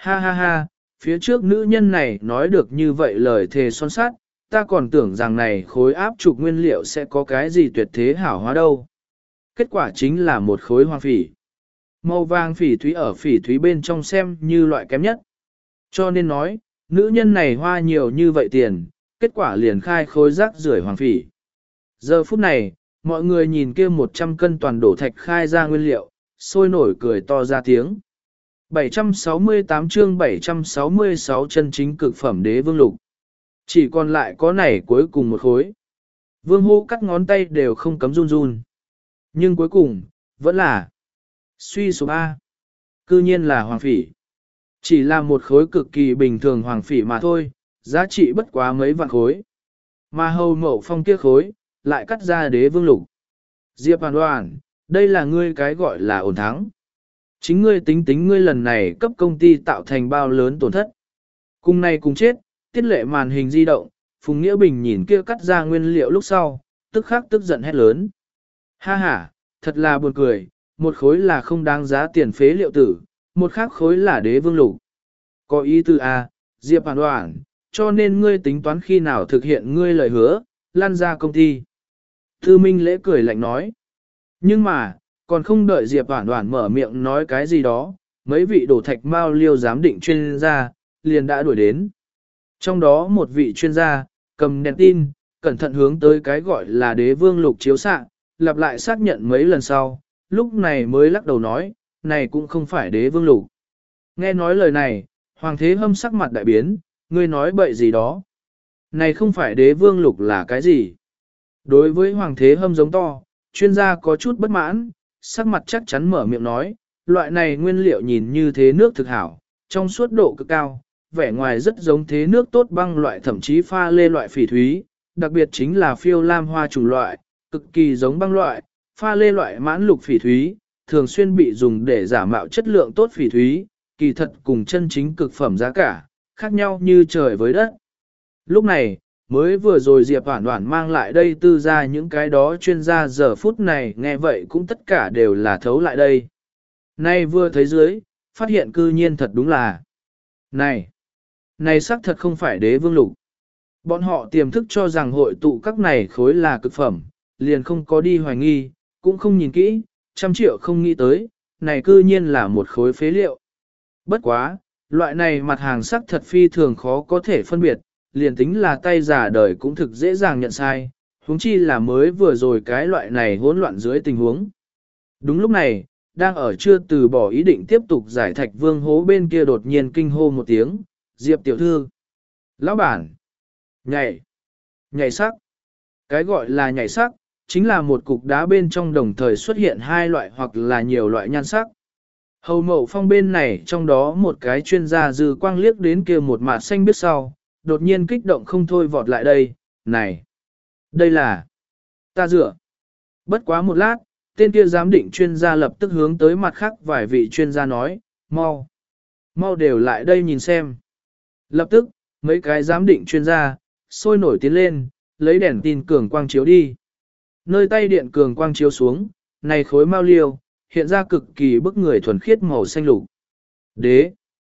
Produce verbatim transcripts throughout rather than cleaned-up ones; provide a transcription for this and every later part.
Ha ha ha, phía trước nữ nhân này nói được như vậy lời thề son sát, ta còn tưởng rằng này khối áp trục nguyên liệu sẽ có cái gì tuyệt thế hảo hóa đâu. Kết quả chính là một khối hoàng phỉ. Màu vàng phỉ thúy ở phỉ thúy bên trong xem như loại kém nhất. Cho nên nói, nữ nhân này hoa nhiều như vậy tiền, kết quả liền khai khối rác rưởi hoàng phỉ. Giờ phút này, mọi người nhìn kia một trăm cân toàn đổ thạch khai ra nguyên liệu, sôi nổi cười to ra tiếng. bảy trăm sáu mươi tám chương bảy trăm sáu mươi sáu chân chính cực phẩm đế vương lục. Chỉ còn lại có này cuối cùng một khối. Vương hô cắt ngón tay đều không cấm run run. Nhưng cuối cùng, vẫn là suy số A. Cư nhiên là hoàng phỉ. Chỉ là một khối cực kỳ bình thường hoàng phỉ mà thôi, giá trị bất quá mấy vạn khối. Mà hầu mậu phong kia khối, lại cắt ra đế vương lục. Diệp Hoàn Hoàn, đây là ngươi cái gọi là ổn thắng. Chính ngươi tính tính ngươi lần này cấp công ty tạo thành bao lớn tổn thất. Cùng này cùng chết, tiết lệ màn hình di động, Phùng Nghĩa Bình nhìn kia cắt ra nguyên liệu lúc sau, tức khắc tức giận hét lớn. Ha ha, thật là buồn cười, một khối là không đáng giá tiền phế liệu tử, một khác khối là đế vương lục. Có ý tư A, Diệp Hoàn Hoàn, cho nên ngươi tính toán khi nào thực hiện ngươi lời hứa, lan ra công ty. Thư Minh Lễ cười lạnh nói. Nhưng mà, còn không đợi Diệp Hoàn Hoàn mở miệng nói cái gì đó, mấy vị đổ thạch mao liêu giám định chuyên gia, liền đã đuổi đến. Trong đó một vị chuyên gia, cầm đèn tin, cẩn thận hướng tới cái gọi là đế vương lục chiếu xạ, lặp lại xác nhận mấy lần sau, lúc này mới lắc đầu nói, này cũng không phải đế vương lục. Nghe nói lời này, Hoàng Thế Hâm sắc mặt đại biến, ngươi nói bậy gì đó. Này không phải đế vương lục là cái gì? Đối với Hoàng Thế Hâm giống to, chuyên gia có chút bất mãn, sắc mặt chắc chắn mở miệng nói, loại này nguyên liệu nhìn như thế nước thực hảo, trong suốt độ cực cao, vẻ ngoài rất giống thế nước tốt băng loại thậm chí pha lê loại phỉ thúy, đặc biệt chính là phiêu lam hoa trùng loại, cực kỳ giống băng loại, pha lê loại mãn lục phỉ thúy, thường xuyên bị dùng để giả mạo chất lượng tốt phỉ thúy, kỳ thật cùng chân chính cực phẩm giá cả, khác nhau như trời với đất. Lúc này, mới vừa rồi Diệp Hoản Hoản mang lại đây tư ra những cái đó chuyên gia giờ phút này nghe vậy cũng tất cả đều là thấu lại đây. Nay vừa thấy dưới, phát hiện cư nhiên thật đúng là. Này, này xác thật không phải đế vương lục. Bọn họ tiềm thức cho rằng hội tụ các này khối là cực phẩm, liền không có đi hoài nghi, cũng không nhìn kỹ, trăm triệu không nghĩ tới, này cư nhiên là một khối phế liệu. Bất quá, loại này mặt hàng sắc thật phi thường khó có thể phân biệt, liền tính là tay giả đời cũng thực dễ dàng nhận sai, huống chi là mới vừa rồi cái loại này hỗn loạn dưới tình huống. Đúng lúc này, đang ở chưa từ bỏ ý định tiếp tục giải thạch vương hố bên kia đột nhiên kinh hô một tiếng, Diệp tiểu thư. Lão bản. Nhảy. Nhảy sắc. Cái gọi là nhảy sắc, chính là một cục đá bên trong đồng thời xuất hiện hai loại hoặc là nhiều loại nhan sắc. Hầu Mậu Phong bên này trong đó một cái chuyên gia dư quang liếc đến kia một mạt xanh biết sau, đột nhiên kích động không thôi vọt lại đây, này, đây là, ta dựa. Bất quá một lát, tên kia giám định chuyên gia lập tức hướng tới mặt khác vài vị chuyên gia nói, mau, mau đều lại đây nhìn xem. Lập tức, mấy cái giám định chuyên gia, sôi nổi tiến lên, lấy đèn tin cường quang chiếu đi. Nơi tay điện cường quang chiếu xuống, này khối mao liêu, hiện ra cực kỳ bức người thuần khiết màu xanh lục. Đế,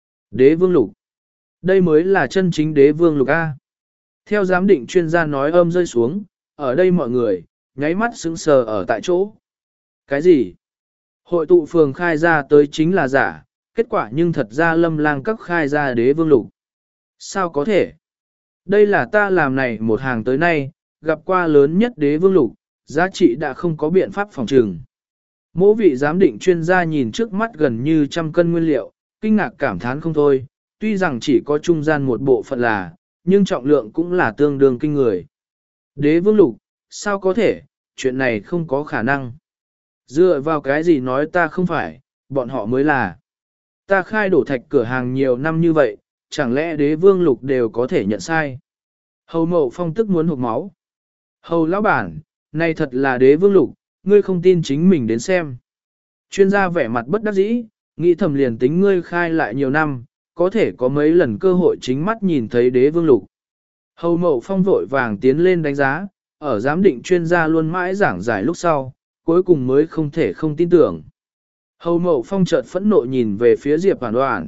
đế vương lục. Đây mới là chân chính đế vương lục A. Theo giám định chuyên gia nói âm rơi xuống, ở đây mọi người, nháy mắt sững sờ ở tại chỗ. Cái gì? Hội tụ phường khai ra tới chính là giả, kết quả nhưng thật ra lâm lang các khai ra đế vương lục. Sao có thể? Đây là ta làm này một hàng tới nay, gặp qua lớn nhất đế vương lục, giá trị đã không có biện pháp phòng trừng. Mỗi vị giám định chuyên gia nhìn trước mắt gần như trăm cân nguyên liệu, kinh ngạc cảm thán không thôi, tuy rằng chỉ có trung gian một bộ phận là, nhưng trọng lượng cũng là tương đương kinh người. Đế vương lục, sao có thể, chuyện này không có khả năng. Dựa vào cái gì nói ta không phải, bọn họ mới là. Ta khai đổ thạch cửa hàng nhiều năm như vậy, chẳng lẽ đế vương lục đều có thể nhận sai. Hầu Mậu Phong tức muốn hụt máu. Hầu lão bản, này thật là đế vương lục, ngươi không tin chính mình đến xem. Chuyên gia vẻ mặt bất đắc dĩ, nghĩ thầm liền tính ngươi khai lại nhiều năm, có thể có mấy lần cơ hội chính mắt nhìn thấy đế vương lục. Hầu Mậu Phong vội vàng tiến lên đánh giá, ở giám định chuyên gia luôn mãi giảng giải lúc sau, cuối cùng mới không thể không tin tưởng. Hầu Mậu Phong chợt phẫn nộ nhìn về phía Diệp Hoàn Hoàn,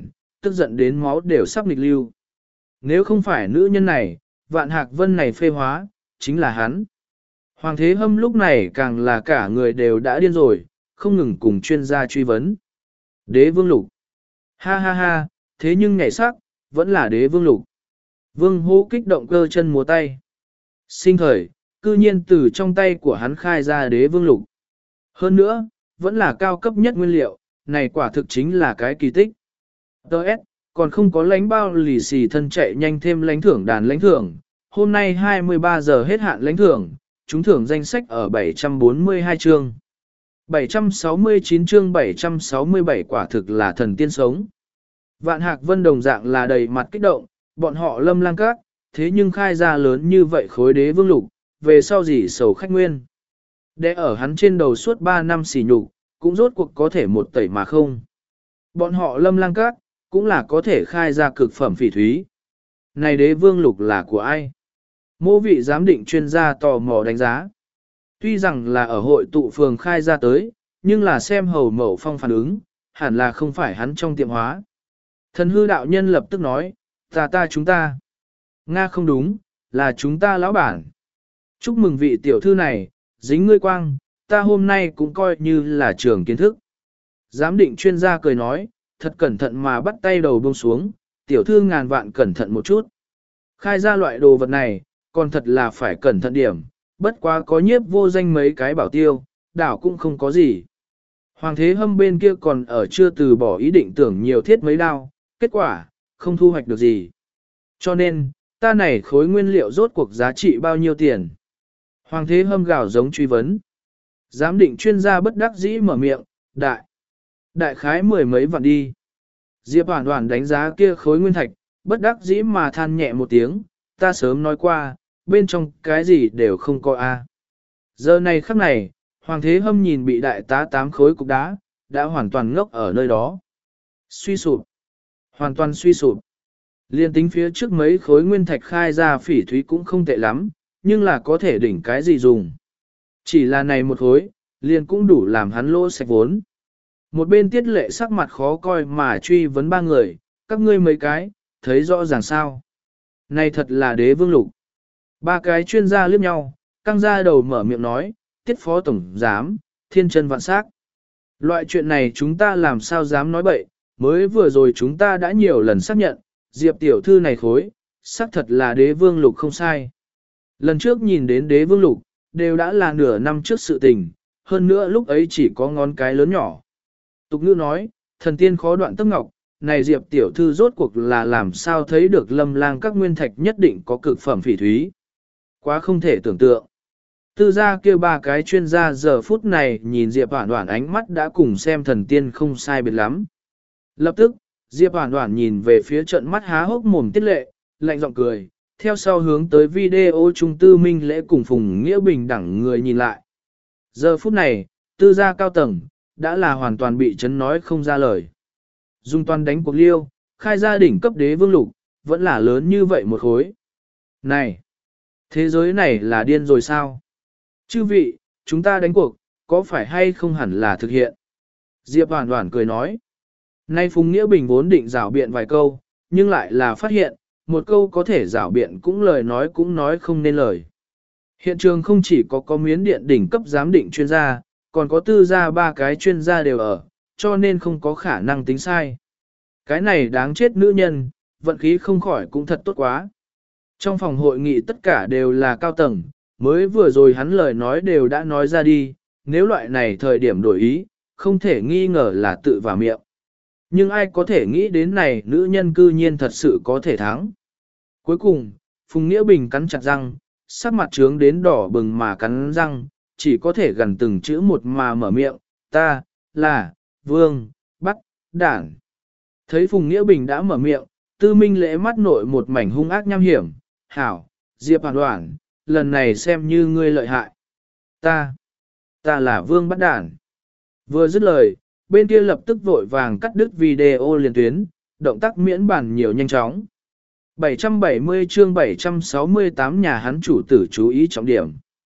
tức giận đến máu đều sắp nghịch lưu. Nếu không phải nữ nhân này, Vạn Hạc Vân này phê hóa, chính là hắn. Hoàng Thế Hâm lúc này càng là cả người đều đã điên rồi, không ngừng cùng chuyên gia truy vấn. Đế Vương Lục. Ha ha ha, thế nhưng nhảy sắc, vẫn là Đế Vương Lục. Vương Hô kích động cơ chân múa tay. Sinh thời, cư nhiên từ trong tay của hắn khai ra Đế Vương Lục. Hơn nữa, vẫn là cao cấp nhất nguyên liệu, này quả thực chính là cái kỳ tích. Đợt, còn không có lãnh bao lì xì thân chạy nhanh thêm lãnh thưởng đàn lãnh thưởng. Hôm nay hai mươi ba giờ hết hạn lãnh thưởng, chúng thưởng danh sách ở bảy trăm bốn mươi hai chương. bảy trăm sáu mươi chín chương bảy trăm sáu mươi bảy quả thực là thần tiên sống. Vạn Hạc Vân đồng dạng là đầy mặt kích động, bọn họ Lâm Lang Các, thế nhưng khai ra lớn như vậy khối Đế Vương Lục, về sau gì sầu khách nguyên. Để ở hắn trên đầu suốt ba năm xỉ nhục, cũng rốt cuộc có thể một tẩy mà không. Bọn họ Lâm Lang Các, cũng là có thể khai ra cực phẩm phỉ thúy. Này Đế Vương Lục là của ai? Mô vị giám định chuyên gia tò mò đánh giá. Tuy rằng là ở hội tụ phường khai ra tới, nhưng là xem hầu mẫu phong phản ứng, hẳn là không phải hắn trong tiệm hóa. Thần hư đạo nhân lập tức nói, ta ta chúng ta. Nga không đúng, là chúng ta lão bản. Chúc mừng vị tiểu thư này, dính ngươi quang, ta hôm nay cũng coi như là trường kiến thức. Giám định chuyên gia cười nói, thật cẩn thận mà bắt tay đầu buông xuống, tiểu thư ngàn vạn cẩn thận một chút. Khai ra loại đồ vật này, còn thật là phải cẩn thận điểm, bất quá có nhiếp vô danh mấy cái bảo tiêu, đảo cũng không có gì. Hoàng Thế Hâm bên kia còn ở chưa từ bỏ ý định tưởng nhiều thiết mấy đao, kết quả, không thu hoạch được gì. Cho nên, ta này khối nguyên liệu rốt cuộc giá trị bao nhiêu tiền. Hoàng Thế Hâm gào giống truy vấn. Giám định chuyên gia bất đắc dĩ mở miệng, đại. Đại khái mười mấy vạn đi. Diệp Hoàn Hoàn đánh giá kia khối nguyên thạch, bất đắc dĩ mà than nhẹ một tiếng, ta sớm nói qua, bên trong cái gì đều không có a. Giờ này khắc này, Hoàng Thế Hâm nhìn bị đại tá tám khối cục đá, đã hoàn toàn ngốc ở nơi đó. Suy sụp. Hoàn toàn suy sụp. Liên tính phía trước mấy khối nguyên thạch khai ra phỉ thúy cũng không tệ lắm, nhưng là có thể đỉnh cái gì dùng. Chỉ là này một khối, liền cũng đủ làm hắn lỗ sạch vốn. Một bên tiết lệ sắc mặt khó coi mà truy vấn ba người, các ngươi mấy cái, thấy rõ ràng sao. Này thật là Đế Vương Lục. Ba cái chuyên gia liếc nhau, căng ra đầu mở miệng nói, tiết phó tổng giám, thiên chân vạn sắc. Loại chuyện này chúng ta làm sao dám nói bậy, mới vừa rồi chúng ta đã nhiều lần xác nhận, Diệp tiểu thư này khối, xác thật là Đế Vương Lục không sai. Lần trước nhìn đến Đế Vương Lục, đều đã là nửa năm trước sự tình, hơn nữa lúc ấy chỉ có ngón cái lớn nhỏ. Tục ngữ nói, thần tiên khó đoạn tấc ngọc, này Diệp tiểu thư rốt cuộc là làm sao thấy được Lâm Lang Các nguyên thạch nhất định có cực phẩm phỉ thúy. Quá không thể tưởng tượng. Tư gia kia ba cái chuyên gia giờ phút này nhìn Diệp Hoản Hoản ánh mắt đã cùng xem thần tiên không sai biệt lắm. Lập tức, Diệp Hoản Hoản nhìn về phía trận mắt há hốc mồm tiết lệ, lạnh giọng cười, theo sau hướng tới video trung tư minh lễ cùng Phùng Nghĩa Bình đẳng người nhìn lại. Giờ phút này, tư gia cao tầng, đã là hoàn toàn bị chấn nói không ra lời. Dung toàn đánh cuộc liêu, khai ra đỉnh cấp Đế Vương Lục, vẫn là lớn như vậy một khối. Này! Thế giới này là điên rồi sao? Chư vị, chúng ta đánh cuộc, có phải hay không hẳn là thực hiện? Diệp Hoàn Hoàn cười nói. Nay Phùng Nghĩa Bình vốn định rảo biện vài câu, nhưng lại là phát hiện, một câu có thể rảo biện cũng lời nói cũng nói không nên lời. Hiện trường không chỉ có có miến điện đỉnh cấp giám định chuyên gia, còn có tư gia ba cái chuyên gia đều ở, cho nên không có khả năng tính sai. Cái này đáng chết nữ nhân, vận khí không khỏi cũng thật tốt quá. Trong phòng hội nghị tất cả đều là cao tầng, mới vừa rồi hắn lời nói đều đã nói ra đi, nếu loại này thời điểm đổi ý, không thể nghi ngờ là tự vào miệng. Nhưng ai có thể nghĩ đến này nữ nhân cư nhiên thật sự có thể thắng. Cuối cùng, Phùng Nghĩa Bình cắn chặt răng, sắc mặt trướng đến đỏ bừng mà cắn răng, chỉ có thể gần từng chữ một mà mở miệng, ta, là, vương, bắt, đảng. Thấy Phùng Nghĩa Bình đã mở miệng, tư minh lễ mắt nội một mảnh hung ác nham hiểm, hảo, Diệp Hoàn Hoàn, lần này xem như ngươi lợi hại. Ta, ta là vương bắt đản. Vừa dứt lời, bên kia lập tức vội vàng cắt đứt video liền tuyến, động tác miễn bản nhiều nhanh chóng. bảy trăm bảy mươi chương bảy trăm sáu mươi tám nhà hắn chủ tử chú ý trọng điểm.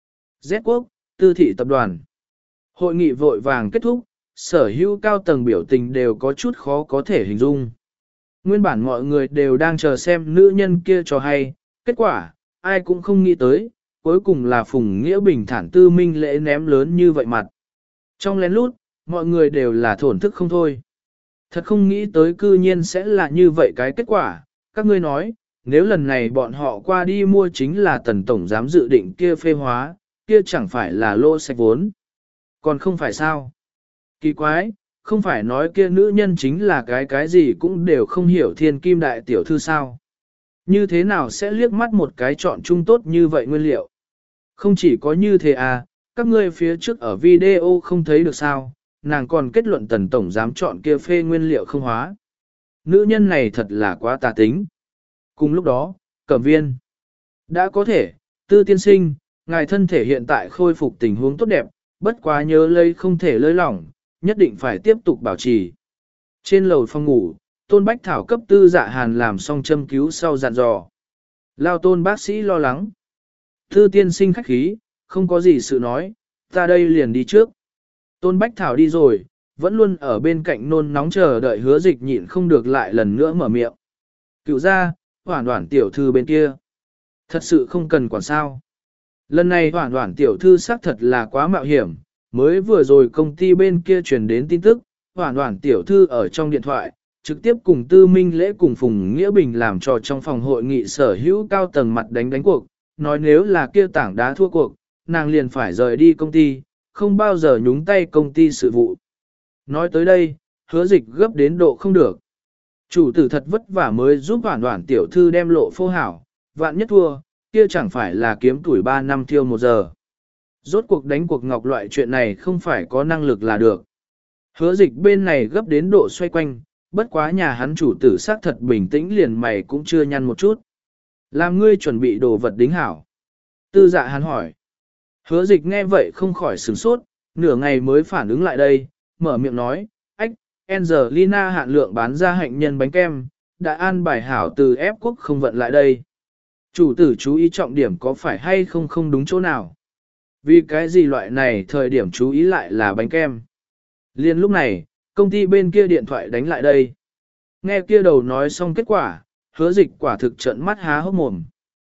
Z quốc, tư thị tập đoàn. Hội nghị vội vàng kết thúc, sở hữu cao tầng biểu tình đều có chút khó có thể hình dung. Nguyên bản mọi người đều đang chờ xem nữ nhân kia cho hay, kết quả, ai cũng không nghĩ tới, cuối cùng là Phùng Nghĩa Bình thản tư minh lễ ném lớn như vậy mặt. Trong lén lút, mọi người đều là thổn thức không thôi. Thật không nghĩ tới cư nhiên sẽ là như vậy cái kết quả, các ngươi nói, nếu lần này bọn họ qua đi mua chính là tần tổng giám dự định kia phê hóa, kia chẳng phải là lô sạch vốn. Còn không phải sao? Kỳ quái, không phải nói kia nữ nhân chính là cái cái gì cũng đều không hiểu thiên kim đại tiểu thư sao. Như thế nào sẽ liếc mắt một cái chọn chung tốt như vậy nguyên liệu? Không chỉ có như thế à, các ngươi phía trước ở video không thấy được sao, nàng còn kết luận tần tổng dám chọn kia phê nguyên liệu không hóa. Nữ nhân này thật là quá tà tính. Cùng lúc đó, Cẩm Viên đã có thể, Tư tiên sinh, ngài thân thể hiện tại khôi phục tình huống tốt đẹp, bất quá nhớ lấy không thể lơi lỏng, nhất định phải tiếp tục bảo trì. Trên lầu phòng ngủ, Tôn Bách Thảo cấp Tư Dạ Hàn làm xong châm cứu sau dặn dò. Lao Tôn bác sĩ lo lắng. Tư tiên sinh khách khí, không có gì sự nói, ta đây liền đi trước. Tôn Bách Thảo đi rồi, vẫn luôn ở bên cạnh nôn nóng chờ đợi Hứa Dịch nhịn không được lại lần nữa mở miệng. Cựu ra, Hoản Hoản tiểu thư bên kia. Thật sự không cần quản sao. Lần này Hoản Hoản tiểu thư xác thật là quá mạo hiểm, mới vừa rồi công ty bên kia truyền đến tin tức, Hoản Hoản tiểu thư ở trong điện thoại, trực tiếp cùng Tư Minh Lễ cùng Phùng Nghĩa Bình làm trò trong phòng hội nghị sở hữu cao tầng mặt đánh đánh cuộc, nói nếu là kia tảng đá thua cuộc, nàng liền phải rời đi công ty, không bao giờ nhúng tay công ty sự vụ. Nói tới đây, Hứa Dịch gấp đến độ không được. Chủ tử thật vất vả mới giúp Hoản Hoản tiểu thư đem lộ phô hảo, vạn nhất thua, kia chẳng phải là kiếm tuổi ba năm thiêu một giờ. Rốt cuộc đánh cuộc ngọc loại chuyện này không phải có năng lực là được. Hứa Dịch bên này gấp đến độ xoay quanh, bất quá nhà hắn chủ tử xác thật bình tĩnh liền mày cũng chưa nhăn một chút. Làm ngươi chuẩn bị đồ vật đính hảo. Tư Dạ Hàn hỏi. Hứa Dịch nghe vậy không khỏi sửng sốt, nửa ngày mới phản ứng lại đây, mở miệng nói, ách, Angelina hạn lượng bán ra hạnh nhân bánh kem, đã an bài hảo từ ép quốc không vận lại đây. Chủ tử chú ý trọng điểm có phải hay không không đúng chỗ nào. Vì cái gì loại này thời điểm chú ý lại là bánh kem. Liên lúc này, công ty bên kia điện thoại đánh lại đây. Nghe kia đầu nói xong kết quả, Hứa Dịch quả thực trợn mắt há hốc mồm.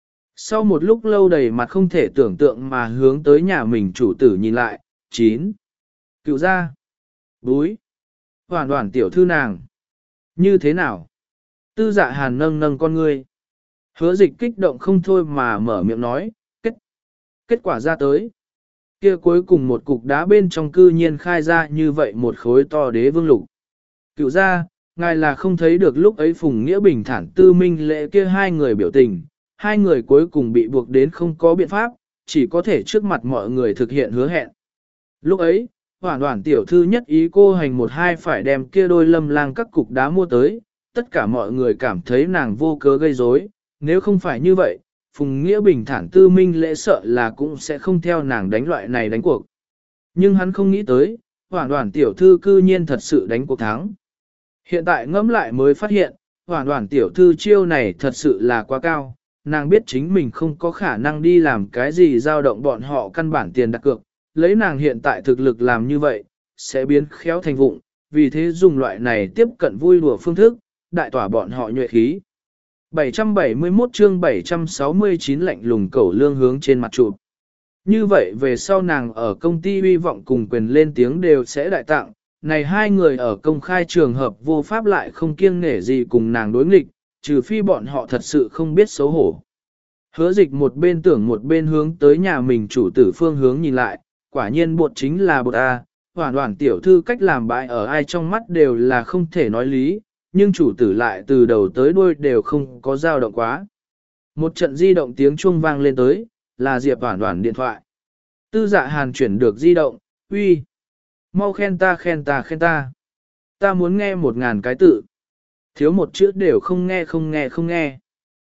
Sau một lúc lâu đầy mặt không thể tưởng tượng mà hướng tới nhà mình chủ tử nhìn lại, chín. Cựu ra. Búi. Hoàn hoàn tiểu thư nàng. Như thế nào? Tư Dạ Hàn nâng nâng con ngươi. Hứa Dịch kích động không thôi mà mở miệng nói, kết. Kết quả ra tới. Kia cuối cùng một cục đá bên trong cư nhiên khai ra như vậy một khối to đế vương lục. Cựu ra, ngài là không thấy được lúc ấy Phùng Nghĩa Bình thản Tư Minh Lễ kia hai người biểu tình, hai người cuối cùng bị buộc đến không có biện pháp, chỉ có thể trước mặt mọi người thực hiện hứa hẹn. Lúc ấy, Hoản Hoản tiểu thư nhất ý cô hành một hai phải đem kia đôi lâm lang các cục đá mua tới, tất cả mọi người cảm thấy nàng vô cớ gây rối, nếu không phải như vậy, Phùng Nghĩa Bình thản Tư Minh Lễ sợ là cũng sẽ không theo nàng đánh loại này đánh cuộc. Nhưng hắn không nghĩ tới, Hoản Hoản tiểu thư cư nhiên thật sự đánh cuộc thắng. Hiện tại ngẫm lại mới phát hiện, Hoản Hoản tiểu thư chiêu này thật sự là quá cao, nàng biết chính mình không có khả năng đi làm cái gì dao động bọn họ căn bản tiền đặt cược, lấy nàng hiện tại thực lực làm như vậy, sẽ biến khéo thành vụng, vì thế dùng loại này tiếp cận vui đùa phương thức, đại tỏa bọn họ nhuệ khí. bảy trăm bảy mươi mốt chương bảy trăm sáu mươi chín lạnh lùng cẩu lương hướng trên mặt chụp. Như vậy về sau nàng ở công ty uy vọng cùng quyền lên tiếng đều sẽ đại tặng, này hai người ở công khai trường hợp vô pháp lại không kiêng nể gì cùng nàng đối nghịch, trừ phi bọn họ thật sự không biết xấu hổ. Hứa Dịch một bên tưởng một bên hướng tới nhà mình chủ tử phương hướng nhìn lại, quả nhiên bột chính là bột A, Hoản Hoản tiểu thư cách làm bại ở ai trong mắt đều là không thể nói lý, nhưng chủ tử lại từ đầu tới đuôi đều không có dao động quá. Một trận di động tiếng chuông vang lên tới, là Diệp Hoản Hoản điện thoại. Tư Dạ Hàn chuyển được di động, uy, mau khen ta khen ta khen ta. Ta muốn nghe một ngàn cái tự. Thiếu một chữ đều không nghe không nghe không nghe.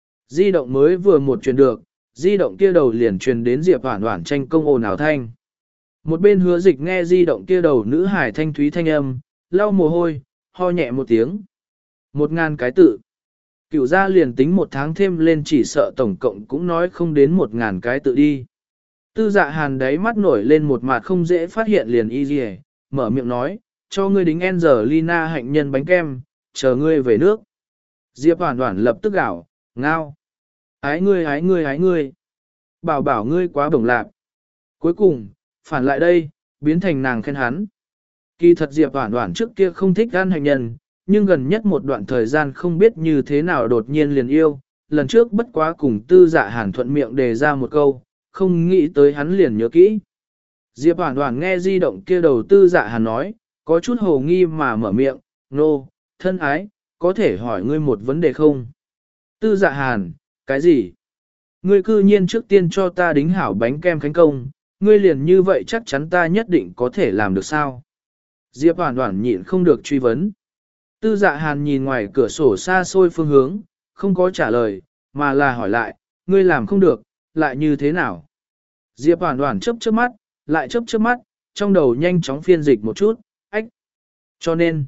Di động mới vừa một chuyển được, di động kia đầu liền truyền đến Diệp Hoản Hoản tranh công ồn ào thanh. Một bên Hứa Dịch nghe di động kia đầu nữ hải thanh thúy thanh âm, lau mồ hôi, ho nhẹ một tiếng. Một ngàn cái tự. Cửu gia liền tính một tháng thêm lên chỉ sợ tổng cộng cũng nói không đến một ngàn cái tự đi. Tư Dạ Hàn đáy mắt nổi lên một mặt không dễ phát hiện liền y dì mở miệng nói, cho ngươi đính Angelina hạnh nhân bánh kem, chờ ngươi về nước. Diệp Hoản Hoản lập tức gào, ngao. Ái ngươi ái ngươi ái ngươi. Bảo bảo ngươi quá bổng lạc. Cuối cùng, phản lại đây, biến thành nàng khen hắn. Kỳ thật Diệp Hoản Hoản trước kia không thích ăn hành nhân, nhưng gần nhất một đoạn thời gian không biết như thế nào đột nhiên liền yêu. Lần trước bất quá cùng Tư Dạ Hàn thuận miệng đề ra một câu, không nghĩ tới hắn liền nhớ kỹ. Diệp Hoản Hoản nghe di động kia đầu Tư Dạ Hàn nói, có chút hồ nghi mà mở miệng, nô, no, thân ái, có thể hỏi ngươi một vấn đề không? Tư Dạ Hàn, cái gì? Ngươi cư nhiên trước tiên cho ta đính hảo bánh kem khánh công, ngươi liền như vậy chắc chắn ta nhất định có thể làm được sao? Diệp Hoản Hoản nhịn không được truy vấn. Tư Dạ Hàn nhìn ngoài cửa sổ xa xôi phương hướng, không có trả lời, mà là hỏi lại, ngươi làm không được, lại như thế nào? Diệp Hoản Hoản chớp chớp mắt, lại chớp chớp mắt, trong đầu nhanh chóng phiên dịch một chút, ách. Cho nên,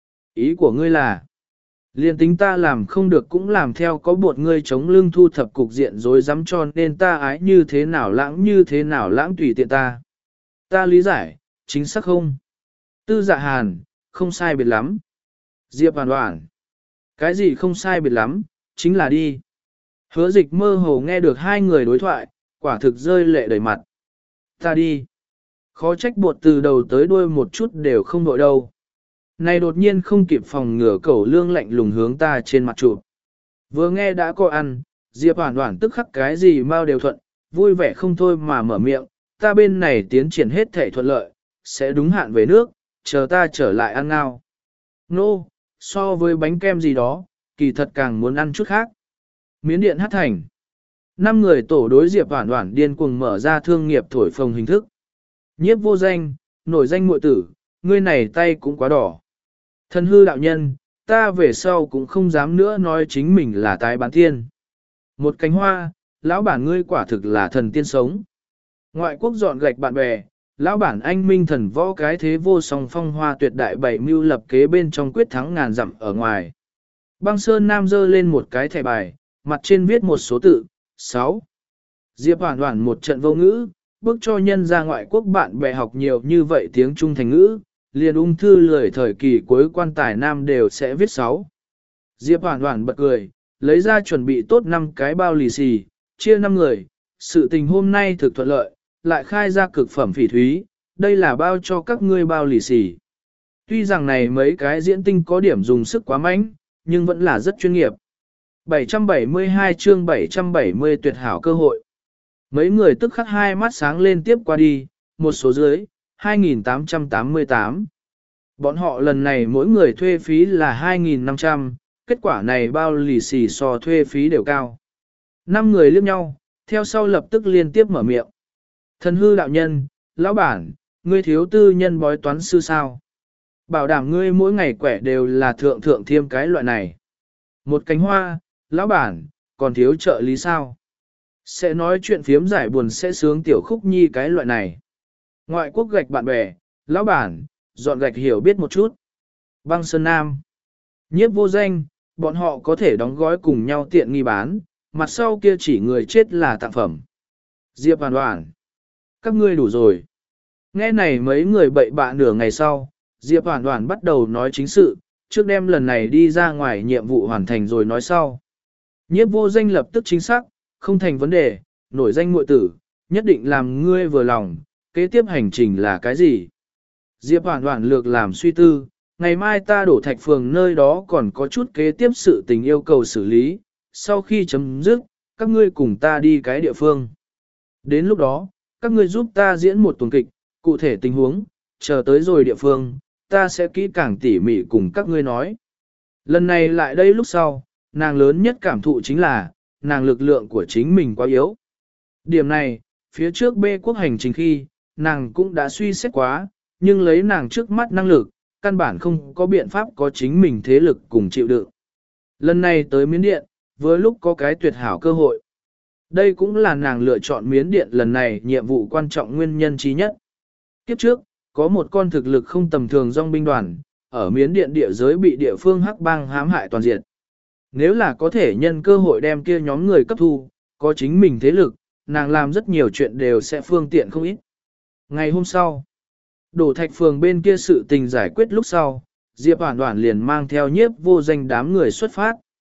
ý của ngươi là, liền tính ta làm không được cũng làm theo có buộc ngươi chống lưng thu thập cục diện rồi dám cho nên ta ái như thế nào lãng như thế nào lãng tùy tiện ta. Ta lý giải, chính xác không? Tư Dạ Hàn, không sai biệt lắm. Diệp Hoản Hoản, cái gì không sai biệt lắm, chính là đi. Hứa Dịch mơ hồ nghe được hai người đối thoại, quả thực rơi lệ đầy mặt. Ta đi. Khó trách bột từ đầu tới đuôi một chút đều không đội đâu. Này đột nhiên không kịp phòng ngừa cẩu lương lạnh lùng hướng ta trên mặt chụp. Vừa nghe đã có ăn, Diệp Hoản Hoản tức khắc cái gì mau đều thuận, vui vẻ không thôi mà mở miệng, ta bên này tiến triển hết thể thuận lợi, sẽ đúng hạn về nước, chờ ta trở lại ăn ngao. Nô, no, so với bánh kem gì đó, kỳ thật càng muốn ăn chút khác. Miến điện hát thành. Năm người tổ đối Diệp Hoản Hoản điên cuồng mở ra thương nghiệp thổi phồng hình thức. Nhiếp vô danh, nổi danh muội tử, ngươi này tay cũng quá đỏ. Thần hư đạo nhân, ta về sau cũng không dám nữa nói chính mình là tái bán tiên. Một cánh hoa, lão bản ngươi quả thực là thần tiên sống. Ngoại quốc dọn gạch bạn bè, lão bản anh minh thần võ cái thế vô song phong hoa tuyệt đại bảy mưu lập kế bên trong quyết thắng ngàn dặm ở ngoài. Băng Sơn Nam giơ lên một cái thẻ bài, mặt trên viết một số tự, sáu. Diệp Hoản Hoản một trận vô ngữ, bước cho nhân ra ngoại quốc bạn bè học nhiều như vậy tiếng Trung thành ngữ, liền ung thư lười thời kỳ cuối quan tài nam đều sẽ viết sáu. Diệp Hoản Hoản bật cười, lấy ra chuẩn bị tốt năm cái bao lì xì, chia năm người, sự tình hôm nay thực thuận lợi, lại khai ra cực phẩm phỉ thúy, đây là bao cho các ngươi bao lì xì. Tuy rằng này mấy cái diễn tinh có điểm dùng sức quá mạnh, nhưng vẫn là rất chuyên nghiệp. bảy trăm bảy mươi hai chương bảy trăm bảy mươi tuyệt hảo cơ hội. Mấy người tức khắc hai mắt sáng lên tiếp qua đi, một số dưới, hai nghìn tám trăm tám mươi tám. Bọn họ lần này mỗi người thuê phí là hai nghìn năm trăm, kết quả này bao lì xì so thuê phí đều cao. Năm người liếc nhau, theo sau lập tức liên tiếp mở miệng. Thần hư đạo nhân, lão bản, ngươi thiếu tư nhân bói toán sư sao? Bảo đảm ngươi mỗi ngày quẻ đều là thượng thượng thiêm cái loại này. Một cánh hoa, lão bản, còn thiếu trợ lý sao? Sẽ nói chuyện phiếm giải buồn sẽ sướng tiểu khúc nhi cái loại này. Ngoại quốc gạch bạn bè, lão bản, dọn gạch hiểu biết một chút. Băng Sơn Nam, nhiếp vô danh, bọn họ có thể đóng gói cùng nhau tiện nghi bán, mặt sau kia chỉ người chết là tặng phẩm. Diệp Hoản Hoản, các ngươi đủ rồi. Nghe này mấy người bậy bạ nửa ngày sau, Diệp Hoản Hoản bắt đầu nói chính sự, trước đem lần này đi ra ngoài nhiệm vụ hoàn thành rồi nói sau. Nhiếp vô danh lập tức chính xác, không thành vấn đề, nổi danh muội tử, nhất định làm ngươi vừa lòng, kế tiếp hành trình là cái gì? Diệp Hoản Hoản lược làm suy tư, ngày mai ta đổ thạch phường nơi đó còn có chút kế tiếp sự tình yêu cầu xử lý, sau khi chấm dứt, các ngươi cùng ta đi cái địa phương. Đến lúc đó, các ngươi giúp ta diễn một tuần kịch, cụ thể tình huống, chờ tới rồi địa phương, ta sẽ kỹ càng tỉ mỉ cùng các ngươi nói. Lần này lại đây lúc sau, nàng lớn nhất cảm thụ chính là, nàng lực lượng của chính mình quá yếu. Điểm này, phía trước bê quốc hành trình khi, nàng cũng đã suy xét quá, nhưng lấy nàng trước mắt năng lực, căn bản không có biện pháp có chính mình thế lực cùng chịu đựng. Lần này tới Miến Điện, vừa lúc có cái tuyệt hảo cơ hội. Đây cũng là nàng lựa chọn Miến Điện lần này nhiệm vụ quan trọng nguyên nhân trí nhất. Kiếp trước, có một con thực lực không tầm thường dòng binh đoàn, ở Miến Điện địa giới bị địa phương hắc bang hãm hại toàn diện. Nếu là có thể nhân cơ hội đem kia nhóm người cấp thu, có chính mình thế lực, nàng làm rất nhiều chuyện đều sẽ phương tiện không ít. Ngày hôm sau, đổ thạch phường bên kia sự tình giải quyết lúc sau, Diệp Hoản Hoản liền mang theo nhiếp vô danh đám người xuất phát.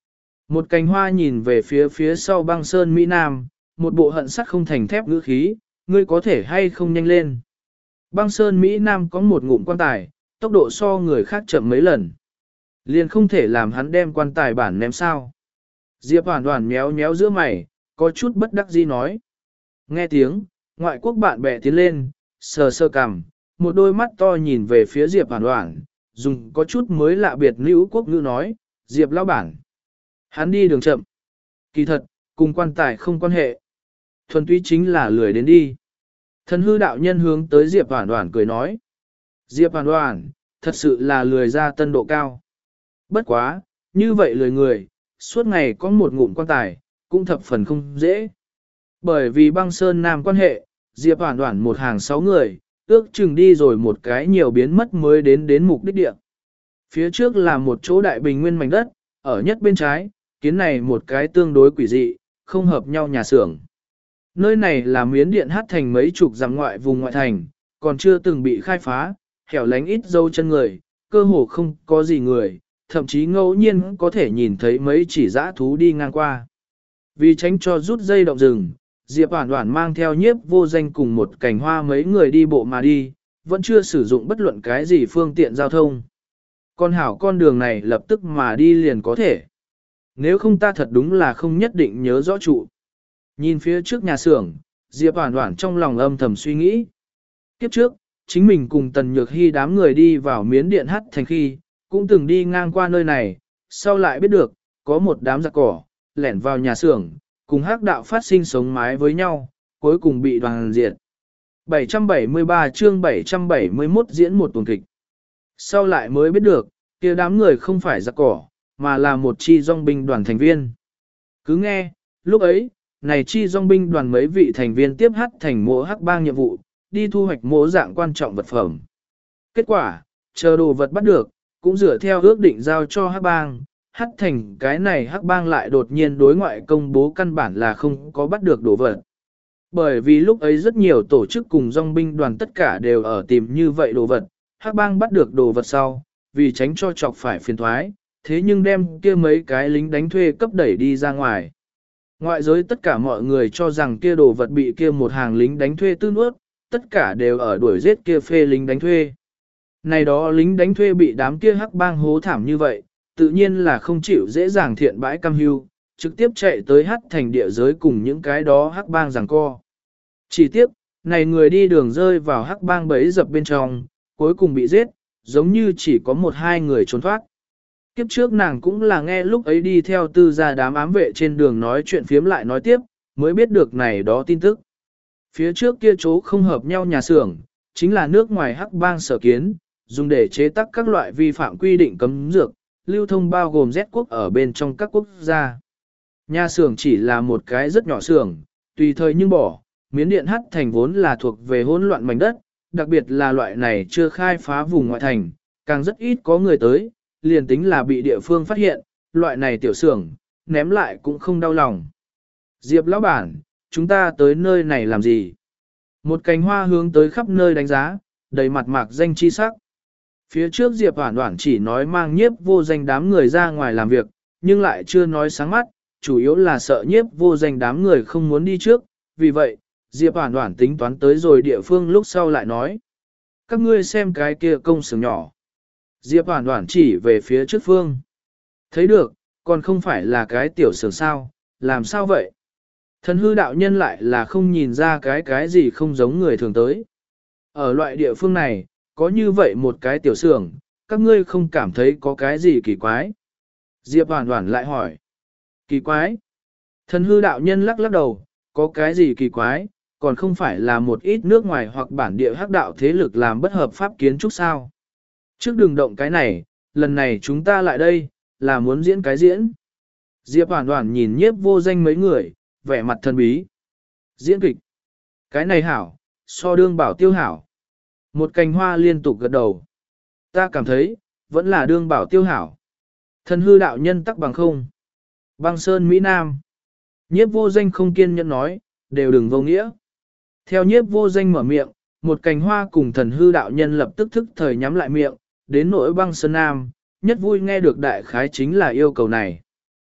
Một cành hoa nhìn về phía phía sau băng sơn Mỹ Nam, một bộ hận sắt không thành thép ngữ khí, ngươi có thể hay không nhanh lên. Băng sơn Mỹ Nam có một ngụm quan tài, tốc độ so người khác chậm mấy lần. Liền không thể làm hắn đem quan tài bản ném sao. Diệp Hoàn Hoàn méo méo giữa mày, có chút bất đắc dĩ nói. Nghe tiếng, ngoại quốc bạn bè tiến lên, sờ sơ cằm, một đôi mắt to nhìn về phía Diệp Hoàn Hoàn, dùng có chút mới lạ biệt nữ quốc ngữ nói, Diệp lão bản. Hắn đi đường chậm. Kỳ thật, cùng quan tài không quan hệ. Thuần túy chính là lười đến đi. Thần hư đạo nhân hướng tới Diệp Hoàn Hoàn cười nói. Diệp Hoàn Hoàn, thật sự là lười ra tân độ cao. Bất quá, như vậy lười người, suốt ngày có một ngụm quan tài, cũng thập phần không dễ. Bởi vì băng sơn nam quan hệ, Diệp Hoàn Hoàn một hàng sáu người, ước chừng đi rồi một cái nhiều biến mất mới đến đến mục đích địa. Phía trước là một chỗ đại bình nguyên mảnh đất, ở nhất bên trái, kiến này một cái tương đối quỷ dị, không hợp nhau nhà xưởng. Nơi này là miến điện hát thành mấy chục dặm ngoại vùng ngoại thành, còn chưa từng bị khai phá, hẻo lánh ít dâu chân người, cơ hồ không có gì người, thậm chí ngẫu nhiên có thể nhìn thấy mấy chỉ dã thú đi ngang qua. Vì tránh cho rút dây động rừng, Diệp Hoàn Hoàn mang theo nhiếp vô danh cùng một cành hoa mấy người đi bộ mà đi, vẫn chưa sử dụng bất luận cái gì phương tiện giao thông. Con hảo con đường này lập tức mà đi liền có thể. Nếu không ta thật đúng là không nhất định nhớ rõ trụ. Nhìn phía trước nhà xưởng, Diệp Hoàn Hoàn trong lòng âm thầm suy nghĩ. Kiếp trước, chính mình cùng Tần Nhược Hy đám người đi vào miến điện hắt thành khi, cũng từng đi ngang qua nơi này, sau lại biết được, có một đám giặc cỏ, lẻn vào nhà xưởng, cùng hắc đạo phát sinh sống mái với nhau, cuối cùng bị đoàn diệt. bảy trăm bảy mươi ba chương bảy trăm bảy mươi mốt diễn một tuần kịch. Sau lại mới biết được, kia đám người không phải giặc cỏ, mà là một chi dòng binh đoàn thành viên. Cứ nghe, lúc ấy, này chi dòng binh đoàn mấy vị thành viên tiếp hắt thành mộ hắc bang nhiệm vụ, đi thu hoạch mộ dạng quan trọng vật phẩm. Kết quả, chờ đồ vật bắt được, cũng dựa theo ước định giao cho hắc bang, hắt thành cái này hắc bang lại đột nhiên đối ngoại công bố căn bản là không có bắt được đồ vật. Bởi vì lúc ấy rất nhiều tổ chức cùng dòng binh đoàn tất cả đều ở tìm như vậy đồ vật, hắc bang bắt được đồ vật sau, vì tránh cho chọc phải phiền thoái, thế nhưng đem kia mấy cái lính đánh thuê cấp đẩy đi ra ngoài. Ngoại giới tất cả mọi người cho rằng kia đồ vật bị kia một hàng lính đánh thuê tư nuốt, tất cả đều ở đuổi giết kia phê lính đánh thuê. Này đó lính đánh thuê bị đám kia hắc bang hố thảm như vậy, tự nhiên là không chịu dễ dàng thiện bãi cam hưu, trực tiếp chạy tới hắt thành địa giới cùng những cái đó hắc bang giằng co. Chỉ tiếc, này người đi đường rơi vào hắc bang bẫy dập bên trong, cuối cùng bị giết, giống như chỉ có một hai người trốn thoát. Kiếp trước nàng cũng là nghe lúc ấy đi theo tư gia đám ám vệ trên đường nói chuyện phiếm lại nói tiếp, mới biết được này đó tin tức. Phía trước kia chỗ không hợp nhau nhà xưởng, chính là nước ngoài hắc bang sở kiến, dùng để chế tác các loại vi phạm quy định cấm dược, lưu thông bao gồm Z quốc ở bên trong các quốc gia. Nhà xưởng chỉ là một cái rất nhỏ xưởng, tùy thời nhưng bỏ, miến điện hắt thành vốn là thuộc về hỗn loạn mảnh đất, đặc biệt là loại này chưa khai phá vùng ngoại thành, càng rất ít có người tới, liền tính là bị địa phương phát hiện, loại này tiểu xưởng, ném lại cũng không đau lòng. Diệp lão bản, chúng ta tới nơi này làm gì? Một cành hoa hướng tới khắp nơi đánh giá, đầy mặt mạc danh chi sắc. Phía trước Diệp Hoản Hoản chỉ nói mang nhiếp vô danh đám người ra ngoài làm việc, nhưng lại chưa nói sáng mắt, chủ yếu là sợ nhiếp vô danh đám người không muốn đi trước, vì vậy, Diệp Hoản Hoản tính toán tới rồi địa phương lúc sau lại nói. Các ngươi xem cái kia công xưởng nhỏ. Diệp Hoản Hoản chỉ về phía trước phương. Thấy được, còn không phải là cái tiểu xưởng sao, làm sao vậy? Thần hư đạo nhân lại là không nhìn ra cái cái gì không giống người thường tới. Ở loại địa phương này, có như vậy một cái tiểu xưởng, các ngươi không cảm thấy có cái gì kỳ quái. Diệp Hoản Hoản lại hỏi. Kỳ quái? Thần hư đạo nhân lắc lắc đầu, có cái gì kỳ quái, còn không phải là một ít nước ngoài hoặc bản địa hắc đạo thế lực làm bất hợp pháp kiến trúc sao. Trước đừng động cái này, lần này chúng ta lại đây, là muốn diễn cái diễn. Diệp Hoản Hoản nhìn nhiếp vô danh mấy người, vẻ mặt thần bí. Diễn kịch. Cái này hảo, so đương bảo tiêu hảo. Một cành hoa liên tục gật đầu. Ta cảm thấy, vẫn là đương bảo tiêu hảo. Thần hư đạo nhân tắc bằng không. Băng Sơn Mỹ Nam. Nhiếp vô danh không kiên nhẫn nói, đều đừng vô nghĩa. Theo nhiếp vô danh mở miệng, một cành hoa cùng thần hư đạo nhân lập tức thức thời nhắm lại miệng, đến nỗi Băng Sơn Nam, nhất vui nghe được đại khái chính là yêu cầu này.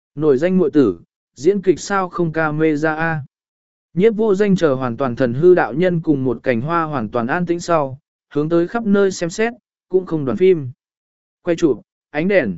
Nổi danh muội tử, diễn kịch sao không ca mê ra a? Nhiếp vô danh chờ hoàn toàn thần hư đạo nhân cùng một cành hoa hoàn toàn an tĩnh sau, hướng tới khắp nơi xem xét, cũng không đoàn phim. Quay chụp, ánh đèn.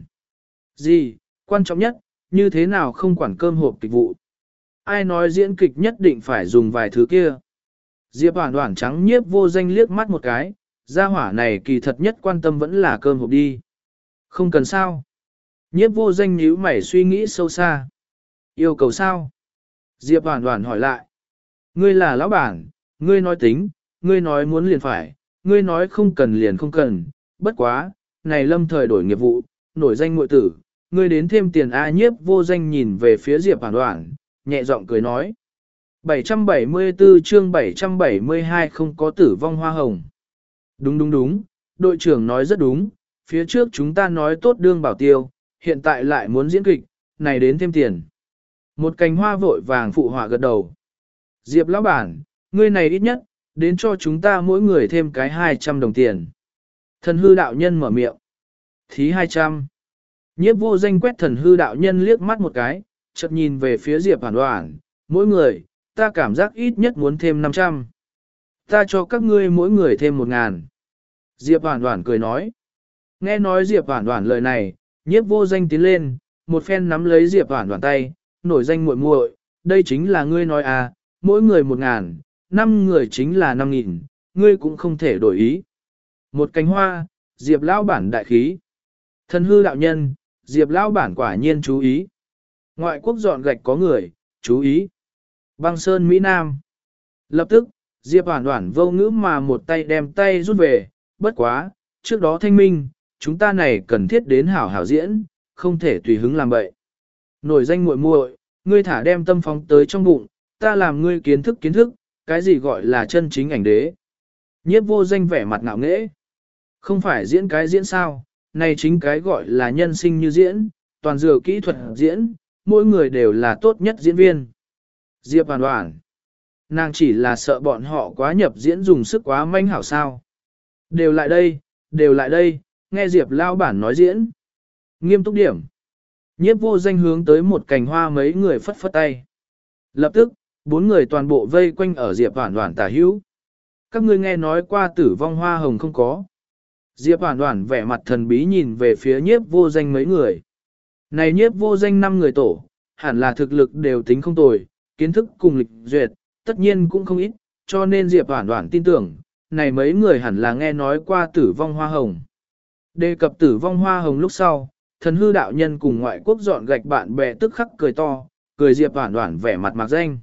Gì, quan trọng nhất, như thế nào không quản cơm hộp kịch vụ. Ai nói diễn kịch nhất định phải dùng vài thứ kia. Diệp Hoản Hoản trắng nhiếp vô danh liếc mắt một cái, gia hỏa này kỳ thật nhất quan tâm vẫn là cơm hộp đi. Không cần sao. Nhiếp vô danh nhíu mày suy nghĩ sâu xa. Yêu cầu sao? Diệp Hoản Hoản hỏi lại. Ngươi là lão bản, ngươi nói tính, ngươi nói muốn liền phải, ngươi nói không cần liền không cần, bất quá, này lâm thời đổi nghiệp vụ, nổi danh muội tử, ngươi đến thêm tiền A. Nhiếp vô danh nhìn về phía Diệp Hoản Hoản, nhẹ giọng cười nói. bảy trăm bảy mươi tư chương bảy trăm bảy mươi hai không có tử vong hoa hồng. Đúng đúng đúng, đội trưởng nói rất đúng, phía trước chúng ta nói tốt đương bảo tiêu, hiện tại lại muốn diễn kịch, này đến thêm tiền. Một cành hoa vội vàng phụ họa gật đầu. Diệp lão bản, ngươi này ít nhất, đến cho chúng ta mỗi người thêm cái hai trăm đồng tiền. Thần hư đạo nhân mở miệng. Thí hai trăm. Nhiếp vô danh quét thần hư đạo nhân liếc mắt một cái, chợt nhìn về phía Diệp Hoản Hoản, mỗi người, ta cảm giác ít nhất muốn thêm năm trăm. Ta cho các ngươi mỗi người thêm một ngàn. Diệp Hoản Hoản cười nói. Nghe nói Diệp Hoản Hoản lời này, nhiếp vô danh tiến lên, một phen nắm lấy Diệp Hoản Hoản tay, nổi danh muội muội, đây chính là ngươi nói à, mỗi người một ngàn, năm người chính là năm nghìn, ngươi cũng không thể đổi ý. Một cánh hoa, Diệp lão bản đại khí. Thần hư đạo nhân, Diệp lão bản quả nhiên chú ý. Ngoại quốc dọn gạch có người, chú ý. Băng Sơn Mỹ Nam. Lập tức, Diệp Hoản Hoản vô ngữ mà một tay đem tay rút về, bất quá, trước đó thanh minh, chúng ta này cần thiết đến hảo hảo diễn, không thể tùy hứng làm bậy. Nổi danh muội muội, ngươi thả đem tâm phóng tới trong bụng, ta làm ngươi kiến thức kiến thức, cái gì gọi là chân chính ảnh đế. Nhiếp vô danh vẻ mặt ngạo nghễ. Không phải diễn cái diễn sao, này chính cái gọi là nhân sinh như diễn, toàn dựa kỹ thuật diễn, mỗi người đều là tốt nhất diễn viên. Diệp Hoản Hoản, nàng chỉ là sợ bọn họ quá nhập diễn dùng sức quá manh hảo sao. Đều lại đây, đều lại đây, nghe Diệp lao bản nói diễn. Nghiêm túc điểm. Nhiếp vô danh hướng tới một cành hoa mấy người phất phất tay. Lập tức, bốn người toàn bộ vây quanh ở Diệp Hoản Hoản tả hữu. Các ngươi nghe nói qua tử vong hoa hồng không có. Diệp Hoản Hoản vẻ mặt thần bí nhìn về phía nhiếp vô danh mấy người. Này nhiếp vô danh năm người tổ, hẳn là thực lực đều tính không tồi, kiến thức cùng lịch duyệt, tất nhiên cũng không ít, cho nên Diệp Hoản Hoản tin tưởng, này mấy người hẳn là nghe nói qua tử vong hoa hồng. Đề cập tử vong hoa hồng lúc sau, thần hư đạo nhân cùng ngoại quốc dọn gạch bạn bè tức khắc cười to, cười Diệp Hoản Hoản vẻ mặt mạc danh.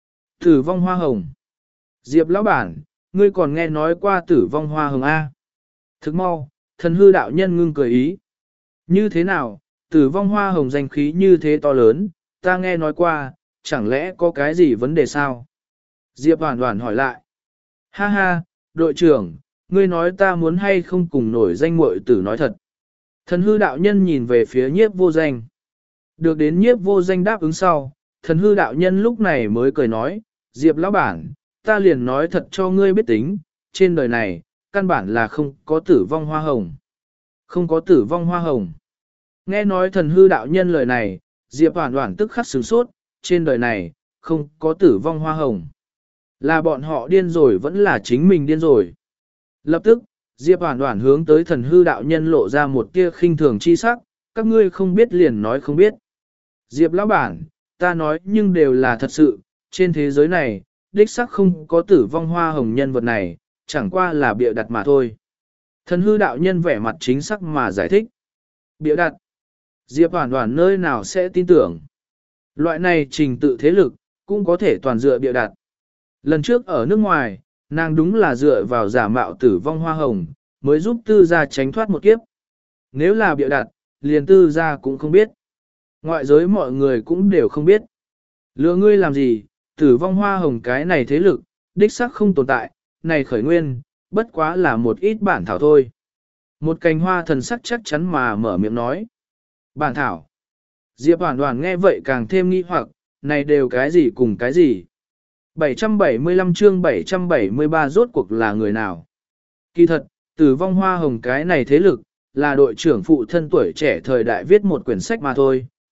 Tử vong hoa hồng. Diệp lão bản, ngươi còn nghe nói qua tử vong hoa hồng A. Thức mau, thần hư đạo nhân ngưng cười ý. Như thế nào, tử vong hoa hồng danh khí như thế to lớn, ta nghe nói qua, chẳng lẽ có cái gì vấn đề sao? Diệp Hoản Hoản hỏi lại. Ha ha, đội trưởng, ngươi nói ta muốn hay không cùng nổi danh muội tử nói thật. Thần hư đạo nhân nhìn về phía nhiếp vô danh. Được đến nhiếp vô danh đáp ứng sau, thần hư đạo nhân lúc này mới cười nói, Diệp lão bản, ta liền nói thật cho ngươi biết tính, trên đời này, căn bản là không có tử vong hoa hồng. Không có tử vong hoa hồng. Nghe nói thần hư đạo nhân lời này, Diệp Hoản Hoản tức khắc sửng sốt, trên đời này, không có tử vong hoa hồng. Là bọn họ điên rồi vẫn là chính mình điên rồi. Lập tức, Diệp Hoản Hoản hướng tới thần hư đạo nhân lộ ra một tia khinh thường chi sắc, các ngươi không biết liền nói không biết. Diệp lão bản, ta nói nhưng đều là thật sự, trên thế giới này, đích xác không có tử vong hoa hồng nhân vật này, chẳng qua là bịa đặt mà thôi. Thần hư đạo nhân vẻ mặt chính xác mà giải thích. Bịa đặt. Diệp Hoản Hoản nơi nào sẽ tin tưởng. Loại này trình tự thế lực, cũng có thể toàn dựa bịa đặt. Lần trước ở nước ngoài, nàng đúng là dựa vào giả mạo tử vong hoa hồng, mới giúp tư gia tránh thoát một kiếp. Nếu là bịa đặt, liền tư gia cũng không biết. Ngoại giới mọi người cũng đều không biết. Lừa ngươi làm gì, tử vong hoa hồng cái này thế lực, đích xác không tồn tại, này khởi nguyên, bất quá là một ít bản thảo thôi. Một cành hoa thần sắc chắc chắn mà mở miệng nói. Bản thảo. Diệp Hoản Hoản nghe vậy càng thêm nghi hoặc, này đều cái gì cùng cái gì. bảy trăm bảy mươi lăm chương bảy trăm bảy mươi ba rốt cuộc là người nào? Kỳ thật, tử vong hoa hồng cái này thế lực, là đội trưởng phụ thân tuổi trẻ thời đại viết một quyển sách mà thôi,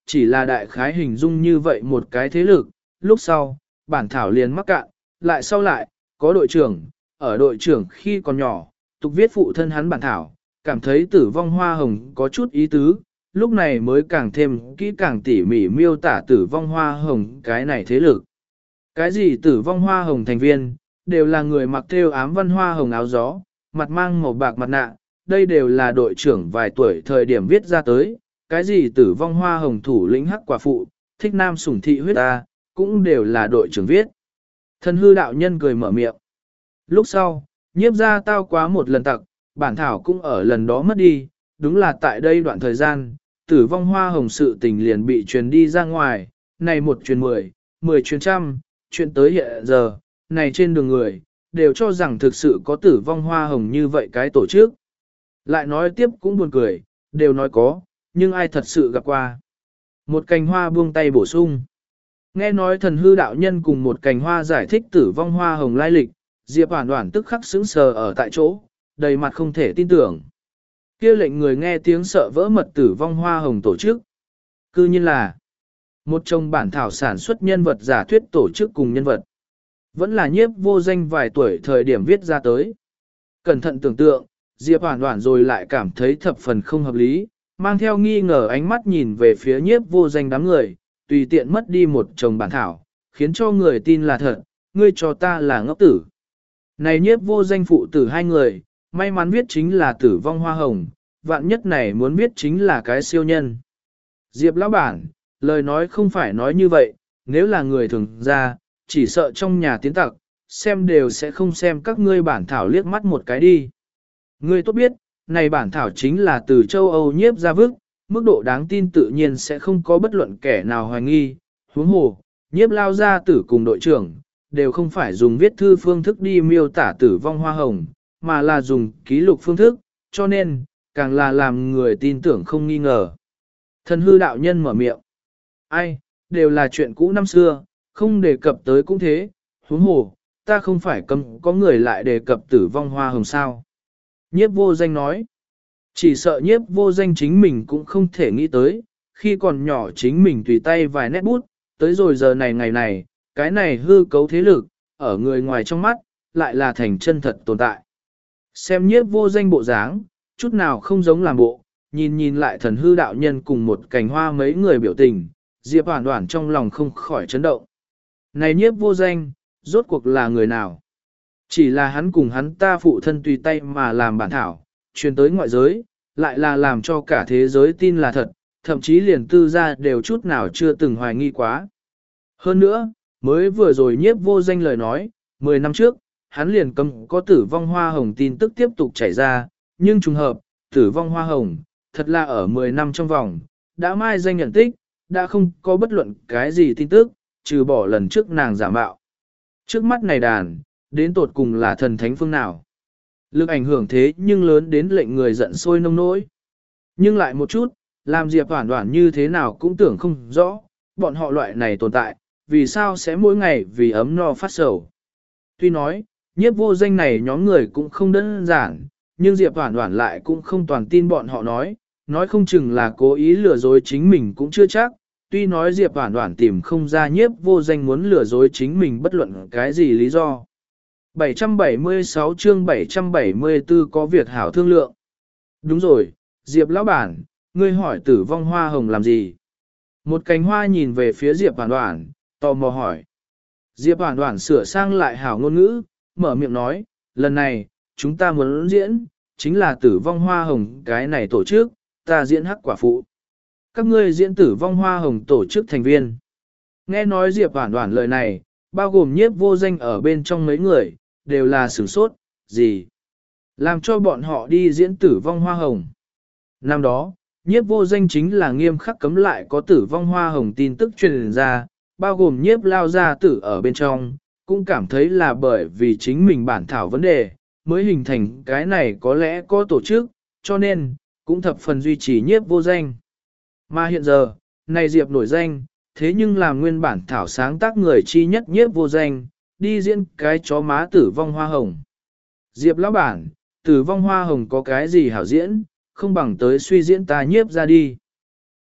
chỉ là đại khái hình dung như vậy một cái thế lực, lúc sau, bản thảo liền mắc cạn, lại sau lại, có đội trưởng, ở đội trưởng khi còn nhỏ, tục viết phụ thân hắn bản thảo, cảm thấy tử vong hoa hồng có chút ý tứ, lúc này mới càng thêm kỹ càng tỉ mỉ miêu tả tử vong hoa hồng cái này thế lực. Cái gì tử vong hoa hồng thành viên, đều là người mặc thêu ám văn hoa hồng áo gió, mặt mang màu bạc mặt nạ, đây đều là đội trưởng vài tuổi thời điểm viết ra tới, cái gì tử vong hoa hồng thủ lĩnh hắc quả phụ, thích nam sủng thị huyết ta, cũng đều là đội trưởng viết. Thần hư đạo nhân cười mở miệng. Lúc sau, nhiếp ra tao quá một lần tặc, bản thảo cũng ở lần đó mất đi, đúng là tại đây đoạn thời gian, tử vong hoa hồng sự tình liền bị truyền đi ra ngoài, này một truyền mười, mười truyền trăm, chuyện tới hiện giờ, này trên đường người, đều cho rằng thực sự có tử vong hoa hồng như vậy cái tổ chức. Lại nói tiếp cũng buồn cười, đều nói có, nhưng ai thật sự gặp qua. Một cành hoa buông tay bổ sung. Nghe nói thần hư đạo nhân cùng một cành hoa giải thích tử vong hoa hồng lai lịch, Diệp Hoản Hoản tức khắc sững sờ ở tại chỗ, đầy mặt không thể tin tưởng. Kia lệnh người nghe tiếng sợ vỡ mật tử vong hoa hồng tổ chức. Cư nhiên là một trong bản thảo sản xuất nhân vật giả thuyết tổ chức cùng nhân vật. Vẫn là nhiếp vô danh vài tuổi thời điểm viết ra tới. Cẩn thận tưởng tượng, Diệp Hoản Hoản rồi lại cảm thấy thập phần không hợp lý, mang theo nghi ngờ ánh mắt nhìn về phía nhiếp vô danh đám người, tùy tiện mất đi một chồng bản thảo, khiến cho người tin là thật, ngươi cho ta là ngốc tử. Này nhiếp vô danh phụ tử hai người, may mắn viết chính là tử vong hoa hồng, vạn nhất này muốn viết chính là cái siêu nhân. Diệp lão bản, lời nói không phải nói như vậy, nếu là người thường ra, chỉ sợ trong nhà tiến tặc, xem đều sẽ không xem các ngươi bản thảo liếc mắt một cái đi. Ngươi tốt biết, này bản thảo chính là từ châu Âu nhiếp ra vức, mức độ đáng tin tự nhiên sẽ không có bất luận kẻ nào hoài nghi. Huống hồ, nhiếp lao gia tử cùng đội trưởng, đều không phải dùng viết thư phương thức đi miêu tả tử vong hoa hồng, mà là dùng ký lục phương thức, cho nên, càng là làm người tin tưởng không nghi ngờ. Thần hư đạo nhân mở miệng. Ai, đều là chuyện cũ năm xưa, không đề cập tới cũng thế, huống hồ, ta không phải cấm có người lại đề cập tử vong hoa hồng sao. Nhiếp vô danh nói. Chỉ sợ nhiếp vô danh chính mình cũng không thể nghĩ tới, khi còn nhỏ chính mình tùy tay vài nét bút, tới rồi giờ này ngày này, cái này hư cấu thế lực, ở người ngoài trong mắt, lại là thành chân thật tồn tại. Xem nhiếp vô danh bộ dáng, chút nào không giống làm bộ, nhìn nhìn lại thần hư đạo nhân cùng một cành hoa mấy người biểu tình, Diệp Hoản Hoản trong lòng không khỏi chấn động. Này nhiếp vô danh, rốt cuộc là người nào? Chỉ là hắn cùng hắn ta phụ thân tùy tay mà làm bản thảo, truyền tới ngoại giới, lại là làm cho cả thế giới tin là thật, thậm chí liền tư gia đều chút nào chưa từng hoài nghi quá. Hơn nữa, mới vừa rồi nhiếp vô danh lời nói, mười năm trước, hắn liền cấm có tử vong hoa hồng tin tức tiếp tục chảy ra, nhưng trùng hợp, tử vong hoa hồng, thật là ở mười năm trong vòng, đã mai danh nhận tích, đã không có bất luận cái gì tin tức, trừ bỏ lần trước nàng giả mạo. Trước mắt này đàn, đến tột cùng là thần thánh phương nào. Lực ảnh hưởng thế nhưng lớn đến lệnh người giận sôi nông nỗi. Nhưng lại một chút, làm Diệp Hoản Hoản như thế nào cũng tưởng không rõ, bọn họ loại này tồn tại, vì sao sẽ mỗi ngày vì ấm no phát sầu. Tuy nói, nhiếp vô danh này nhóm người cũng không đơn giản, nhưng Diệp Hoản Hoản lại cũng không toàn tin bọn họ nói, nói không chừng là cố ý lừa dối chính mình cũng chưa chắc. Tuy nói Diệp Hoản Hoản tìm không ra nhiếp vô danh muốn lừa dối chính mình bất luận cái gì lý do. bảy trăm bảy mươi sáu chương bảy trăm bảy mươi tư có việc hảo thương lượng. Đúng rồi, Diệp lão bản, ngươi hỏi tử vong hoa hồng làm gì? Một cành hoa nhìn về phía Diệp Hoản Hoản, tò mò hỏi. Diệp Hoản Hoản sửa sang lại hảo ngôn ngữ, mở miệng nói, lần này, chúng ta muốn diễn, chính là tử vong hoa hồng cái này tổ chức, ta diễn hắc quả phụ. Các ngươi diễn tử vong hoa hồng tổ chức thành viên. Nghe nói Diệp Hoản Hoản lời này, bao gồm nhiếp vô danh ở bên trong mấy người, đều là sửng sốt, gì? Làm cho bọn họ đi diễn tử vong hoa hồng. Năm đó, nhiếp vô danh chính là nghiêm khắc cấm lại có tử vong hoa hồng tin tức truyền ra, bao gồm nhiếp lao gia tử ở bên trong, cũng cảm thấy là bởi vì chính mình bản thảo vấn đề, mới hình thành cái này có lẽ có tổ chức, cho nên, cũng thập phần duy trì nhiếp vô danh. Mà hiện giờ, này Diệp nổi danh, thế nhưng làm nguyên bản thảo sáng tác người chi nhất nhiếp vô danh, đi diễn cái chó má tử vong hoa hồng. Diệp lão bản, tử vong hoa hồng có cái gì hảo diễn, không bằng tới suy diễn ta nhiếp ra đi.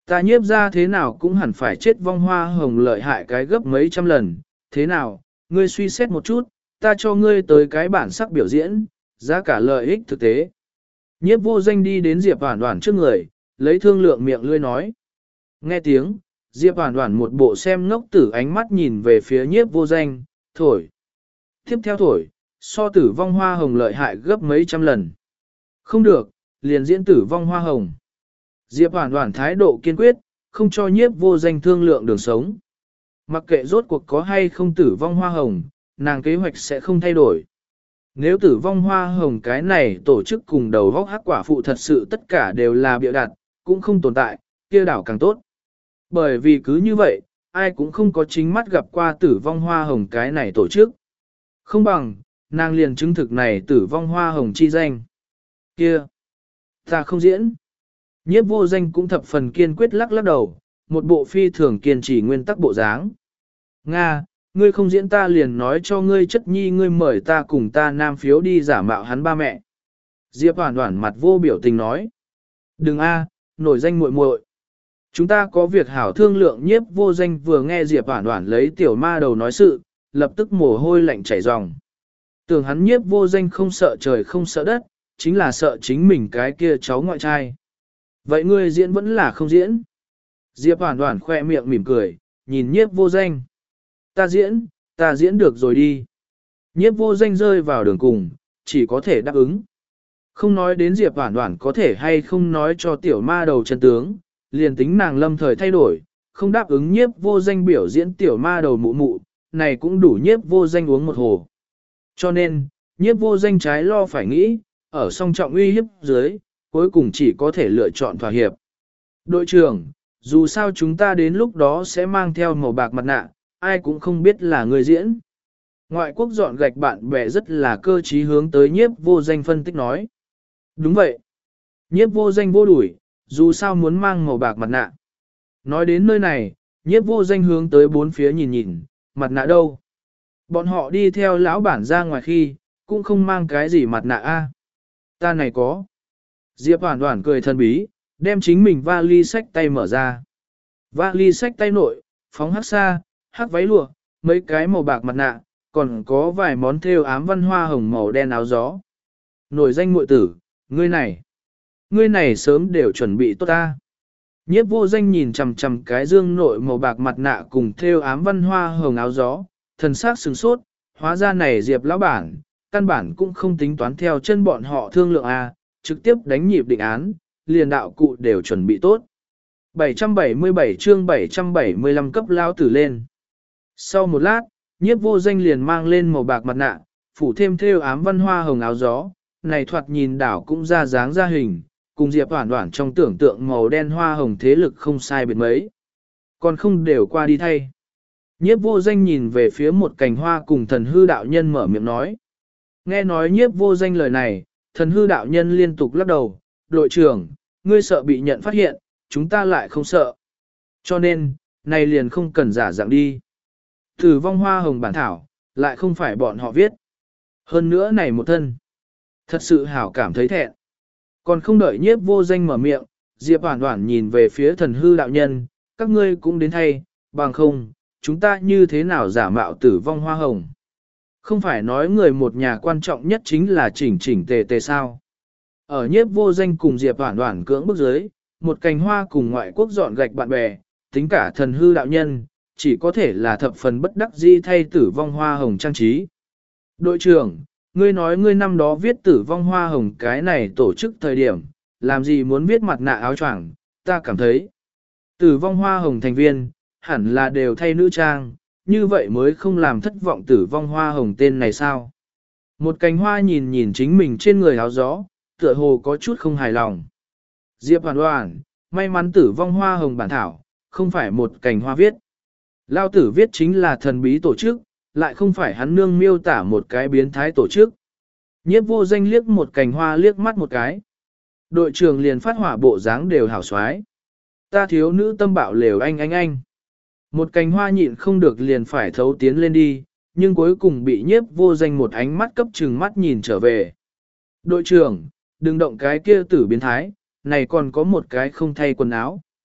Ta nhiếp ra thế nào cũng hẳn phải chết vong hoa hồng lợi hại cái gấp mấy trăm lần, thế nào, ngươi suy xét một chút, ta cho ngươi tới cái bản sắc biểu diễn, giá cả lợi ích thực tế. Nhiếp vô danh đi đến Diệp Hoản Hoản trước người, lấy thương lượng miệng lươi nói. Nghe tiếng, Diệp Hoản Hoản một bộ xem ngốc tử ánh mắt nhìn về phía nhiếp vô danh, thổi. Tiếp theo thổi, so tử vong hoa hồng lợi hại gấp mấy trăm lần. Không được, liền diễn tử vong hoa hồng. Diệp Hoản Hoản thái độ kiên quyết, không cho nhiếp vô danh thương lượng đường sống. Mặc kệ rốt cuộc có hay không tử vong hoa hồng, nàng kế hoạch sẽ không thay đổi. Nếu tử vong hoa hồng cái này tổ chức cùng đầu vóc hắc quả phụ thật sự tất cả đều là bịa đặt, cũng không tồn tại, kia đảo càng tốt. Bởi vì cứ như vậy, ai cũng không có chính mắt gặp qua tử vong hoa hồng cái này tổ chức. Không bằng, nàng liền chứng thực này tử vong hoa hồng chi danh. Kia, ta không diễn. Nhiếp vô danh cũng thập phần kiên quyết lắc lắc đầu, một bộ phi thường kiên trì nguyên tắc bộ dáng. Nga, ngươi không diễn ta liền nói cho ngươi chất nhi ngươi mời ta cùng ta nam phiếu đi giả mạo hắn ba mẹ. Diệp Hoản Hoản mặt vô biểu tình nói. Đừng a, nổi danh muội muội. Chúng ta có việc hảo thương lượng. Nhiếp vô danh vừa nghe Diệp Hoản Hoản lấy tiểu ma đầu nói sự, lập tức mồ hôi lạnh chảy ròng. Tưởng hắn nhiếp vô danh không sợ trời không sợ đất, chính là sợ chính mình cái kia cháu ngoại trai. Vậy ngươi diễn vẫn là không diễn? Diệp Hoản Hoản khoe miệng mỉm cười, nhìn nhiếp vô danh. Ta diễn, ta diễn được rồi đi. Nhiếp vô danh rơi vào đường cùng, chỉ có thể đáp ứng. Không nói đến Diệp Hoản Hoản có thể hay không nói cho tiểu ma đầu chân tướng, liền tính nàng lâm thời thay đổi, không đáp ứng nhiếp vô danh biểu diễn tiểu ma đầu mụ mụ, này cũng đủ nhiếp vô danh uống một hồ. Cho nên, nhiếp vô danh trái lo phải nghĩ, ở song trọng uy hiếp dưới, cuối cùng chỉ có thể lựa chọn thỏa hiệp. Đội trưởng, dù sao chúng ta đến lúc đó sẽ mang theo màu bạc mặt nạ, ai cũng không biết là người diễn. Ngoại quốc dọn gạch bạn bè rất là cơ trí hướng tới nhiếp vô danh phân tích nói. Đúng vậy. Nhiếp vô danh vô đuổi, dù sao muốn mang màu bạc mặt nạ. Nói đến nơi này, nhiếp vô danh hướng tới bốn phía nhìn nhìn, mặt nạ đâu. Bọn họ đi theo lão bản ra ngoài khi, cũng không mang cái gì mặt nạ a. Ta này có. Diệp Hoản Hoản cười thần bí, đem chính mình vali sách tay mở ra. Vali sách tay nội, phóng hắc sa, hắc váy lụa, mấy cái màu bạc mặt nạ, còn có vài món thêu ám văn hoa hồng màu đen áo gió. Nổi danh muội tử, ngươi này, ngươi này sớm đều chuẩn bị tốt ta. Nhiếp vô danh nhìn chằm chằm cái dương nội màu bạc mặt nạ cùng thêu ám văn hoa hồng áo gió, thần sắc sửng sốt, hóa ra này Diệp lão bản, căn bản cũng không tính toán theo chân bọn họ thương lượng a, trực tiếp đánh nhịp định án, liền đạo cụ đều chuẩn bị tốt. bảy trăm bảy mươi bảy chương bảy trăm bảy mươi lăm cấp lao tử lên. Sau một lát, nhiếp vô danh liền mang lên màu bạc mặt nạ, phủ thêm thêu ám văn hoa hồng áo gió, này thoạt nhìn đảo cũng ra dáng ra hình, cùng Diệp Hoản Hoản trong tưởng tượng màu đen hoa hồng thế lực không sai biệt mấy. Còn không đều qua đi thay. Nhiếp vô danh nhìn về phía một cành hoa cùng thần hư đạo nhân mở miệng nói. Nghe nói nhiếp vô danh lời này, thần hư đạo nhân liên tục lắc đầu, đội trưởng, ngươi sợ bị nhận phát hiện, chúng ta lại không sợ. Cho nên, này liền không cần giả dạng đi. Tử vong hoa hồng bản thảo, lại không phải bọn họ viết. Hơn nữa này một thân. Thật sự hảo cảm thấy thẹn. Còn không đợi nhiếp vô danh mở miệng, Diệp Hoản Hoản nhìn về phía thần hư đạo nhân, các ngươi cũng đến thay, bằng không, chúng ta như thế nào giả mạo tử vong hoa hồng. Không phải nói người một nhà quan trọng nhất chính là chỉnh chỉnh tề tề sao. Ở nhiếp vô danh cùng Diệp Hoản Hoản cưỡng bức dưới, một cành hoa cùng ngoại quốc dọn gạch bạn bè, tính cả thần hư đạo nhân, chỉ có thể là thập phần bất đắc dĩ thay tử vong hoa hồng trang trí. Đội trưởng, ngươi nói ngươi năm đó viết tử vong hoa hồng cái này tổ chức thời điểm, làm gì muốn viết mặt nạ áo choàng, ta cảm thấy. Tử vong hoa hồng thành viên, hẳn là đều thay nữ trang, như vậy mới không làm thất vọng tử vong hoa hồng tên này sao. Một cành hoa nhìn nhìn chính mình trên người áo gió, tựa hồ có chút không hài lòng. Diệp Hoản Hoản, may mắn tử vong hoa hồng bản thảo, không phải một cành hoa viết. Lao tử viết chính là thần bí tổ chức, lại không phải hắn nương miêu tả một cái biến thái tổ chức. Nhiếp vô danh liếc một cành hoa liếc mắt một cái. Đội trưởng liền phát hỏa bộ dáng đều hảo xoái. Ta thiếu nữ tâm bạo lều anh anh anh. Một cành hoa nhịn không được liền phải thấu tiến lên đi, nhưng cuối cùng bị nhiếp vô danh một ánh mắt cấp trừng mắt nhìn trở về. Đội trưởng, đừng động cái kia tử biến thái, này còn có một cái không thay quần áo.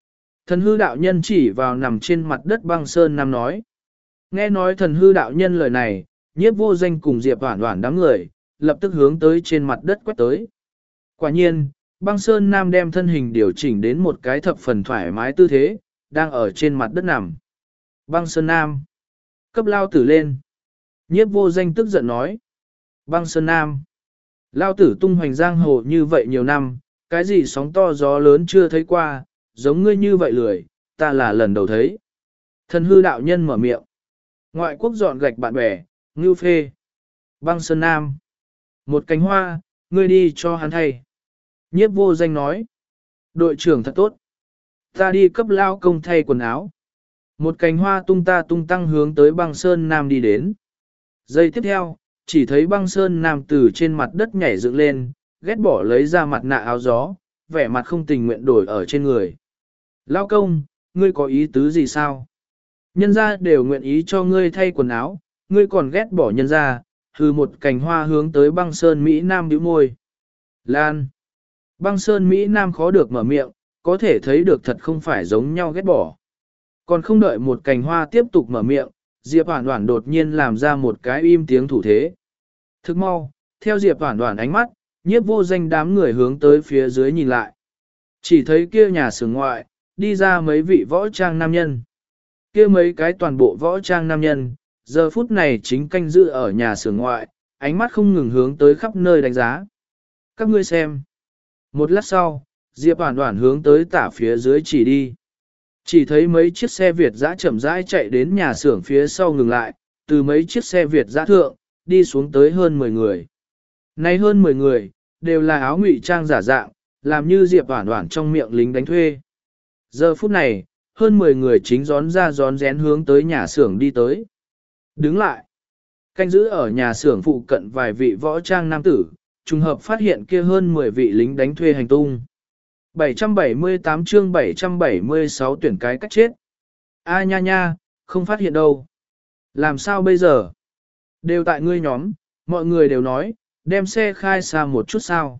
Thần hư đạo nhân chỉ vào nằm trên mặt đất băng sơn nam nói. Nghe nói thần hư đạo nhân lời này, nhiếp vô danh cùng Diệp Hoản Hoản đám người, lập tức hướng tới trên mặt đất quét tới. Quả nhiên, băng sơn nam đem thân hình điều chỉnh đến một cái thập phần thoải mái tư thế, đang ở trên mặt đất nằm. Băng sơn nam. Cấp lao tử lên. Nhiếp vô danh tức giận nói. Băng sơn nam. Lao tử tung hoành giang hồ như vậy nhiều năm, cái gì sóng to gió lớn chưa thấy qua, giống ngươi như vậy lười, ta là lần đầu thấy. Thần hư đạo nhân mở miệng. Ngoại quốc dọn gạch bạn bè, ngưu phê. Băng sơn nam. Một cánh hoa, ngươi đi cho hắn thay. Nhiếp vô danh nói. Đội trưởng thật tốt. Ta đi cấp lao công thay quần áo. Một cánh hoa tung ta tung tăng hướng tới băng sơn nam đi đến. Giây tiếp theo, chỉ thấy băng sơn nam từ trên mặt đất nhảy dựng lên, ghét bỏ lấy ra mặt nạ áo gió, vẻ mặt không tình nguyện đổi ở trên người. Lao công, ngươi có ý tứ gì sao? Nhân gia đều nguyện ý cho ngươi thay quần áo, ngươi còn ghét bỏ nhân gia, hừ một cành hoa hướng tới băng sơn Mỹ Nam bĩu môi. Lan. Băng sơn Mỹ Nam khó được mở miệng, có thể thấy được thật không phải giống nhau ghét bỏ. Còn không đợi một cành hoa tiếp tục mở miệng, Diệp Hoản Hoản đột nhiên làm ra một cái im tiếng thủ thế. Thức mau, theo Diệp Hoản Hoản ánh mắt, nhiếp vô danh đám người hướng tới phía dưới nhìn lại. Chỉ thấy kia nhà xưởng ngoại, đi ra mấy vị võ trang nam nhân. Kia mấy cái toàn bộ võ trang nam nhân, giờ phút này chính canh giữ ở nhà xưởng ngoại, ánh mắt không ngừng hướng tới khắp nơi đánh giá. Các ngươi xem. Một lát sau, Diệp Hoản Hoản hướng tới tả phía dưới chỉ đi. Chỉ thấy mấy chiếc xe Việt dã chậm rãi chạy đến nhà xưởng phía sau ngừng lại, từ mấy chiếc xe Việt dã thượng, đi xuống tới hơn mười người. Nay hơn mười người, đều là áo ngụy trang giả dạng, làm như Diệp Hoản Hoản trong miệng lính đánh thuê. Giờ phút này, hơn mười người chính gión ra gión rén hướng tới nhà xưởng đi tới. Đứng lại. Canh giữ ở nhà xưởng phụ cận vài vị võ trang nam tử, trùng hợp phát hiện kia hơn mười vị lính đánh thuê hành tung. bảy trăm bảy mươi tám chương bảy trăm bảy mươi sáu tuyển cái cách chết. A nha nha, không phát hiện đâu. Làm sao bây giờ? Đều tại ngươi nhóm, mọi người đều nói, đem xe khai xa một chút sao.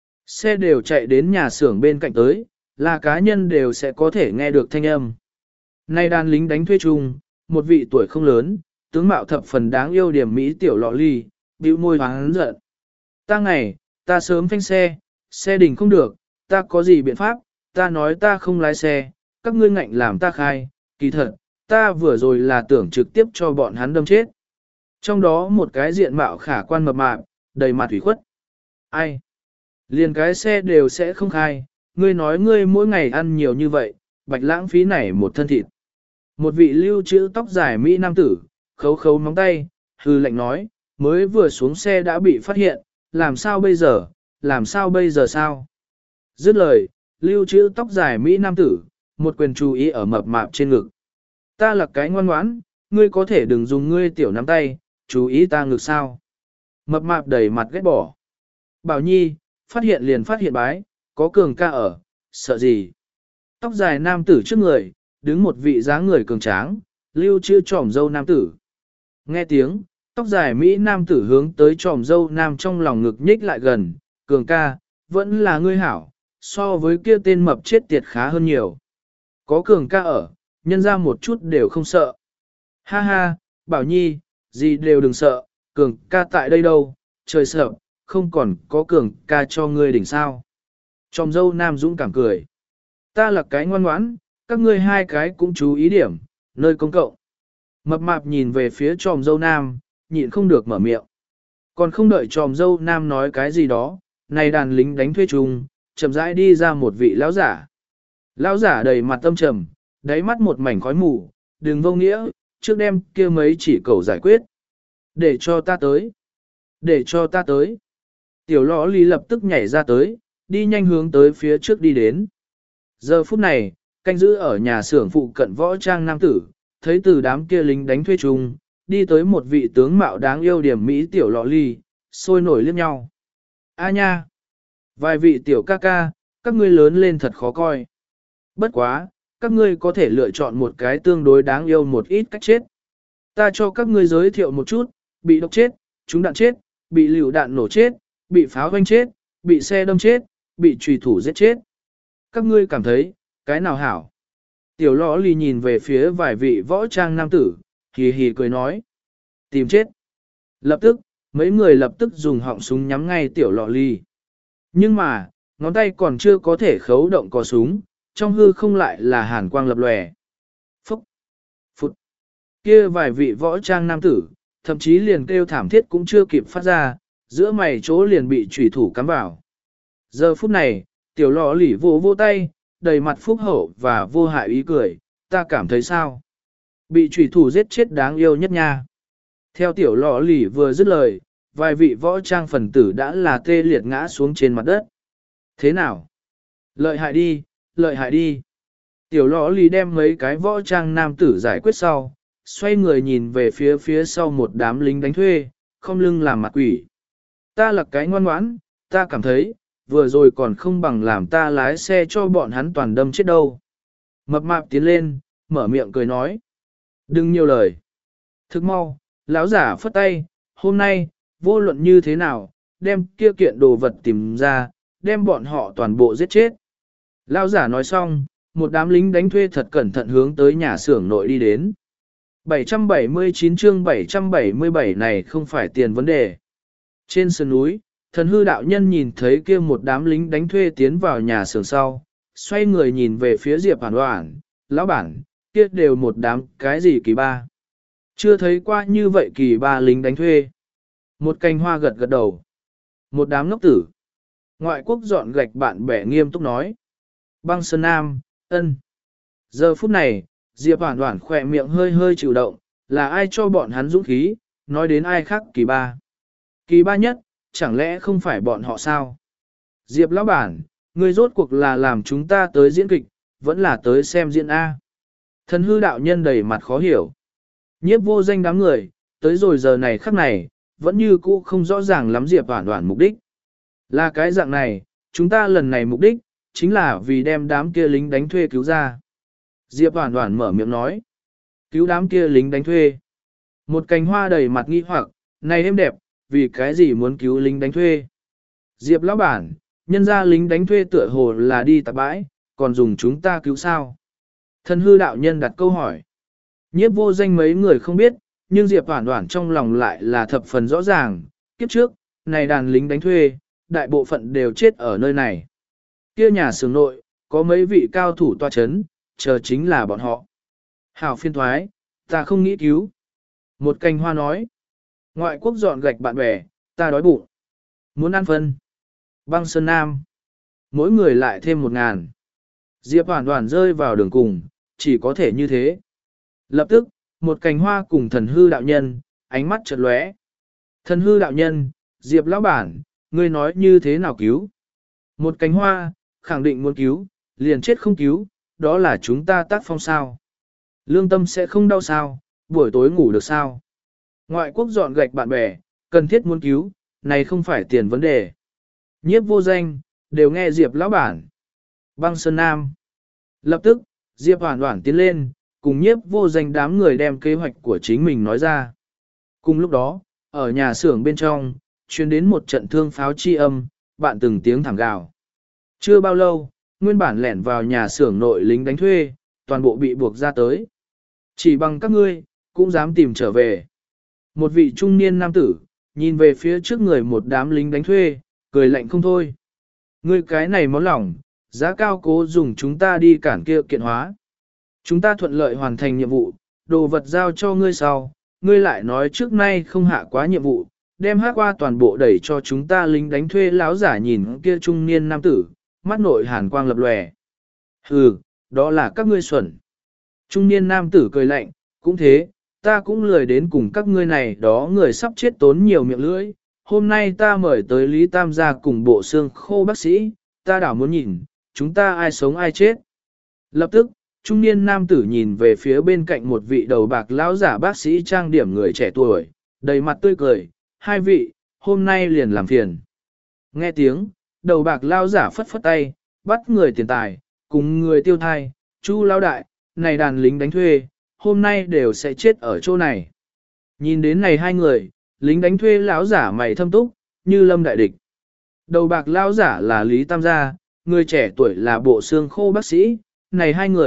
Xe đều chạy đến nhà xưởng bên cạnh tới, là cá nhân đều sẽ có thể nghe được thanh âm. Nay đàn lính đánh thuê chung, một vị tuổi không lớn, tướng mạo thập phần đáng yêu điểm mỹ tiểu lọ ly, bĩu môi hoáng giận. Ta ngày, ta sớm phanh xe, xe đình không được, ta có gì biện pháp, ta nói ta không lái xe, các ngươi ngạnh làm ta khai, kỳ thật, ta vừa rồi là tưởng trực tiếp cho bọn hắn đâm chết. Trong đó một cái diện mạo khả quan mập mạp, đầy mặt thủy khuất. Ai? Liền cái xe đều sẽ không khai, ngươi nói ngươi mỗi ngày ăn nhiều như vậy, bạch lãng phí này một thân thịt. Một vị lưu trữ tóc dài Mỹ nam tử, khấu khấu móng tay, hư lệnh nói, mới vừa xuống xe đã bị phát hiện, làm sao bây giờ, làm sao bây giờ sao? Dứt lời, lưu trữ tóc dài Mỹ nam tử, một quyền chú ý ở mập mạp trên ngực. Ta là cái ngoan ngoãn, ngươi có thể đừng dùng ngươi tiểu nắm tay, chú ý ta ngực sao? Mập mạp đầy mặt ghét bỏ. Bảo Nhi, phát hiện liền phát hiện bái, có cường ca ở, sợ gì? Tóc dài nam tử trước người, đứng một vị dáng người cường tráng, lưu trữ tròm dâu nam tử. Nghe tiếng, tóc dài Mỹ nam tử hướng tới tròm dâu nam trong lòng ngực nhích lại gần, cường ca, vẫn là ngươi hảo, so với kia tên mập chết tiệt khá hơn nhiều. Có cường ca ở, nhân ra một chút đều không sợ. Ha ha, Bảo Nhi, gì đều đừng sợ, cường ca tại đây đâu, trời sợ, không còn có cường ca cho ngươi đỉnh sao. Tròm dâu nam dũng cảm cười. Ta là cái ngoan ngoãn, các ngươi hai cái cũng chú ý điểm, nơi công cộng. Mập mạp nhìn về phía tròm dâu nam, nhịn không được mở miệng. Còn không đợi tròm dâu nam nói cái gì đó, này đàn lính đánh thuê chung, chậm rãi đi ra một vị lão giả. Lão giả đầy mặt tâm trầm, đáy mắt một mảnh khói mù, đừng vô nghĩa, trước đem kia mấy chỉ cầu giải quyết. Để cho ta tới. Để cho ta tới. Tiểu lõ ly lập tức nhảy ra tới, đi nhanh hướng tới phía trước đi đến. Giờ phút này, canh giữ ở nhà xưởng phụ cận võ trang nam tử, thấy từ đám kia lính đánh thuê chung, đi tới một vị tướng mạo đáng yêu điểm Mỹ tiểu lọ ly, sôi nổi liếc nhau. A nha! Vài vị tiểu ca ca, các ngươi lớn lên thật khó coi. Bất quá, các ngươi có thể lựa chọn một cái tương đối đáng yêu một ít cách chết. Ta cho các ngươi giới thiệu một chút, bị độc chết, trúng đạn chết, bị lựu đạn nổ chết, bị pháo hoanh chết, bị xe đâm chết, bị trùy thủ giết chết. Các ngươi cảm thấy, cái nào hảo? Tiểu lõ lì nhìn về phía vài vị võ trang nam tử, hì hì cười nói. Tìm chết. Lập tức, mấy người lập tức dùng họng súng nhắm ngay tiểu lọ lì. Nhưng mà, ngón tay còn chưa có thể khấu động cò súng, trong hư không lại là hàn quang lập lòe. Phúc! Phụt! Kia vài vị võ trang nam tử, thậm chí liền kêu thảm thiết cũng chưa kịp phát ra, giữa mày chỗ liền bị chủy thủ cắm vào. Giờ phút này, tiểu lọ lì vỗ vỗ tay, đầy mặt phúc hậu và vô hại ý cười, ta cảm thấy sao? Bị chủy thủ giết chết đáng yêu nhất nha. Theo tiểu lọ lì vừa dứt lời, vài vị võ trang phần tử đã là tê liệt ngã xuống trên mặt đất. Thế nào? Lợi hại đi, lợi hại đi. Tiểu lọ lì đem mấy cái võ trang nam tử giải quyết sau, xoay người nhìn về phía phía sau một đám lính đánh thuê, không lưng làm mặt quỷ. Ta là cái ngoan ngoãn, ta cảm thấy, vừa rồi còn không bằng làm ta lái xe cho bọn hắn toàn đâm chết đâu. Mập mạp tiến lên, mở miệng cười nói. Đừng nhiều lời. Thức mau, lão giả phất tay, hôm nay, vô luận như thế nào, đem kia kiện đồ vật tìm ra, đem bọn họ toàn bộ giết chết. Lão giả nói xong, một đám lính đánh thuê thật cẩn thận hướng tới nhà xưởng nội đi đến. bảy trăm bảy mươi chín chương bảy trăm bảy mươi bảy này không phải tiền vấn đề. Trên sườn núi, thần hư đạo nhân nhìn thấy kia một đám lính đánh thuê tiến vào nhà xưởng sau, xoay người nhìn về phía Diệp Hàn Hoản, lão bản, kia đều một đám cái gì kỳ ba. Chưa thấy qua như vậy kỳ ba lính đánh thuê. Một cành hoa gật gật đầu. Một đám ngốc tử. Ngoại quốc dọn gạch bạn bè nghiêm túc nói. Băng Sơn Nam, ân. Giờ phút này, Diệp Hoản Hoản khỏe miệng hơi hơi chịu động, là ai cho bọn hắn dũng khí, nói đến ai khác kỳ ba. Kỳ ba nhất, chẳng lẽ không phải bọn họ sao? Diệp lão bản, người rốt cuộc là làm chúng ta tới diễn kịch, vẫn là tới xem diễn A. Thần hư đạo nhân đầy mặt khó hiểu. Nhiếp vô danh đám người, tới rồi giờ này khắc này, vẫn như cũ không rõ ràng lắm Diệp Hoản Hoản mục đích. Là cái dạng này, chúng ta lần này mục đích, chính là vì đem đám kia lính đánh thuê cứu ra. Diệp Hoản Hoản mở miệng nói. Cứu đám kia lính đánh thuê. Một cành hoa đầy mặt nghi hoặc, này em đẹp, vì cái gì muốn cứu lính đánh thuê? Diệp lão bản, nhân ra lính đánh thuê tựa hồ là đi tạp bãi, còn dùng chúng ta cứu sao? Thần hư đạo nhân đặt câu hỏi. Nhiếp vô danh mấy người không biết, nhưng Diệp Hoản Hoản trong lòng lại là thập phần rõ ràng. Kiếp trước, này đàn lính đánh thuê, đại bộ phận đều chết ở nơi này. Kia nhà xưởng nội, có mấy vị cao thủ tọa chấn, chờ chính là bọn họ. Hảo phiên thoái, ta không nghĩ cứu. Một cành hoa nói. Ngoại quốc dọn gạch bạn bè, ta đói bụng. Muốn ăn phân. Băng Sơn Nam. Mỗi người lại thêm một ngàn. Diệp Hoản Hoản rơi vào đường cùng, chỉ có thể như thế. Lập tức, một cành hoa cùng thần hư đạo nhân, ánh mắt chợt lóe. Thần hư đạo nhân, Diệp lão bản, ngươi nói như thế nào cứu? Một cành hoa, khẳng định muốn cứu, liền chết không cứu, đó là chúng ta tác phong sao. Lương tâm sẽ không đau sao, buổi tối ngủ được sao. Ngoại quốc dọn gạch bạn bè, cần thiết muốn cứu, này không phải tiền vấn đề. Nhiếp vô danh, đều nghe Diệp lão bản. Băng Sơn Nam. Lập tức, Diệp Hoản Hoản tiến lên, cùng nhiếp vô danh đám người đem kế hoạch của chính mình nói ra. Cùng lúc đó, ở nhà xưởng bên trong, truyền đến một trận thương pháo chi âm, bạn từng tiếng thảm gào. Chưa bao lâu, nguyên bản lẻn vào nhà xưởng nội lính đánh thuê, toàn bộ bị buộc ra tới. Chỉ bằng các ngươi, cũng dám tìm trở về. Một vị trung niên nam tử, nhìn về phía trước người một đám lính đánh thuê, cười lạnh không thôi. Ngươi cái này món lỏng, giá cao cố dùng chúng ta đi cản kia kiện hóa. Chúng ta thuận lợi hoàn thành nhiệm vụ, đồ vật giao cho ngươi sau, ngươi lại nói trước nay không hạ quá nhiệm vụ, đem hát qua toàn bộ đẩy cho chúng ta lính đánh thuê láo giả nhìn kia trung niên nam tử, mắt nội hàn quang lập lòe. Hừ, đó là các ngươi xuẩn. Trung niên nam tử cười lạnh, cũng thế, ta cũng lười đến cùng các ngươi này đó người sắp chết tốn nhiều miệng lưỡi. Hôm nay ta mời tới Lý Tam gia cùng bộ xương khô bác sĩ, ta đảo muốn nhìn, chúng ta ai sống ai chết. Lập tức, trung niên nam tử nhìn về phía bên cạnh một vị đầu bạc lão giả bác sĩ trang điểm người trẻ tuổi, đầy mặt tươi cười, hai vị, hôm nay liền làm phiền. Nghe tiếng, đầu bạc lão giả phất phất tay, bắt người tiền tài, cùng người tiêu thai, chu lão đại, này đàn lính đánh thuê, hôm nay đều sẽ chết ở chỗ này. Nhìn đến này hai người, lính đánh thuê lão giả mày thâm túc, như lâm đại địch. Đầu bạc lão giả là Lý Tam gia, người trẻ tuổi là bộ xương khô bác sĩ, này hai người,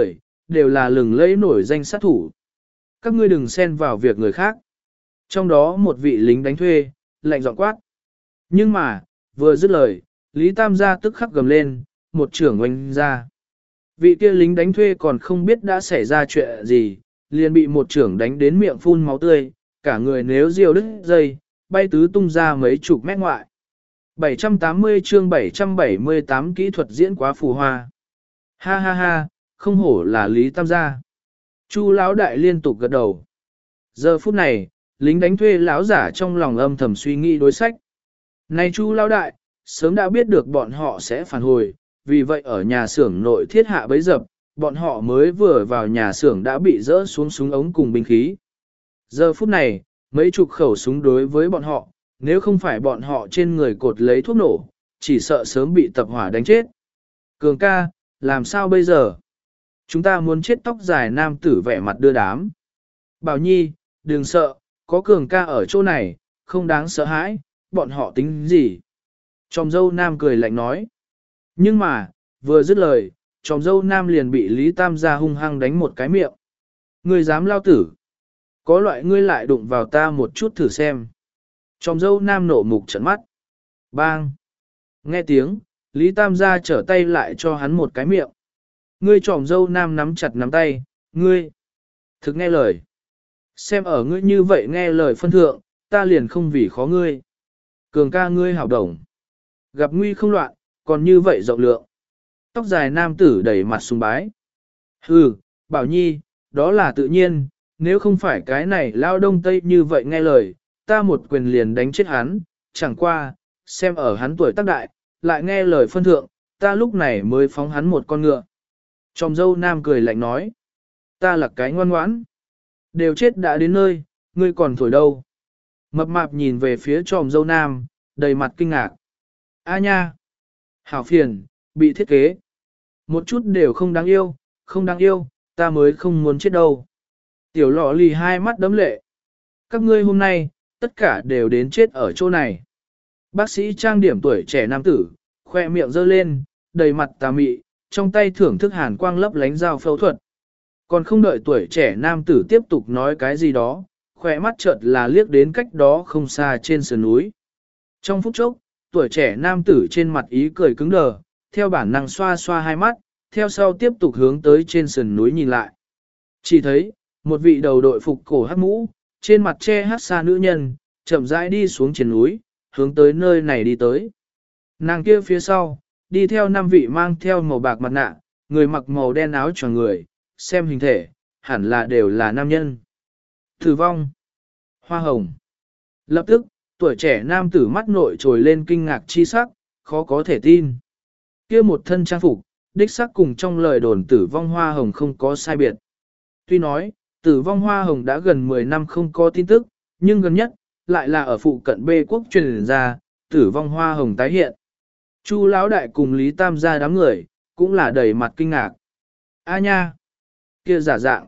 đều là lừng lẫy nổi danh sát thủ. Các ngươi đừng xen vào việc người khác. Trong đó một vị lính đánh thuê, lạnh giọng quát. Nhưng mà, vừa dứt lời, Lý Tam gia tức khắc gầm lên, một trưởng oanh ra. Vị kia lính đánh thuê còn không biết đã xảy ra chuyện gì, liền bị một trưởng đánh đến miệng phun máu tươi, cả người nếu diều đứt dây, bay tứ tung ra mấy chục mét ngoại. bảy trăm tám mươi chương bảy trăm bảy mươi tám kỹ thuật diễn quá phù hoa. Ha ha ha, không hổ là Lý Tam gia. Chu lão đại liên tục gật đầu. Giờ phút này, lính đánh thuê lão giả trong lòng âm thầm suy nghĩ đối sách. Này Chu lão đại, sớm đã biết được bọn họ sẽ phản hồi, vì vậy ở nhà xưởng nội thiết hạ bấy dập, bọn họ mới vừa vào nhà xưởng đã bị rỡ xuống súng ống cùng binh khí. Giờ phút này, mấy chục khẩu súng đối với bọn họ, nếu không phải bọn họ trên người cột lấy thuốc nổ, chỉ sợ sớm bị tập hỏa đánh chết. Cường ca, làm sao bây giờ? Chúng ta muốn chết tóc dài nam tử vẻ mặt đưa đám. Bảo Nhi, đừng sợ, có cường ca ở chỗ này, không đáng sợ hãi, bọn họ tính gì? Tròm dâu nam cười lạnh nói. Nhưng mà, vừa dứt lời, tròm dâu nam liền bị Lý Tam gia hung hăng đánh một cái miệng. Ngươi dám lao tử? Có loại ngươi lại đụng vào ta một chút thử xem. Tròm dâu nam nổ mục trận mắt. Bang! Nghe tiếng, Lý Tam gia trở tay lại cho hắn một cái miệng. Ngươi tròm dâu nam nắm chặt nắm tay, ngươi! Thực nghe lời. Xem ở ngươi như vậy nghe lời phân thượng, ta liền không vì khó ngươi. Cường ca ngươi hảo đồng. Gặp nguy không loạn, còn như vậy rộng lượng. Tóc dài nam tử đẩy mặt sùng bái. Hừ, Bảo Nhi, đó là tự nhiên, nếu không phải cái này lao đông tây như vậy nghe lời, ta một quyền liền đánh chết hắn, chẳng qua, xem ở hắn tuổi tác đại, lại nghe lời phân thượng, ta lúc này mới phóng hắn một con ngựa. Tròm dâu nam cười lạnh nói, ta là cái ngoan ngoãn, đều chết đã đến nơi, ngươi còn thổi đâu. Mập mạp nhìn về phía tròm dâu nam, đầy mặt kinh ngạc. A nha! Hảo phiền, bị thiết kế. Một chút đều không đáng yêu, không đáng yêu, ta mới không muốn chết đâu. Tiểu lọ lì hai mắt đấm lệ. Các ngươi hôm nay, tất cả đều đến chết ở chỗ này. Bác sĩ trang điểm tuổi trẻ nam tử, khoe miệng giơ lên, đầy mặt tà mị, trong tay thưởng thức hàn quang lấp lánh dao phẫu thuật. Còn không đợi tuổi trẻ nam tử tiếp tục nói cái gì đó, khoe mắt chợt là liếc đến cách đó không xa trên sườn núi. Trong phút chốc, tuổi trẻ nam tử trên mặt ý cười cứng đờ, theo bản năng xoa xoa hai mắt, theo sau tiếp tục hướng tới trên sườn núi nhìn lại. Chỉ thấy, một vị đầu đội phục cổ hắc mũ, trên mặt che hắc xa nữ nhân, chậm rãi đi xuống trên núi, hướng tới nơi này đi tới. Nàng kia phía sau, đi theo năm vị mang theo màu bạc mặt nạ, người mặc màu đen áo choàng người, xem hình thể, hẳn là đều là nam nhân. Tử vong. Hoa hồng. Lập tức, tuổi trẻ nam tử mắt nội trồi lên kinh ngạc chi sắc, khó có thể tin. Kia một thân trang phục, đích sắc cùng trong lời đồn tử vong hoa hồng không có sai biệt. Tuy nói, tử vong hoa hồng đã gần mười năm không có tin tức, nhưng gần nhất, lại là ở phụ cận bê quốc truyền ra, tử vong hoa hồng tái hiện. Chu lão đại cùng Lý Tam gia đám người, cũng là đầy mặt kinh ngạc. A nha! Kia giả dạng!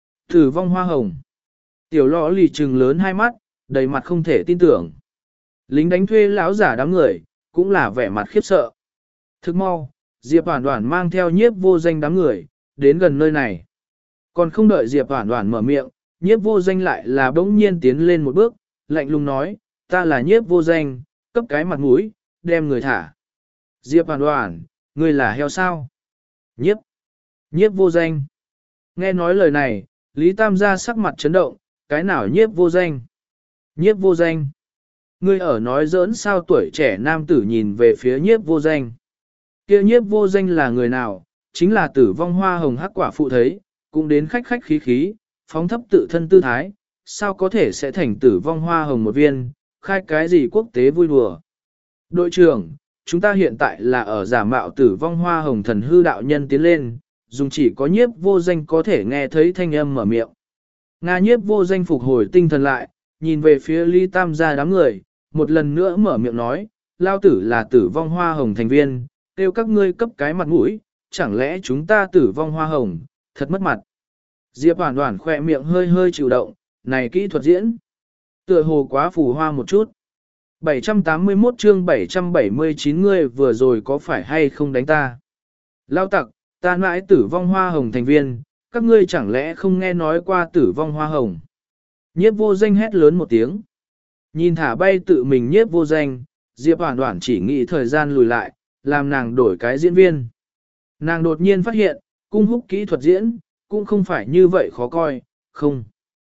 Tử vong hoa hồng! Tiểu lọ lì trừng lớn hai mắt, đầy mặt không thể tin tưởng. Lính đánh thuê lão giả đám người, cũng là vẻ mặt khiếp sợ. Thức mau, Diệp Hoản Hoản mang theo nhiếp vô danh đám người, đến gần nơi này. Còn không đợi Diệp Hoản Hoản mở miệng, nhiếp vô danh lại là bỗng nhiên tiến lên một bước, lạnh lùng nói, ta là nhiếp vô danh, cấp cái mặt mũi, đem người thả. Diệp Hoản Hoản, ngươi là heo sao? Nhiếp, nhiếp vô danh. Nghe nói lời này, Lý Tam gia sắc mặt chấn động, cái nào nhiếp vô danh? Nhiếp vô danh. Ngươi ở nói giỡn sao? Tuổi trẻ nam tử nhìn về phía nhiếp vô danh. Kia nhiếp vô danh là người nào? Chính là tử vong hoa hồng hắc quả phụ thấy, cũng đến khách khách khí khí, phóng thấp tự thân tư thái, sao có thể sẽ thành tử vong hoa hồng một viên, khai cái gì quốc tế vui đùa. Đội trưởng, chúng ta hiện tại là ở giả mạo tử vong hoa hồng thần hư đạo nhân tiến lên, dùng chỉ có nhiếp vô danh có thể nghe thấy thanh âm mở miệng. Nga nhiếp vô danh phục hồi tinh thần lại, nhìn về phía Lý Tam gia đám người, một lần nữa mở miệng nói, lao tử là tử vong hoa hồng thành viên, kêu các ngươi cấp cái mặt mũi, chẳng lẽ chúng ta tử vong hoa hồng, thật mất mặt. Diệp Hoản Hoản khỏe miệng hơi hơi chịu động, này kỹ thuật diễn. Tựa hồ quá phù hoa một chút. bảy trăm tám mươi mốt chương bảy trăm bảy mươi chín ngươi vừa rồi có phải hay không đánh ta? Lao tặc, ta mãi tử vong hoa hồng thành viên, các ngươi chẳng lẽ không nghe nói qua tử vong hoa hồng. Nhiếp vô danh hét lớn một tiếng. Nhìn thả bay tự mình nhiếp vô danh, Diệp Hoản Hoản chỉ nghĩ thời gian lùi lại, làm nàng đổi cái diễn viên. Nàng đột nhiên phát hiện, cung húc kỹ thuật diễn, cũng không phải như vậy khó coi, không.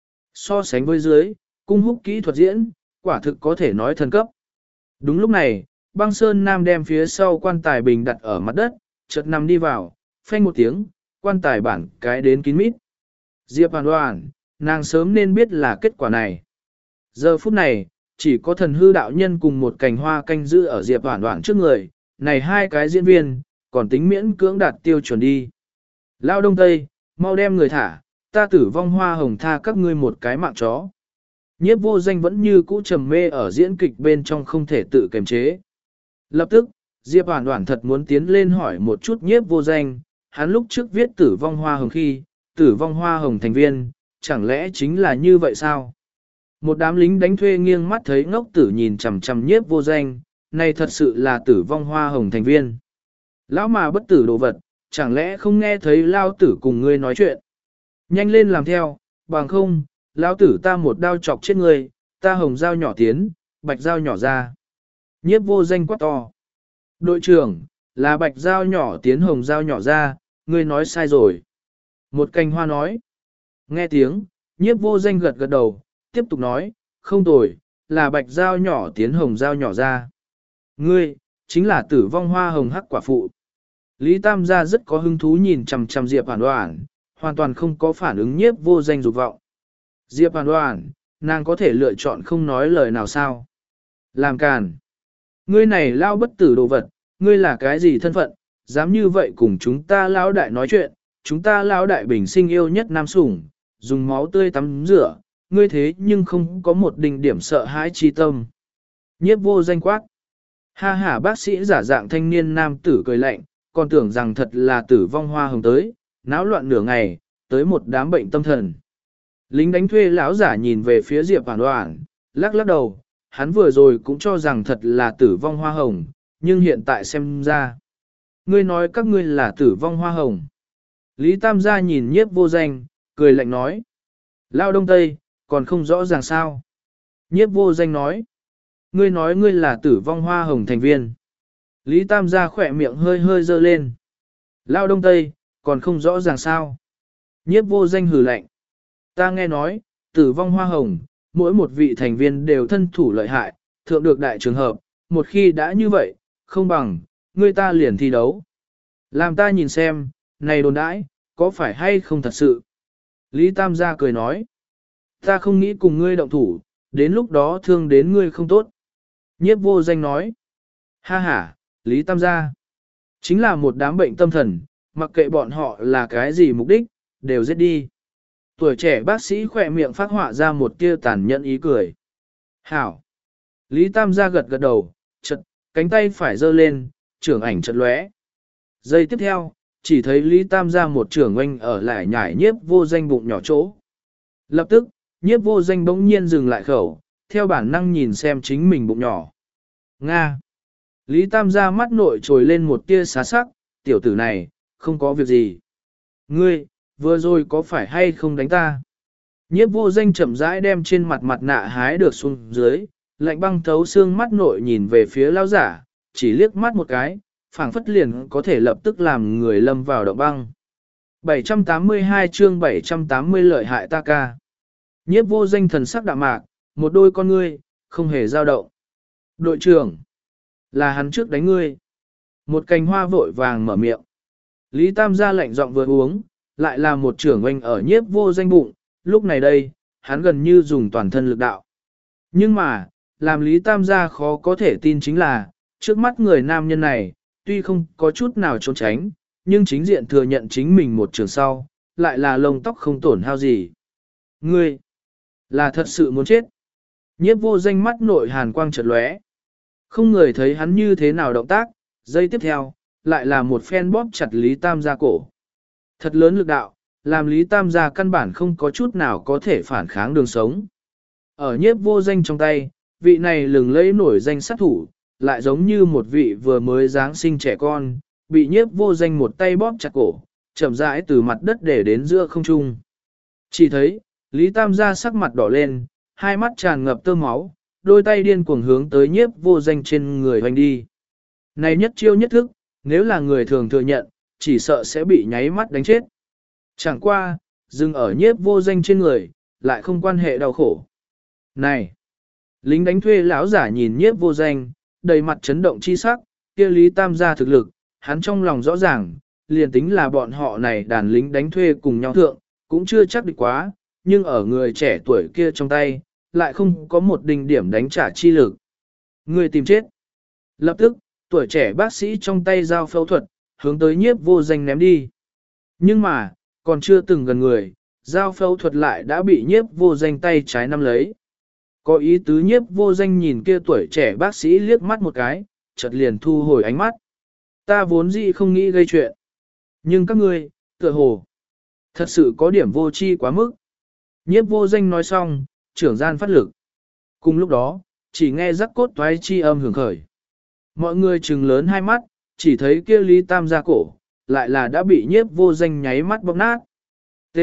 So sánh với dưới, cung húc kỹ thuật diễn, quả thực có thể nói thần cấp. Đúng lúc này, băng sơn nam đem phía sau quan tài bình đặt ở mặt đất, chợt nằm đi vào, phanh một tiếng, quan tài bản cái đến kín mít. Diệp Hoản Hoản, nàng sớm nên biết là kết quả này. Giờ phút này, chỉ có thần hư đạo nhân cùng một cành hoa canh giữ ở Diệp Hoản Hoản trước người, này hai cái diễn viên, còn tính miễn cưỡng đạt tiêu chuẩn đi. Lao Đông Tây, mau đem người thả, ta tử vong hoa hồng tha các ngươi một cái mạng chó. Nhiếp vô danh vẫn như cũ trầm mê ở diễn kịch bên trong không thể tự kiềm chế. Lập tức, Diệp Hoản Hoản thật muốn tiến lên hỏi một chút nhiếp vô danh, hắn lúc trước viết tử vong hoa hồng khi, tử vong hoa hồng thành viên, chẳng lẽ chính là như vậy sao? Một đám lính đánh thuê nghiêng mắt thấy ngốc tử nhìn chằm chằm nhiếp vô danh, này thật sự là tử vong hoa hồng thành viên. Lão mà bất tử đồ vật, chẳng lẽ không nghe thấy lao tử cùng ngươi nói chuyện? Nhanh lên làm theo, bằng không, lão tử ta một đao chọc chết ngươi, ta hồng dao nhỏ tiến, bạch dao nhỏ ra. Nhiếp vô danh quát to. Đội trưởng, là bạch dao nhỏ tiến hồng dao nhỏ ra, ngươi nói sai rồi. Một cành hoa nói. Nghe tiếng, nhiếp vô danh gật gật đầu, tiếp tục nói, không tồi, là bạch dao nhỏ tiến hồng dao nhỏ ra. Ngươi, chính là tử vong hoa hồng hắc quả phụ. Lý Tam gia rất có hứng thú nhìn chằm chằm Diệp Hoản Hoản, hoàn toàn không có phản ứng nhiếp vô danh dục vọng. Diệp Hoản Hoản, nàng có thể lựa chọn không nói lời nào sao? Làm càn. Ngươi này lao bất tử đồ vật, ngươi là cái gì thân phận, dám như vậy cùng chúng ta lão đại nói chuyện, chúng ta lão đại bình sinh yêu nhất nam sủng, dùng máu tươi tắm rửa, ngươi thế nhưng không có một đỉnh điểm sợ hãi chi tâm. Nhiếp vô danh quát. Ha ha, bác sĩ giả dạng thanh niên nam tử cười lạnh, còn tưởng rằng thật là tử vong hoa hồng tới, náo loạn nửa ngày, tới một đám bệnh tâm thần. Lính đánh thuê lão giả nhìn về phía Diệp Hoản Hoản, lắc lắc đầu, hắn vừa rồi cũng cho rằng thật là tử vong hoa hồng, nhưng hiện tại xem ra. Ngươi nói các ngươi là tử vong hoa hồng. Lý Tam gia nhìn nhiếp vô danh, cười lạnh nói. Lao Đông Tây, còn không rõ ràng sao. Nhiếp vô danh nói. Ngươi nói ngươi là tử vong hoa hồng thành viên. Lý Tam gia khỏe miệng hơi hơi dơ lên. Lao Đông Tây, còn không rõ ràng sao. Nhiếp vô danh hừ lạnh. Ta nghe nói, tử vong hoa hồng, mỗi một vị thành viên đều thân thủ lợi hại, thượng được đại trường hợp, một khi đã như vậy, không bằng, ngươi ta liền thi đấu. Làm ta nhìn xem, này đồn đãi, có phải hay không thật sự? Lý Tam gia cười nói. Ta không nghĩ cùng ngươi động thủ, đến lúc đó thương đến ngươi không tốt. Nhiếp vô danh nói. Ha ha, Lý Tam gia. Chính là một đám bệnh tâm thần, mặc kệ bọn họ là cái gì mục đích, đều giết đi. Tuổi trẻ bác sĩ khỏe miệng phát họa ra một tia tàn nhẫn ý cười. Hảo. Lý Tam gia gật gật đầu, chật, cánh tay phải giơ lên, trưởng ảnh chật lóe. Giây tiếp theo, chỉ thấy Lý Tam gia một trưởng oanh ở lại nhảy nhiếp vô danh bụng nhỏ chỗ. Lập tức, nhiếp vô danh bỗng nhiên dừng lại khẩu, theo bản năng nhìn xem chính mình bụng nhỏ. Nga. Lý Tam gia mắt nội trồi lên một tia xá sắc, tiểu tử này, không có việc gì. Ngươi, vừa rồi có phải hay không đánh ta? Nhiếp vô danh chậm rãi đem trên mặt mặt nạ hái được xuống dưới, lạnh băng thấu xương mắt nội nhìn về phía lao giả, chỉ liếc mắt một cái, phảng phất liền có thể lập tức làm người lâm vào động băng. bảy trăm tám mươi hai chương bảy trăm tám mươi lợi hại ta ca. Nhiếp vô danh thần sắc đạm mạc, một đôi con ngươi, không hề dao động. Đội trưởng, là hắn trước đánh ngươi. Một cành hoa vội vàng mở miệng. Lý Tam gia lạnh giọng vừa uống, lại là một trưởng oanh ở nhiếp vô danh bụng, lúc này đây, hắn gần như dùng toàn thân lực đạo. Nhưng mà, làm Lý Tam gia khó có thể tin chính là, trước mắt người nam nhân này, tuy không có chút nào trốn tránh, nhưng chính diện thừa nhận chính mình một trường sau, lại là lông tóc không tổn hao gì. Ngươi, là thật sự muốn chết. Nhiếp vô danh mắt nội hàn quang chợt lóe. Không người thấy hắn như thế nào động tác, giây tiếp theo, lại là một phen bóp chặt Lý Tam gia cổ. Thật lớn lực đạo, làm Lý Tam gia căn bản không có chút nào có thể phản kháng đường sống. Ở nhiếp vô danh trong tay, vị này lừng lẫy nổi danh sát thủ, lại giống như một vị vừa mới giáng sinh trẻ con, bị nhiếp vô danh một tay bóp chặt cổ, chậm rãi từ mặt đất để đến giữa không trung. Chỉ thấy, Lý Tam gia sắc mặt đỏ lên, hai mắt tràn ngập tơ máu, đôi tay điên cuồng hướng tới nhiếp vô danh trên người hoành đi. Này nhất chiêu nhất thức, nếu là người thường thừa nhận, chỉ sợ sẽ bị nháy mắt đánh chết. Chẳng qua, dừng ở nhiếp vô danh trên người, lại không quan hệ đau khổ. Này! Lính đánh thuê lão giả nhìn nhiếp vô danh, đầy mặt chấn động chi sắc, kia Lý Tam gia thực lực, hắn trong lòng rõ ràng, liền tính là bọn họ này đàn lính đánh thuê cùng nhau thượng, cũng chưa chắc địch quá, nhưng ở người trẻ tuổi kia trong tay, lại không có một đỉnh điểm đánh trả chi lực. Người tìm chết. Lập tức, tuổi trẻ bác sĩ trong tay dao phẫu thuật, hướng tới nhiếp vô danh ném đi. Nhưng mà, còn chưa từng gần người, dao phẫu thuật lại đã bị nhiếp vô danh tay trái nắm lấy. Có ý tứ nhiếp vô danh nhìn kia tuổi trẻ bác sĩ liếc mắt một cái, chợt liền thu hồi ánh mắt. Ta vốn dĩ không nghĩ gây chuyện. Nhưng các ngươi, tựa hồ, thật sự có điểm vô tri quá mức. Nhiếp vô danh nói xong, trưởng gian phát lực. Cùng lúc đó, chỉ nghe rắc cốt toái chi âm hưởng khởi. Mọi người trừng lớn hai mắt, chỉ thấy kia Lý Tam gia cổ, lại là đã bị nhiếp vô danh nháy mắt bóp nát. T.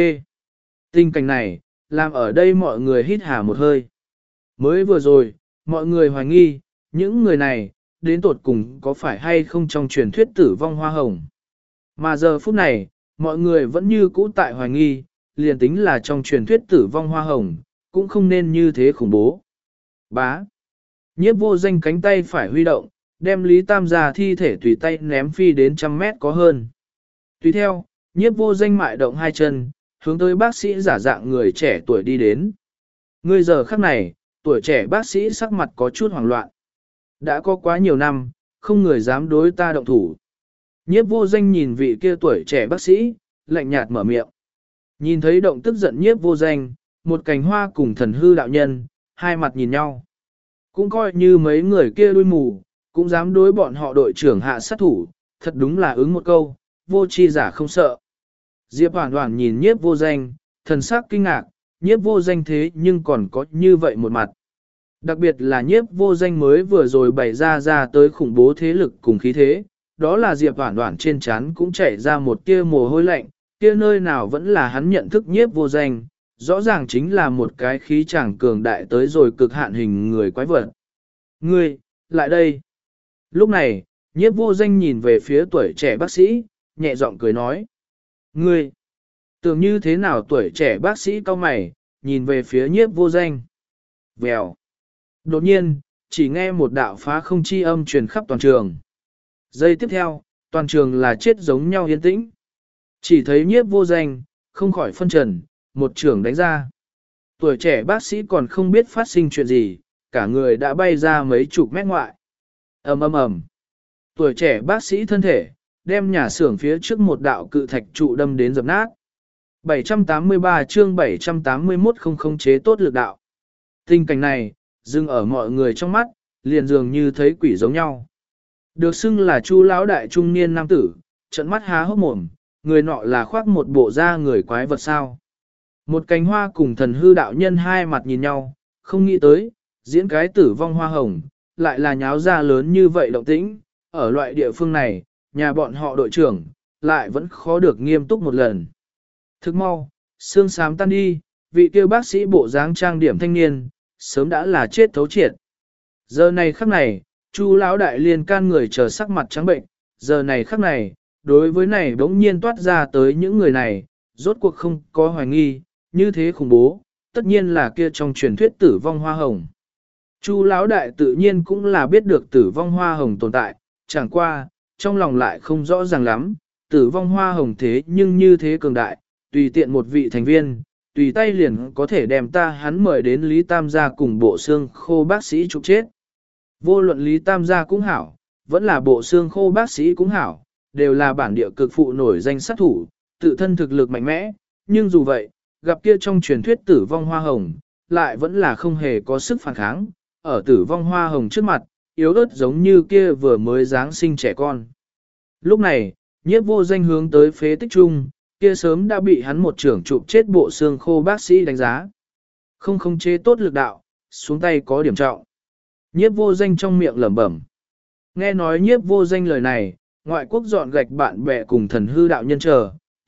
Tình cảnh này, làm ở đây mọi người hít hà một hơi. Mới vừa rồi, mọi người hoài nghi, những người này, đến tột cùng có phải hay không trong truyền thuyết tử vong hoa hồng. Mà giờ phút này, mọi người vẫn như cũ tại hoài nghi, liền tính là trong truyền thuyết tử vong hoa hồng, cũng không nên như thế khủng bố. Bá. Nhiếp vô danh cánh tay phải huy động, đem Lý Tam gia thi thể tùy tay ném phi đến trăm mét có hơn. Tùy theo, nhiếp vô danh mại động hai chân, hướng tới bác sĩ giả dạng người trẻ tuổi đi đến. Ngươi giờ khắc này, tuổi trẻ bác sĩ sắc mặt có chút hoảng loạn. Đã có quá nhiều năm, không người dám đối ta động thủ. Nhiếp vô danh nhìn vị kia tuổi trẻ bác sĩ, lạnh nhạt mở miệng. Nhìn thấy động tức giận nhiếp vô danh, một cành hoa cùng thần hư đạo nhân, hai mặt nhìn nhau. Cũng coi như mấy người kia đuôi mù, cũng dám đối bọn họ đội trưởng hạ sát thủ, thật đúng là ứng một câu, vô chi giả không sợ. Diệp Hoàn Hoàn nhìn nhiếp vô danh, thần sắc kinh ngạc, nhiếp vô danh thế nhưng còn có như vậy một mặt. Đặc biệt là nhiếp vô danh mới vừa rồi bày ra ra tới khủng bố thế lực cùng khí thế, đó là Diệp Hoàn Hoàn trên trán cũng chảy ra một tia mồ hôi lạnh, kia nơi nào vẫn là hắn nhận thức nhiếp vô danh, rõ ràng chính là một cái khí chàng cường đại tới rồi cực hạn hình người quái vật. Ngươi, lại đây. Lúc này, nhiếp vô danh nhìn về phía tuổi trẻ bác sĩ, nhẹ giọng cười nói. Ngươi, tưởng như thế nào tuổi trẻ bác sĩ cau mày, nhìn về phía nhiếp vô danh. Vèo. Đột nhiên, chỉ nghe một đạo phá không chi âm truyền khắp toàn trường. Giây tiếp theo, toàn trường là chết giống nhau yên tĩnh. Chỉ thấy nhiếp vô danh, không khỏi phân trần, một trường đánh ra. Tuổi trẻ bác sĩ còn không biết phát sinh chuyện gì, cả người đã bay ra mấy chục mét ngoại. ầm ầm ầm. Tuổi trẻ bác sĩ thân thể, đem nhà xưởng phía trước một đạo cự thạch trụ đâm đến dập nát. bảy trăm tám mươi ba chương bảy trăm tám mươi mốt không khống chế tốt lực đạo. Tình cảnh này, dừng ở mọi người trong mắt, liền dường như thấy quỷ giống nhau. Được xưng là Chu lão đại trung niên nam tử, trận mắt há hốc mồm, người nọ là khoác một bộ da người quái vật sao. Một cánh hoa cùng thần hư đạo nhân hai mặt nhìn nhau, không nghĩ tới, diễn cái tử vong hoa hồng, lại là nháo ra lớn như vậy động tĩnh, ở loại địa phương này, nhà bọn họ đội trưởng, lại vẫn khó được nghiêm túc một lần. Thức mau, sương sám tan đi, vị kêu bác sĩ bộ dáng trang điểm thanh niên, sớm đã là chết thấu triệt. Giờ này khắc này, Chu lão đại liền can người chờ sắc mặt trắng bệnh, giờ này khắc này, đối với này bỗng nhiên toát ra tới những người này, rốt cuộc không có hoài nghi, như thế khủng bố, tất nhiên là kia trong truyền thuyết tử vong hoa hồng. Chu lão đại tự nhiên cũng là biết được tử vong hoa hồng tồn tại, chẳng qua, trong lòng lại không rõ ràng lắm, tử vong hoa hồng thế nhưng như thế cường đại, tùy tiện một vị thành viên, tùy tay liền có thể đem ta hắn mời đến Lý Tam gia cùng bộ xương khô bác sĩ trục chết. Vô luận Lý Tam gia cũng hảo, vẫn là bộ xương khô bác sĩ cũng hảo, đều là bản địa cực phụ nổi danh sát thủ, tự thân thực lực mạnh mẽ, nhưng dù vậy, gặp kia trong truyền thuyết tử vong hoa hồng, lại vẫn là không hề có sức phản kháng, ở tử vong hoa hồng trước mặt, yếu ớt giống như kia vừa mới giáng sinh trẻ con. Lúc này, nhiếp vô danh hướng tới phế tích trung, kia sớm đã bị hắn một trưởng chụp chết bộ xương khô bác sĩ đánh giá. Không khống chế tốt lực đạo, xuống tay có điểm trọng. Nhiếp vô danh trong miệng lẩm bẩm. Nghe nói nhiếp vô danh lời này, ngoại quốc dọn gạch bạn bè cùng thần hư đạo nhân chờ,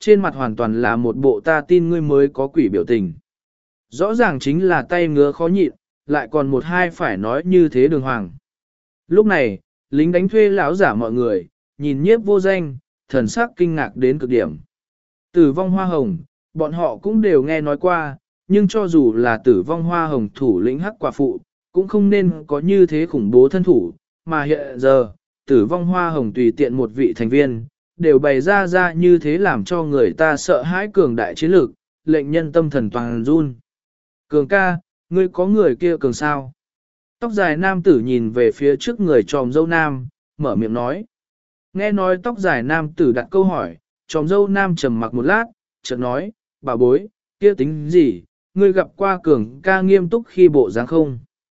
trên mặt hoàn toàn là một bộ ta tin ngươi mới có quỷ biểu tình. Rõ ràng chính là tay ngứa khó nhịn, lại còn một hai phải nói như thế đường hoàng. Lúc này, lính đánh thuê lão giả mọi người, nhìn nhiếp vô danh, thần sắc kinh ngạc đến cực điểm. Tử vong hoa hồng, bọn họ cũng đều nghe nói qua, nhưng cho dù là tử vong hoa hồng thủ lĩnh hắc quả phụ, cũng không nên có như thế khủng bố thân thủ, mà hiện giờ, tử vong hoa hồng tùy tiện một vị thành viên, đều bày ra ra như thế làm cho người ta sợ hãi cường đại chiến lược, lệnh nhân tâm thần toàn run. Cường ca, ngươi có người kia cường sao? Tóc dài nam tử nhìn về phía trước người tròm dâu nam, mở miệng nói. Nghe nói tóc dài nam tử đặt câu hỏi, tròm dâu nam trầm mặc một lát, chợt nói, bà bối, kia tính gì, ngươi gặp qua cường ca nghiêm túc khi bộ dáng không?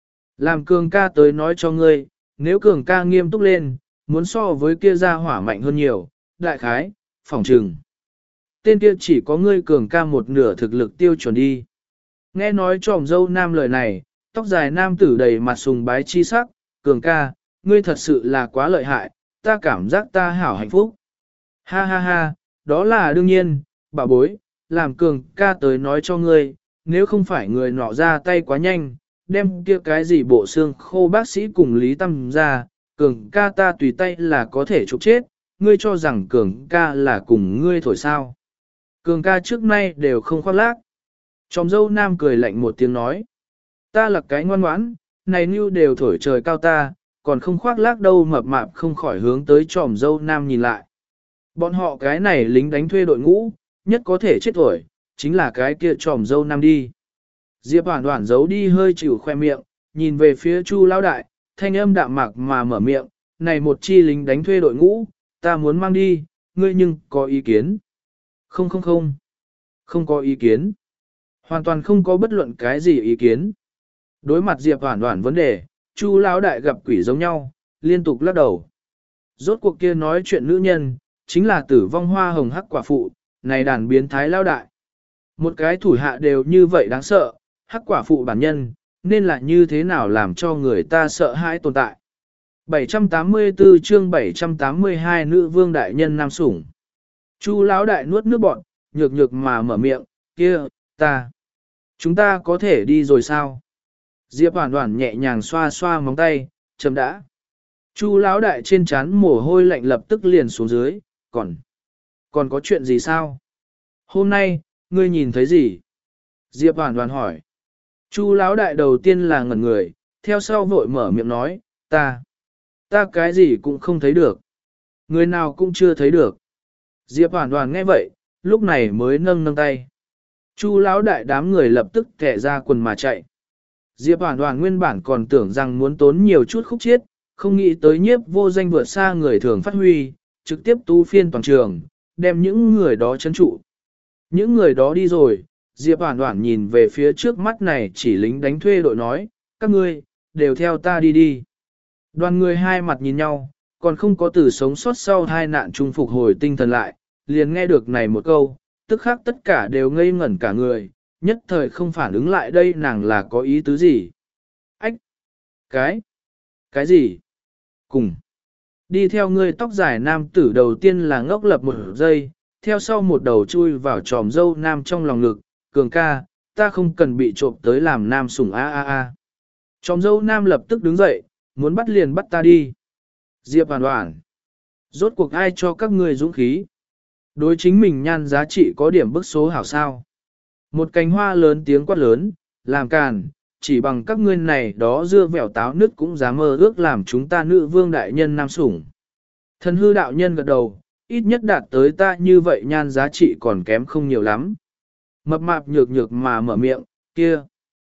Làm cường ca tới nói cho ngươi, nếu cường ca nghiêm túc lên, muốn so với kia ra hỏa mạnh hơn nhiều, đại khái, phỏng trừng. Tên kia chỉ có ngươi cường ca một nửa thực lực tiêu chuẩn đi. Nghe nói tròm dâu nam lời này, tóc dài nam tử đầy mặt sùng bái chi sắc, cường ca, ngươi thật sự là quá lợi hại, ta cảm giác ta hảo hạnh phúc. Ha ha ha, đó là đương nhiên, bà bối, làm cường ca tới nói cho ngươi, nếu không phải người nọ ra tay quá nhanh, đem kia cái gì bộ xương khô bác sĩ cùng Lý Tâm ra, cường ca ta tùy tay là có thể trục chết, ngươi cho rằng cường ca là cùng ngươi thổi sao. Cường ca trước nay đều không khoác lác. Tròm dâu nam cười lạnh một tiếng nói. Ta là cái ngoan ngoãn, này như đều thổi trời cao ta, còn không khoác lác đâu mập mạp không khỏi hướng tới tròm dâu nam nhìn lại. Bọn họ cái này lính đánh thuê đội ngũ, nhất có thể chết thổi, chính là cái kia tròm dâu nam đi. Diệp Hoản Hoản giấu đi hơi chịu khoe miệng, nhìn về phía Chu lão đại, thanh âm đạm mạc mà mở miệng, này một chi lính đánh thuê đội ngũ, ta muốn mang đi, ngươi nhưng có ý kiến? Không không không, không có ý kiến. Hoàn toàn không có bất luận cái gì ý kiến. Đối mặt Diệp Hoản Hoản vấn đề, Chu lão đại gặp quỷ giống nhau, liên tục lắc đầu. Rốt cuộc kia nói chuyện nữ nhân, chính là tử vong hoa hồng hắc quả phụ, này đàn biến thái lão đại. Một cái thủ hạ đều như vậy đáng sợ, hắc quả phụ bản nhân, nên là như thế nào làm cho người ta sợ hãi tồn tại. bảy trăm tám mươi tư chương bảy trăm tám mươi hai nữ vương đại nhân nam sủng. Chu lão đại nuốt nước bọt, nhược nhược mà mở miệng, kia, ta. Chúng ta có thể đi rồi sao? Diệp Hoản Hoản nhẹ nhàng xoa xoa móng tay, chấm đã. Chu lão đại trên trán mồ hôi lạnh lập tức liền xuống dưới, còn, còn có chuyện gì sao? Hôm nay, ngươi nhìn thấy gì? Diệp Hoản Hoản hỏi. Chu lão đại đầu tiên là ngẩn người, theo sau vội mở miệng nói, ta, ta cái gì cũng không thấy được. Người nào cũng chưa thấy được. Diệp Hoản Hoản nghe vậy, lúc này mới nâng nâng tay. Chu lão đại đám người lập tức kẻ ra quần mà chạy. Diệp Hoản Hoản nguyên bản còn tưởng rằng muốn tốn nhiều chút khúc chiết, không nghĩ tới nhiếp vô danh vượt xa người thường phát huy, trực tiếp tu phiên toàn trường, đem những người đó trấn trụ. Những người đó đi rồi, Diệp Hoản Hoản nhìn về phía trước mắt này chỉ lính đánh thuê đội nói, các ngươi, đều theo ta đi đi. Đoàn người hai mặt nhìn nhau, còn không có từ sống sót sau hai nạn chung phục hồi tinh thần lại, liền nghe được này một câu, tức khắc tất cả đều ngây ngẩn cả người, nhất thời không phản ứng lại đây nàng là có ý tứ gì. Ách! Cái! Cái gì? Cùng! Đi theo người tóc dài nam tử đầu tiên là ngốc lập một giây, theo sau một đầu chui vào tròm dâu nam trong lòng ngực, cường ca, ta không cần bị trộm tới làm nam sủng a a a. Tròm dâu nam lập tức đứng dậy, muốn bắt liền bắt ta đi. Diệp Hoản Hoản! Rốt cuộc ai cho các ngươi dũng khí? Đối chính mình nhan giá trị có điểm bức số hảo sao. Một cành hoa lớn tiếng quát lớn, làm càn, chỉ bằng các ngươi này đó dưa vẻo táo nứt cũng dám mơ ước làm chúng ta nữ vương đại nhân nam sủng. Thần hư đạo nhân gật đầu, ít nhất đạt tới ta như vậy nhan giá trị còn kém không nhiều lắm. Mập mạp nhược nhược mà mở miệng, kia.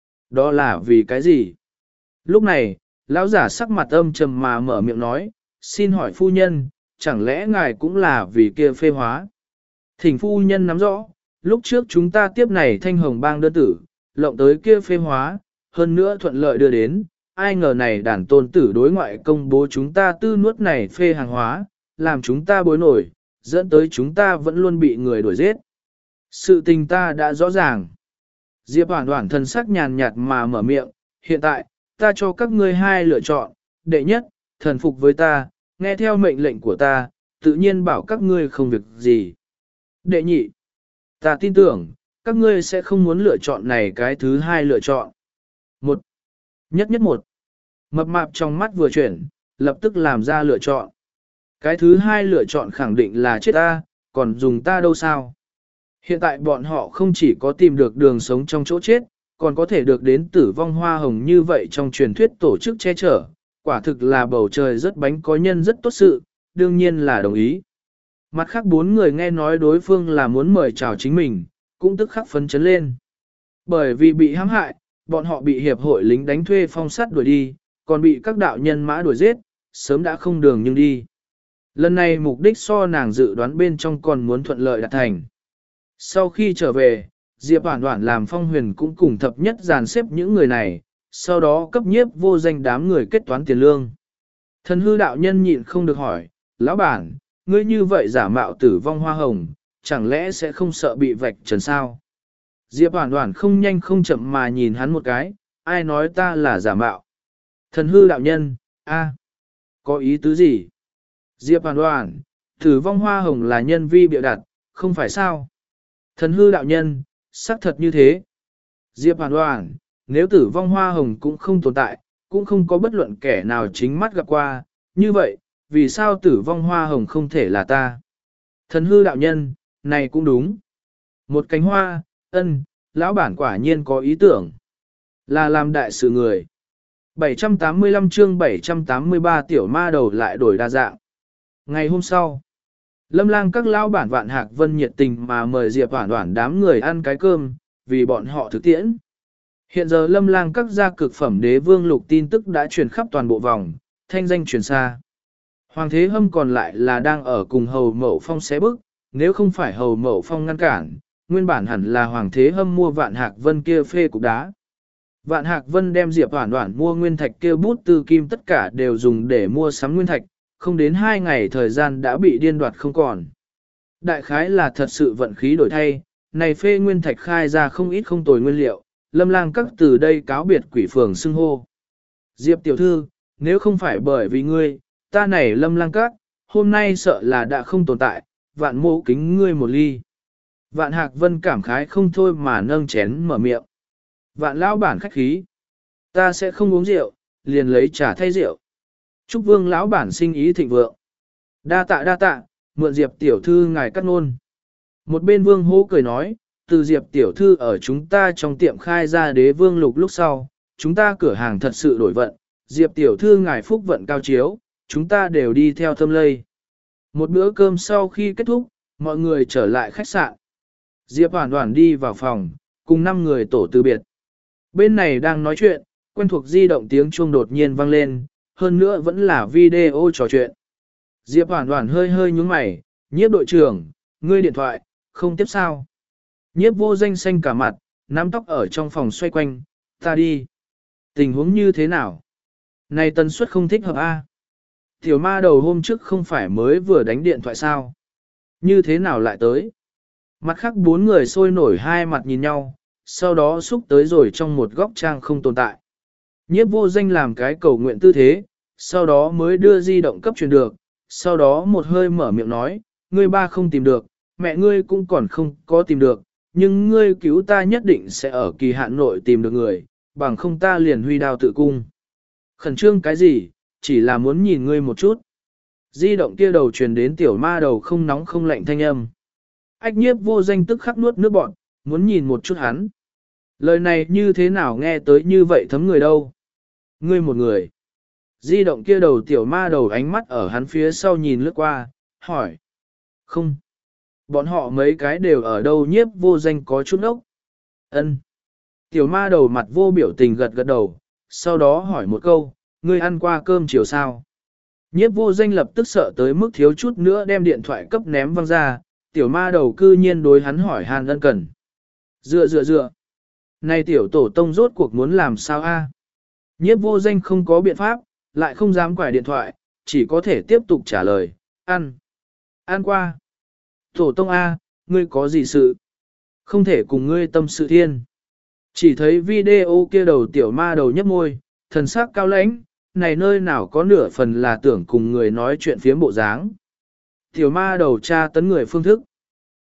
Đó là vì cái gì? Lúc này, lão giả sắc mặt âm trầm mà mở miệng nói, xin hỏi phu nhân, chẳng lẽ ngài cũng là vì kia phê hóa? Thỉnh phu nhân nắm rõ, lúc trước chúng ta tiếp này thanh hồng bang đơn tử, lộng tới kia phê hóa, hơn nữa thuận lợi đưa đến, ai ngờ này đàn tôn tử đối ngoại công bố chúng ta tư nuốt này phê hàng hóa, làm chúng ta bối nổi, dẫn tới chúng ta vẫn luôn bị người đuổi giết. Sự tình ta đã rõ ràng. Diệp Hoản Hoản thân sắc nhàn nhạt mà mở miệng, hiện tại, ta cho các ngươi hai lựa chọn, đệ nhất, thần phục với ta, nghe theo mệnh lệnh của ta, tự nhiên bảo các ngươi không việc gì. Đệ nhị, ta tin tưởng, các ngươi sẽ không muốn lựa chọn này cái thứ hai lựa chọn. Một, nhất nhất một, mập mạp trong mắt vừa chuyển, lập tức làm ra lựa chọn. Cái thứ hai lựa chọn khẳng định là chết ta, còn dùng ta đâu sao? Hiện tại bọn họ không chỉ có tìm được đường sống trong chỗ chết, còn có thể được đến tử vong hoa hồng như vậy trong truyền thuyết tổ chức che chở, quả thực là bầu trời rất bánh có nhân rất tốt sự, đương nhiên là đồng ý. Mặt khác bốn người nghe nói đối phương là muốn mời chào chính mình, cũng tức khắc phấn chấn lên. Bởi vì bị hãm hại, bọn họ bị hiệp hội lính đánh thuê phong sát đuổi đi, còn bị các đạo nhân mã đuổi giết, sớm đã không đường nhưng đi. Lần này mục đích so nàng dự đoán bên trong còn muốn thuận lợi đạt thành. Sau khi trở về, Diệp Hoản Hoản làm Phong Huyền cũng cùng thập nhất dàn xếp những người này, sau đó cấp nhiếp vô danh đám người kết toán tiền lương. Thần hư đạo nhân nhịn không được hỏi, lão bản, ngươi như vậy giả mạo tử vong hoa hồng, chẳng lẽ sẽ không sợ bị vạch trần sao? Diệp Hoản Hoản không nhanh không chậm mà nhìn hắn một cái, ai nói ta là giả mạo? Thần hư đạo nhân, a, có ý tứ gì? Diệp Hoản Hoản, tử vong hoa hồng là nhân vi bịa đặt, không phải sao? Thần hư đạo nhân, xác thật như thế. Diệp Hoản Hoản, nếu tử vong hoa hồng cũng không tồn tại, cũng không có bất luận kẻ nào chính mắt gặp qua, như vậy, vì sao tử vong hoa hồng không thể là ta? Thần hư đạo nhân, này cũng đúng. Một cánh hoa, ân, lão bản quả nhiên có ý tưởng. Là làm đại sự người. bảy trăm tám mươi lăm chương bảy trăm tám mươi ba tiểu ma đầu lại đổi đa dạng. Ngày hôm sau, Lâm Lang các lão bản Vạn Hạc Vân nhiệt tình mà mời Diệp Hoản Hoản đám người ăn cái cơm, vì bọn họ thực tiễn. Hiện giờ Lâm Lang các gia cực phẩm đế vương lục tin tức đã truyền khắp toàn bộ vòng, thanh danh truyền xa. Hoàng Thế Hâm còn lại là đang ở cùng Hầu Mậu Phong xé bức, nếu không phải Hầu Mậu Phong ngăn cản, nguyên bản hẳn là Hoàng Thế Hâm mua Vạn Hạc Vân kia phê cục đá. Vạn Hạc Vân đem Diệp Hoản Hoản mua nguyên thạch kia bút tư kim tất cả đều dùng để mua sắm nguyên thạch, không đến hai ngày thời gian đã bị điên đoạt không còn. Đại khái là thật sự vận khí đổi thay, này phê nguyên thạch khai ra không ít không tồi nguyên liệu, Lâm Lang các từ đây cáo biệt quỷ phường xưng hô. Diệp tiểu thư, nếu không phải bởi vì ngươi, ta này Lâm Lang các, hôm nay sợ là đã không tồn tại, vạn mô kính ngươi một ly. Vạn Hạc Vân cảm khái không thôi mà nâng chén mở miệng. Vạn lão bản khách khí, ta sẽ không uống rượu, liền lấy trà thay rượu. Chúc Vương lão bản sinh ý thịnh vượng. Đa tạ đa tạ, mượn Diệp tiểu thư ngài cắt ngôn. Một bên Vương hô cười nói, từ Diệp tiểu thư ở chúng ta trong tiệm khai ra đế vương lục lúc sau, chúng ta cửa hàng thật sự đổi vận, Diệp tiểu thư ngài phúc vận cao chiếu, chúng ta đều đi theo thâm lây. Một bữa cơm sau khi kết thúc, mọi người trở lại khách sạn. Diệp Hoản Hoản đi vào phòng, cùng năm người tổ từ biệt. Bên này đang nói chuyện, quen thuộc di động tiếng chuông đột nhiên vang lên, hơn nữa vẫn là video trò chuyện. Diệp Hoản Hoản hơi hơi nhướng mày, nhiếp đội trưởng, ngươi điện thoại, không tiếp sao. Nhiếp vô danh xanh cả mặt, nắm tóc ở trong phòng xoay quanh, ta đi. Tình huống như thế nào? Này tần suất không thích hợp a. Tiểu ma đầu hôm trước không phải mới vừa đánh điện thoại sao? Như thế nào lại tới? Mặt khác bốn người sôi nổi hai mặt nhìn nhau, sau đó xúc tới rồi trong một góc trang không tồn tại. Nhiếp vô danh làm cái cầu nguyện tư thế, sau đó mới đưa di động cấp truyền được, sau đó một hơi mở miệng nói, ngươi ba không tìm được, mẹ ngươi cũng còn không có tìm được, nhưng ngươi cứu ta nhất định sẽ ở kỳ hạn nội tìm được người, bằng không ta liền huy đao tự cung. Khẩn trương cái gì, chỉ là muốn nhìn ngươi một chút. Di động kia đầu truyền đến tiểu ma đầu không nóng không lạnh thanh âm. Ách nhiếp vô danh tức khắc nuốt nước bọn, muốn nhìn một chút hắn. Lời này như thế nào nghe tới như vậy thấm người đâu. Ngươi một người. Di động kia đầu tiểu ma đầu ánh mắt ở hắn phía sau nhìn lướt qua, hỏi. Không. Bọn họ mấy cái đều ở đâu nhiếp vô danh có chút ốc. Ân. Tiểu ma đầu mặt vô biểu tình gật gật đầu, sau đó hỏi một câu, ngươi ăn qua cơm chiều sao? Nhiếp vô danh lập tức sợ tới mức thiếu chút nữa đem điện thoại cấp ném văng ra, tiểu ma đầu cư nhiên đối hắn hỏi han ân cần. Dựa dựa dựa. Này tiểu tổ tông rốt cuộc muốn làm sao a? Nhiếp vô danh không có biện pháp, lại không dám quải điện thoại, chỉ có thể tiếp tục trả lời, ăn. Ăn qua. Tổ tông A, ngươi có gì sự? Không thể cùng ngươi tâm sự thiên. Chỉ thấy video kia đầu tiểu ma đầu nhấp môi, thần sắc cao lãnh, này nơi nào có nửa phần là tưởng cùng người nói chuyện phiếm bộ dáng. Tiểu ma đầu tra tấn người phương thức.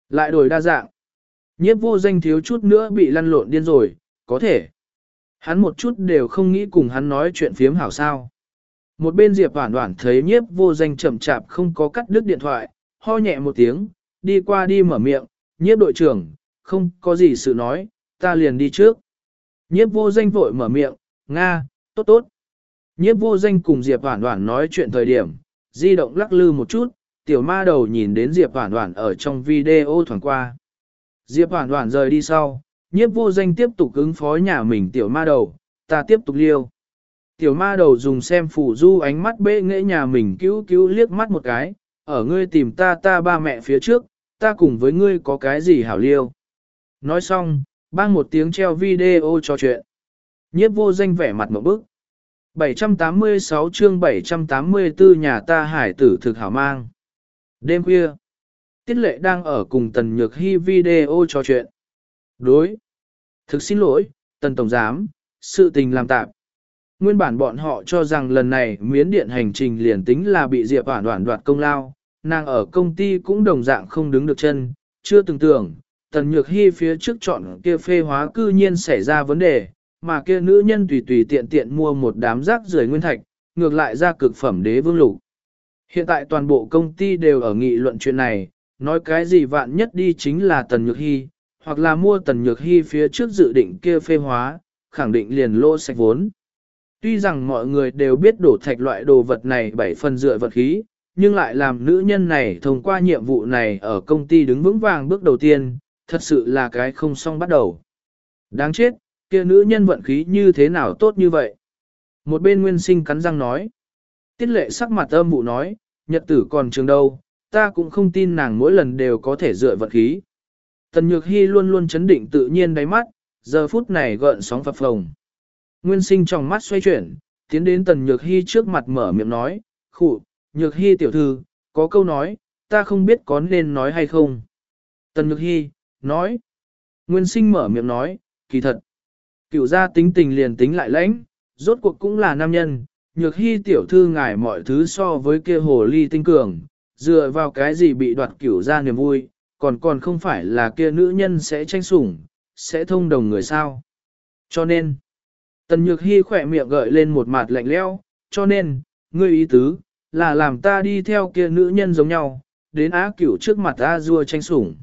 Lại đổi đa dạng. Nhiếp vô danh thiếu chút nữa bị lăn lộn điên rồi, có thể. Hắn một chút đều không nghĩ cùng hắn nói chuyện phiếm hảo sao. Một bên Diệp Hoản Hoản thấy nhiếp vô danh chậm chạp không có cắt đứt điện thoại, ho nhẹ một tiếng, đi qua đi mở miệng, nhiếp đội trưởng, không có gì sự nói, ta liền đi trước. Nhiếp vô danh vội mở miệng, Nga, tốt tốt. Nhiếp vô danh cùng Diệp Hoản Hoản nói chuyện thời điểm, di động lắc lư một chút, tiểu ma đầu nhìn đến Diệp Hoản Hoản ở trong video thoảng qua. Diệp Hoản Hoản rời đi sau, nhiếp vô danh tiếp tục ứng phó nhà mình tiểu ma đầu, ta tiếp tục liêu. Tiểu ma đầu dùng xem phủ du ánh mắt bệ nghệ nhà mình cứu cứu liếc mắt một cái, ở ngươi tìm ta ta ba mẹ phía trước, ta cùng với ngươi có cái gì hảo liêu. Nói xong, bang một tiếng treo video cho chuyện. Nhiếp vô danh vẻ mặt một bức. bảy trăm tám mươi sáu chương bảy trăm tám mươi tư nhà ta hải tử thực hảo mang. Đêm khuya, Tiết Lệ đang ở cùng Tần Nhược Hy video trò chuyện. Đối. Thực xin lỗi, Tần Tổng Giám, sự tình làm tạm. Nguyên bản bọn họ cho rằng lần này miến điện hành trình liền tính là bị Diệp Hoản Hoản đoạt công lao, nàng ở công ty cũng đồng dạng không đứng được chân, chưa từng tưởng, Tần Nhược Hy phía trước chọn kia phê hóa cư nhiên xảy ra vấn đề, mà kia nữ nhân tùy tùy tiện tiện mua một đám rác rưởi nguyên thạch, ngược lại ra cực phẩm đế vương lục. Hiện tại toàn bộ công ty đều ở nghị luận chuyện này, nói cái gì vạn nhất đi chính là Tần Nhược Hy, hoặc là mua Tần Nhược Hy phía trước dự định kia phê hóa, khẳng định liền lô sạch vốn. Tuy rằng mọi người đều biết đổ thạch loại đồ vật này bảy phần dựa vật khí, nhưng lại làm nữ nhân này thông qua nhiệm vụ này ở công ty đứng vững vàng bước đầu tiên, thật sự là cái không xong bắt đầu. Đáng chết, kia nữ nhân vận khí như thế nào tốt như vậy? Một bên Nguyên Sinh cắn răng nói. Tiết Lệ sắc mặt âm vụ nói, nhật tử còn trường đâu, ta cũng không tin nàng mỗi lần đều có thể dựa vận khí. Tần Nhược Hy luôn luôn chấn định tự nhiên đáy mắt, giờ phút này gợn sóng phập phồng. Nguyên Sinh trong mắt xoay chuyển, tiến đến Tần Nhược Hy trước mặt mở miệng nói, khụ, Nhược Hy tiểu thư, có câu nói, ta không biết có nên nói hay không. Tần Nhược Hy, nói. Nguyên Sinh mở miệng nói, kỳ thật. Cửu gia tính tình liền tính lại lãnh, rốt cuộc cũng là nam nhân, Nhược Hy tiểu thư ngài mọi thứ so với kia hồ ly tinh cường, dựa vào cái gì bị đoạt cửu gia niềm vui, còn còn không phải là kia nữ nhân sẽ tranh sủng, sẽ thông đồng người sao. Cho nên, Tần Nhược Hy khỏe miệng gợi lên một mặt lạnh lẽo, cho nên, ngươi ý tứ, là làm ta đi theo kia nữ nhân giống nhau, đến Á Cửu trước mặt A Dua tranh sủng.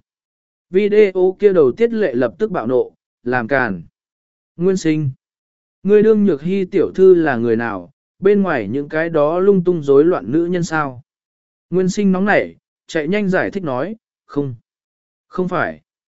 Video kia đầu Tiết Lệ lập tức bạo nộ, làm càn. Nguyên Sinh, ngươi đương Nhược Hy tiểu thư là người nào, bên ngoài những cái đó lung tung rối loạn nữ nhân sao? Nguyên Sinh nóng nảy, chạy nhanh giải thích nói, không, không phải.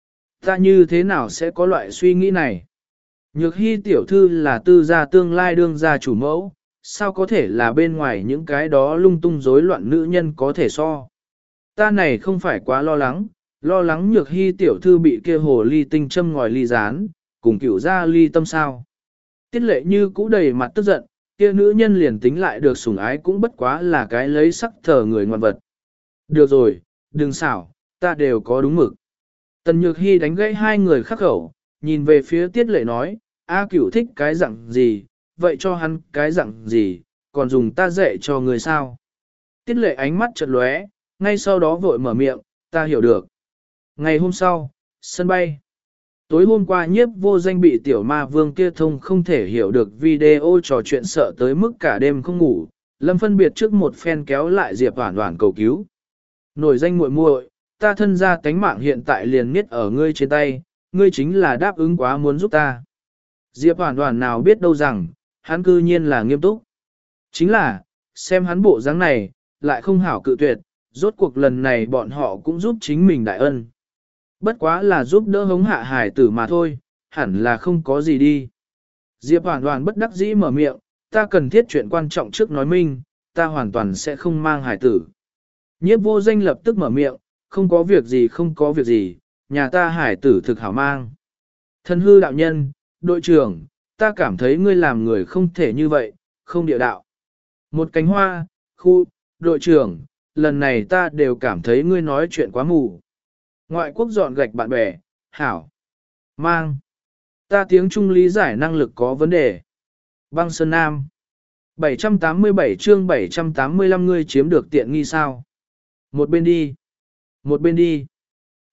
Ta như thế nào sẽ có loại suy nghĩ này? Nhược Hy tiểu thư là tư gia tương lai đương gia chủ mẫu, sao có thể là bên ngoài những cái đó lung tung rối loạn nữ nhân có thể so? Ta này không phải quá lo lắng, lo lắng Nhược Hy tiểu thư bị kia hồ ly tinh châm ngòi ly gián, cùng cửu gia ly tâm sao. Tiết Lệ như cũ đầy mặt tức giận, kia nữ nhân liền tính lại được sủng ái cũng bất quá là cái lấy sắc thờ người ngoan vật. Được rồi, đừng xảo, ta đều có đúng mực. Tần Nhược Hy đánh gãy hai người khắc khẩu, nhìn về phía Tiết Lệ nói, A Cửu thích cái dạng gì, vậy cho hắn cái dạng gì, còn dùng ta dạy cho người sao. Tiết Lệ ánh mắt chợt lóe, ngay sau đó vội mở miệng, ta hiểu được. Ngày hôm sau, sân bay. Tối hôm qua Nhiếp Vô Danh bị tiểu ma vương kia thông không thể hiểu được video trò chuyện sợ tới mức cả đêm không ngủ, Lâm phân biệt trước một phen kéo lại Diệp Hoản Hoản cầu cứu. Nổi danh muội muội, ta thân ra tánh mạng hiện tại liền miết ở ngươi trên tay, ngươi chính là đáp ứng quá muốn giúp ta. Diệp Hoản Hoản nào biết đâu rằng, hắn cư nhiên là nghiêm túc. Chính là, xem hắn bộ dáng này, lại không hảo cự tuyệt, rốt cuộc lần này bọn họ cũng giúp chính mình đại ân. Bất quá là giúp đỡ hống hạ hải tử mà thôi, hẳn là không có gì đi. Diệp Hoản Hoản bất đắc dĩ mở miệng, ta cần thiết chuyện quan trọng trước nói minh, ta hoàn toàn sẽ không mang hải tử. Nhiếp Vô Danh lập tức mở miệng, không có việc gì không có việc gì, nhà ta hải tử thực hảo mang. Thân hư đạo nhân, đội trưởng, ta cảm thấy ngươi làm người không thể như vậy, không địa đạo. Một cánh hoa, khu, đội trưởng, lần này ta đều cảm thấy ngươi nói chuyện quá mù. Ngoại quốc dọn gạch bạn bè, hảo, mang. Ta tiếng Trung lý giải năng lực có vấn đề. Băng Sơn Nam. bảy trăm tám mươi bảy chương bảy trăm tám mươi lăm ngươi chiếm được tiện nghi sao. Một bên đi. Một bên đi.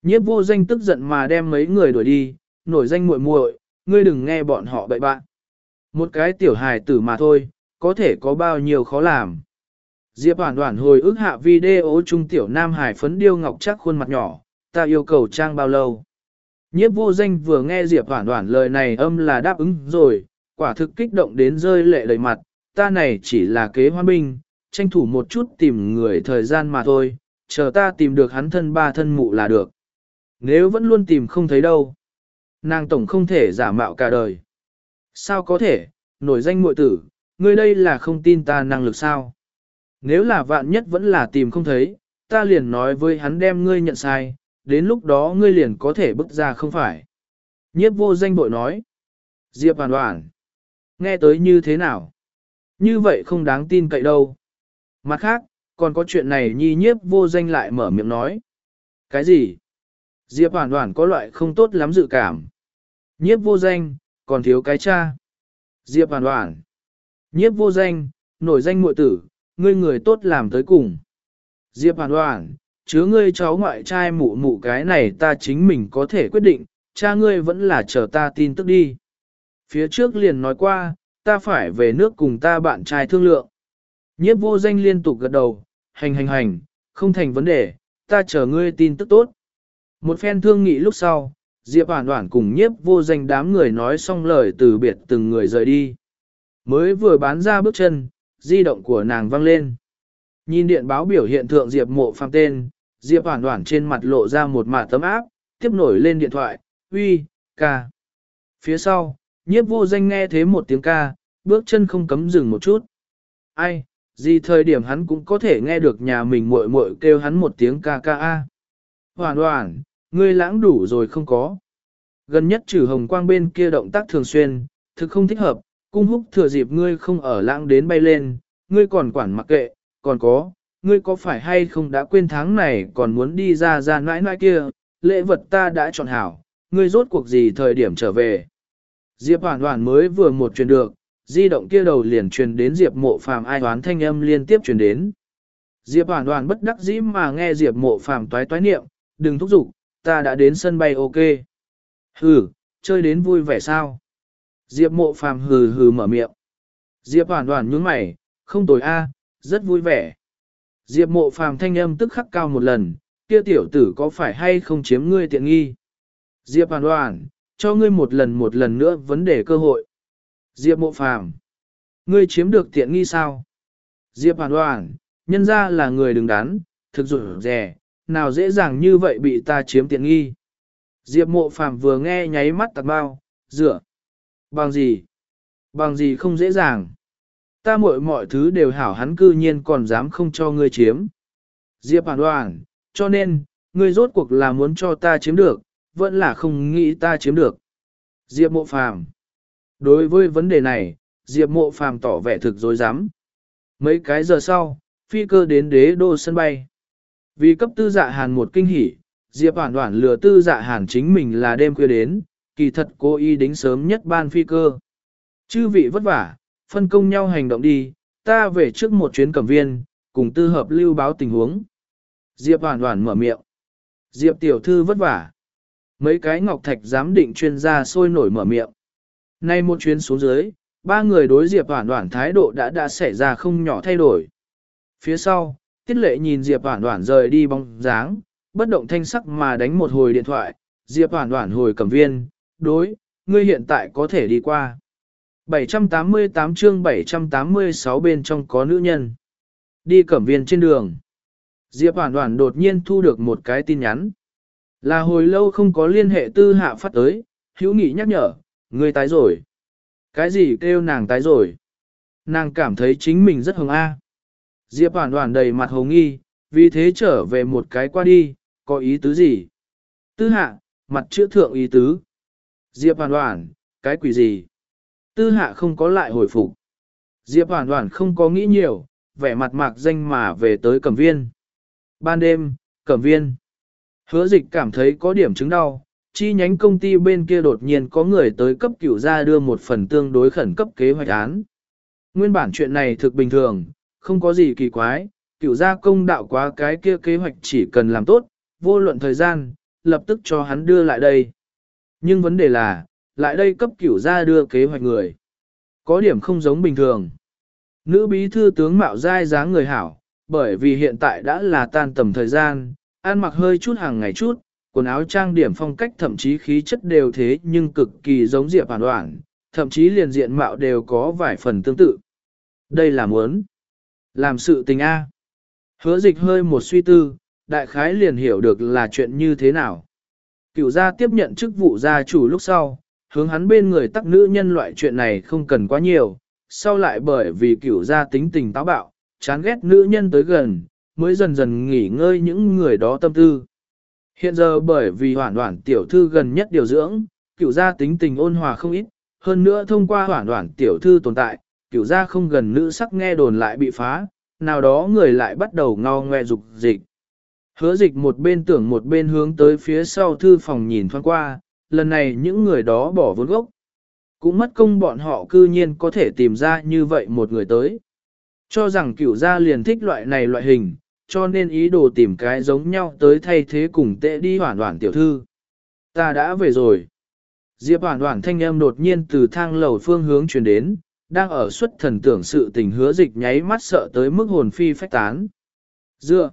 Nhiếp vô danh tức giận mà đem mấy người đuổi đi, nổi danh muội muội, ngươi đừng nghe bọn họ bậy bạn. Một cái tiểu hài tử mà thôi, có thể có bao nhiêu khó làm. Diệp Hoản Hoản hồi ức hạ video trung tiểu nam hải phấn điêu ngọc chắc khuôn mặt nhỏ, ta yêu cầu trang bao lâu. Nhiếp vô danh vừa nghe Diệp Hoản Hoản lời này âm là đáp ứng rồi, quả thực kích động đến rơi lệ đầy mặt, ta này chỉ là kế hoan binh, tranh thủ một chút tìm người thời gian mà thôi, chờ ta tìm được hắn thân ba thân mụ là được. Nếu vẫn luôn tìm không thấy đâu, nàng tổng không thể giả mạo cả đời. Sao có thể, nổi danh muội tử, ngươi đây là không tin ta năng lực sao? Nếu là vạn nhất vẫn là tìm không thấy, ta liền nói với hắn đem ngươi nhận sai, đến lúc đó ngươi liền có thể bức ra không phải. Nhiếp vô danh bội nói. Diệp Hoàn Hoàn. Nghe tới như thế nào? Như vậy không đáng tin cậy đâu. Mặt khác, còn có chuyện này nhi nhiếp vô danh lại mở miệng nói. Cái gì? Diệp Hoàn Hoàn có loại không tốt lắm dự cảm. Nhiếp vô danh, còn thiếu cái cha. Diệp Hoàn Hoàn. Nhiếp vô danh, nổi danh muội tử, ngươi người tốt làm tới cùng. Diệp Hoàn Hoàn, chứa ngươi cháu ngoại trai mụ mụ cái này ta chính mình có thể quyết định, cha ngươi vẫn là chờ ta tin tức đi. Phía trước liền nói qua, ta phải về nước cùng ta bạn trai thương lượng. Nhiếp vô danh liên tục gật đầu, hành hành hành, không thành vấn đề, ta chờ ngươi tin tức tốt. Một phen thương nghị lúc sau, Diệp Hoản Hoản cùng nhiếp vô danh đám người nói xong lời từ biệt từng người rời đi. Mới vừa bán ra bước chân, di động của nàng vang lên. Nhìn điện báo biểu hiện thượng Diệp Mộ Phàm tên, Diệp Hoản Hoản trên mặt lộ ra một mạt tấm áp, tiếp nổi lên điện thoại, uy, ca. Phía sau, nhiếp vô danh nghe thế một tiếng ca, bước chân không cấm dừng một chút. Ai, gì thời điểm hắn cũng có thể nghe được nhà mình muội muội kêu hắn một tiếng ca ca a. Hoản Hoản, ngươi lãng đủ rồi không có. Gần nhất trừ hồng quang bên kia động tác thường xuyên, thực không thích hợp, cung húc thừa dịp ngươi không ở lãng đến bay lên, ngươi còn quản mặc kệ, còn có, ngươi có phải hay không đã quên tháng này còn muốn đi ra ra nãi nãi kia, lễ vật ta đã chọn hảo, ngươi rốt cuộc gì thời điểm trở về. Diệp Hoản Hoản mới vừa một truyền được, di động kia đầu liền truyền đến Diệp Mộ Phàm ai hoán thanh âm liên tiếp truyền đến. Diệp Hoản Hoản bất đắc dĩ mà nghe Diệp Mộ Phàm toái toái niệm, đừng thúc giục, ta đã đến sân bay ok. Hừ, chơi đến vui vẻ sao? Diệp Mộ Phàm hừ hừ mở miệng. Diệp Hoản Hoản nhướng mày, không tồi a, rất vui vẻ. Diệp Mộ Phàm thanh âm tức khắc cao một lần, kia tiểu tử có phải hay không chiếm ngươi tiện nghi? Diệp Hoản Hoản, cho ngươi một lần một lần nữa vấn đề cơ hội. Diệp Mộ Phàm, ngươi chiếm được tiện nghi sao? Diệp Hoản Hoản, nhân ra là người đứng đắn, thực rủi rẻ, nào dễ dàng như vậy bị ta chiếm tiện nghi. Diệp Mộ Phàm vừa nghe nháy mắt tạc bao, dựa. Bằng gì? Bằng gì không dễ dàng. Ta mọi mọi thứ đều hảo hắn cư nhiên còn dám không cho ngươi chiếm. Diệp Hoản Hoản, cho nên, ngươi rốt cuộc là muốn cho ta chiếm được, vẫn là không nghĩ ta chiếm được. Diệp Mộ Phàm. Đối với vấn đề này, Diệp Mộ Phàm tỏ vẻ thực dối dám. Mấy cái giờ sau, phi cơ đến đế đô sân bay. Vì cấp tư dạ hàn một kinh hỉ, Diệp Hoản Hoản lừa tư dạ hàn chính mình là đêm khuya đến, kỳ thật cô y đính sớm nhất ban phi cơ. Chư vị vất vả, phân công nhau hành động đi, ta về trước một chuyến cẩm viên, cùng tư hợp lưu báo tình huống. Diệp Hoản Hoản mở miệng. Diệp tiểu thư vất vả. Mấy cái ngọc thạch giám định chuyên gia sôi nổi mở miệng. Nay một chuyến xuống dưới, ba người đối Diệp Hoản Hoản thái độ đã đã xảy ra không nhỏ thay đổi. Phía sau, Tiết Lệ nhìn Diệp Hoản Hoản rời đi bóng dáng, bất động thanh sắc mà đánh một hồi điện thoại, Diệp Hoản Hoản hồi cẩm viên, đối, ngươi hiện tại có thể đi qua. bảy trăm tám mươi tám chương bảy trăm tám mươi sáu bên trong có nữ nhân. Đi cẩm viên trên đường. Diệp Hoản Hoản đột nhiên thu được một cái tin nhắn. Là hồi lâu không có liên hệ tư hạ phát tới, hữu nghị nhắc nhở, ngươi tái rồi. Cái gì kêu nàng tái rồi? Nàng cảm thấy chính mình rất hồng a. Diệp Hoản Hoản đầy mặt hồ nghi, vì thế trở về một cái qua đi, có ý tứ gì? Tư hạ, mặt chữa thượng ý tứ. Diệp Hoản Hoản, cái quỷ gì? Tư hạ không có lại hồi phục. Diệp Hoản Hoản không có nghĩ nhiều, vẻ mặt mạc danh mà về tới cẩm viên. Ban đêm, cẩm viên. Hứa dịch cảm thấy có điểm chứng đau, chi nhánh công ty bên kia đột nhiên có người tới cấp cửu gia đưa một phần tương đối khẩn cấp kế hoạch án. Nguyên bản chuyện này thực bình thường, không có gì kỳ quái, cửu gia công đạo quá cái kia kế hoạch chỉ cần làm tốt, vô luận thời gian, lập tức cho hắn đưa lại đây. Nhưng vấn đề là, lại đây cấp cửu ra đưa kế hoạch người. Có điểm không giống bình thường. Nữ bí thư tướng mạo dai dáng người hảo, bởi vì hiện tại đã là tan tầm thời gian, ăn mặc hơi chút hàng ngày chút, quần áo trang điểm phong cách thậm chí khí chất đều thế nhưng cực kỳ giống Diệp Hoàn Hoàn, thậm chí liền diện mạo đều có vài phần tương tự. Đây là muốn làm sự tình A. Hứa dịch hơi một suy tư, đại khái liền hiểu được là chuyện như thế nào. Cửu gia tiếp nhận chức vụ gia chủ lúc sau, hướng hắn bên người tắc nữ nhân loại chuyện này không cần quá nhiều, sau lại bởi vì cửu gia tính tình táo bạo, chán ghét nữ nhân tới gần, mới dần dần nghỉ ngơi những người đó tâm tư. Hiện giờ bởi vì Hoản Hoản tiểu thư gần nhất điều dưỡng, cửu gia tính tình ôn hòa không ít, hơn nữa thông qua Hoản Hoản tiểu thư tồn tại, cửu gia không gần nữ sắc nghe đồn lại bị phá, nào đó người lại bắt đầu ngao ngoe dục dịch. Hứa dịch một bên tưởng một bên hướng tới phía sau thư phòng nhìn thoáng qua, lần này những người đó bỏ vốn gốc. Cũng mất công bọn họ cư nhiên có thể tìm ra như vậy một người tới. Cho rằng cửu gia liền thích loại này loại hình, cho nên ý đồ tìm cái giống nhau tới thay thế cùng tệ đi Hoản Hoản tiểu thư. Ta đã về rồi. Diệp Hoản Hoản thanh âm đột nhiên từ thang lầu phương hướng truyền đến, đang ở xuất thần tưởng sự tình hứa dịch nháy mắt sợ tới mức hồn phi phách tán. Dựa!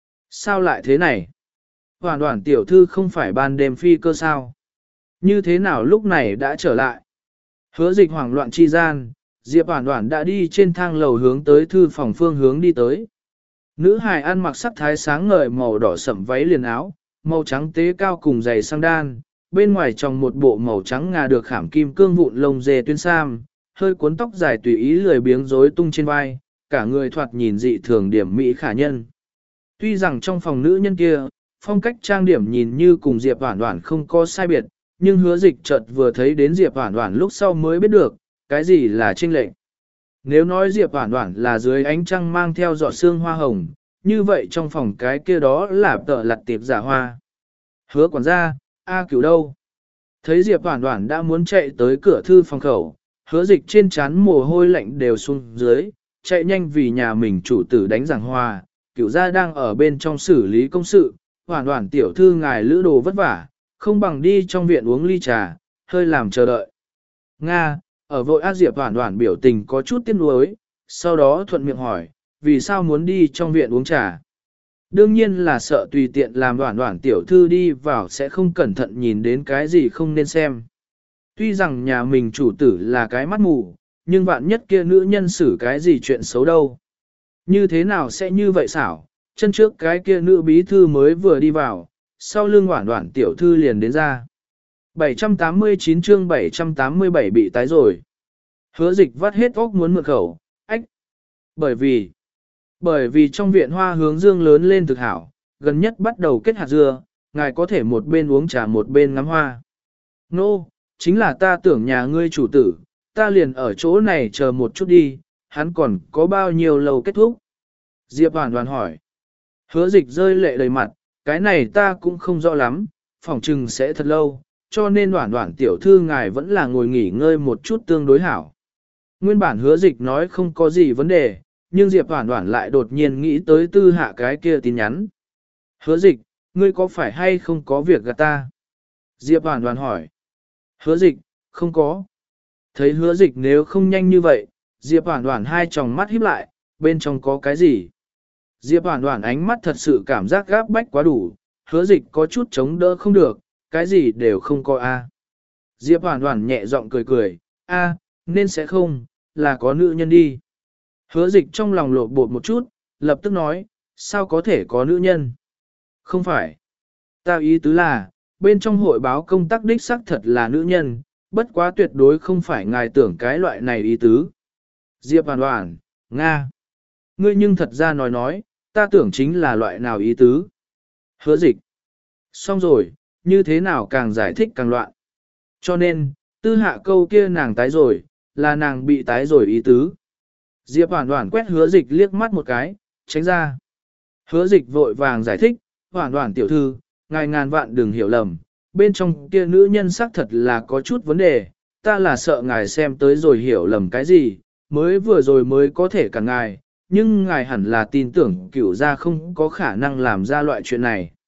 Sao lại thế này? Hoản Hoản tiểu thư không phải ban đêm phi cơ sao? Như thế nào lúc này đã trở lại? Hứa dịch hoảng loạn chi gian, Diệp Hoản Hoản đã đi trên thang lầu hướng tới thư phòng phương hướng đi tới. Nữ hài ăn mặc sắc thái sáng ngời màu đỏ sẫm váy liền áo, màu trắng tế cao cùng giày sang đan, bên ngoài trong một bộ màu trắng ngà được khảm kim cương vụn lông dê tuyến sam, hơi cuốn tóc dài tùy ý lười biếng rối tung trên vai, cả người thoạt nhìn dị thường điểm mỹ khả nhân. Tuy rằng trong phòng nữ nhân kia, phong cách trang điểm nhìn như cùng Diệp Hoản Hoản không có sai biệt, nhưng hứa dịch chợt vừa thấy đến Diệp Hoản Hoản lúc sau mới biết được, cái gì là chênh lệch. Nếu nói Diệp Hoản Hoản là dưới ánh trăng mang theo giọt sương hoa hồng, như vậy trong phòng cái kia đó là tợ lặt tiệp giả hoa. Hứa quản gia, A Cửu đâu? Thấy Diệp Hoản Hoản đã muốn chạy tới cửa thư phòng khẩu, hứa dịch trên trán mồ hôi lạnh đều xuống dưới, chạy nhanh vì nhà mình chủ tử đánh giảng hòa, Cửu gia đang ở bên trong xử lý công sự, Hoản Hoản tiểu thư ngài lữ đồ vất vả, không bằng đi trong viện uống ly trà, hơi làm chờ đợi. Nga, ở vội A Diệp Hoản Hoản biểu tình có chút tiếc nuối, sau đó thuận miệng hỏi, vì sao muốn đi trong viện uống trà? Đương nhiên là sợ tùy tiện làm Hoản Hoản tiểu thư đi vào sẽ không cẩn thận nhìn đến cái gì không nên xem. Tuy rằng nhà mình chủ tử là cái mắt mù, nhưng vạn nhất kia nữ nhân xử cái gì chuyện xấu đâu. Như thế nào sẽ như vậy xảo, chân trước cái kia nữ bí thư mới vừa đi vào, sau lưng Hoản Hoản tiểu thư liền đến ra. bảy trăm tám mươi chín chương bảy trăm tám mươi bảy bị tái rồi. Hứa dịch vắt hết óc muốn mượn khẩu, ách. Bởi vì, bởi vì trong viện hoa hướng dương lớn lên thực hảo, gần nhất bắt đầu kết hạt dưa, ngài có thể một bên uống trà một bên ngắm hoa. Nô, no, chính là ta tưởng nhà ngươi chủ tử, ta liền ở chỗ này chờ một chút đi, hắn còn có bao nhiêu lâu kết thúc? Diệp Hoản Hoản hỏi. Hứa dịch rơi lệ đầy mặt, cái này ta cũng không rõ lắm, phỏng chừng sẽ thật lâu, cho nên Hoản Hoản tiểu thư ngài vẫn là ngồi nghỉ ngơi một chút tương đối hảo. Nguyên bản hứa dịch nói không có gì vấn đề, nhưng Diệp Hoản Hoản lại đột nhiên nghĩ tới tư hạ cái kia tin nhắn. Hứa dịch, ngươi có phải hay không có việc gạt ta? Diệp Hoản Hoản hỏi. Hứa dịch, không có. Thấy hứa dịch nếu không nhanh như vậy, Diệp Hoản Hoản hai tròng mắt híp lại, bên trong có cái gì? Diệp Hoản Hoản ánh mắt thật sự cảm giác gáp bách quá đủ, hứa dịch có chút chống đỡ không được, cái gì đều không có a. Diệp Hoản Hoản nhẹ giọng cười cười, a, nên sẽ không, là có nữ nhân đi. Hứa dịch trong lòng lột bột một chút, lập tức nói, sao có thể có nữ nhân? Không phải. Ta ý tứ là, bên trong hội báo công tác đích xác thật là nữ nhân, bất quá tuyệt đối không phải ngài tưởng cái loại này ý tứ. Diệp Hoản Hoản, Nga. Ngươi nhưng thật ra nói nói, ta tưởng chính là loại nào ý tứ. Hứa dịch. Xong rồi, như thế nào càng giải thích càng loạn. Cho nên, tư hạ câu kia nàng tái rồi, là nàng bị tái rồi ý tứ. Diệp Hoản Hoản quét hứa dịch liếc mắt một cái, tránh ra. Hứa dịch vội vàng giải thích, Hoản Hoản tiểu thư, ngài ngàn vạn đừng hiểu lầm, bên trong kia nữ nhân xác thật là có chút vấn đề, ta là sợ ngài xem tới rồi hiểu lầm cái gì, mới vừa rồi mới có thể cả ngài, nhưng ngài hẳn là tin tưởng cửu gia không có khả năng làm ra loại chuyện này.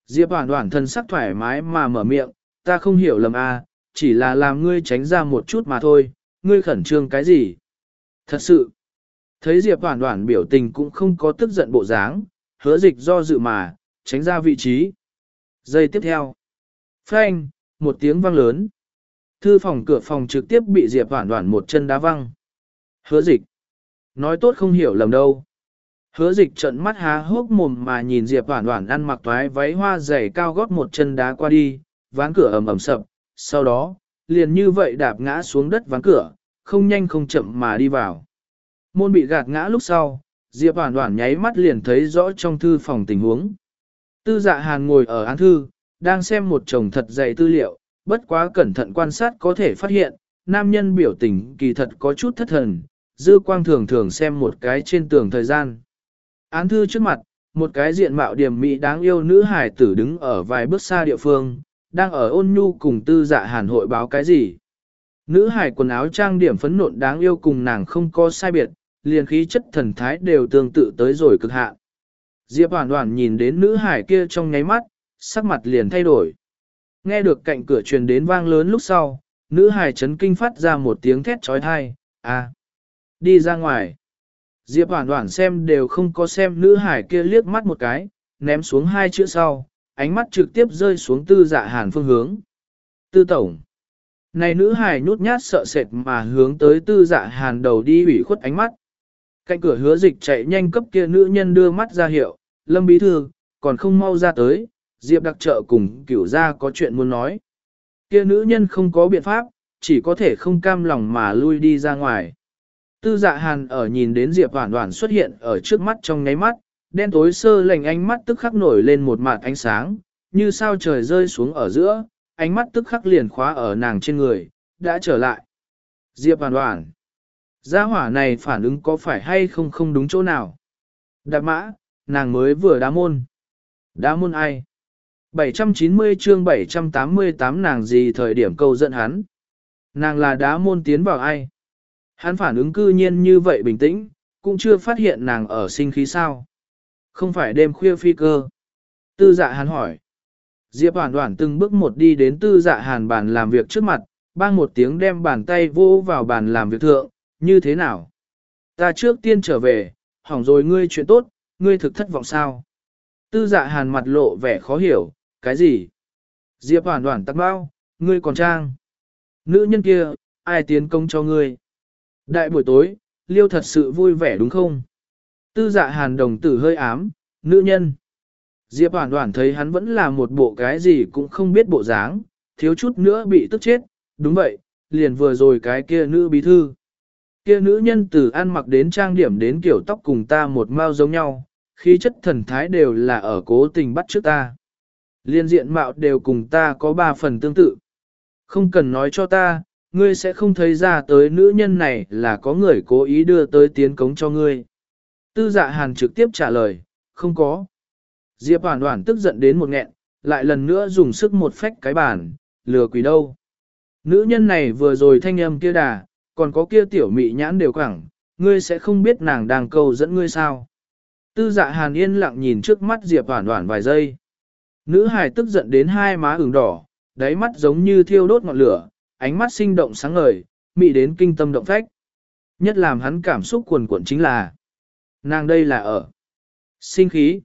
Diệp Hoản Hoản thân sắc thoải mái mà mở miệng, ta không hiểu lầm à, chỉ là làm ngươi tránh ra một chút mà thôi, ngươi khẩn trương cái gì? Thật sự, thấy Diệp Hoản Hoản biểu tình cũng không có tức giận bộ dáng, Hứa Dịch do dự mà, tránh ra vị trí. Giây tiếp theo, phanh, một tiếng vang lớn. Thư phòng cửa phòng trực tiếp bị Diệp Hoản Hoản một chân đá văng. Hứa Dịch, nói tốt không hiểu lầm đâu. Hứa Dịch trợn mắt há hốc mồm mà nhìn Diệp Hoản Hoản ăn mặc toái váy hoa dày cao gót một chân đá qua đi, ván cửa ầm ầm sập, sau đó, liền như vậy đạp ngã xuống đất ván cửa, không nhanh không chậm mà đi vào. Môn bị gạt ngã lúc sau, Diệp Hoản Hoản nháy mắt liền thấy rõ trong thư phòng tình huống. Tư Dạ Hàn ngồi ở án thư, đang xem một chồng thật dày tư liệu, bất quá cẩn thận quan sát có thể phát hiện, nam nhân biểu tình kỳ thật có chút thất thần, dư quang thường thường xem một cái trên tường thời gian. Án thư trước mặt, một cái diện mạo điềm mỹ đáng yêu nữ hải tử đứng ở vài bước xa địa phương, đang ở ôn nhu cùng Tư Dạ Hàn hội báo cái gì. Nữ hải quần áo trang điểm phấn nộn đáng yêu cùng nàng không có sai biệt, liền khí chất thần thái đều tương tự tới rồi cực hạn. Diệp Hoản Hoản nhìn đến nữ hải kia trong nháy mắt, sắc mặt liền thay đổi. Nghe được cạnh cửa truyền đến vang lớn lúc sau, nữ hải chấn kinh phát ra một tiếng thét trói thai, à, đi ra ngoài. Diệp Hoản Hoản xem đều không có xem nữ hải kia liếc mắt một cái, ném xuống hai chữ sau, ánh mắt trực tiếp rơi xuống Tư Dạ Hàn phương hướng. Tư tổng. Này nữ hải nhút nhát sợ sệt mà hướng tới Tư Dạ Hàn đầu đi ủy khuất ánh mắt. Cạnh cửa Hứa Dịch chạy nhanh cấp kia nữ nhân đưa mắt ra hiệu, Lâm bí thư, còn không mau ra tới, Diệp đặc trợ cùng Cửu gia có chuyện muốn nói. Kia nữ nhân không có biện pháp, chỉ có thể không cam lòng mà lui đi ra ngoài. Tư Dạ Hàn ở nhìn đến Diệp Hoản Hoản xuất hiện ở trước mắt trong nháy mắt, đen tối sơ lạnh ánh mắt tức khắc nổi lên một mạt ánh sáng, như sao trời rơi xuống ở giữa, ánh mắt tức khắc liền khóa ở nàng trên người, đã trở lại. Diệp Hoản Hoản, gia hỏa này phản ứng có phải hay không không đúng chỗ nào? Đạp mã, nàng mới vừa đá môn. Đá môn ai? bảy trăm chín mươi chương bảy trăm tám mươi tám nàng gì thời điểm câu dẫn hắn? Nàng là đá môn tiến vào ai? Hắn phản ứng cư nhiên như vậy bình tĩnh, cũng chưa phát hiện nàng ở sinh khí sao. Không phải đêm khuya phi cơ. Tư Dạ Hàn hỏi. Diệp Hoản Hoản từng bước một đi đến Tư Dạ Hàn bàn làm việc trước mặt, bang một tiếng đem bàn tay vô vào bàn làm việc thượng, như thế nào? Ta trước tiên trở về, hỏng rồi ngươi chuyện tốt, ngươi thực thất vọng sao? Tư Dạ Hàn mặt lộ vẻ khó hiểu, cái gì? Diệp Hoản Hoản tắc bao, ngươi còn trang. Nữ nhân kia, ai tiến công cho ngươi? Đại buổi tối, Liêu thật sự vui vẻ đúng không? Tư Dạ Hàn đồng tử hơi ám, nữ nhân. Diệp Hoản Hoản thấy hắn vẫn là một bộ cái gì cũng không biết bộ dáng, thiếu chút nữa bị tức chết, đúng vậy, liền vừa rồi cái kia nữ bí thư. Kia nữ nhân từ ăn mặc đến trang điểm đến kiểu tóc cùng ta một mao giống nhau, khí chất thần thái đều là ở cố tình bắt trước ta. Liên diện mạo đều cùng ta có ba phần tương tự. Không cần nói cho ta, ngươi sẽ không thấy ra tới nữ nhân này là có người cố ý đưa tới tiến cống cho ngươi. Tư Dạ Hàn trực tiếp trả lời, không có. Diệp Hoản Hoản tức giận đến một nghẹn, lại lần nữa dùng sức một phách cái bàn, lừa quỷ đâu. Nữ nhân này vừa rồi thanh âm kia đà, còn có kia tiểu mị nhãn đều quẳng, ngươi sẽ không biết nàng đang câu dẫn ngươi sao. Tư Dạ Hàn yên lặng nhìn trước mắt Diệp Hoản Hoản vài giây. Nữ hài tức giận đến hai má ửng đỏ, đáy mắt giống như thiêu đốt ngọn lửa, ánh mắt sinh động sáng ngời, mị đến kinh tâm động phách. Nhất làm hắn cảm xúc cuồn cuộn chính là, nàng đây là ở sinh khí.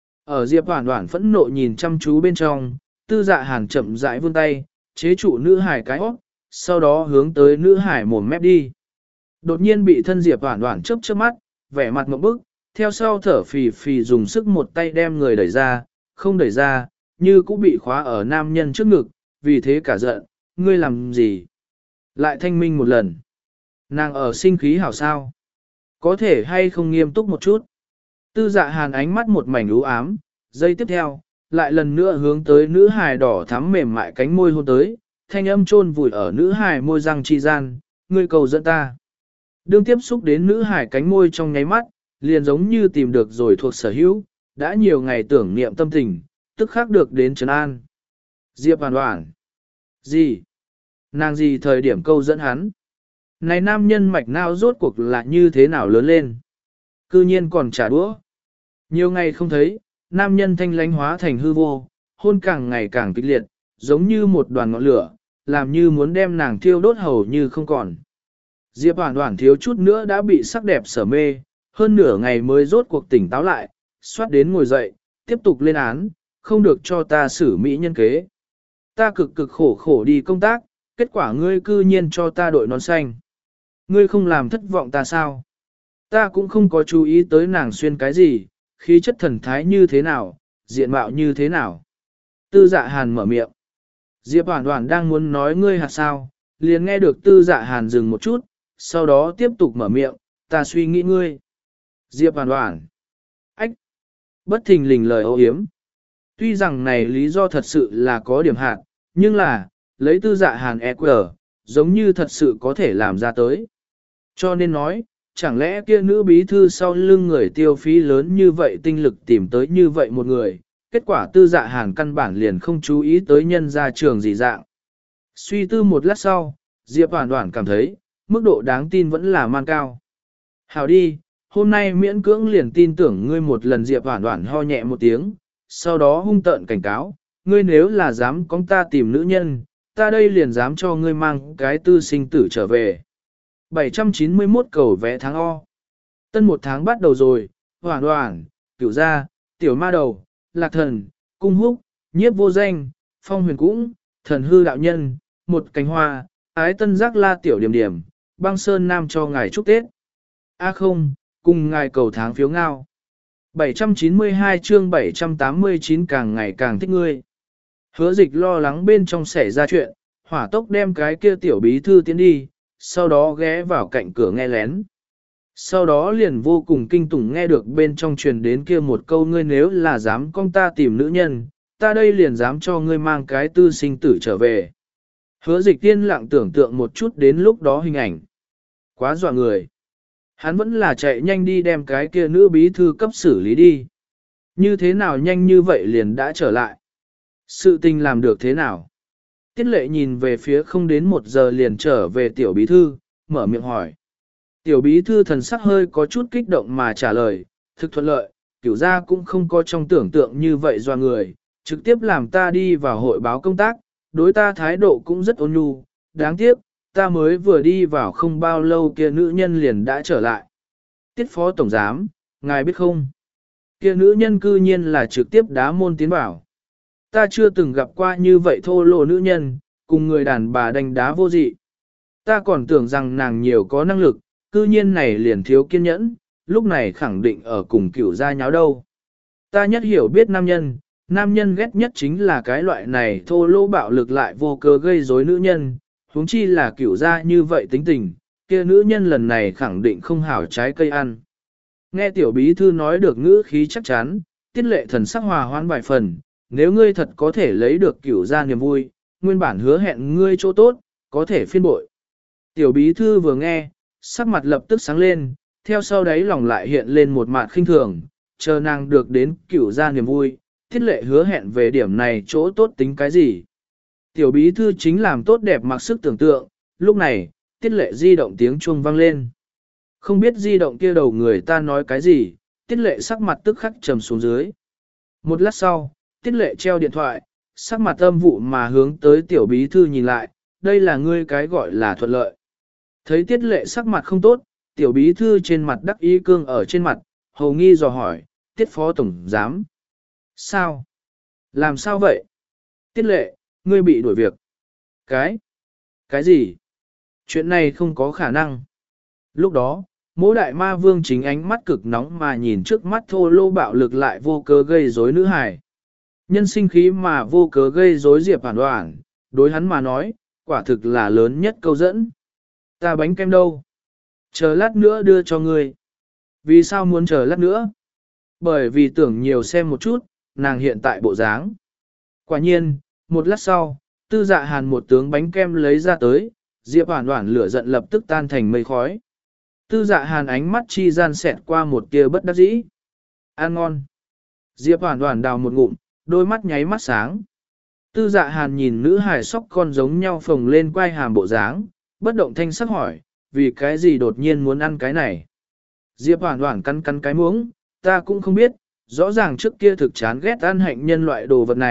Ở Diệp Hoản Hoản phẫn nộ nhìn chăm chú bên trong, Tư Dạ Hàn chậm rãi vươn tay, chế trụ nữ hải cái óc, sau đó hướng tới nữ hải mồm mép đi. Đột nhiên bị thân Diệp Hoản Hoản chớp chớp mắt, vẻ mặt ngộp bức, theo sau thở phì phì dùng sức một tay đem người đẩy ra, không đẩy ra, như cũng bị khóa ở nam nhân trước ngực, vì thế cả giận, ngươi làm gì? Lại thanh minh một lần. Nàng ở sinh khí hảo sao? Có thể hay không nghiêm túc một chút? Tư Dạ Hàn ánh mắt một mảnh u ám, giây tiếp theo, lại lần nữa hướng tới nữ hài đỏ thắm mềm mại cánh môi hôn tới, thanh âm chôn vùi ở nữ hài môi răng chi gian, ngươi cầu dẫn ta. Đương tiếp xúc đến nữ hài cánh môi trong nháy mắt, liền giống như tìm được rồi thuộc sở hữu, đã nhiều ngày tưởng niệm tâm tình, tức khắc được đến trấn an. Diệp Hoản Hoản. Gì? Nàng gì thời điểm câu dẫn hắn? Này nam nhân mạch não rốt cuộc là như thế nào lớn lên? Cư nhiên còn trả đũa. Nhiều ngày không thấy, nam nhân thanh lánh hóa thành hư vô, hôn càng ngày càng kịch liệt, giống như một đoàn ngọn lửa, làm như muốn đem nàng thiêu đốt hầu như không còn. Diệp Hoản Hoản thiếu chút nữa đã bị sắc đẹp sở mê, hơn nửa ngày mới rốt cuộc tỉnh táo lại, xoát đến ngồi dậy, tiếp tục lên án, không được cho ta xử mỹ nhân kế. Ta cực cực khổ khổ đi công tác, kết quả ngươi cư nhiên cho ta đội nón xanh. Ngươi không làm thất vọng ta sao? Ta cũng không có chú ý tới nàng xuyên cái gì, khí chất thần thái như thế nào, diện mạo như thế nào. Tư Dạ Hàn mở miệng. Diệp Hoản Hoản đang muốn nói ngươi hạt sao, liền nghe được Tư Dạ Hàn dừng một chút, sau đó tiếp tục mở miệng, ta suy nghĩ ngươi. Diệp Hoản Hoản. Ách. Bất thình lình lời ô yếm. Tuy rằng này lý do thật sự là có điểm hạn, nhưng là, lấy Tư Dạ Hàn e quy, giống như thật sự có thể làm ra tới. Cho nên nói, chẳng lẽ kia nữ bí thư sau lưng người tiêu phí lớn như vậy tinh lực tìm tới như vậy một người, kết quả Tư Dạ Hàn căn bản liền không chú ý tới nhân ra trường gì dạng. Suy tư một lát sau, Diệp Hoản Hoản cảm thấy, mức độ đáng tin vẫn là man cao. Hảo đi, hôm nay miễn cưỡng liền tin tưởng ngươi một lần. Diệp Hoản Hoản ho nhẹ một tiếng, sau đó hung tợn cảnh cáo, ngươi nếu là dám con ta tìm nữ nhân, ta đây liền dám cho ngươi mang cái tư sinh tử trở về. bảy trăm chín mươi mốt cầu vẽ tháng O. Tân một tháng bắt đầu rồi, Hoản Hoản, Cửu Gia, Tiểu Ma Đầu, Lạc Thần, Cung Húc, Nhiếp Vô Danh, Phong Huyền Cũng, Thần Hư Đạo Nhân, Một Cánh Hoa, Ái Tân Giác La Tiểu Điểm Điểm, Băng Sơn Nam cho ngài chúc Tết. A không, cùng ngài cầu tháng phiếu ngao. bảy trăm chín mươi hai chương bảy trăm tám mươi chín càng ngày càng thích ngươi. Hứa Dịch lo lắng bên trong xảy ra chuyện, hỏa tốc đem cái kia tiểu bí thư tiến đi, sau đó ghé vào cạnh cửa nghe lén. Sau đó liền vô cùng kinh tủng nghe được bên trong truyền đến kia một câu, ngươi nếu là dám con ta tìm nữ nhân, ta đây liền dám cho ngươi mang cái tư sinh tử trở về. Hứa Dịch tiên lặng tưởng tượng một chút đến lúc đó hình ảnh. Quá dọa người. Hắn vẫn là chạy nhanh đi đem cái kia nữ bí thư cấp xử lý đi. Như thế nào nhanh như vậy liền đã trở lại. Sự tình làm được thế nào? Tiết Lệ nhìn về phía không đến một giờ liền trở về tiểu bí thư, mở miệng hỏi. Tiểu bí thư thần sắc hơi có chút kích động mà trả lời, thực thuận lợi, Cửu Gia cũng không có trong tưởng tượng như vậy doa người, trực tiếp làm ta đi vào hội báo công tác, đối ta thái độ cũng rất ôn nhu, đáng tiếc, ta mới vừa đi vào không bao lâu kia nữ nhân liền đã trở lại. Tiết phó tổng giám, ngài biết không? Kia nữ nhân cư nhiên là trực tiếp đá môn tiến vào. Ta chưa từng gặp qua như vậy thô lỗ nữ nhân, cùng người đàn bà đánh đá vô dị. Ta còn tưởng rằng nàng nhiều có năng lực, cư nhiên này liền thiếu kiên nhẫn, lúc này khẳng định ở cùng Cửu Gia nháo đâu. Ta nhất hiểu biết nam nhân, nam nhân ghét nhất chính là cái loại này thô lỗ bạo lực lại vô cớ gây rối nữ nhân, huống chi là Cửu Gia như vậy tính tình, kia nữ nhân lần này khẳng định không hảo trái cây ăn. Nghe tiểu bí thư nói được ngữ khí chắc chắn, Tiết Lệ thần sắc hòa hoãn vài phần, nếu ngươi thật có thể lấy được Cửu Gia niềm vui, nguyên bản hứa hẹn ngươi chỗ tốt, có thể phiên bội. Tiểu bí thư vừa nghe, sắc mặt lập tức sáng lên, theo sau đấy lòng lại hiện lên một mạt khinh thường, chờ nàng được đến Cửu Gia niềm vui, Tiết Lệ hứa hẹn về điểm này chỗ tốt tính cái gì. Tiểu bí thư chính làm tốt đẹp mặc sức tưởng tượng, lúc này, Tiết Lệ di động tiếng chuông vang lên. Không biết di động kia đầu người ta nói cái gì, Tiết Lệ sắc mặt tức khắc trầm xuống dưới. Một lát sau, Tiết Lệ treo điện thoại, sắc mặt âm vụ mà hướng tới tiểu bí thư nhìn lại, đây là ngươi cái gọi là thuận lợi. Thấy Tiết Lệ sắc mặt không tốt, tiểu bí thư trên mặt đắc ý cương ở trên mặt, hầu nghi dò hỏi, Tiết phó tổng giám. Sao? Làm sao vậy? Tiết Lệ, ngươi bị đuổi việc. Cái? Cái gì? Chuyện này không có khả năng. Lúc đó, Mỗ đại ma vương chính ánh mắt cực nóng mà nhìn trước mắt thô lô bạo lực lại vô cớ gây rối nữ hài. Nhân sinh khí mà vô cớ gây rối Diệp Hoản Hoản, đối hắn mà nói, quả thực là lớn nhất câu dẫn. Ta bánh kem đâu? Chờ lát nữa đưa cho ngươi. Vì sao muốn chờ lát nữa? Bởi vì tưởng nhiều xem một chút, nàng hiện tại bộ dáng. Quả nhiên, một lát sau, Tư Dạ Hàn một tướng bánh kem lấy ra tới, Diệp Hoản Hoản lửa giận lập tức tan thành mây khói. Tư Dạ Hàn ánh mắt chi gian xẹt qua một tia bất đắc dĩ. Ăn ngon. Diệp Hoản Hoản đào một ngụm, đôi mắt nháy mắt sáng. Tư Dạ Hàn nhìn nữ hải sóc con giống nhau phồng lên quai hàm bộ dáng, bất động thanh sắc hỏi, vì cái gì đột nhiên muốn ăn cái này? Diệp Hoản Hoản cắn cắn cái muỗng, ta cũng không biết, rõ ràng trước kia thực chán ghét ăn hạnh nhân loại đồ vật này,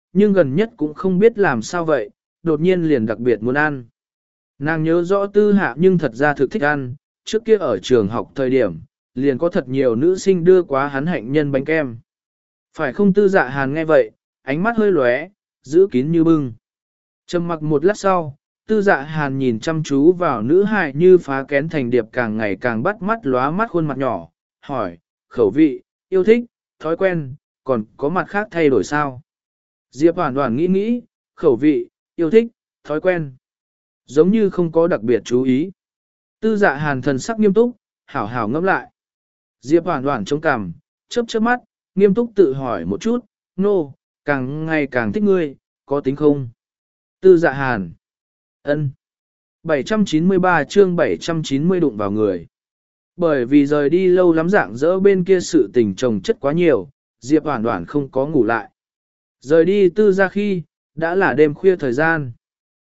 nhưng gần nhất cũng không biết làm sao vậy, đột nhiên liền đặc biệt muốn ăn. Nàng nhớ rõ Tư Hạ nhưng thật ra thực thích ăn, trước kia ở trường học thời điểm, liền có thật nhiều nữ sinh đưa quá hắn hạnh nhân bánh kem. Phải không? Tư Dạ Hàn nghe vậy, ánh mắt hơi lóe, giữ kín như bưng. Trầm mặc một lát sau, Tư Dạ Hàn nhìn chăm chú vào nữ hài như phá kén thành điệp càng ngày càng bắt mắt lóa mắt khuôn mặt nhỏ, hỏi, khẩu vị, yêu thích, thói quen, còn có mặt khác thay đổi sao? Diệp Hoản Hoản nghĩ nghĩ, khẩu vị, yêu thích, thói quen. Giống như không có đặc biệt chú ý. Tư Dạ Hàn thần sắc nghiêm túc, hảo hảo ngẫm lại. Diệp Hoản Hoản chống cằm, chớp chớp mắt, nghiêm túc tự hỏi một chút, nô, no, càng ngày càng thích ngươi, có tính không? Tư Dạ Hàn. Ân. bảy trăm chín mươi ba chương bảy trăm chín mươi đụng vào người. Bởi vì rời đi lâu lắm dạng dỡ bên kia sự tình chồng chất quá nhiều, Diệp Hoản Hoản không có ngủ lại. Rời đi Tư gia khi, đã là đêm khuya thời gian.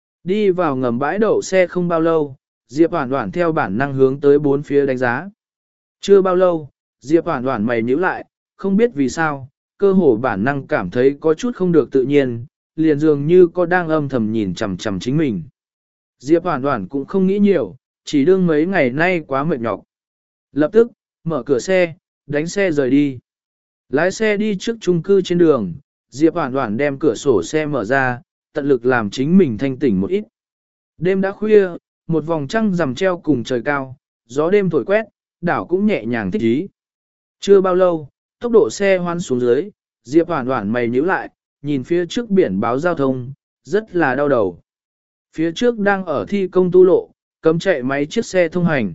Đi vào ngầm bãi đậu xe không bao lâu, Diệp Hoản Hoản theo bản năng hướng tới bốn phía đánh giá. Chưa bao lâu, Diệp Hoản Hoản mày nhíu lại, không biết vì sao, cơ hồ bản năng cảm thấy có chút không được tự nhiên, liền dường như có đang âm thầm nhìn chằm chằm chính mình. Diệp Hoản Hoản cũng không nghĩ nhiều, chỉ đương mấy ngày nay quá mệt nhọc. Lập tức, mở cửa xe, đánh xe rời đi. Lái xe đi trước chung cư trên đường, Diệp Hoản Hoản đem cửa sổ xe mở ra, tận lực làm chính mình thanh tỉnh một ít. Đêm đã khuya, một vòng trăng rằm treo cùng trời cao, gió đêm thổi quét, đảo cũng nhẹ nhàng thích ý. Chưa bao lâu, tốc độ xe hoan xuống dưới, Diệp Hoản Hoản mày nhíu lại, nhìn phía trước biển báo giao thông, rất là đau đầu. Phía trước đang ở thi công tu lộ, cấm chạy máy chiếc xe thông hành.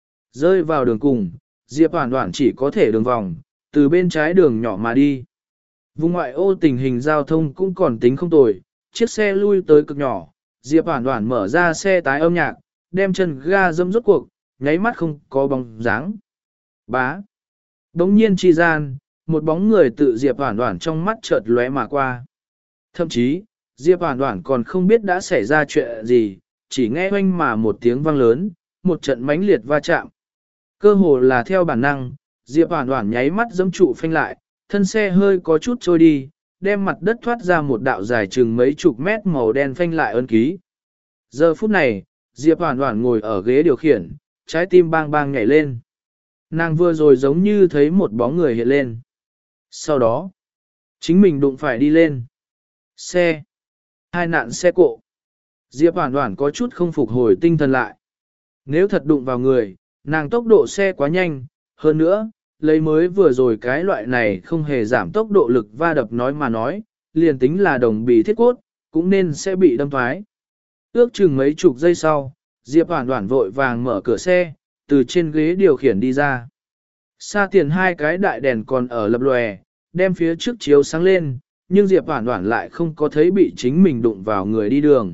Rơi vào đường cùng, Diệp Hoản Hoản chỉ có thể đường vòng, từ bên trái đường nhỏ mà đi. Vùng ngoại ô tình hình giao thông cũng còn tính không tồi, chiếc xe lui tới cực nhỏ, Diệp Hoản Hoản mở ra xe tái âm nhạc, đem chân ga dâm rốt cuộc, nháy mắt không có bóng dáng. Bá. Đống nhiên chi gian, một bóng người tự Diệp Hoản Hoản trong mắt chợt lóe mà qua. Thậm chí, Diệp Hoản Hoản còn không biết đã xảy ra chuyện gì, chỉ nghe oanh mà một tiếng vang lớn, một trận mãnh liệt va chạm. Cơ hồ là theo bản năng, Diệp Hoản Hoản nháy mắt giẫm trụ phanh lại, thân xe hơi có chút trôi đi, đem mặt đất thoát ra một đạo dài chừng mấy chục mét màu đen phanh lại ấn ký. Giờ phút này, Diệp Hoản Hoản ngồi ở ghế điều khiển, trái tim bang bang nhảy lên. Nàng vừa rồi giống như thấy một bóng người hiện lên. Sau đó, chính mình đụng phải đi lên. Xe. Hai nạn xe cộ. Diệp Hoản Hoản có chút không phục hồi tinh thần lại. Nếu thật đụng vào người, nàng tốc độ xe quá nhanh, hơn nữa, lấy mới vừa rồi cái loại này không hề giảm tốc độ lực va đập nói mà nói, liền tính là đồng bì thiết cốt, cũng nên sẽ bị đâm thoái. Ước chừng mấy chục giây sau, Diệp Hoản Hoản vội vàng mở cửa xe, từ trên ghế điều khiển đi ra. Xa tiền hai cái đại đèn còn ở lập lòe, đem phía trước chiếu sáng lên, nhưng Diệp Hoản Hoản lại không có thấy bị chính mình đụng vào người đi đường.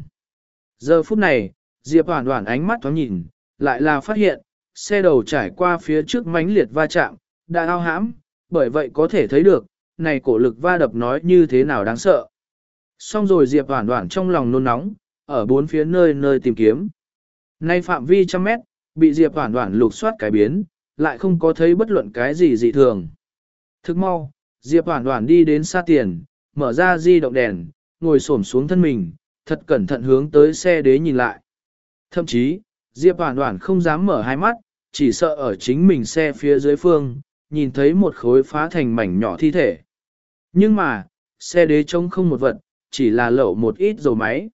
Giờ phút này, Diệp Hoản Hoản ánh mắt thoáng nhìn, lại là phát hiện, xe đầu trải qua phía trước mãnh liệt va chạm, đã ao hãm, bởi vậy có thể thấy được, này cổ lực va đập nói như thế nào đáng sợ. Xong rồi Diệp Hoản Hoản trong lòng nôn nóng, ở bốn phía nơi nơi tìm kiếm. Nay phạm vi trăm mét, bị Diệp Hoản Hoản lục soát cái biến, lại không có thấy bất luận cái gì dị thường. Thức mau, Diệp Hoản Hoản đi đến xa tiền, mở ra di động đèn, ngồi xổm xuống thân mình, thật cẩn thận hướng tới xe đế nhìn lại. Thậm chí, Diệp Hoản Hoản không dám mở hai mắt, chỉ sợ ở chính mình xe phía dưới phương, nhìn thấy một khối phá thành mảnh nhỏ thi thể. Nhưng mà, xe đế trông không một vật, chỉ là lậu một ít dầu máy.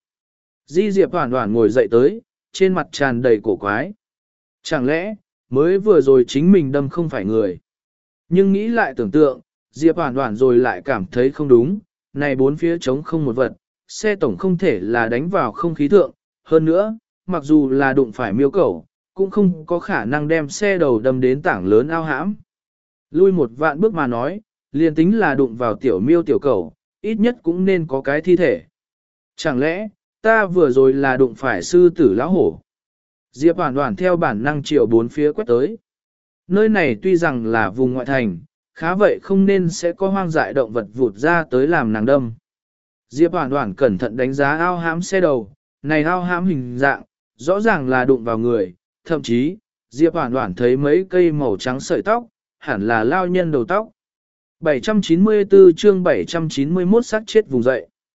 Di Diệp Hoản Hoản ngồi dậy tới, trên mặt tràn đầy cổ quái. Chẳng lẽ, mới vừa rồi chính mình đâm không phải người. Nhưng nghĩ lại tưởng tượng, Diệp Hoản Hoản rồi lại cảm thấy không đúng, này bốn phía trống không một vật, xe tổng không thể là đánh vào không khí thượng, hơn nữa, mặc dù là đụng phải miêu cẩu, cũng không có khả năng đem xe đầu đâm đến tảng lớn ao hãm. Lui một vạn bước mà nói, liền tính là đụng vào tiểu miêu tiểu cẩu, ít nhất cũng nên có cái thi thể. Chẳng lẽ, ta vừa rồi là đụng phải sư tử lão hổ? Diệp Hoản Hoản theo bản năng chiều bốn phía quét tới. Nơi này tuy rằng là vùng ngoại thành, khá vậy không nên sẽ có hoang dại động vật vụt ra tới làm nàng đâm. Diệp Hoản Hoản cẩn thận đánh giá ao hãm xe đầu, này ao hãm hình dạng, rõ ràng là đụng vào người, thậm chí, Diệp Hoản Hoản thấy mấy cây màu trắng sợi tóc, hẳn là lao nhân đầu tóc. bảy trăm chín mươi tư chương bảy trăm chín mươi mốt xác chết vùng dậy.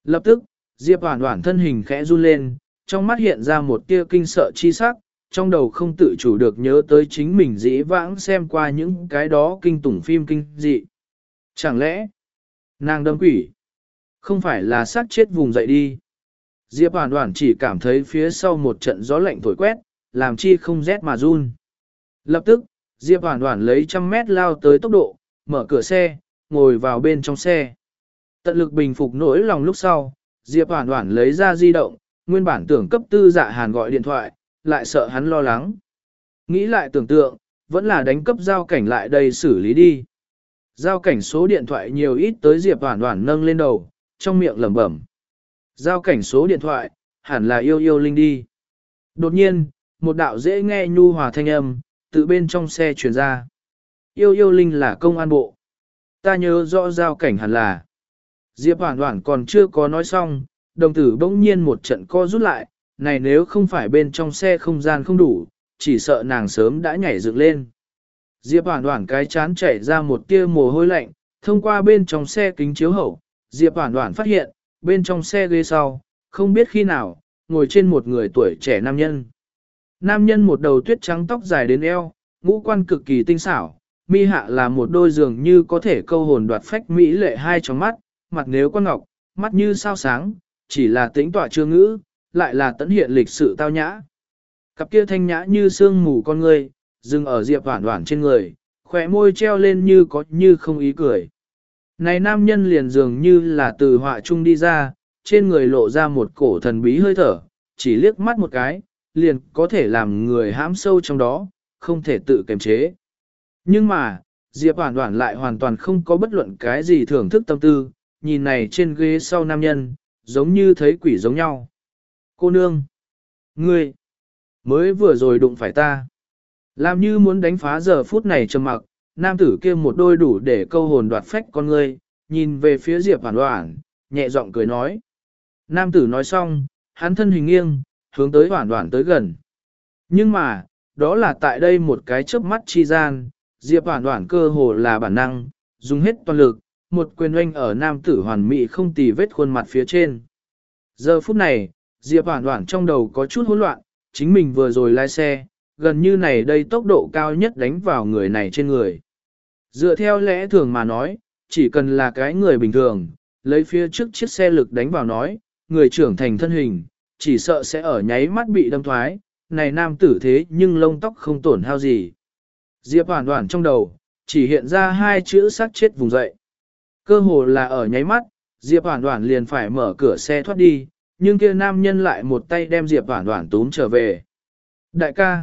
Lập tức, Diệp Hoản Hoản thân hình khẽ run lên, trong mắt hiện ra một tia kinh sợ chi sắc, trong đầu không tự chủ được nhớ tới chính mình dĩ vãng xem qua những cái đó kinh tủng phim kinh dị. Chẳng lẽ, nàng đâm quỷ, không phải là sát chết vùng dậy đi. Diệp Hoản Hoản chỉ cảm thấy phía sau một trận gió lạnh thổi quét, làm chi không rét mà run. Lập tức, Diệp Hoản Hoản lấy trăm mét lao tới tốc độ, mở cửa xe, ngồi vào bên trong xe. Tận lực bình phục nỗi lòng lúc sau, Diệp Hoản Hoản lấy ra di động, nguyên bản tưởng cấp Tư Dạ Hàn gọi điện thoại, lại sợ hắn lo lắng. Nghĩ lại tưởng tượng, vẫn là đánh cấp giao cảnh lại đây xử lý đi. Giao cảnh số điện thoại nhiều ít tới Diệp Hoản Hoản nâng lên đầu, trong miệng lẩm bẩm. Giao cảnh số điện thoại, hẳn là yêu yêu linh đi. Đột nhiên, một đạo dễ nghe nhu hòa thanh âm, từ bên trong xe truyền ra. Yêu yêu linh là công an bộ. Ta nhớ rõ giao cảnh hẳn là. Diệp Hoản Hoản còn chưa có nói xong, đồng tử bỗng nhiên một trận co rút lại, này nếu không phải bên trong xe không gian không đủ, chỉ sợ nàng sớm đã nhảy dựng lên. Diệp Hoản Hoản cái chán chảy ra một tia mồ hôi lạnh, thông qua bên trong xe kính chiếu hậu, Diệp Hoản Hoản phát hiện, bên trong xe ghế sau, không biết khi nào, ngồi trên một người tuổi trẻ nam nhân. Nam nhân một đầu tuyết trắng tóc dài đến eo, ngũ quan cực kỳ tinh xảo, mi hạ là một đôi giường như có thể câu hồn đoạt phách mỹ lệ hai trong mắt, mặt nếu con ngọc, mắt như sao sáng, chỉ là tĩnh tọa chưa ngữ, lại là tận hiện lịch sự tao nhã. Cặp kia thanh nhã như sương mù con người, dừng ở Diệp Hoản Hoản trên người, khóe môi treo lên như có như không ý cười. Này nam nhân liền dường như là từ họa trung đi ra, trên người lộ ra một cổ thần bí hơi thở, chỉ liếc mắt một cái, liền có thể làm người hãm sâu trong đó, không thể tự kiềm chế. Nhưng mà, Diệp Hoản Hoản lại hoàn toàn không có bất luận cái gì thưởng thức tâm tư, nhìn này trên ghế sau nam nhân, giống như thấy quỷ giống nhau. Cô nương! Ngươi! Mới vừa rồi đụng phải ta. Làm như muốn đánh phá giờ phút này trầm mặc, nam tử kia một đôi đủ để câu hồn đoạt phách con ngươi, nhìn về phía Diệp Hoản Hoản, nhẹ giọng cười nói. Nam tử nói xong, hắn thân hình nghiêng, hướng tới Hoản Hoản tới gần. Nhưng mà, đó là tại đây một cái chớp mắt chi gian, Diệp Hoản Hoản cơ hồ là bản năng, dùng hết toàn lực, một quyền oanh ở nam tử hoàn mỹ không tì vết khuôn mặt phía trên. Giờ phút này, Diệp Hoản Hoản trong đầu có chút hỗn loạn, chính mình vừa rồi lái xe, gần như này đây tốc độ cao nhất đánh vào người này trên người. Dựa theo lẽ thường mà nói, chỉ cần là cái người bình thường, lấy phía trước chiếc xe lực đánh vào nói, người trưởng thành thân hình, chỉ sợ sẽ ở nháy mắt bị đâm thoái, này nam tử thế nhưng lông tóc không tổn hao gì. Diệp Hoản Hoản trong đầu, chỉ hiện ra hai chữ sát chết vùng dậy. Cơ hồ là ở nháy mắt, Diệp Hoản Hoản liền phải mở cửa xe thoát đi, nhưng kia nam nhân lại một tay đem Diệp Hoản Hoản túm trở về. Đại ca,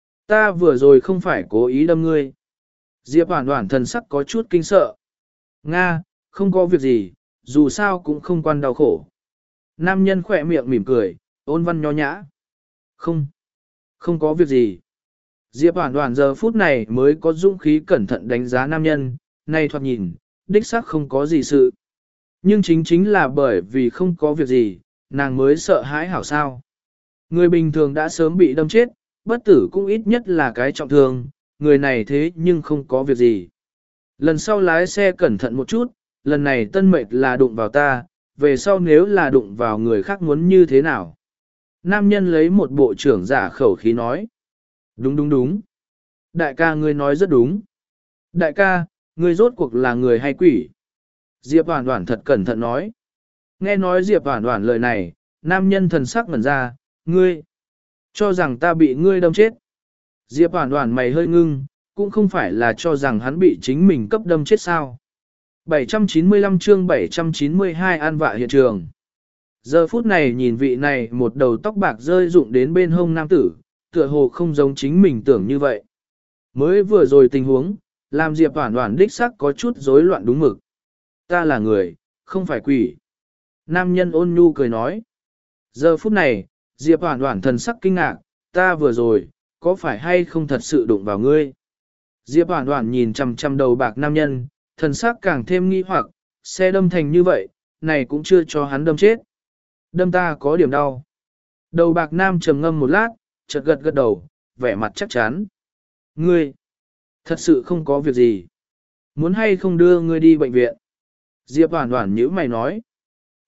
ta vừa rồi không phải cố ý đâm ngươi. Diệp Hoản Hoản thần sắc có chút kinh sợ. Nga, không có việc gì, dù sao cũng không quan đau khổ. Nam nhân khỏe miệng mỉm cười, ôn văn nho nhã. Không, không có việc gì. Diệp Hoản Hoản giờ phút này mới có dũng khí cẩn thận đánh giá nam nhân, nay thoạt nhìn, đích xác không có gì sự. Nhưng chính chính là bởi vì không có việc gì, nàng mới sợ hãi hảo sao. Người bình thường đã sớm bị đâm chết, bất tử cũng ít nhất là cái trọng thương, người này thế nhưng không có việc gì. Lần sau lái xe cẩn thận một chút, lần này tân mệt là đụng vào ta, về sau nếu là đụng vào người khác muốn như thế nào. Nam nhân lấy một bộ trưởng giả khẩu khí nói. Đúng đúng đúng. Đại ca ngươi nói rất đúng. Đại ca, ngươi rốt cuộc là người hay quỷ? Diệp Hoản Hoản thật cẩn thận nói. Nghe nói Diệp Hoản Hoản lời này, nam nhân thần sắc ngẩn ra, ngươi, cho rằng ta bị ngươi đâm chết. Diệp Hoản Hoản mày hơi ngưng, cũng không phải là cho rằng hắn bị chính mình cấp đâm chết sao. bảy trăm chín mươi lăm chương bảy trăm chín mươi hai an vạ hiện trường. Giờ phút này nhìn vị này một đầu tóc bạc rơi rụng đến bên hông nam tử, tựa hồ không giống chính mình tưởng như vậy. Mới vừa rồi tình huống, làm Diệp Hoản Hoản đích xác có chút rối loạn đúng mực. Ta là người, không phải quỷ. Nam nhân ôn nhu cười nói. Giờ phút này, Diệp Hoản Hoản thần sắc kinh ngạc, ta vừa rồi, có phải hay không thật sự đụng vào ngươi? Diệp Hoản Hoản nhìn chằm chằm đầu bạc nam nhân, thần sắc càng thêm nghi hoặc, xe đâm thành như vậy, này cũng chưa cho hắn đâm chết. Đâm ta có điểm đau. Đầu bạc nam trầm ngâm một lát, chợt gật gật đầu, vẻ mặt chắc chắn. Ngươi, thật sự không có việc gì. Muốn hay không đưa ngươi đi bệnh viện? Diệp Hoản Hoản nhíu mày nói.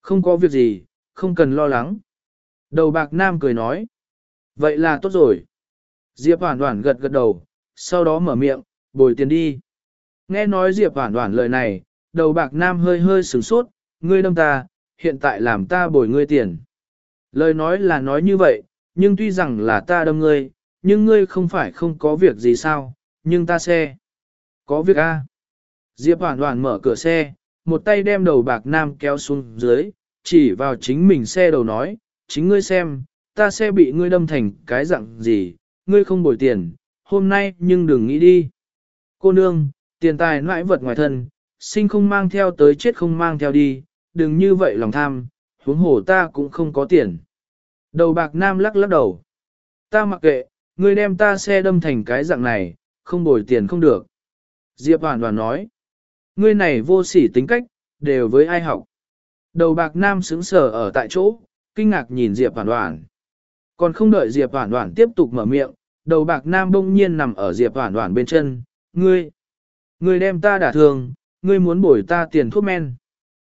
Không có việc gì, không cần lo lắng. Đầu bạc nam cười nói. Vậy là tốt rồi. Diệp Hoản Hoản gật gật đầu, sau đó mở miệng, bồi tiền đi. Nghe nói Diệp Hoản Hoản lời này, đầu bạc nam hơi hơi sửng sốt, ngươi đâm ta, hiện tại làm ta bồi ngươi tiền. Lời nói là nói như vậy, nhưng tuy rằng là ta đâm ngươi, nhưng ngươi không phải không có việc gì sao, nhưng ta xe. Có việc a. Diệp Hoản Hoản mở cửa xe, một tay đem đầu bạc nam kéo xuống dưới, chỉ vào chính mình xe đầu nói, chính ngươi xem, ta xe bị ngươi đâm thành cái dạng gì, ngươi không bồi tiền, hôm nay nhưng đừng nghĩ đi. Cô nương, tiền tài nãi vật ngoài thân, sinh không mang theo tới chết không mang theo đi, đừng như vậy lòng tham, huống hồ ta cũng không có tiền. Đầu bạc nam lắc lắc đầu. Ta mặc kệ, ngươi đem ta xe đâm thành cái dạng này, không bồi tiền không được. Diệp Hoản Hoản nói, ngươi này vô sỉ tính cách, đều với ai học. Đầu bạc nam sững sờ ở tại chỗ, kinh ngạc nhìn Diệp Hoản Hoản. Còn không đợi Diệp Hoản Hoản tiếp tục mở miệng, đầu bạc nam bỗng nhiên nằm ở Diệp Hoản Hoản bên chân, ngươi, ngươi đem ta đả thương, ngươi muốn bồi ta tiền thuốc men.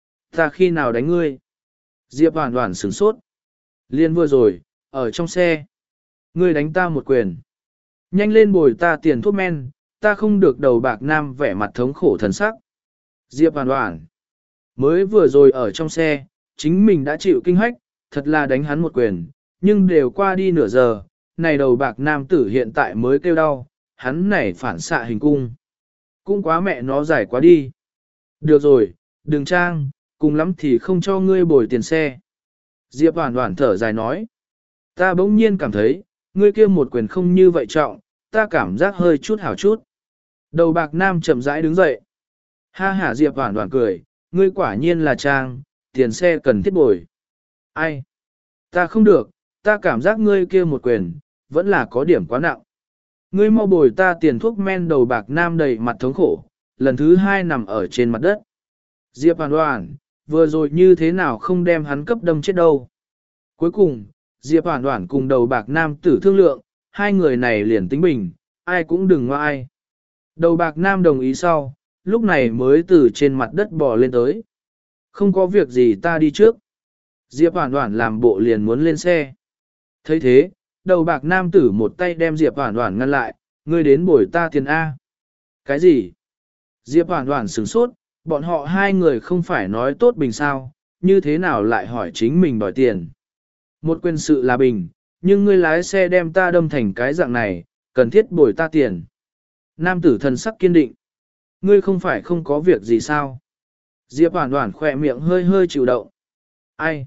Ta khi nào đánh ngươi? Diệp Hoản Hoản sửng sốt. Liên vừa rồi, ở trong xe. Ngươi đánh ta một quyền. Nhanh lên bồi ta tiền thuốc men, ta không được. Đầu bạc nam vẻ mặt thống khổ thần sắc. Diệp Hoản Hoản. Mới vừa rồi ở trong xe, chính mình đã chịu kinh hách, thật là đánh hắn một quyền, nhưng đều qua đi nửa giờ, này đầu bạc nam tử hiện tại mới kêu đau, hắn này phản xạ hình cung. Cũng quá mẹ nó dài quá đi. Được rồi, đừng trang, cùng lắm thì không cho ngươi bồi tiền xe. Diệp Hoản Hoản thở dài nói. Ta bỗng nhiên cảm thấy, ngươi kia một quyền không như vậy trọng, ta cảm giác hơi chút hảo chút. Đầu bạc nam chậm rãi đứng dậy. Ha hả Diệp Hoản Hoản cười, ngươi quả nhiên là trang, tiền xe cần thiết bồi. Ai? Ta không được, ta cảm giác ngươi kia một quyền, vẫn là có điểm quá nặng. Ngươi mau bồi ta tiền thuốc men. Đầu bạc nam đầy mặt thống khổ, lần thứ hai nằm ở trên mặt đất. Diệp Hoản Hoản, vừa rồi như thế nào không đem hắn cấp đâm chết đâu. Cuối cùng, Diệp Hoản Hoản cùng đầu bạc nam tử thương lượng, hai người này liền tính bình, ai cũng đừng ngoa ai. Đầu bạc nam đồng ý sau, lúc này mới từ trên mặt đất bò lên tới. Không có việc gì ta đi trước. Diệp Hoản Hoản làm bộ liền muốn lên xe. Thấy thế, đầu bạc nam tử một tay đem Diệp Hoản Hoản ngăn lại, ngươi đến bồi ta tiền A. Cái gì? Diệp Hoản Hoản sửng sốt, bọn họ hai người không phải nói tốt bình sao, như thế nào lại hỏi chính mình đòi tiền. Một quyền sự là bình, nhưng ngươi lái xe đem ta đâm thành cái dạng này, cần thiết bồi ta tiền. Nam tử thần sắc kiên định. Ngươi không phải không có việc gì sao? Diệp Hoản Hoản khỏe miệng hơi hơi chịu động. Ai?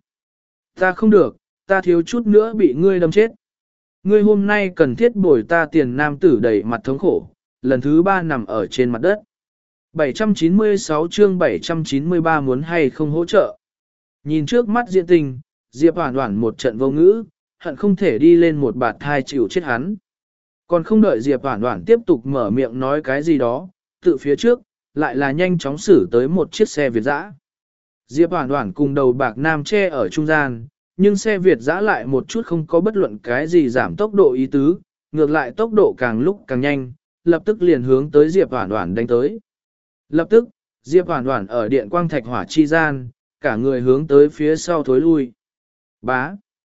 Ta không được, ta thiếu chút nữa bị ngươi đâm chết. Ngươi hôm nay cần thiết bồi ta tiền. Nam tử đầy mặt thống khổ, lần thứ ba nằm ở trên mặt đất. bảy trăm chín mươi sáu chương bảy trăm chín mươi ba muốn hay không hỗ trợ. Nhìn trước mắt diện tình, Diệp Hoản Hoản một trận vô ngữ, hận không thể đi lên một bạt thai chịu chết hắn. Còn không đợi Diệp Hoản Hoản tiếp tục mở miệng nói cái gì đó, tự phía trước, lại là nhanh chóng xử tới một chiếc xe Việt dã. Diệp Hoản Hoản cùng đầu bạc nam che ở trung gian, nhưng xe Việt dã lại một chút không có bất luận cái gì giảm tốc độ ý tứ, ngược lại tốc độ càng lúc càng nhanh, lập tức liền hướng tới Diệp Hoản Hoản đánh tới. Lập tức, Diệp Hoản Hoản ở điện quang thạch hỏa chi gian, cả người hướng tới phía sau thối lui. Bá.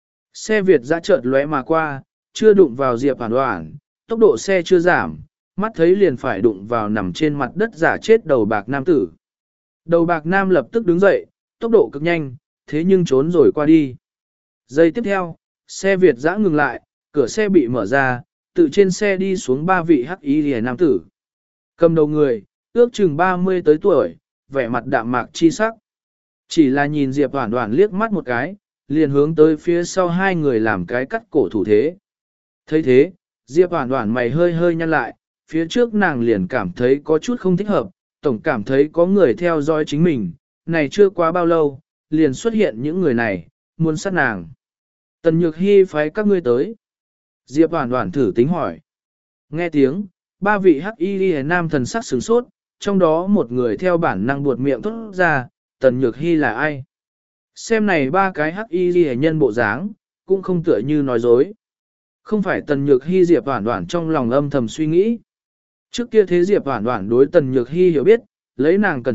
Xe Việt dã chợt lóe mà qua, chưa đụng vào Diệp Hoản Hoản, tốc độ xe chưa giảm, mắt thấy liền phải đụng vào nằm trên mặt đất giả chết đầu bạc nam tử. Đầu bạc nam lập tức đứng dậy, tốc độ cực nhanh, thế nhưng trốn rồi qua đi. Giây tiếp theo, xe Việt dã ngừng lại, cửa xe bị mở ra, tự trên xe đi xuống ba vị hắc y liễu nam tử. Cầm đầu người, ước chừng ba mươi tới tuổi, vẻ mặt đạm mạc chi sắc. Chỉ là nhìn Diệp Hoản Hoản liếc mắt một cái, liền hướng tới phía sau hai người làm cái cắt cổ thủ thế. Thấy thế, Diệp Hoản Hoản mày hơi hơi nhăn lại, phía trước nàng liền cảm thấy có chút không thích hợp, tổng cảm thấy có người theo dõi chính mình, này chưa quá bao lâu, liền xuất hiện những người này, muốn sát nàng. Tần Nhược Hi phái các ngươi tới. Diệp Hoản Hoản thử tính hỏi. Nghe tiếng, ba vị hắc y liễu nam thần sắc sửng sốt, trong đó một người theo bản năng buột miệng thốt ra, Tần Nhược Hi là ai? Xem này ba cái hắc y liễu nhân bộ dáng, cũng không tựa như nói dối. Không phải Tần Nhược Hi. Diệp Hoản Hoản trong lòng âm thầm suy nghĩ. Trước kia thế Diệp Hoản Hoản đối Tần Nhược Hi hiểu biết, lấy nàng cẩn thận,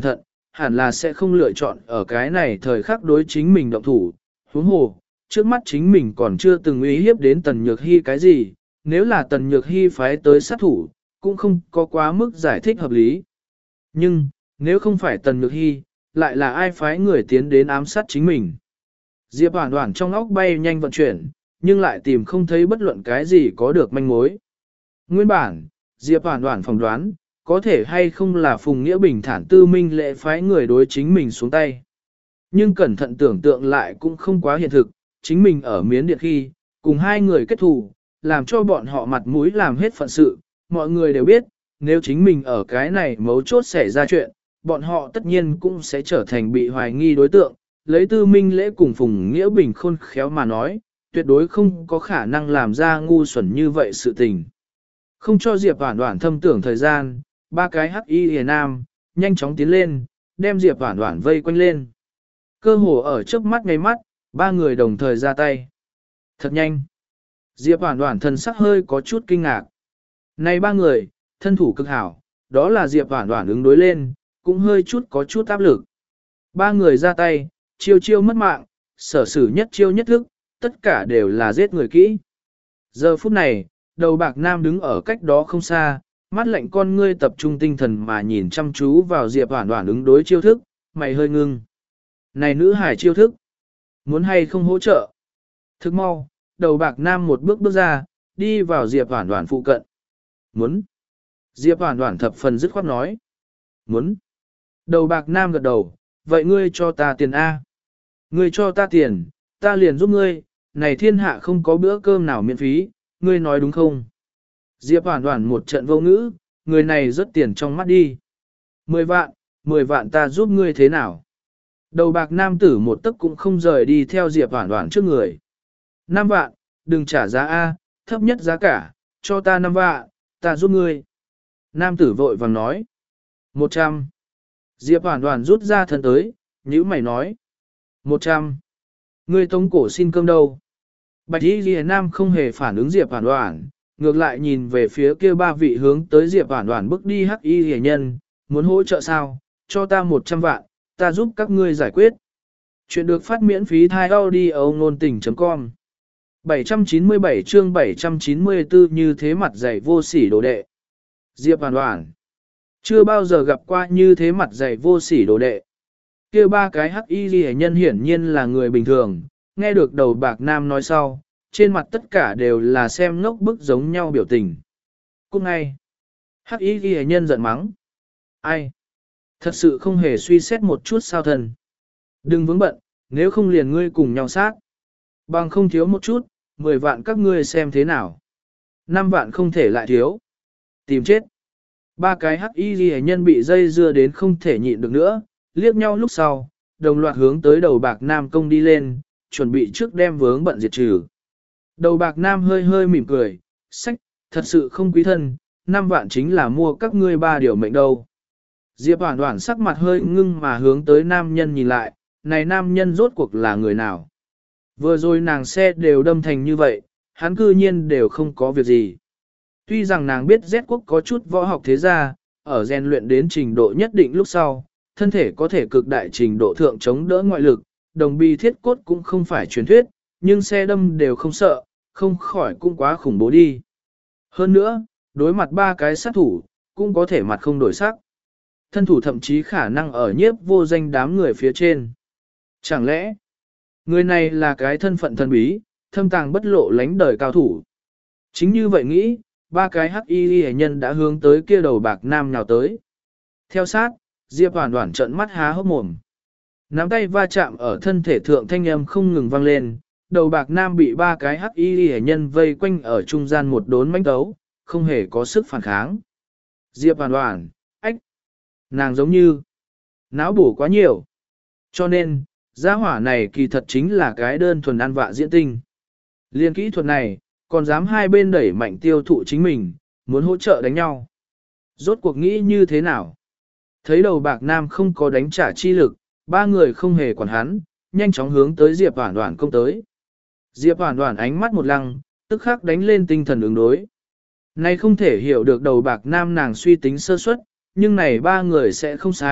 hẳn là sẽ không lựa chọn ở cái này thời khắc đối chính mình động thủ. Huống hồ, trước mắt chính mình còn chưa từng uy hiếp đến Tần Nhược Hy cái gì, nếu là Tần Nhược Hy phái tới sát thủ, cũng không có quá mức giải thích hợp lý. Nhưng, nếu không phải Tần Nhược Hy, lại là ai phái người tiến đến ám sát chính mình? Diệp Hoản Hoản trong óc bay nhanh vận chuyển, nhưng lại tìm không thấy bất luận cái gì có được manh mối. Nguyên bản, Diệp Hoản Hoản phỏng đoán, có thể hay không là Phùng Nghĩa Bình thản tư minh lệ phái người đối chính mình xuống tay. Nhưng cẩn thận tưởng tượng lại cũng không quá hiện thực, chính mình ở miến điện khi, cùng hai người kết thù, làm cho bọn họ mặt mũi làm hết phận sự, mọi người đều biết, nếu chính mình ở cái này mấu chốt xảy ra chuyện, bọn họ tất nhiên cũng sẽ trở thành bị hoài nghi đối tượng, lấy tư minh lễ cùng Phùng Nghĩa Bình khôn khéo mà nói, tuyệt đối không có khả năng làm ra ngu xuẩn như vậy sự tình. Không cho Diệp Hoản Hoản thâm tưởng thời gian, ba cái hắc y hề nam, nhanh chóng tiến lên, đem Diệp Hoản Hoản vây quanh lên. Cơ hồ ở trước mắt ngay mắt, ba người đồng thời ra tay. Thật nhanh. Diệp Hoản Hoản thân sắc hơi có chút kinh ngạc. Này ba người, thân thủ cực hảo, đó là Diệp Hoản Hoản ứng đối lên, cũng hơi chút có chút áp lực. Ba người ra tay, chiêu chiêu mất mạng, sở sử nhất chiêu nhất thức, tất cả đều là giết người kỹ. Giờ phút này, đầu bạc nam đứng ở cách đó không xa, mắt lạnh con ngươi tập trung tinh thần mà nhìn chăm chú vào Diệp Hoản Hoản ứng đối chiêu thức, mày hơi ngưng. Này nữ hải chiêu thức, muốn hay không hỗ trợ? Thức mau, đầu bạc nam một bước bước ra, đi vào Diệp Hoản Hoản phụ cận. Muốn. Diệp Hoản Hoản thập phần dứt khoát nói. Muốn. Đầu bạc nam gật đầu, vậy ngươi cho ta tiền A. Ngươi cho ta tiền, ta liền giúp ngươi, này thiên hạ không có bữa cơm nào miễn phí, ngươi nói đúng không? Diệp Hoản Hoản một trận vô ngữ, người này rất tiền trong mắt đi. Mười vạn, mười vạn ta giúp ngươi thế nào? Đầu bạc nam tử một tấc cũng không rời đi theo Diệp Hoản Hoản trước người. Năm vạn, đừng trả giá A, thấp nhất giá cả, cho ta năm vạn, ta giúp ngươi. Nam tử vội vàng nói. Một trăm. Diệp Hoản Hoản rút ra thân tới, nhíu mày nói. Một trăm. Ngươi tống cổ xin cơm đâu? Bạch Y Liễu Nam không hề phản ứng Diệp Hoản Hoản, ngược lại nhìn về phía kia ba vị hướng tới Diệp Hoản Hoản bước đi hắc y liễu nhân, muốn hỗ trợ sao? Cho ta một trăm vạn, ta giúp các ngươi giải quyết. Chuyện được phát miễn phí thai audio ngôn tình.com. bảy trăm chín mươi bảy chương bảy trăm chín mươi tư như thế mặt dày vô sỉ đồ đệ. Diệp Hoản Hoản chưa bao giờ gặp qua như thế mặt dày vô sỉ đồ đệ. Kia ba cái hắc y liễu nhân hiển nhiên là người bình thường, nghe được đầu bạc nam nói sau, trên mặt tất cả đều là xem ngốc bức giống nhau biểu tình. Cũng ngay, hắc y liễu nhân giận mắng. Ai? Thật sự không hề suy xét một chút sao thần. Đừng vướng bận, nếu không liền ngươi cùng nhau sát. Bằng không thiếu một chút, mười vạn các ngươi xem thế nào. Năm vạn không thể lại thiếu. Tìm chết. Ba cái hắc y liễu nhân bị dây dưa đến không thể nhịn được nữa, liếc nhau lúc sau, đồng loạt hướng tới đầu bạc nam công đi lên, chuẩn bị trước đem vướng bận diệt trừ. Đầu bạc nam hơi hơi mỉm cười, sách, thật sự không quý thân, năm vạn chính là mua các ngươi ba điều mệnh đâu. Diệp Hoản Hoản sắc mặt hơi ngưng mà hướng tới nam nhân nhìn lại, này nam nhân rốt cuộc là người nào? Vừa rồi nàng xe đều đâm thành như vậy, hắn cư nhiên đều không có việc gì. Tuy rằng nàng biết Z quốc có chút võ học thế gia, ở rèn luyện đến trình độ nhất định lúc sau, thân thể có thể cực đại trình độ thượng chống đỡ ngoại lực, đồng bi thiết cốt cũng không phải truyền thuyết, nhưng xe đâm đều không sợ, không khỏi cũng quá khủng bố đi. Hơn nữa, đối mặt ba cái sát thủ, cũng có thể mặt không đổi sắc. Thân thủ thậm chí khả năng ở nhiếp vô danh đám người phía trên. Chẳng lẽ, người này là cái thân phận thần bí, thâm tàng bất lộ lánh đời cao thủ. Chính như vậy nghĩ, ba cái hắc y hệ nhân đã hướng tới kia đầu bạc nam nhào tới. Theo sát, Diệp Hoản Hoản trợn mắt há hốc mồm. Nắm tay va chạm ở thân thể thượng thanh âm không ngừng vang lên, đầu bạc nam bị ba cái hắc y hệ nhân vây quanh ở trung gian một đốn mãnh tấu, không hề có sức phản kháng. Diệp Hoản Hoản, ách, nàng giống như não bổ quá nhiều. Cho nên, gia hỏa này kỳ thật chính là cái đơn thuần ăn vạ diễn tinh. Liên kỹ thuật này, còn dám hai bên đẩy mạnh tiêu thụ chính mình, muốn hỗ trợ đánh nhau. Rốt cuộc nghĩ như thế nào? Thấy đầu bạc nam không có đánh trả chi lực, ba người không hề quản hắn, nhanh chóng hướng tới Diệp Hoản Hoản công tới. Diệp Hoản Hoản ánh mắt một lăng, tức khắc đánh lên tinh thần ứng đối. Này không thể hiểu được đầu bạc nam nàng suy tính sơ suất, nhưng này ba người sẽ không sai,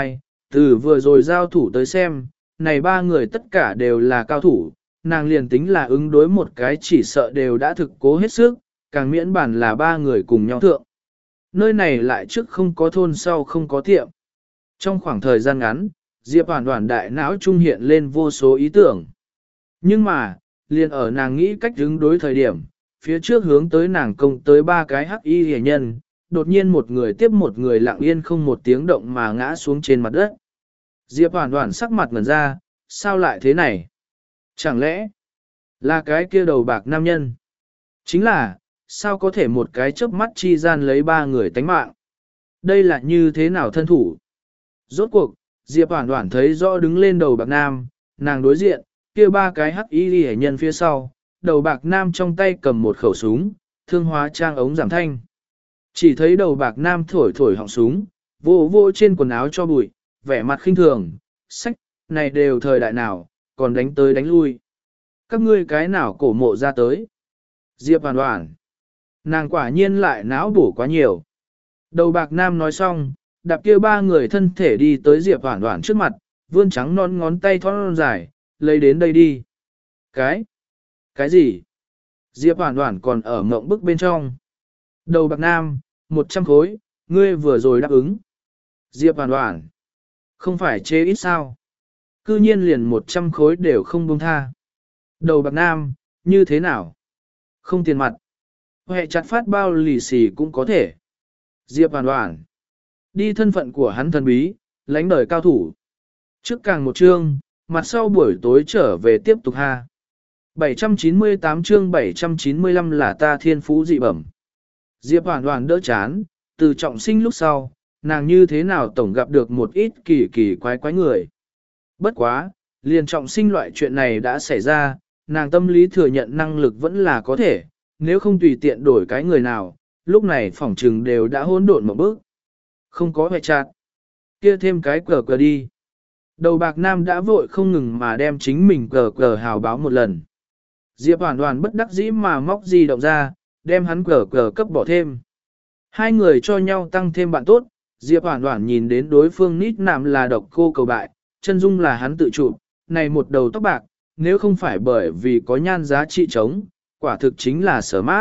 từ vừa rồi giao thủ tới xem, này ba người tất cả đều là cao thủ, nàng liền tính là ứng đối một cái chỉ sợ đều đã thực cố hết sức, càng miễn bản là ba người cùng nhau thượng. Nơi này lại trước không có thôn sau không có tiệm. Trong khoảng thời gian ngắn, Diệp Hoàn Hoàn đại não trung hiện lên vô số ý tưởng. Nhưng mà, liền ở nàng nghĩ cách ứng đối thời điểm, phía trước hướng tới nàng công tới ba cái hắc y hề nhân, đột nhiên một người tiếp một người lặng yên không một tiếng động mà ngã xuống trên mặt đất. Diệp Hoàn Hoàn sắc mặt ngẩn ra, sao lại thế này? Chẳng lẽ là cái kia đầu bạc nam nhân? Chính là, sao có thể một cái chớp mắt chi gian lấy ba người tánh mạng? Đây là như thế nào thân thủ? Rốt cuộc, Diệp Hoàn Hoàn thấy rõ đứng lên đầu bạc nam, nàng đối diện, kia ba cái hắc y hệ nhân phía sau, đầu bạc nam trong tay cầm một khẩu súng, thương hóa trang ống giảm thanh. Chỉ thấy đầu bạc nam thổi thổi họng súng, vô vô trên quần áo cho bụi, vẻ mặt khinh thường, sách, này đều thời đại nào, còn đánh tới đánh lui. Các ngươi cái nào cổ mộ ra tới? Diệp Hoàn Hoàn. Nàng quả nhiên lại não bổ quá nhiều. Đầu bạc nam nói xong, đạp kia ba người thân thể đi tới Diệp Hoàn Hoàn trước mặt, vươn trắng non ngón tay thon dài, lấy đến đây đi. Cái? Cái gì? Diệp Hoàn Hoàn còn ở mộng bức bên trong. Đầu bạc nam, một trăm khối, ngươi vừa rồi đáp ứng. Diệp Hoàn Hoàn. Không phải chê ít sao? Cư nhiên liền một trăm khối đều không buông tha. Đầu bạc nam, như thế nào? Không tiền mặt. Hệ chặt phát bao lì xì cũng có thể. Diệp Hoàn Hoàn. Đi thân phận của hắn thần bí, lãnh đời cao thủ. Trước càng một chương, mặt sau buổi tối trở về tiếp tục ha. bảy trăm chín mươi tám chương bảy trăm chín mươi lăm là ta thiên phú dị bẩm. Diệp Hoàn Hoàn đỡ chán, từ trọng sinh lúc sau, nàng như thế nào tổng gặp được một ít kỳ kỳ quái quái người. Bất quá, liền trọng sinh loại chuyện này đã xảy ra, nàng tâm lý thừa nhận năng lực vẫn là có thể, nếu không tùy tiện đổi cái người nào, lúc này phỏng trừng đều đã hỗn độn một bước. Không có hệ chặt. Kia thêm cái cờ cờ đi. Đầu bạc nam đã vội không ngừng mà đem chính mình cờ cờ hào báo một lần. Diệp Hoàn Hoàn bất đắc dĩ mà móc di động ra, đem hắn cờ cờ cấp bỏ thêm. Hai người cho nhau tăng thêm bạn tốt, Diệp Hoàn Hoàn nhìn đến đối phương nít nạm là độc cô cầu bại, chân dung là hắn tự chụp, này một đầu tóc bạc, nếu không phải bởi vì có nhan giá trị trống, quả thực chính là sở mát.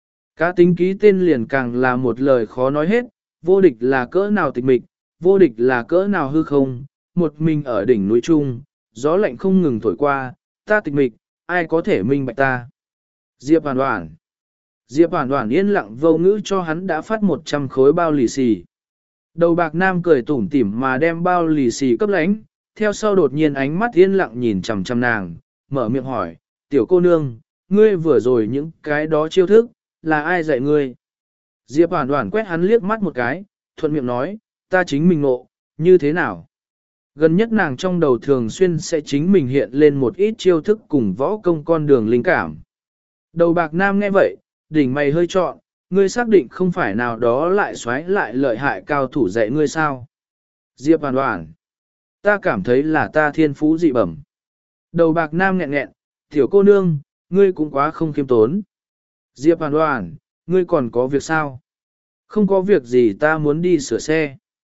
Cá tính ký tên liền càng là một lời khó nói hết, vô địch là cỡ nào tịch mịch, vô địch là cỡ nào hư không, một mình ở đỉnh núi trung, gió lạnh không ngừng thổi qua, ta tịch mịch, ai có thể minh bạch ta. Diệp Hoàn Hoàn. Diệp Hoàn Hoàn yên lặng vô ngữ cho hắn đã phát một trăm khối bao lì xì. Đầu bạc nam cười tủm tỉm mà đem bao lì xì cấp lãnh, theo sau đột nhiên ánh mắt yên lặng nhìn chằm chằm nàng, mở miệng hỏi, tiểu cô nương, ngươi vừa rồi những cái đó chiêu thức, là ai dạy ngươi? Diệp Hoàn Hoàn quét hắn liếc mắt một cái, thuận miệng nói, ta chính mình ngộ, như thế nào? Gần nhất nàng trong đầu thường xuyên sẽ chính mình hiện lên một ít chiêu thức cùng võ công con đường linh cảm. Đầu bạc nam nghe vậy, đỉnh mày hơi trọn, ngươi xác định không phải nào đó lại xoáy lại lợi hại cao thủ dạy ngươi sao? Diệp Hoàn Hoàn, ta cảm thấy là ta thiên phú dị bẩm. Đầu bạc nam nghẹn nghẹn, tiểu cô nương, ngươi cũng quá không khiêm tốn. Diệp Hoàn Hoàn, ngươi còn có việc sao? Không có việc gì, ta muốn đi sửa xe.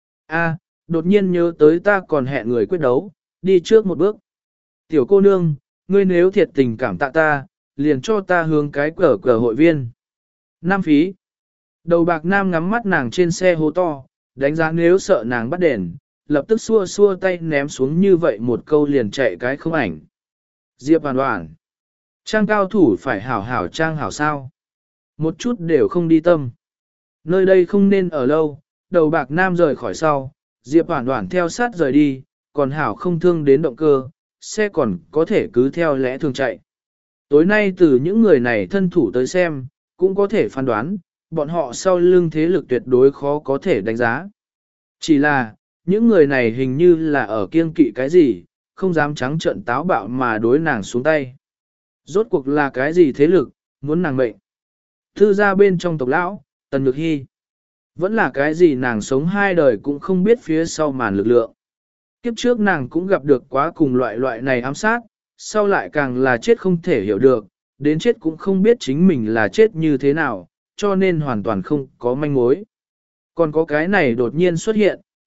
A, đột nhiên nhớ tới ta còn hẹn người quyết đấu, đi trước một bước. Tiểu cô nương, ngươi nếu thiệt tình cảm tạ ta, liền cho ta hướng cái cờ cờ hội viên. Nam phí. Đầu bạc nam ngắm mắt nàng trên xe hô to, đánh giá nếu sợ nàng bắt đền, lập tức xua xua tay ném xuống như vậy một câu liền chạy cái không ảnh. Diệp Hoàn Hoàn. Trang cao thủ phải hảo hảo trang hảo sao. Một chút đều không đi tâm. Nơi đây không nên ở lâu, đầu bạc nam rời khỏi sau, Diệp Hoàn Hoàn theo sát rời đi, còn hảo không thương đến động cơ, xe còn có thể cứ theo lẽ thường chạy. Tối nay từ những người này thân thủ tới xem, cũng có thể phán đoán, bọn họ sau lưng thế lực tuyệt đối khó có thể đánh giá. Chỉ là, những người này hình như là ở kiêng kỵ cái gì, không dám trắng trợn táo bạo mà đối nàng xuống tay. Rốt cuộc là cái gì thế lực, muốn nàng mệnh. Thư ra bên trong tộc lão, Tần Nhược Hy. Vẫn là cái gì nàng sống hai đời cũng không biết phía sau màn lực lượng. Kiếp trước nàng cũng gặp được quá cùng loại loại này ám sát, sau lại càng là chết không thể hiểu được, đến chết cũng không biết chính mình là chết như thế nào, cho nên hoàn toàn không có manh mối. Còn có cái này đột nhiên xuất hiện,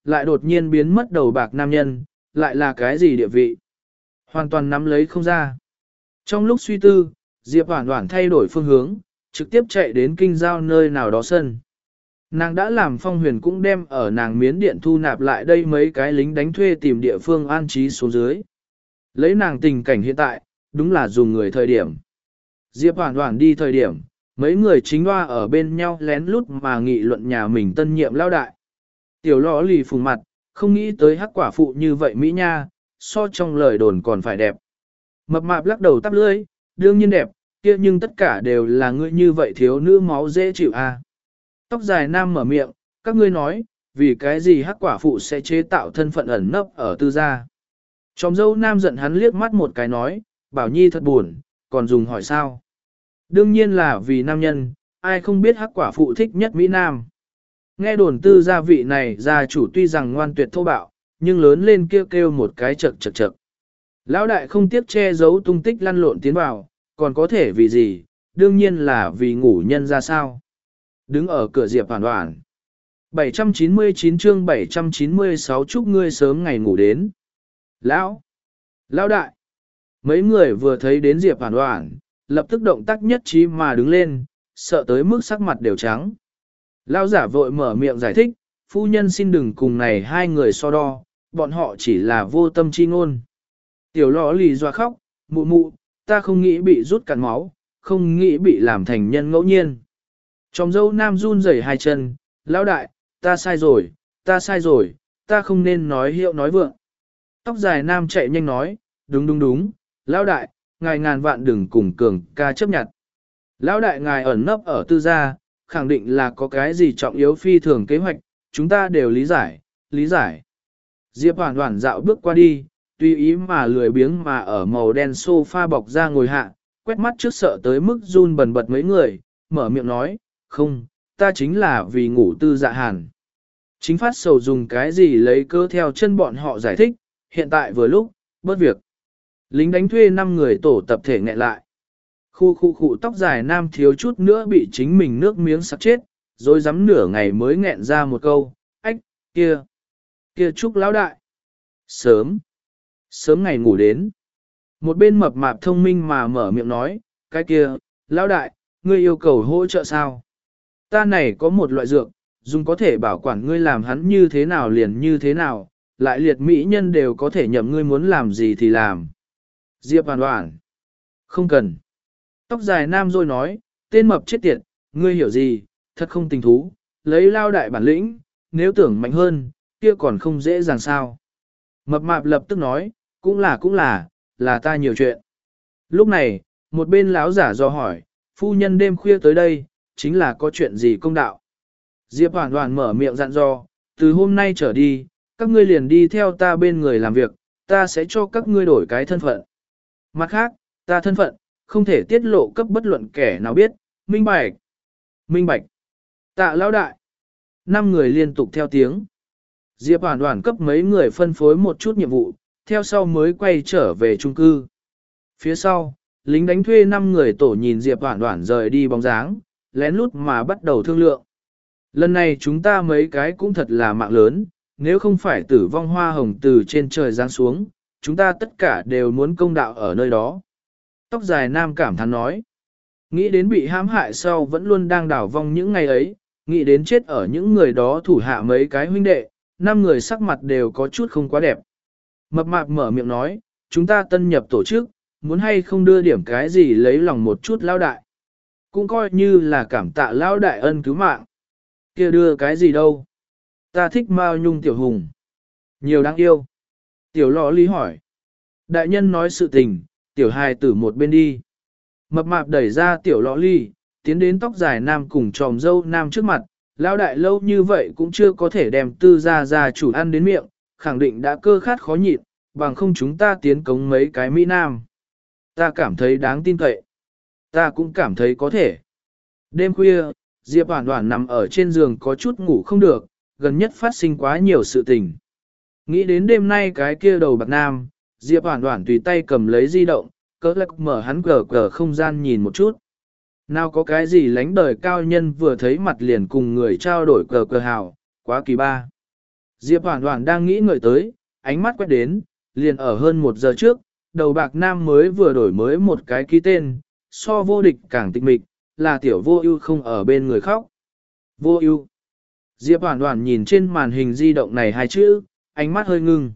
lại đột nhiên biến mất đầu bạc nam nhân, lại là cái gì địa vị. Hoàn toàn nắm lấy không ra. Trong lúc suy tư, Diệp Hoản Hoản thay đổi phương hướng, trực tiếp chạy đến kinh giao nơi nào đó sân. Nàng đã làm Phong Huyền cũng đem ở nàng miến điện thu nạp lại đây mấy cái lính đánh thuê tìm địa phương an trí xuống dưới. Lấy nàng tình cảnh hiện tại, đúng là dùng người thời điểm. Diệp Hoản Hoản đi thời điểm, mấy người chính hoa ở bên nhau lén lút mà nghị luận nhà mình tân nhiệm lao đại. Tiểu lõ lì phùng mặt, không nghĩ tới hắc quả phụ như vậy Mỹ nha, so trong lời đồn còn phải đẹp. Mập mạp lắc đầu tắp lưỡi, đương nhiên đẹp, kia nhưng tất cả đều là ngươi như vậy thiếu nữ máu dễ chịu à. Tóc dài nam mở miệng, các ngươi nói, vì cái gì hắc quả phụ sẽ chế tạo thân phận ẩn nấp ở tư gia. Chòm dâu nam giận hắn liếc mắt một cái nói, Bảo Nhi thật buồn, còn dùng hỏi sao. Đương nhiên là vì nam nhân, ai không biết hắc quả phụ thích nhất Mỹ Nam. Nghe đồn tư gia vị này gia chủ tuy rằng ngoan tuyệt thô bạo, nhưng lớn lên kêu kêu một cái chật chật chật. Lão đại không tiếc che giấu tung tích lăn lộn tiến vào, còn có thể vì gì, đương nhiên là vì ngủ nhân ra sao. Đứng ở cửa Diệp Hoản Hoản. bảy trăm chín mươi chín chương bảy trăm chín mươi sáu chúc ngươi sớm ngày ngủ đến. Lão! Lão đại! Mấy người vừa thấy đến Diệp Hoản Hoản, lập tức động tác nhất trí mà đứng lên, sợ tới mức sắc mặt đều trắng. Lão giả vội mở miệng giải thích, phu nhân xin đừng cùng này hai người so đo, bọn họ chỉ là vô tâm chi ngôn. Tiểu lọ lì doa khóc, mụ mụ, ta không nghĩ bị rút cạn máu, không nghĩ bị làm thành nhân ngẫu nhiên. Trong dâu nam run rẩy hai chân, lão đại, ta sai rồi, ta sai rồi, ta không nên nói hiệu nói vượng. Tóc dài nam chạy nhanh nói, đúng đúng đúng, lão đại, ngài ngàn vạn đừng cùng cường ca chấp nhận. Lão đại ngài ẩn nấp ở tư gia, khẳng định là có cái gì trọng yếu phi thường kế hoạch, chúng ta đều lý giải, lý giải. Diệp Hoản Hoản dạo bước qua đi, tùy ý mà lười biếng mà ở màu đen sofa bọc ra ngồi hạ, quét mắt trước sợ tới mức run bần bật mấy người, mở miệng nói, không, ta chính là vì ngủ tư dạ hàn. Chính phát sầu dùng cái gì lấy cơ theo chân bọn họ giải thích, hiện tại vừa lúc, bớt việc. Lính đánh thuê năm người tổ tập thể nghẹn lại. Khu khu khu tóc dài nam thiếu chút nữa bị chính mình nước miếng sặc chết, rồi dám nửa ngày mới nghẹn ra một câu, ách, kia, kia chúc lão đại. Sớm, sớm ngày ngủ đến. Một bên mập mạp thông minh mà mở miệng nói, cái kia, lão đại, ngươi yêu cầu hỗ trợ sao? Ta này có một loại dược, dùng có thể bảo quản ngươi làm hắn như thế nào liền như thế nào, lại liệt mỹ nhân đều có thể nhậm ngươi muốn làm gì thì làm. Diệp Hoản Hoản. Không cần. Tóc dài nam rồi nói, tên mập chết tiệt, ngươi hiểu gì, thật không tình thú, lấy lao đại bản lĩnh, nếu tưởng mạnh hơn, kia còn không dễ dàng sao. Mập mạp lập tức nói, cũng là cũng là, là ta nhiều chuyện. Lúc này, một bên lão giả do hỏi, phu nhân đêm khuya tới đây, chính là có chuyện gì công đạo. Diệp Hoản Hoản mở miệng dặn dò, từ hôm nay trở đi, các ngươi liền đi theo ta bên người làm việc, ta sẽ cho các ngươi đổi cái thân phận. Mặt khác, ta thân phận, không thể tiết lộ cấp bất luận kẻ nào biết, minh bạch. Minh bạch. Tạ lão đại. Năm người liên tục theo tiếng. Diệp Hoản Hoản cấp mấy người phân phối một chút nhiệm vụ, theo sau mới quay trở về chung cư. Phía sau, lính đánh thuê năm người tổ nhìn Diệp Hoản Hoản rời đi bóng dáng, lén lút mà bắt đầu thương lượng. Lần này chúng ta mấy cái cũng thật là mạng lớn, nếu không phải tử vong hoa hồng từ trên trời giáng xuống, chúng ta tất cả đều muốn công đạo ở nơi đó. Tóc dài nam cảm thán nói. Nghĩ đến bị hãm hại sau vẫn luôn đang đảo vong những ngày ấy, nghĩ đến chết ở những người đó thủ hạ mấy cái huynh đệ, năm người sắc mặt đều có chút không quá đẹp. Mập mạp mở miệng nói, chúng ta tân nhập tổ chức, muốn hay không đưa điểm cái gì lấy lòng một chút lão đại. Cũng coi như là cảm tạ lão đại ân cứu mạng. Kia đưa cái gì đâu? Ta thích Mao Nhung tiểu hùng. Nhiều đáng yêu. Tiểu lọ lý hỏi. Đại nhân nói sự tình, tiểu hài tử một bên đi. Mập mạp đẩy ra tiểu lọ ly, tiến đến tóc dài nam cùng tròm dâu nam trước mặt. Lão đại lâu như vậy cũng chưa có thể đem tư gia gia chủ ăn đến miệng, khẳng định đã cơ khát khó nhịn, bằng không chúng ta tiến cống mấy cái Mỹ Nam. Ta cảm thấy đáng tin cậy. Ta cũng cảm thấy có thể. Đêm khuya, Diệp Hoản Hoản nằm ở trên giường có chút ngủ không được, gần nhất phát sinh quá nhiều sự tình. Nghĩ đến đêm nay cái kia đầu bạc nam, Diệp Hoản Hoản tùy tay cầm lấy di động, cỡ lắc mở hắn cờ cờ không gian nhìn một chút. Nào có cái gì lánh đời cao nhân vừa thấy mặt liền cùng người trao đổi cờ cờ hào, quá kỳ ba. Diệp Hoản Hoản đang nghĩ ngợi tới, ánh mắt quét đến, liền ở hơn một giờ trước, đầu bạc nam mới vừa đổi mới một cái ký tên, so vô địch càng tịch mịch, là tiểu vô ưu không ở bên người khóc. Vô ưu. Diệp Hoản Hoản nhìn trên màn hình di động này hai chữ, ánh mắt hơi ngưng.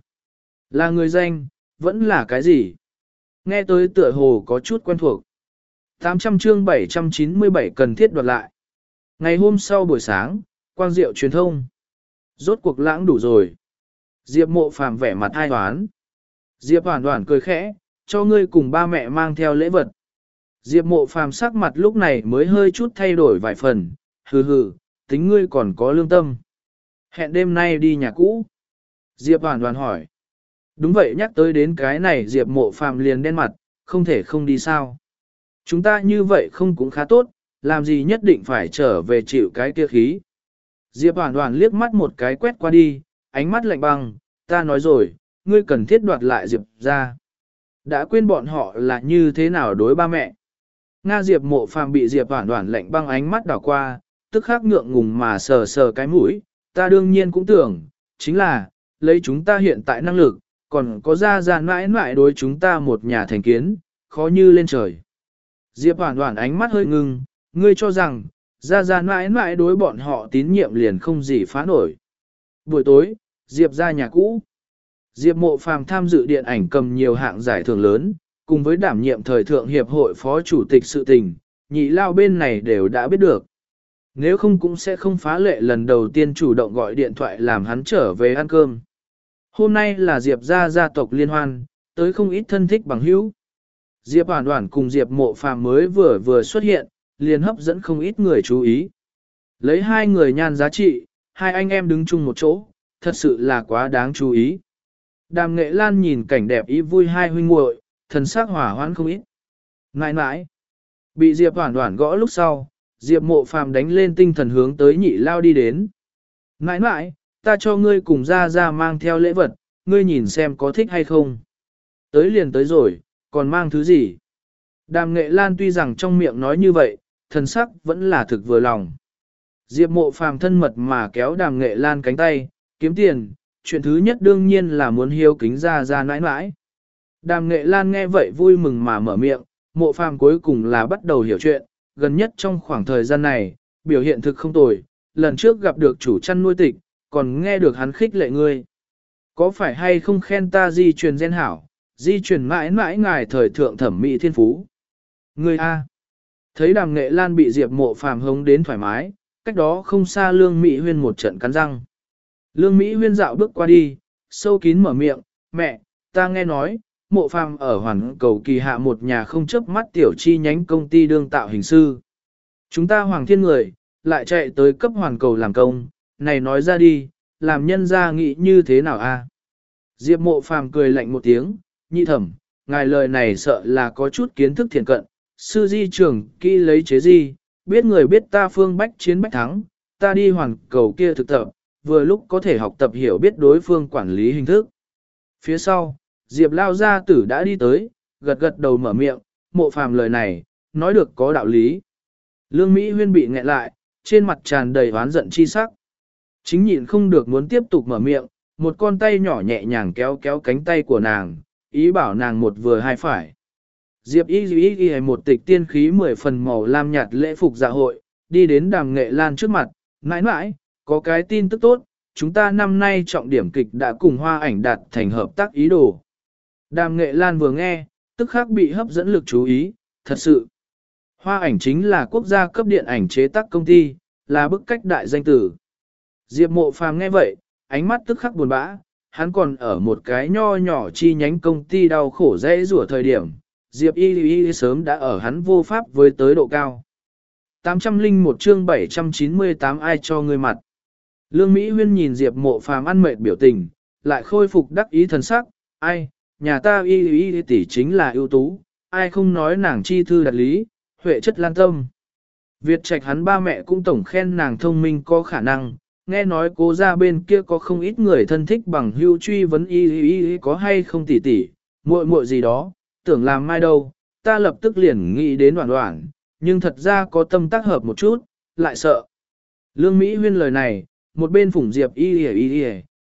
Là người danh, vẫn là cái gì? Nghe tới tựa hồ có chút quen thuộc. tám trăm chương bảy trăm chín mươi bảy cần thiết đoạt lại. Ngày hôm sau buổi sáng, quang diệu truyền thông. Rốt cuộc lãng đủ rồi. Diệp Mộ Phàm vẻ mặt ai toán. Diệp Hoản Hoản cười khẽ, cho ngươi cùng ba mẹ mang theo lễ vật. Diệp Mộ Phàm sắc mặt lúc này mới hơi chút thay đổi vài phần, hừ hừ, tính ngươi còn có lương tâm. Hẹn đêm nay đi nhà cũ. Diệp Hoản Hoản hỏi. Đúng vậy, nhắc tới đến cái này Diệp Mộ Phàm liền đen mặt, không thể không đi sao. Chúng ta như vậy không cũng khá tốt, làm gì nhất định phải trở về chịu cái kia khí. Diệp Hoản Hoản liếc mắt một cái quét qua đi, ánh mắt lạnh băng, ta nói rồi, ngươi cần thiết đoạt lại Diệp ra. Đã quên bọn họ là như thế nào đối ba mẹ. Nga Diệp Mộ Phàm bị Diệp Hoản Hoản lạnh băng ánh mắt đảo qua, tức khắc ngượng ngùng mà sờ sờ cái mũi, ta đương nhiên cũng tưởng, chính là, lấy chúng ta hiện tại năng lực, còn có ra ra mãi mãi đối chúng ta một nhà thành kiến, khó như lên trời. Diệp Hoản Hoản ánh mắt hơi ngưng, ngươi cho rằng, ra ra mãi mãi đối bọn họ tín nhiệm liền không gì phá nổi. Buổi tối, Diệp ra nhà cũ. Diệp Mộ Phàm tham dự điện ảnh cầm nhiều hạng giải thưởng lớn, cùng với đảm nhiệm thời thượng hiệp hội phó chủ tịch sự tình, nhị lao bên này đều đã biết được. Nếu không cũng sẽ không phá lệ lần đầu tiên chủ động gọi điện thoại làm hắn trở về ăn cơm. Hôm nay là Diệp gia gia tộc liên hoan, tới không ít thân thích bằng hữu. Diệp Hoản Hoản cùng Diệp Mộ Phàm mới vừa vừa xuất hiện, liền hấp dẫn không ít người chú ý. Lấy hai người nhan giá trị, hai anh em đứng chung một chỗ, thật sự là quá đáng chú ý. Đàm Nghệ Lan nhìn cảnh đẹp ý vui hai huynh muội, thần sắc hỏa hoãn không ít. Nãi nãi, bị Diệp Hoản Hoản gõ lúc sau, Diệp Mộ Phàm đánh lên tinh thần hướng tới nhị lao đi đến. Nãi nãi, ta cho ngươi cùng ra ra mang theo lễ vật, ngươi nhìn xem có thích hay không. Tới liền tới rồi, còn mang thứ gì? Đàm Nghệ Lan tuy rằng trong miệng nói như vậy, thần sắc vẫn là thực vừa lòng. Diệp Mộ Phàm thân mật mà kéo Đàm Nghệ Lan cánh tay, kiếm tiền, chuyện thứ nhất đương nhiên là muốn hiếu kính ra ra nãi nãi. Đàm Nghệ Lan nghe vậy vui mừng mà mở miệng, Mộ Phàm cuối cùng là bắt đầu hiểu chuyện, gần nhất trong khoảng thời gian này, biểu hiện thực không tồi, lần trước gặp được chủ chăn nuôi tịch, còn nghe được hắn khích lệ ngươi. Có phải hay không khen ta di truyền gen hảo, di truyền mãi mãi ngài thời thượng thẩm mỹ thiên phú. Ngươi A. Thấy Đàm Nghệ Lan bị Diệp Mộ Phàm hống đến thoải mái, cách đó không xa Lương Mỹ Huyên một trận cắn răng. Lương Mỹ Huyên dạo bước qua đi, sâu kín mở miệng, mẹ, ta nghe nói, Mộ Phàm ở Hoàn Cầu kỳ hạ một nhà không chớp mắt tiểu chi nhánh công ty đương tạo hình sư. Chúng ta Hoàng Thiên người, lại chạy tới cấp Hoàn Cầu làm công, này nói ra đi, làm nhân ra nghĩ như thế nào a? Diệp Mộ Phàm cười lạnh một tiếng, nhị thẩm, ngài lời này sợ là có chút kiến thức thiện cận, sư di trưởng kỹ lấy chế di, biết người biết ta phương bách chiến bách thắng, ta đi Hoàn Cầu kia thực tập, vừa lúc có thể học tập hiểu biết đối phương quản lý hình thức. Phía sau, Diệp lao gia tử đã đi tới, gật gật đầu mở miệng, Mộ Phàm lời này, nói được có đạo lý. Lương Mỹ Huyên bị nghẹn lại, trên mặt tràn đầy oán giận chi sắc. Chính nhịn không được muốn tiếp tục mở miệng, một con tay nhỏ nhẹ nhàng kéo kéo cánh tay của nàng, ý bảo nàng một vừa hai phải. Diệp y y y một tịch tiên khí mười phần màu lam nhạt lễ phục dạ hội, đi đến Đàm Nghệ Lan trước mặt, mãi mãi, có cái tin tức tốt, chúng ta năm nay trọng điểm kịch đã cùng Hoa Ảnh đạt thành hợp tác ý đồ. Đàm Nghệ Lan vừa nghe, tức khắc bị hấp dẫn lực chú ý, thật sự. Hoa Ảnh chính là quốc gia cấp điện ảnh chế tác công ty, là bức cách đại danh tử. Diệp Mộ Phàm nghe vậy, ánh mắt tức khắc buồn bã, hắn còn ở một cái nho nhỏ chi nhánh công ty đau khổ dễ rủa thời điểm, Diệp Y Y sớm đã ở hắn vô pháp với tới độ cao. tám trăm lẻ một chương bảy trăm chín mươi tám ai cho ngươi mặt. Lương Mỹ Huyên nhìn Diệp Mộ Phàm ăn mệt biểu tình, lại khôi phục đắc ý thần sắc, ai, nhà ta Y Y tỷ chính là ưu tú, ai không nói nàng chi thư đạt lý, huệ chất lan tâm. Việt Trạch hắn ba mẹ cũng tổng khen nàng thông minh có khả năng, nghe nói cố ra bên kia có không ít người thân thích bằng hưu truy vấn y y y có hay không tỉ tỉ, muội muội gì đó, tưởng làm mai đâu, ta lập tức liền nghĩ đến đoạn đoạn, nhưng thật ra có tâm tác hợp một chút, lại sợ. Lương Mỹ Huyên lời này, một bên phủng Diệp y y y,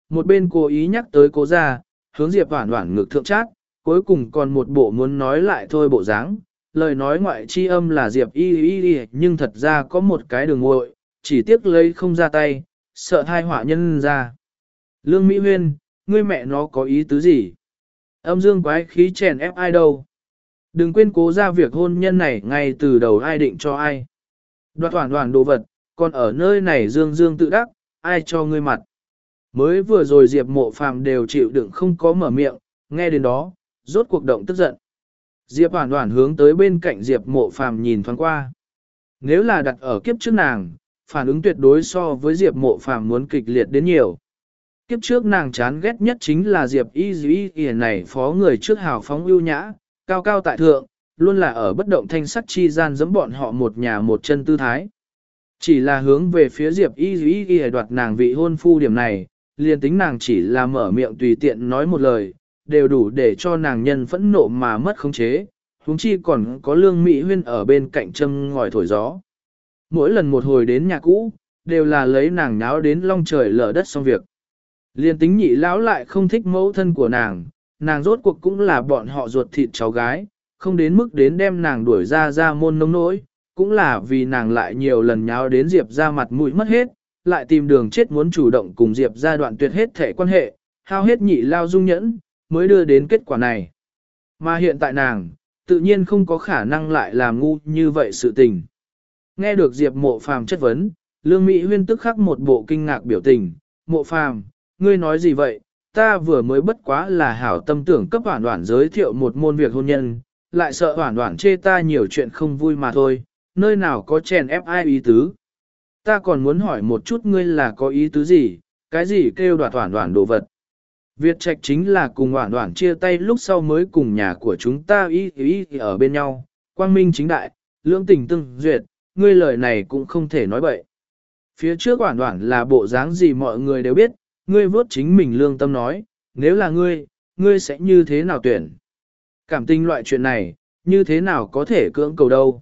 một bên cố ý nhắc tới cố gia, hướng Diệp Hoản Hoản ngực thượng chát, cuối cùng còn một bộ muốn nói lại thôi bộ dáng. Lời nói ngoại chi âm là Diệp y y y nhưng thật ra có một cái đường ngội, chỉ tiếc lấy không ra tay, sợ hai họa nhân ra. Lương Mỹ Huyên, ngươi mẹ nó có ý tứ gì? Âm dương quái khí chèn ép ai đâu? Đừng quên cố ra việc hôn nhân này ngay từ đầu ai định cho ai. Đoạt toàn đoàn đồ vật, còn ở nơi này dương dương tự đắc, ai cho ngươi mặt. Mới vừa rồi Diệp Mộ Phàm đều chịu đựng không có mở miệng, nghe đến đó, rốt cuộc động tức giận. Diệp Hoản Hoản hướng tới bên cạnh Diệp Mộ Phàm nhìn thoáng qua. Nếu là đặt ở kiếp trước nàng, phản ứng tuyệt đối so với Diệp Mộ Phàm muốn kịch liệt đến nhiều. Kiếp trước nàng chán ghét nhất chính là Diệp Y Y Y này phó người trước hào phóng ưu nhã, cao cao tại thượng, luôn là ở bất động thanh sắc chi gian giẫm bọn họ một nhà một chân tư thái. Chỉ là hướng về phía Diệp Y Y Y đoạt nàng vị hôn phu điểm này, liền tính nàng chỉ là mở miệng tùy tiện nói một lời, đều đủ để cho nàng nhân phẫn nộ mà mất khống chế, huống chi còn có Lương Mỹ Huyên ở bên cạnh châm ngòi thổi gió. Mỗi lần một hồi đến nhà cũ, đều là lấy nàng nháo đến long trời lở đất xong việc. Liên tính nhị lão lại không thích mẫu thân của nàng, nàng rốt cuộc cũng là bọn họ ruột thịt cháu gái, không đến mức đến đem nàng đuổi ra ra môn nông nỗi, cũng là vì nàng lại nhiều lần nháo đến Diệp ra mặt mũi mất hết, lại tìm đường chết muốn chủ động cùng Diệp ra đoạn tuyệt hết thể quan hệ, hao hết nhị lao dung nhẫn, mới đưa đến kết quả này. Mà hiện tại nàng, tự nhiên không có khả năng lại làm ngu như vậy sự tình. Nghe được Diệp Mộ Phàm chất vấn, Lương Mỹ Huyên tức khắc một bộ kinh ngạc biểu tình, Mộ Phàm, ngươi nói gì vậy, ta vừa mới bất quá là hảo tâm tưởng cấp Hoản Hoản giới thiệu một môn việc hôn nhân, lại sợ Hoản Hoản chê ta nhiều chuyện không vui mà thôi, nơi nào có chèn ép ai ý tứ. Ta còn muốn hỏi một chút ngươi là có ý tứ gì, cái gì kêu đoạt Hoản Hoản đồ vật. Việt Trạch chính là cùng Hoản Hoản chia tay lúc sau mới cùng nhà của chúng ta ý ý ở bên nhau, quang minh chính đại, lưỡng tình tương duyệt, ngươi lời này cũng không thể nói bậy. Phía trước Hoản Hoản là bộ dáng gì mọi người đều biết, ngươi vốt chính mình lương tâm nói, nếu là ngươi, ngươi sẽ như thế nào tuyển? Cảm tình loại chuyện này, như thế nào có thể cưỡng cầu đâu?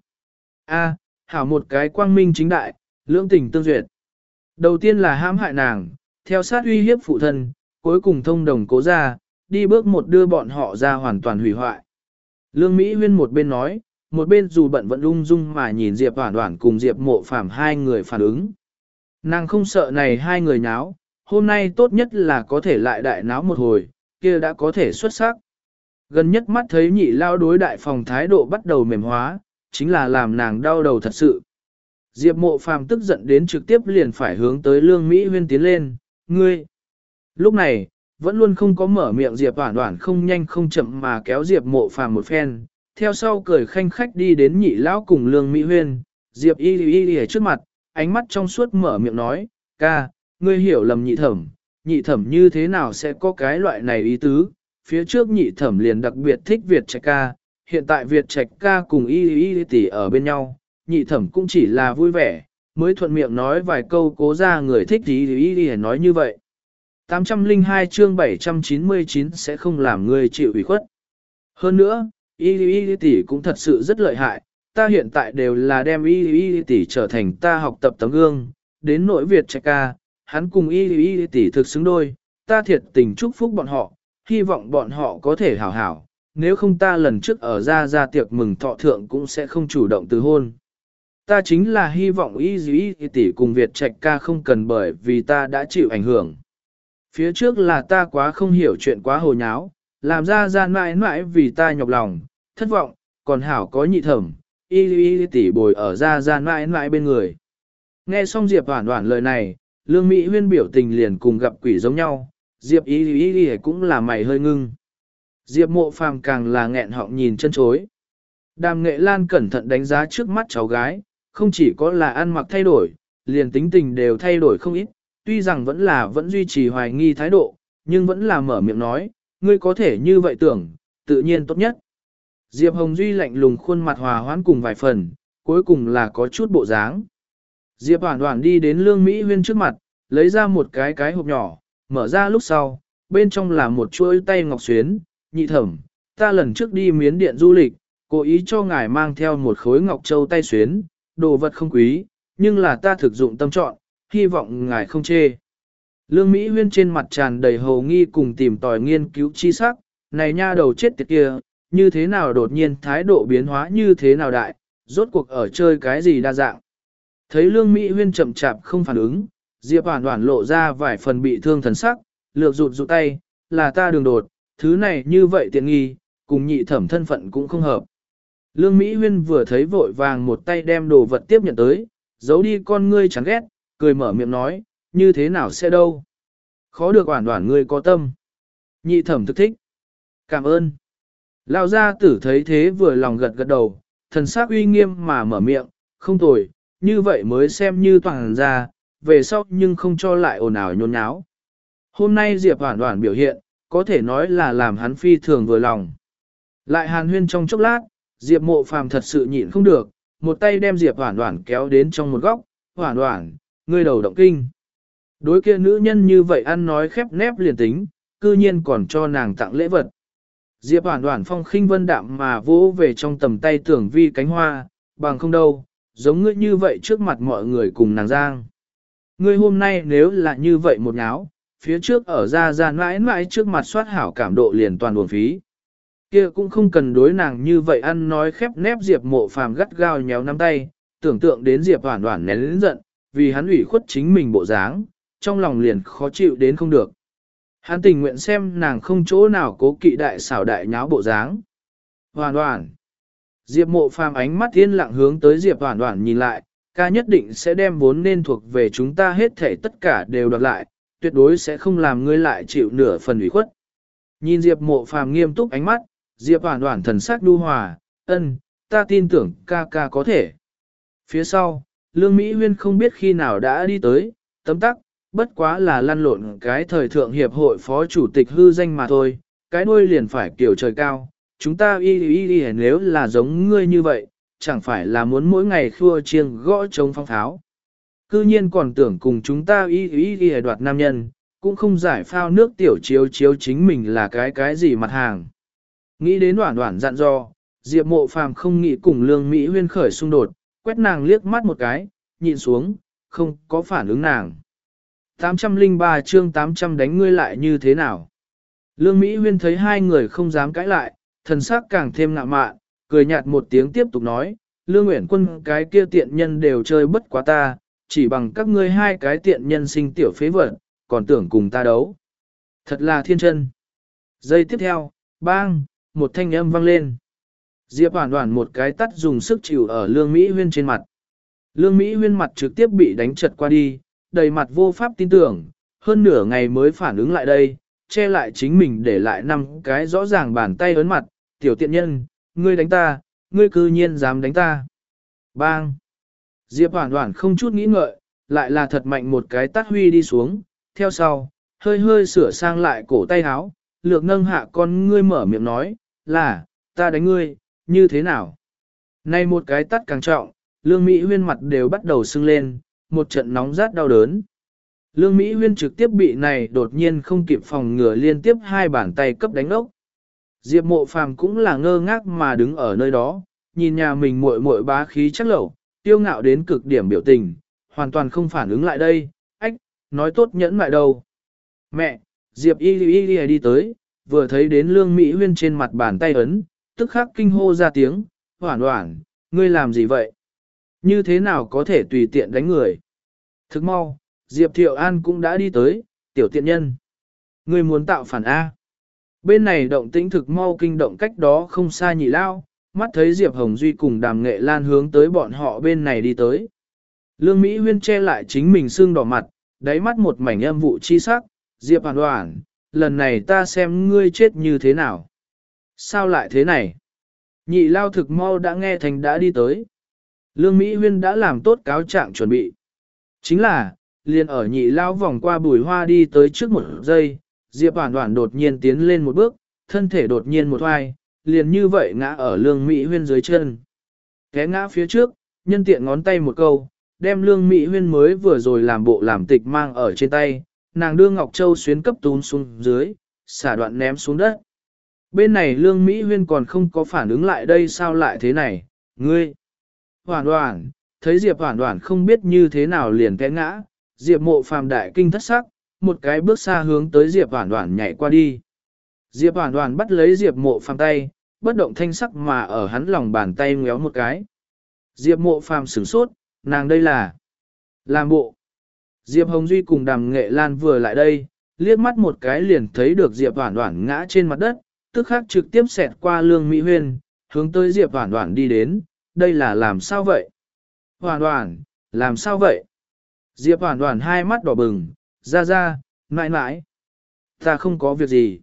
A, hảo một cái quang minh chính đại, lưỡng tình tương duyệt. Đầu tiên là hãm hại nàng, theo sát uy hiếp phụ thân, cuối cùng thông đồng cố ra, đi bước một đưa bọn họ ra hoàn toàn hủy hoại. Lương Mỹ Huyên một bên nói, một bên dù bận vẫn ung dung mà nhìn Diệp Hoản Hoản cùng Diệp Mộ Phàm hai người phản ứng. Nàng không sợ này hai người nháo, hôm nay tốt nhất là có thể lại đại náo một hồi, kia đã có thể xuất sắc. Gần nhất mắt thấy nhị lao đối đại phòng thái độ bắt đầu mềm hóa, chính là làm nàng đau đầu thật sự. Diệp Mộ Phàm tức giận đến trực tiếp liền phải hướng tới Lương Mỹ Huyên tiến lên, ngươi. Lúc này, vẫn luôn không có mở miệng Diệp Hoản Hoản không nhanh không chậm mà kéo Diệp Mộ Phàm một phen, theo sau cười khanh khách đi đến nhị lão cùng Lương Mỹ Huyên, Diệp y y y ở trước mặt, ánh mắt trong suốt mở miệng nói, ca, ngươi hiểu lầm nhị thẩm, nhị thẩm như thế nào sẽ có cái loại này ý tứ, phía trước nhị thẩm liền đặc biệt thích Việt Trạch ca, hiện tại Việt Trạch ca cùng y y tỷ ở bên nhau, nhị thẩm cũng chỉ là vui vẻ, mới thuận miệng nói vài câu cố ra người thích y y y nói như vậy. tám trăm lẻ hai chương bảy trăm chín mươi chín sẽ không làm ngươi chịu ủy khuất. Hơn nữa, y y tỷ cũng thật sự rất lợi hại, ta hiện tại đều là đem y y tỷ trở thành ta học tập tấm gương, đến nỗi Việt Trạch ca, hắn cùng y y tỷ thực xứng đôi, ta thiệt tình chúc phúc bọn họ, hy vọng bọn họ có thể hảo hảo, nếu không ta lần trước ở ra ra tiệc mừng thọ thượng cũng sẽ không chủ động từ hôn. Ta chính là hy vọng y y tỷ cùng Việt Trạch ca không cần bởi vì ta đã chịu ảnh hưởng. Phía trước là ta quá không hiểu chuyện quá hồ nháo, làm ra ra mãi mãi vì ta nhọc lòng, thất vọng, còn hảo có nhị thẩm, y y tỷ bồi ở ra ra mãi mãi bên người. Nghe xong Diệp Hoản Hoản lời này, Lương Mỹ Huyên biểu tình liền cùng gặp quỷ giống nhau, Diệp y y y cũng là mày hơi ngưng. Diệp Mộ Phàm càng là nghẹn họng nhìn chân chối. Đàm Nghệ Lan cẩn thận đánh giá trước mắt cháu gái, không chỉ có là ăn mặc thay đổi, liền tính tình đều thay đổi không ít, tuy rằng vẫn là vẫn duy trì hoài nghi thái độ, nhưng vẫn là mở miệng nói, ngươi có thể như vậy tưởng, tự nhiên tốt nhất. Diệp Hồng Duy lạnh lùng khuôn mặt hòa hoãn cùng vài phần, cuối cùng là có chút bộ dáng. Diệp Hoản Hoản đi đến Lương Mỹ Huyên trước mặt, lấy ra một cái cái hộp nhỏ, mở ra lúc sau, bên trong là một chuỗi tay ngọc xuyến, nhị thẩm, ta lần trước đi Miến Điện du lịch, cố ý cho ngài mang theo một khối ngọc châu tay xuyến, đồ vật không quý, nhưng là ta thực dụng tâm chọn, hy vọng ngài không chê. Lương Mỹ Huyên trên mặt tràn đầy hầu nghi cùng tìm tòi nghiên cứu chi sắc, này nha đầu chết tiệt kia, như thế nào đột nhiên thái độ biến hóa như thế nào đại, rốt cuộc ở chơi cái gì đa dạng. Thấy Lương Mỹ Huyên chậm chạp không phản ứng, Diệp Hoản Hoản lộ ra vài phần bị thương thần sắc, lược rụt rụt tay, là ta đường đột, thứ này như vậy tiện nghi, cùng nhị thẩm thân phận cũng không hợp. Lương Mỹ Huyên vừa thấy vội vàng một tay đem đồ vật tiếp nhận tới, giấu đi con ngươi chán ghét, cười mở miệng nói, như thế nào sẽ đâu. Khó được Hoản Hoản ngươi có tâm. Nhị thẩm thực thích. Cảm ơn. Lão gia tử thấy thế vừa lòng gật gật đầu, thần sắc uy nghiêm mà mở miệng, không tồi, như vậy mới xem như toàn ra, về sau nhưng không cho lại ồn ào nhốn nháo. Hôm nay Diệp Hoản Hoản biểu hiện, có thể nói là làm hắn phi thường vừa lòng. Lại hàn huyên trong chốc lát, Diệp Mộ Phàm thật sự nhịn không được, một tay đem Diệp Hoản Hoản kéo đến trong một góc, Hoản Hoản, ngươi đầu động kinh. Đối kia nữ nhân như vậy ăn nói khép nép liền tính, cư nhiên còn cho nàng tặng lễ vật. Diệp Hoản Hoản phong khinh vân đạm mà vỗ về trong tầm tay tưởng vi cánh hoa, bằng không đâu, giống ngươi như vậy trước mặt mọi người cùng nàng giang. Ngươi hôm nay nếu là như vậy một ngáo, phía trước ở ra ra mãi mãi trước mặt soát hảo cảm độ liền toàn buồn phí. Kia cũng không cần đối nàng như vậy ăn nói khép nép Diệp Mộ Phàm gắt gao nhéo nắm tay, tưởng tượng đến Diệp Hoản Hoản nén lớn giận, vì hắn ủy khuất chính mình bộ dáng, trong lòng liền khó chịu đến không được. Hắn tình nguyện xem nàng không chỗ nào cố kỵ đại xảo đại nháo bộ dáng. Hoản Hoản. Diệp Mộ Phàm ánh mắt yên lặng hướng tới Diệp Hoản Hoản nhìn lại, ca nhất định sẽ đem vốn nên thuộc về chúng ta hết thảy tất cả đều đoạt lại, tuyệt đối sẽ không làm ngươi lại chịu nửa phần ủy khuất. Nhìn Diệp Mộ Phàm nghiêm túc ánh mắt, Diệp Hoản Hoản thần sắc nhu hòa, ân, ta tin tưởng ca ca có thể. Phía sau, Lương Mỹ Huyên không biết khi nào đã đi tới, tấm tắc, bất quá là lăn lộn cái thời thượng hiệp hội phó chủ tịch hư danh mà thôi, cái đuôi liền phải kiểu trời cao, chúng ta y y y nếu là giống ngươi như vậy, chẳng phải là muốn mỗi ngày khua chiêng gõ trống phong tháo. Cư nhiên còn tưởng cùng chúng ta y y y đoạt nam nhân, cũng không giải phao nước tiểu chiếu chiếu chính mình là cái cái gì mặt hàng. Nghĩ đến Hoản Hoản dặn dò, Diệp Mộ Phàm không nghĩ cùng Lương Mỹ Huyên khởi xung đột, quét nàng liếc mắt một cái, nhịn xuống, không có phản ứng nàng. tám trăm lẻ ba chương tám trăm đánh ngươi lại như thế nào? Lương Mỹ Huyên thấy hai người không dám cãi lại, thần sắc càng thêm ngạo mạn, cười nhạt một tiếng tiếp tục nói, Lương Uyển Quân cái kia tiện nhân đều chơi bất quá ta, chỉ bằng các ngươi hai cái tiện nhân sinh tiểu phế vật, còn tưởng cùng ta đấu. Thật là thiên chân. Giây tiếp theo, bang, một thanh âm vang lên. Diệp Hoản Hoản một cái tắt dùng sức chịu ở Lương Mỹ Huyên trên mặt. Lương Mỹ Huyên mặt trực tiếp bị đánh trật qua đi, đầy mặt vô pháp tin tưởng, hơn nửa ngày mới phản ứng lại đây, che lại chính mình để lại năm cái rõ ràng bàn tay ấn mặt, tiểu tiện nhân, ngươi đánh ta, ngươi cư nhiên dám đánh ta. Bang! Diệp Hoản Hoản không chút nghĩ ngợi, lại là thật mạnh một cái tát huy đi xuống, theo sau, hơi hơi sửa sang lại cổ tay áo, lược nâng hạ con ngươi mở miệng nói, là, ta đánh ngươi, như thế nào? Nay một cái tát càng trọng, Lương Mỹ Huyên mặt đều bắt đầu sưng lên, một trận nóng rát đau đớn. Lương Mỹ Huyên trực tiếp bị này đột nhiên không kịp phòng ngừa liên tiếp hai bàn tay cấp đánh ốc. Diệp Mộ Phàm cũng là ngơ ngác mà đứng ở nơi đó, nhìn nhà mình muội muội bá khí chắc lẩu, tiêu ngạo đến cực điểm biểu tình, hoàn toàn không phản ứng lại đây, ách, nói tốt nhẫn lại đâu. Mẹ, Diệp y y y đi tới, vừa thấy đến Lương Mỹ Huyên trên mặt bàn tay ấn, tức khắc kinh hô ra tiếng, Hoản Hoản, ngươi làm gì vậy? Như thế nào có thể tùy tiện đánh người? Thức mau, Diệp Thiệu An cũng đã đi tới, tiểu tiện nhân. Ngươi muốn tạo phản A. Bên này động tĩnh thực mau kinh động cách đó không xa nhị lao, mắt thấy Diệp Hồng Duy cùng Đàm Nghệ Lan hướng tới bọn họ bên này đi tới. Lương Mỹ Huyên che lại chính mình sưng đỏ mặt, đáy mắt một mảnh âm vụ chi sắc, Diệp Hoản Hoản, lần này ta xem ngươi chết như thế nào. Sao lại thế này? Nhị lao thực mau đã nghe thành đã đi tới. Lương Mỹ Huyên đã làm tốt cáo trạng chuẩn bị. Chính là, liền ở nhị lao vòng qua bùi hoa đi tới trước một giây, Diệp Hoản Hoản đột nhiên tiến lên một bước, thân thể đột nhiên một hoài, liền như vậy ngã ở Lương Mỹ Huyên dưới chân. Té ngã phía trước, nhân tiện ngón tay một câu, đem Lương Mỹ Huyên mới vừa rồi làm bộ làm tịch mang ở trên tay, nàng đưa Ngọc Châu xuyến cấp tún xuống dưới, xả đoạn ném xuống đất. Bên này Lương Mỹ Huyên còn không có phản ứng lại đây sao lại thế này, ngươi. Hoản Hoản, thấy Diệp Hoản Hoản không biết như thế nào liền té ngã, Diệp Mộ Phàm đại kinh thất sắc, một cái bước xa hướng tới Diệp Hoản Hoản nhảy qua đi. Diệp Hoản Hoản bắt lấy Diệp Mộ Phàm tay, bất động thanh sắc mà ở hắn lòng bàn tay ngéo một cái. Diệp Mộ Phàm sửng sốt, nàng đây là làm bộ. Diệp Hồng Duy cùng Đàm Nghệ Lan vừa lại đây, liếc mắt một cái liền thấy được Diệp Hoản Hoản ngã trên mặt đất, tức khắc trực tiếp xẹt qua Lương Mỹ Huyên, hướng tới Diệp Hoản Hoản đi đến, đây là làm sao vậy? Hoản Hoản, làm sao vậy? Diệp Hoản Hoản hai mắt đỏ bừng, ra ra, mãi mãi. Ta không có việc gì.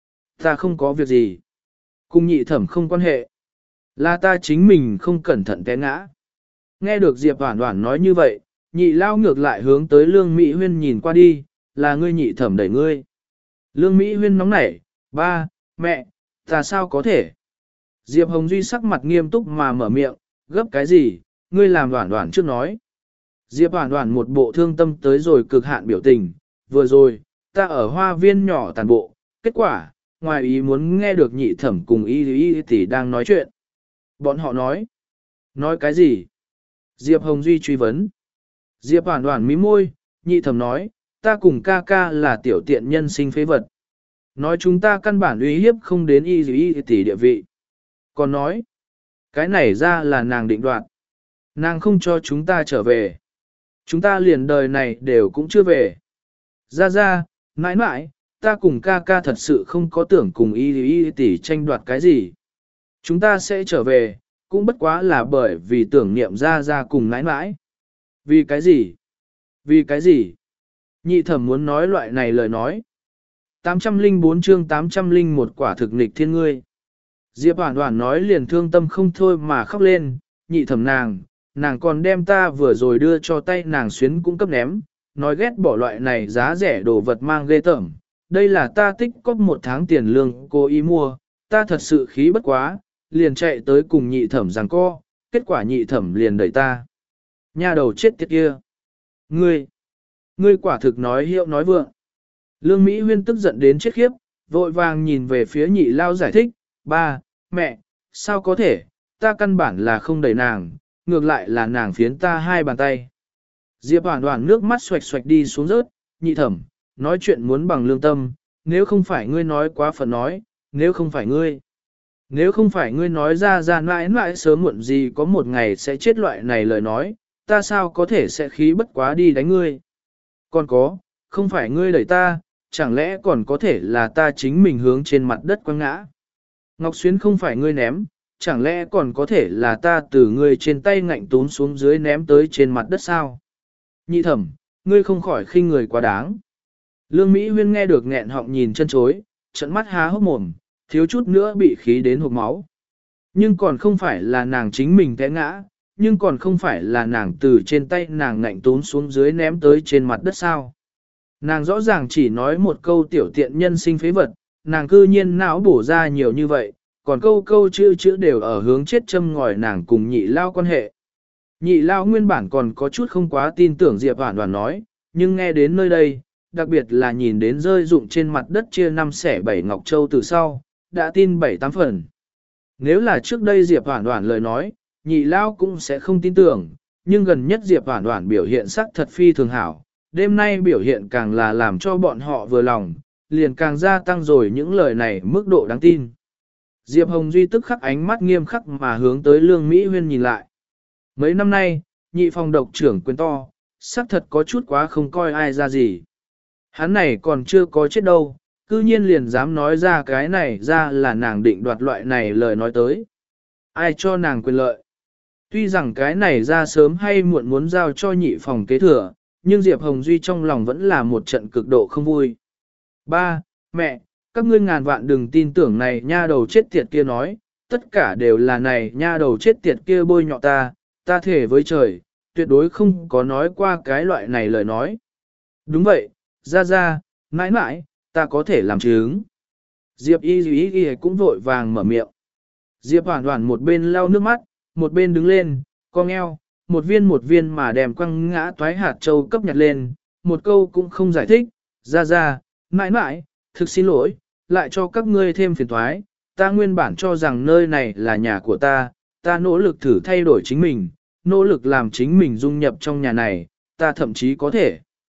Ta không có việc gì. Cùng nhị thẩm không quan hệ. Là ta chính mình không cẩn thận té ngã. Nghe được Diệp Hoản Hoản nói như vậy, nhị lao ngược lại hướng tới Lương Mỹ Huyên nhìn qua đi, là ngươi nhị thẩm đẩy ngươi. Lương Mỹ Huyên nóng nảy, ba, mẹ, ta sao có thể? Diệp Hồng Duy sắc mặt nghiêm túc mà mở miệng, gấp cái gì, ngươi làm Hoản Hoản trước nói. Diệp Hoản Hoản một bộ thương tâm tới rồi cực hạn biểu tình, vừa rồi, ta ở hoa viên nhỏ tàn bộ, kết quả, ngoài ý muốn nghe được nhị thẩm cùng y y tỷ đang nói chuyện. Bọn họ nói, nói cái gì? Diệp Hồng Duy truy vấn. Diệp Hoản Hoản mím môi, nhị thẩm nói, ta cùng ca ca là tiểu tiện nhân sinh phế vật. Nói chúng ta căn bản uy hiếp không đến y y tỷ địa vị. Còn nói, cái này ra là nàng định đoạt. Nàng không cho chúng ta trở về. Chúng ta liền đời này đều cũng chưa về. Ra ra, mãi mãi, ta cùng ca ca thật sự không có tưởng cùng y y tỷ tranh đoạt cái gì. Chúng ta sẽ trở về, cũng bất quá là bởi vì tưởng niệm ra ra cùng mãi mãi. Vì cái gì? Vì cái gì? Nhị thẩm muốn nói loại này lời nói. tám trăm lẻ bốn chương tám trăm lẻ một quả thực nghịch thiên ngươi. Diệp Hoản Hoản nói liền thương tâm không thôi mà khóc lên, nhị thẩm nàng, nàng còn đem ta vừa rồi đưa cho tay nàng xuyến cũng cấp ném, nói ghét bỏ loại này giá rẻ đồ vật mang ghê tởm. Đây là ta tích cóp một tháng tiền lương cô ý mua, ta thật sự khí bất quá, liền chạy tới cùng nhị thẩm giằng co, kết quả nhị thẩm liền đẩy ta. Nhà đầu chết tiệt kia. Ngươi, ngươi quả thực nói hiệu nói vượng. Lương Mỹ Huyên tức giận đến chết khiếp, vội vàng nhìn về phía nhị lao giải thích, ba, mẹ, sao có thể, ta căn bản là không đẩy nàng, ngược lại là nàng phiến ta hai bàn tay. Diệp Hoản Hoản nước mắt xoạch xoạch đi xuống rớt, nhị thẩm, nói chuyện muốn bằng lương tâm, nếu không phải ngươi nói quá phần nói, nếu không phải ngươi. Nếu không phải ngươi nói ra ra mãi mãi sớm muộn gì có một ngày sẽ chết loại này lời nói, ta sao có thể sẽ khí bất quá đi đánh ngươi. Còn có, không phải ngươi đẩy ta, chẳng lẽ còn có thể là ta chính mình hướng trên mặt đất quăng ngã. Ngọc Xuyến không phải ngươi ném, chẳng lẽ còn có thể là ta từ ngươi trên tay ngạnh tún xuống dưới ném tới trên mặt đất sao? Nhị thẩm, ngươi không khỏi khinh người quá đáng. Lương Mỹ Huyên nghe được nghẹn họng nhìn chân chối, trận mắt há hốc mồm, thiếu chút nữa bị khí đến hộc máu. Nhưng còn không phải là nàng chính mình té ngã, nhưng còn không phải là nàng từ trên tay nàng ngạnh tún xuống dưới ném tới trên mặt đất sao. Nàng rõ ràng chỉ nói một câu tiểu tiện nhân sinh phế vật, nàng cư nhiên não bổ ra nhiều như vậy, còn câu câu chữ chữ đều ở hướng chết châm ngòi nàng cùng nhị lao quan hệ. Nhị lao nguyên bản còn có chút không quá tin tưởng Diệp Hoản Hoản nói, nhưng nghe đến nơi đây, đặc biệt là nhìn đến rơi rụng trên mặt đất chia năm xẻ bảy Ngọc Châu từ sau, đã tin bảy tám phần. Nếu là trước đây Diệp Hoản Hoản lời nói, nhị lao cũng sẽ không tin tưởng, nhưng gần nhất Diệp Hoản Hoản biểu hiện sắc thật phi thường hảo, đêm nay biểu hiện càng là làm cho bọn họ vừa lòng, liền càng gia tăng rồi những lời này mức độ đáng tin. Diệp Hồng Duy tức khắc ánh mắt nghiêm khắc mà hướng tới Lương Mỹ Huyên nhìn lại. Mấy năm nay, nhị phòng độc trưởng quyền to, sắc thật có chút quá không coi ai ra gì. Hắn này còn chưa có chết đâu, cư nhiên liền dám nói ra cái này ra là nàng định đoạt loại này lời nói tới. Ai cho nàng quyền lợi? Tuy rằng cái này ra sớm hay muộn muốn giao cho nhị phòng kế thừa, nhưng Diệp Hồng Duy trong lòng vẫn là một trận cực độ không vui. Ba, mẹ, các ngươi ngàn vạn đừng tin tưởng này nha đầu chết tiệt kia nói, tất cả đều là này nha đầu chết tiệt kia bôi nhọ ta, ta thể với trời, tuyệt đối không có nói qua cái loại này lời nói. Đúng vậy, ra ra, mãi mãi, ta có thể làm chứng. Diệp y y y cũng vội vàng mở miệng. Diệp Hoản Hoản một bên lau nước mắt, một bên đứng lên, cong eo, một viên một viên mà đem quăng ngã toái hạt châu cấp nhặt lên, một câu cũng không giải thích, ra ra, mãi mãi, thực xin lỗi, lại cho các ngươi thêm phiền toái, ta nguyên bản cho rằng nơi này là nhà của ta, ta nỗ lực thử thay đổi chính mình, nỗ lực làm chính mình dung nhập trong nhà này, ta thậm chí có thể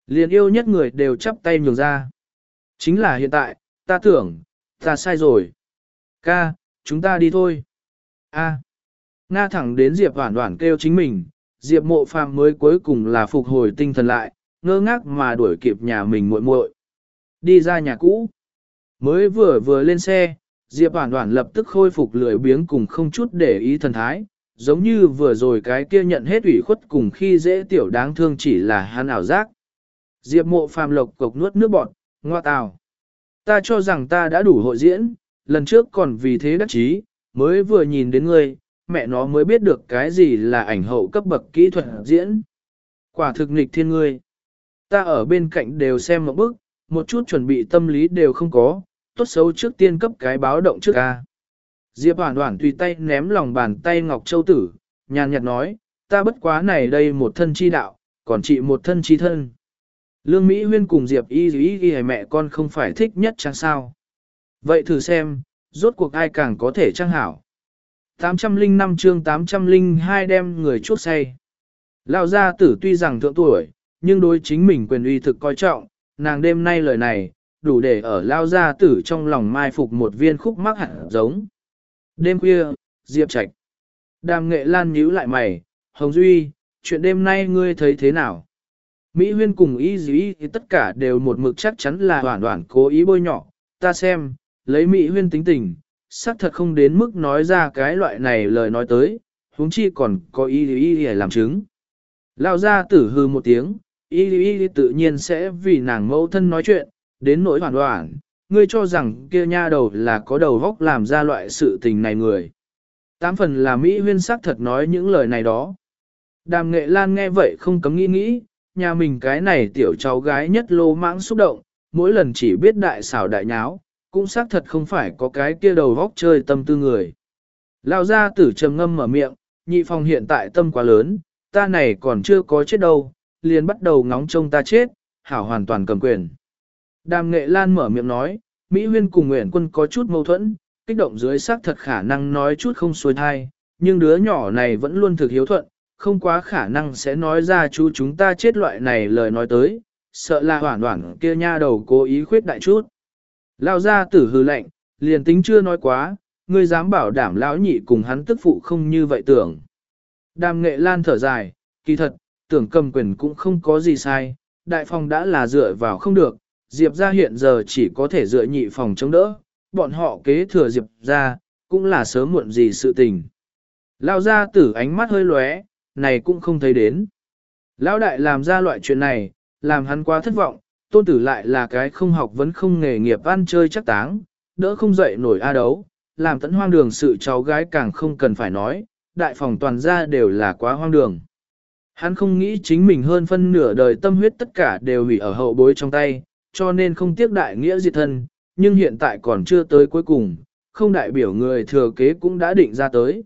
Liền yêu nhất người đều chắp tay nhường ra. Chính là hiện tại, ta tưởng, ta sai rồi. Ca, chúng ta đi thôi. A. Nga thẳng đến Diệp Hoản Hoản kêu chính mình, Diệp Mộ Phàm mới cuối cùng là phục hồi tinh thần lại, ngơ ngác mà đuổi kịp nhà mình muội muội. Đi ra nhà cũ. Mới vừa vừa lên xe, Diệp Hoản Hoản lập tức khôi phục lười biếng cùng không chút để ý thần thái, giống như vừa rồi cái kia nhận hết ủy khuất cùng khi dễ tiểu đáng thương chỉ là hắn ảo giác. Diệp Mộ Phàm lộc cộc nuốt nước bọt, ngoa tào. Ta cho rằng ta đã đủ hội diễn, lần trước còn vì thế đắc chí, mới vừa nhìn đến ngươi, mẹ nó mới biết được cái gì là ảnh hậu cấp bậc kỹ thuật diễn. Quả thực nghịch thiên ngươi. Ta ở bên cạnh đều xem một bức, một chút chuẩn bị tâm lý đều không có, tốt xấu trước tiên cấp cái báo động trước ca. Diệp Hoản Hoản tùy tay ném lòng bàn tay Ngọc Châu Tử, nhàn nhạt nói, ta bất quá này đây một thân chi đạo, còn chị một thân chi thân. Lương Mỹ Huyên cùng Diệp Y Y Y mẹ con không phải thích nhất chăng sao? Vậy thử xem, rốt cuộc ai càng có thể trang hảo. tám trăm lẻ năm chương tám trăm lẻ hai đem người chuốc say. Lão gia tử tuy rằng thượng tuổi, nhưng đối chính mình quyền uy thực coi trọng, nàng đêm nay lời này, đủ để ở Lão gia tử trong lòng mai phục một viên khúc mắc hạt giống. Đêm khuya, Diệp Trạch. Đàm Nghệ Lan nhíu lại mày, Hồng Duy, chuyện đêm nay ngươi thấy thế nào? Mỹ Huyên cùng Y Dĩ thì tất cả đều một mực chắc chắn là Hoản Hoản cố ý bôi nhọ, ta xem, lấy Mỹ Huyên tính tình, xác thật không đến mức nói ra cái loại này lời nói tới, huống chi còn có Y Dĩ để làm chứng. Lão gia tử hư một tiếng, Y Dĩ tự nhiên sẽ vì nàng mẫu thân nói chuyện, đến nỗi Hoản Hoản, ngươi cho rằng kia nha đầu là có đầu góc làm ra loại sự tình này người. Tám phần là Mỹ Huyên xác thật nói những lời này đó. Đàm Nghệ Lan nghe vậy không cấm nghĩ nghĩ, nhà mình cái này tiểu cháu gái nhất lô mãng xúc động, mỗi lần chỉ biết đại xảo đại nháo, cũng xác thật không phải có cái kia đầu góc chơi tâm tư người. Lão gia tử trầm ngâm mở miệng, nhị phòng hiện tại tâm quá lớn, ta này còn chưa có chết đâu, liền bắt đầu ngóng trông ta chết, hảo hoàn toàn cầm quyền. Đàm Nghệ Lan mở miệng nói, Mỹ Huyên cùng Nguyễn Quân có chút mâu thuẫn, kích động dưới xác thật khả năng nói chút không xuôi thai, nhưng đứa nhỏ này vẫn luôn thực hiếu thuận, không quá khả năng sẽ nói ra chú chúng ta chết loại này lời nói tới, sợ là Hoản Hoản kia nha đầu cố ý khuyết đại chút. Lão gia tử hừ lạnh, liền tính chưa nói quá, ngươi dám bảo đảm lão nhị cùng hắn tức phụ không như vậy tưởng. Đàm Nghệ Lan thở dài, kỳ thật, tưởng cầm quyền cũng không có gì sai, đại phòng đã là dựa vào không được, Diệp ra hiện giờ chỉ có thể dựa nhị phòng chống đỡ, bọn họ kế thừa Diệp ra, cũng là sớm muộn gì sự tình. Lão gia tử ánh mắt hơi lóe, này cũng không thấy đến. Lão đại làm ra loại chuyện này, làm hắn quá thất vọng, tôn tử lại là cái không học vẫn không nghề nghiệp ăn chơi chắc táng, đỡ không dậy nổi a đấu, làm tận hoang đường sự cháu gái càng không cần phải nói, đại phòng toàn gia đều là quá hoang đường. Hắn không nghĩ chính mình hơn phân nửa đời tâm huyết tất cả đều hủy ở hậu bối trong tay, cho nên không tiếc đại nghĩa diệt thân, nhưng hiện tại còn chưa tới cuối cùng, không đại biểu người thừa kế cũng đã định ra tới.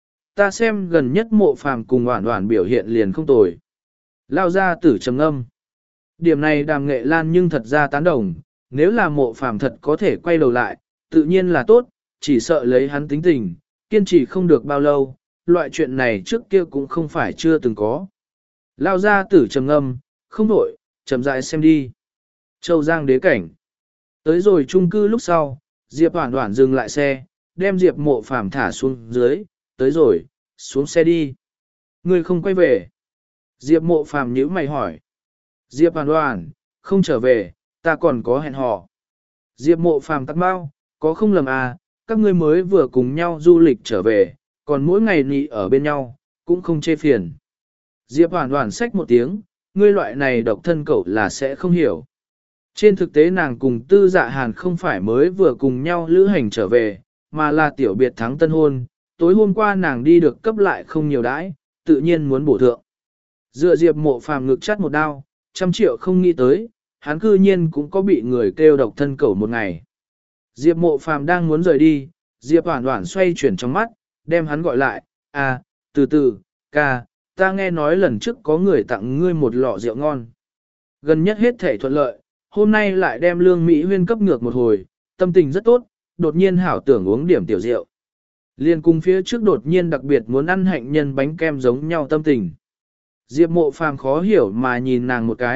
Ta xem gần nhất Mộ Phàm cùng Hoản Hoản biểu hiện liền không tồi. Lao ra tử trầm âm. Điểm này Đàm Nghệ Lan nhưng thật ra tán đồng, nếu là Mộ Phàm thật có thể quay đầu lại, tự nhiên là tốt, chỉ sợ lấy hắn tính tình, kiên trì không được bao lâu, loại chuyện này trước kia cũng không phải chưa từng có. Lao ra tử trầm âm, không đổi, chậm rãi xem đi. Châu Giang đế cảnh. Tới rồi chung cư lúc sau, Diệp Hoản Hoản dừng lại xe, đem Diệp Mộ Phàm thả xuống dưới, tới rồi, xuống xe đi. Ngươi không quay về. Diệp Mộ Phàm nhíu mày hỏi. Diệp Hoản Hoản, không trở về, ta còn có hẹn hò. Diệp Mộ Phàm tắc bao, có không lầm à, các ngươi mới vừa cùng nhau du lịch trở về, còn mỗi ngày nị ở bên nhau, cũng không chê phiền. Diệp Hoản Hoản xách một tiếng, ngươi loại này độc thân cậu là sẽ không hiểu. Trên thực tế nàng cùng Tư Dạ Hàn không phải mới vừa cùng nhau lữ hành trở về, mà là tiểu biệt thắng tân hôn, tối hôm qua nàng đi được cấp lại không nhiều đãi, tự nhiên muốn bổ thượng. Dựa Diệp Mộ Phàm ngực chắt một đao, trăm triệu không nghĩ tới, hắn cư nhiên cũng có bị người kêu độc thân cẩu một ngày. Diệp Mộ Phàm đang muốn rời đi, Diệp Hoản Hoản xoay chuyển trong mắt, đem hắn gọi lại, à, từ từ, ca, ta nghe nói lần trước có người tặng ngươi một lọ rượu ngon. Gần nhất hết thể thuận lợi, hôm nay lại đem Lương Mỹ Huyên cấp ngược một hồi, tâm tình rất tốt, đột nhiên hảo tưởng uống điểm tiểu rượu. Liên cùng phía trước đột nhiên đặc biệt muốn ăn hạnh nhân bánh kem giống nhau tâm tình. Diệp Mộ Phàm khó hiểu mà nhìn nàng một cái,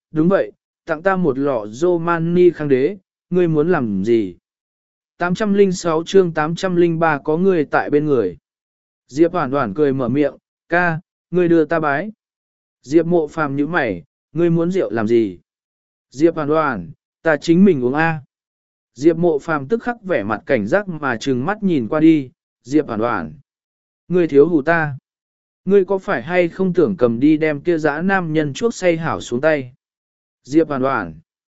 đúng vậy, tặng ta một lọ Romani khang đế, ngươi muốn làm gì? tám trăm lẻ sáu chương tám trăm lẻ ba có người tại bên người. Diệp Hoản Hoản cười mở miệng, ca, ngươi đưa ta bái. Diệp Mộ Phàm nhíu mày, ngươi muốn rượu làm gì? Diệp Hoản Hoản, ta chính mình uống A. Diệp Mộ Phàm tức khắc vẻ mặt cảnh giác mà trừng mắt nhìn qua đi, Diệp Hoản Hoản. Ngươi thiếu hù ta. Ngươi có phải hay không tưởng cầm đi đem kia dã nam nhân chuốc say hảo xuống tay? Diệp Hoản Hoản.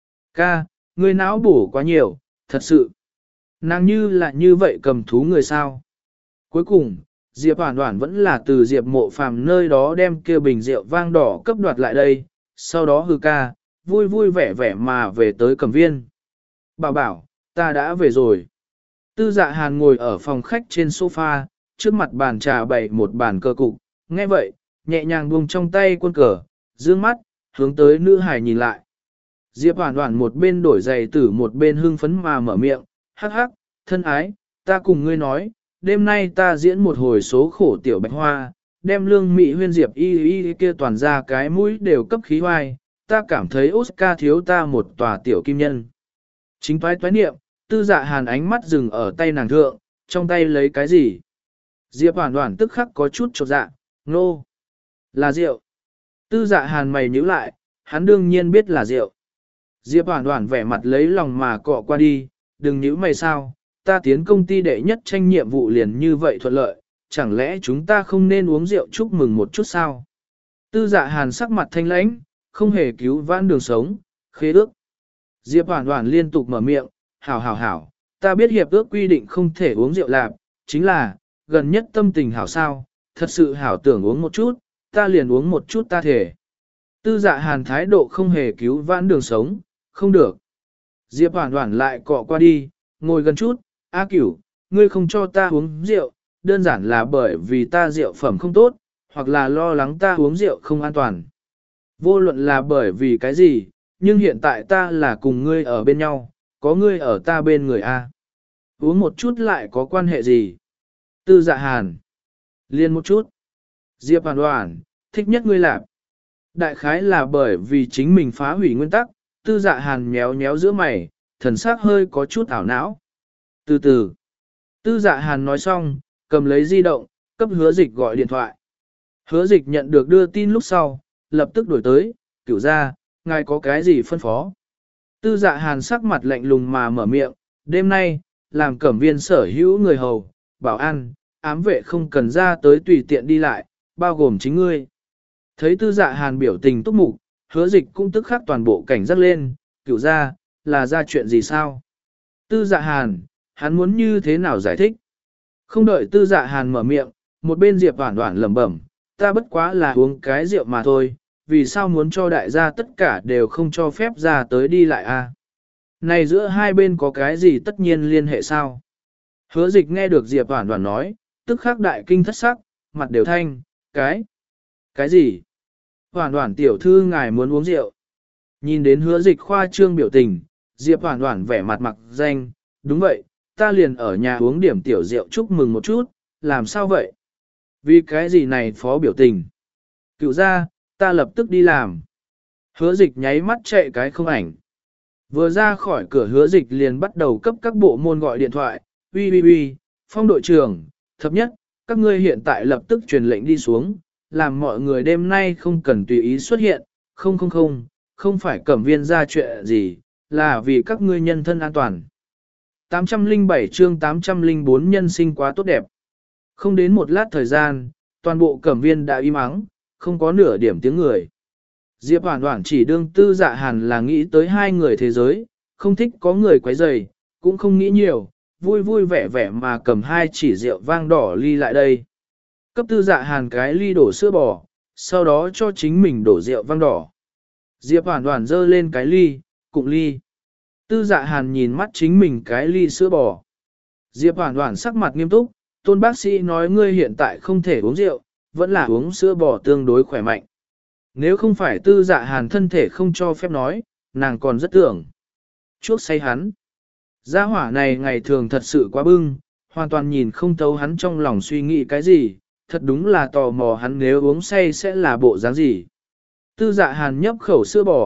Ca, ngươi não bổ quá nhiều, thật sự. Nàng như là như vậy cầm thú người sao? Cuối cùng, Diệp Hoản Hoản vẫn là từ Diệp Mộ Phàm nơi đó đem kia bình rượu vang đỏ cấp đoạt lại đây, sau đó hừ ca, vui vui vẻ vẻ mà về tới Cẩm Viên. Bảo bảo, ta đã về rồi. Tư Dạ Hàn ngồi ở phòng khách trên sofa, trước mặt bàn trà bày một bàn cờ cục, nghe vậy, nhẹ nhàng buông trong tay quân cờ, dương mắt, hướng tới nữ hải nhìn lại. Diệp Hoản Hoản một bên đổi giày tử một bên hưng phấn mà mở miệng, hắc hắc, thân ái, ta cùng ngươi nói, đêm nay ta diễn một hồi số khổ tiểu bạch hoa, đem lương mị huyên diệp y y kia toàn ra cái mũi đều cấp khí hoai, ta cảm thấy Oscar thiếu ta một tòa tiểu kim nhân. Chính toái toái niệm, Tư Dạ Hàn ánh mắt dừng ở tay nàng thượng, trong tay lấy cái gì? Diệp Hoản Hoản tức khắc có chút chột dạ, nô, là rượu. Tư Dạ Hàn mày nhíu lại, hắn đương nhiên biết là rượu. Diệp Hoản Hoản vẻ mặt lấy lòng mà cọ qua đi, đừng nhíu mày sao, ta tiến công ty đệ nhất tranh nhiệm vụ liền như vậy thuận lợi, chẳng lẽ chúng ta không nên uống rượu chúc mừng một chút sao? Tư Dạ Hàn sắc mặt thanh lãnh, không hề cứu vãn đường sống, khế ước. Diệp Hoản Hoản liên tục mở miệng, hảo hảo hảo, ta biết hiệp ước quy định không thể uống rượu lạp, chính là, gần nhất tâm tình hảo sao, thật sự hảo tưởng uống một chút, ta liền uống một chút ta thể. Tư Dạ Hàn thái độ không hề cứu vãn đường sống, không được. Diệp Hoản Hoản lại cọ qua đi, ngồi gần chút, A Cửu, ngươi không cho ta uống rượu, đơn giản là bởi vì ta rượu phẩm không tốt, hoặc là lo lắng ta uống rượu không an toàn. Vô luận là bởi vì cái gì, nhưng hiện tại ta là cùng ngươi ở bên nhau, có ngươi ở ta bên người A. Uống một chút lại có quan hệ gì? Tư Dạ Hàn. Liên một chút. Diệp Hoản Hoản, thích nhất ngươi lạp. Đại khái là bởi vì chính mình phá hủy nguyên tắc, Tư Dạ Hàn méo méo giữa mày, thần sắc hơi có chút ảo não. Từ từ. Tư Dạ Hàn nói xong, cầm lấy di động, cấp Hứa Dịch gọi điện thoại. Hứa Dịch nhận được đưa tin lúc sau, lập tức đổi tới, Cửu gia, ngài có cái gì phân phó? Tư Dạ Hàn sắc mặt lạnh lùng mà mở miệng, đêm nay, làm Cẩm Viên sở hữu người hầu, bảo an, ám vệ không cần ra tới tùy tiện đi lại, bao gồm chính ngươi. Thấy Tư Dạ Hàn biểu tình túc mục, Hứa Dịch cũng tức khắc toàn bộ cảnh giác lên, Cửu gia, là ra chuyện gì sao? Tư Dạ Hàn, hắn muốn như thế nào giải thích? Không đợi Tư Dạ Hàn mở miệng, một bên Diệp Hoản Hoản lẩm bẩm, ta bất quá là uống cái rượu mà thôi, vì sao muốn cho đại gia tất cả đều không cho phép ra tới đi lại a? Này giữa hai bên có cái gì tất nhiên liên hệ sao? Hứa Dịch nghe được Diệp Hoản Hoản nói, tức khắc đại kinh thất sắc, mặt đều thanh, cái, cái gì? Hoản Hoản tiểu thư ngài muốn uống rượu. Nhìn đến Hứa Dịch khoa trương biểu tình, Diệp Hoản Hoản vẻ mặt mặc danh, đúng vậy, ta liền ở nhà uống điểm tiểu rượu chúc mừng một chút, làm sao vậy? Vì cái gì này phó biểu tình? Cửu gia, ta lập tức đi làm. Hứa Dịch nháy mắt chạy cái không ảnh. Vừa ra khỏi cửa Hứa Dịch liền bắt đầu cấp các bộ môn gọi điện thoại, uy uy uy, Phong đội trưởng, thập nhất, các ngươi hiện tại lập tức truyền lệnh đi xuống, làm mọi người đêm nay không cần tùy ý xuất hiện, không không không, không phải Cẩm Viên ra chuyện gì, là vì các ngươi nhân thân an toàn. tám trăm lẻ bảy chương tám trăm lẻ bốn nhân sinh quá tốt đẹp. Không đến một lát thời gian, toàn bộ Cẩm Viên đã im ắng, không có nửa điểm tiếng người. Diệp Hoản Hoản chỉ đương Tư Dạ Hàn là nghĩ tới hai người thế giới, không thích có người quấy rầy, cũng không nghĩ nhiều, vui vui vẻ vẻ mà cầm hai chỉ rượu vang đỏ ly lại đây. Cấp Tư Dạ Hàn cái ly đổ sữa bò, sau đó cho chính mình đổ rượu vang đỏ. Diệp Hoản Hoản dơ lên cái ly, cụng ly. Tư Dạ Hàn nhìn mắt chính mình cái ly sữa bò. Diệp Hoản Hoản sắc mặt nghiêm túc, Tôn bác sĩ nói ngươi hiện tại không thể uống rượu, vẫn là uống sữa bò tương đối khỏe mạnh. Nếu không phải Tư Dạ Hàn thân thể không cho phép nói, nàng còn rất tưởng chuốc say hắn. Gia hỏa này ngày thường thật sự quá bưng, hoàn toàn nhìn không thấu hắn trong lòng suy nghĩ cái gì, thật đúng là tò mò hắn nếu uống say sẽ là bộ dáng gì. Tư Dạ Hàn nhấp khẩu sữa bò,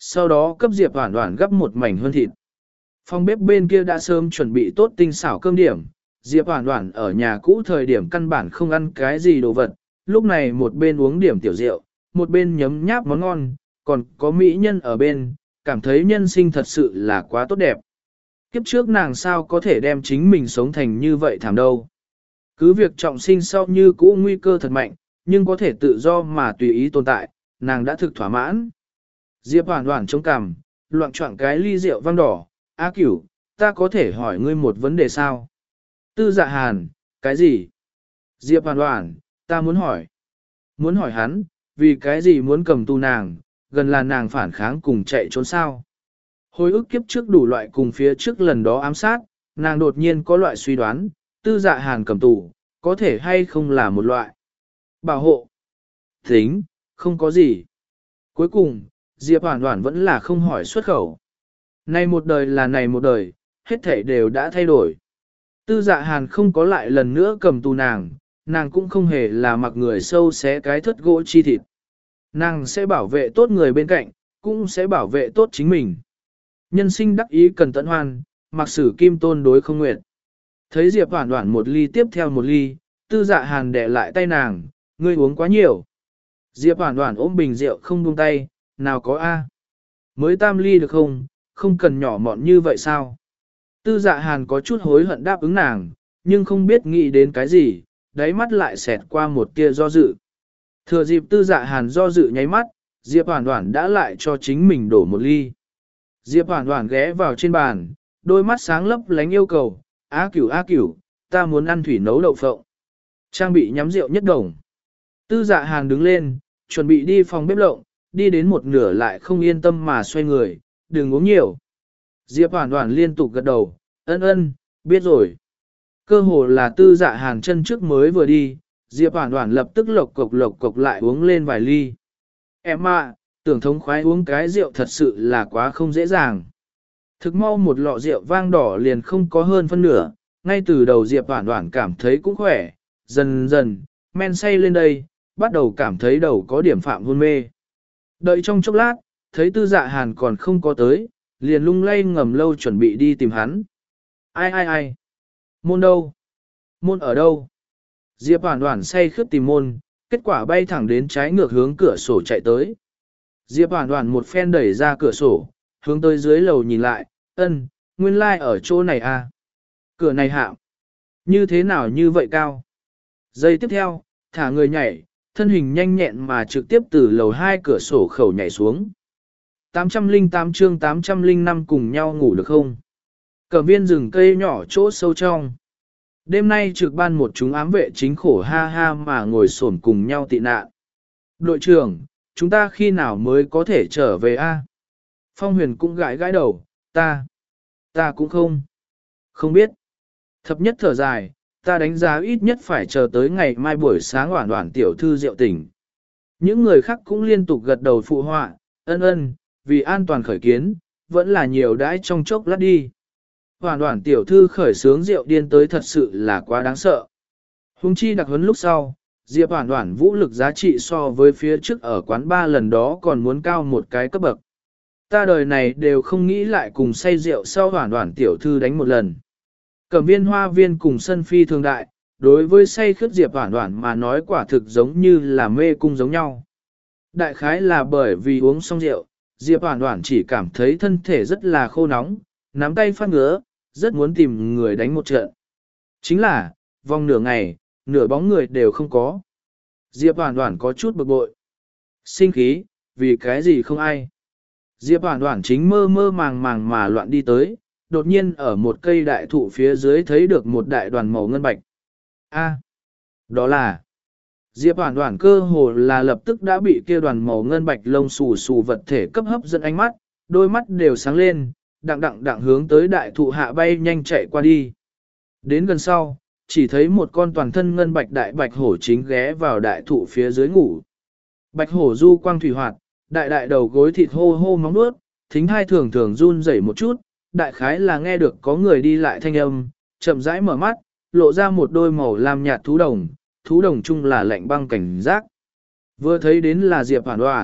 sau đó cấp Diệp Hoản Hoản gấp một mảnh hơn thịt. Phòng bếp bên kia đã sớm chuẩn bị tốt tinh xảo cơm điểm, Diệp Hoản Hoản ở nhà cũ thời điểm căn bản không ăn cái gì đồ vật, lúc này một bên uống điểm tiểu rượu, một bên nhấm nháp món ngon, còn có mỹ nhân ở bên, cảm thấy nhân sinh thật sự là quá tốt đẹp. Kiếp trước nàng sao có thể đem chính mình sống thành như vậy thảm đâu. Cứ việc trọng sinh sau như cũ nguy cơ thật mạnh, nhưng có thể tự do mà tùy ý tồn tại, nàng đã thực thỏa mãn. Diệp Hoản Hoản chống cằm, loạn choạng cái ly rượu vang đỏ, "A Cửu, ta có thể hỏi ngươi một vấn đề sao?" Tư Dạ Hàn, "Cái gì?" Diệp Hoản Hoản, "Ta muốn hỏi." Muốn hỏi hắn, vì cái gì muốn cầm tù nàng, gần là nàng phản kháng cùng chạy trốn sao? Hồi ức kiếp trước đủ loại cùng phía trước lần đó ám sát, nàng đột nhiên có loại suy đoán, Tư Dạ Hàn cầm tù, có thể hay không là một loại bảo hộ. Tính, không có gì. Cuối cùng, Diệp Hoản Hoản vẫn là không hỏi xuất khẩu. Này một đời là này một đời, hết thảy đều đã thay đổi. Tư Dạ Hàn không có lại lần nữa cầm tù nàng, nàng cũng không hề là mặc người sâu xé cái thất gỗ chi thịt. Nàng sẽ bảo vệ tốt người bên cạnh, cũng sẽ bảo vệ tốt chính mình. Nhân sinh đắc ý cần tận hoan, mặc sử kim tôn đối không nguyện. Thấy Diệp Hoản Hoản một ly tiếp theo một ly, Tư Dạ Hàn đè lại tay nàng, "Ngươi uống quá nhiều." Diệp Hoản Hoản ôm bình rượu không buông tay, "Nào có a, mới tam ly được không, không cần nhỏ mọn như vậy sao?" Tư Dạ Hàn có chút hối hận đáp ứng nàng, nhưng không biết nghĩ đến cái gì, đáy mắt lại xẹt qua một tia do dự. Thừa dịp Tư Dạ Hàn do dự nháy mắt, Diệp Hoản Hoản đã lại cho chính mình đổ một ly. Diệp Hoản Hoản ghé vào trên bàn, đôi mắt sáng lấp lánh yêu cầu, "A Cửu A Cửu, ta muốn ăn thủy nấu đậu phộng." Trang bị nhắm rượu nhất đồng. Tư Dạ Hàn đứng lên, chuẩn bị đi phòng bếp lộng, đi đến một nửa lại không yên tâm mà xoay người, "Đừng uống nhiều." Diệp Hoản Hoản liên tục gật đầu, "Ân ân, biết rồi." Cơ hồ là Tư Dạ Hàn chân trước mới vừa đi, Diệp Hoản Hoản lập tức lộc cộc lộc cộc lại uống lên vài ly. "Em ạ, tưởng thống khoái uống cái rượu thật sự là quá không dễ dàng." Thực mau một lọ rượu vang đỏ liền không có hơn phân nửa, ngay từ đầu Diệp Hoản Hoản cảm thấy cũng khỏe, dần dần, men say lên đây, bắt đầu cảm thấy đầu có điểm phạm hôn mê. Đợi trong chốc lát, thấy Tư Dạ Hàn còn không có tới, liền lung lay ngầm lâu chuẩn bị đi tìm hắn. "Ai ai ai? Môn đâu? Môn ở đâu?" Diệp Hoản Hoản say khướt tìm môn, kết quả bay thẳng đến trái ngược hướng cửa sổ chạy tới. Diệp Hoản Hoản một phen đẩy ra cửa sổ, hướng tới dưới lầu nhìn lại, "Ân, nguyên lai like ở chỗ này à? Cửa này hạm, như thế nào như vậy cao?" Giây tiếp theo, thả người nhảy, thân hình nhanh nhẹn mà trực tiếp từ lầu hai cửa sổ khẩu nhảy xuống. tám trăm lẻ tám chương tám trăm lẻ năm cùng nhau ngủ được không? Cẩm viên rừng cây nhỏ chỗ sâu trong. Đêm nay trực ban một chúng ám vệ chính khổ ha ha mà ngồi xổm cùng nhau tị nạn. "Đội trưởng, chúng ta khi nào mới có thể trở về a?" Phong Huyền cũng gãi gãi đầu, ta, ta cũng không, không biết. Thập nhất thở dài, "Ta đánh giá ít nhất phải chờ tới ngày mai buổi sáng Hoản Hoản tiểu thư rượu tỉnh." Những người khác cũng liên tục gật đầu phụ họa, "Ân ân, vì an toàn khởi kiến, vẫn là nhiều đãi trong chốc lát đi." Hoản Hoản tiểu thư khởi sướng rượu điên tới thật sự là quá đáng sợ. Hùng chi đặc huấn lúc sau, Diệp Hoản Hoản vũ lực giá trị so với phía trước ở quán ba lần đó còn muốn cao một cái cấp bậc. Ta đời này đều không nghĩ lại cùng say rượu sau Hoản Hoản tiểu thư đánh một lần. Cẩm viên hoa viên cùng sân phi thường đại, đối với say khướt Diệp Hoản Hoản mà nói quả thực giống như là mê cung giống nhau. Đại khái là bởi vì uống xong rượu, Diệp Hoản Hoản chỉ cảm thấy thân thể rất là khô nóng, nắm tay phát ngứa, rất muốn tìm người đánh một trận. Chính là, vòng nửa ngày, nửa bóng người đều không có. Diệp Hoản Hoản có chút bực bội. Sinh khí, vì cái gì không ai. Diệp Hoản Hoản chính mơ mơ màng màng mà loạn đi tới, đột nhiên ở một cây đại thụ phía dưới thấy được một đại đoàn màu ngân bạch. A, đó là... Diệp Hoản Hoản cơ hồ là lập tức đã bị kia đoàn màu ngân bạch lông xù xù vật thể cấp hấp dẫn ánh mắt, đôi mắt đều sáng lên, đặng đặng đặng hướng tới đại thụ hạ bay nhanh chạy qua đi. Đến gần sau, chỉ thấy một con toàn thân ngân bạch đại bạch hổ chính ghé vào đại thụ phía dưới ngủ. Bạch hổ du quang thủy hoạt, đại đại đầu gối thịt hô hô móng nuốt, thính hai thường thường run rẩy một chút, đại khái là nghe được có người đi lại thanh âm, chậm rãi mở mắt, lộ ra một đôi màu lam nhạt thú đồng, thú đồng chung là lạnh băng cảnh giác. Vừa thấy đến là Diệp Hoản Hoản,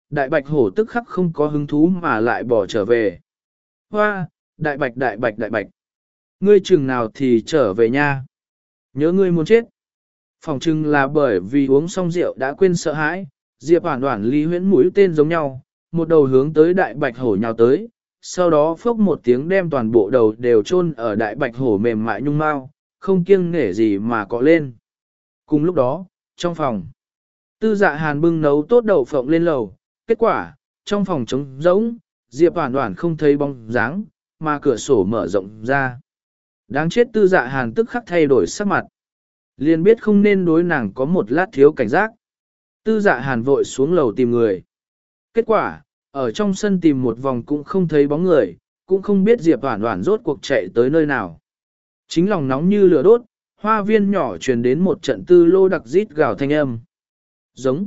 đại bạch hổ tức khắc không có hứng thú mà lại bỏ trở về. Hoa, đại bạch đại bạch đại bạch. Ngươi chừng nào thì trở về nha. Nhớ ngươi muốn chết. Phòng chừng là bởi vì uống xong rượu đã quên sợ hãi, Diệp Hoản Hoản Lý Huyễn mũi tên giống nhau, một đầu hướng tới đại bạch hổ nhào tới, sau đó phốc một tiếng đem toàn bộ đầu đều chôn ở đại bạch hổ mềm mại nhung mao, không kiêng nể gì mà cọ lên. Cùng lúc đó, trong phòng, Tư Dạ Hàn bưng nấu tốt đậu phộng lên lầu, kết quả, trong phòng trống rỗng, Diệp Hoản Hoản không thấy bóng dáng, mà cửa sổ mở rộng ra. Đáng chết Tư Dạ Hàn tức khắc thay đổi sắc mặt. Liền biết không nên đối nàng có một lát thiếu cảnh giác. Tư Dạ Hàn vội xuống lầu tìm người. Kết quả, ở trong sân tìm một vòng cũng không thấy bóng người, cũng không biết Diệp Hoản Hoản rốt cuộc chạy tới nơi nào. Chính lòng nóng như lửa đốt, hoa viên nhỏ truyền đến một trận tư lô đặc rít gào thanh âm. Giống.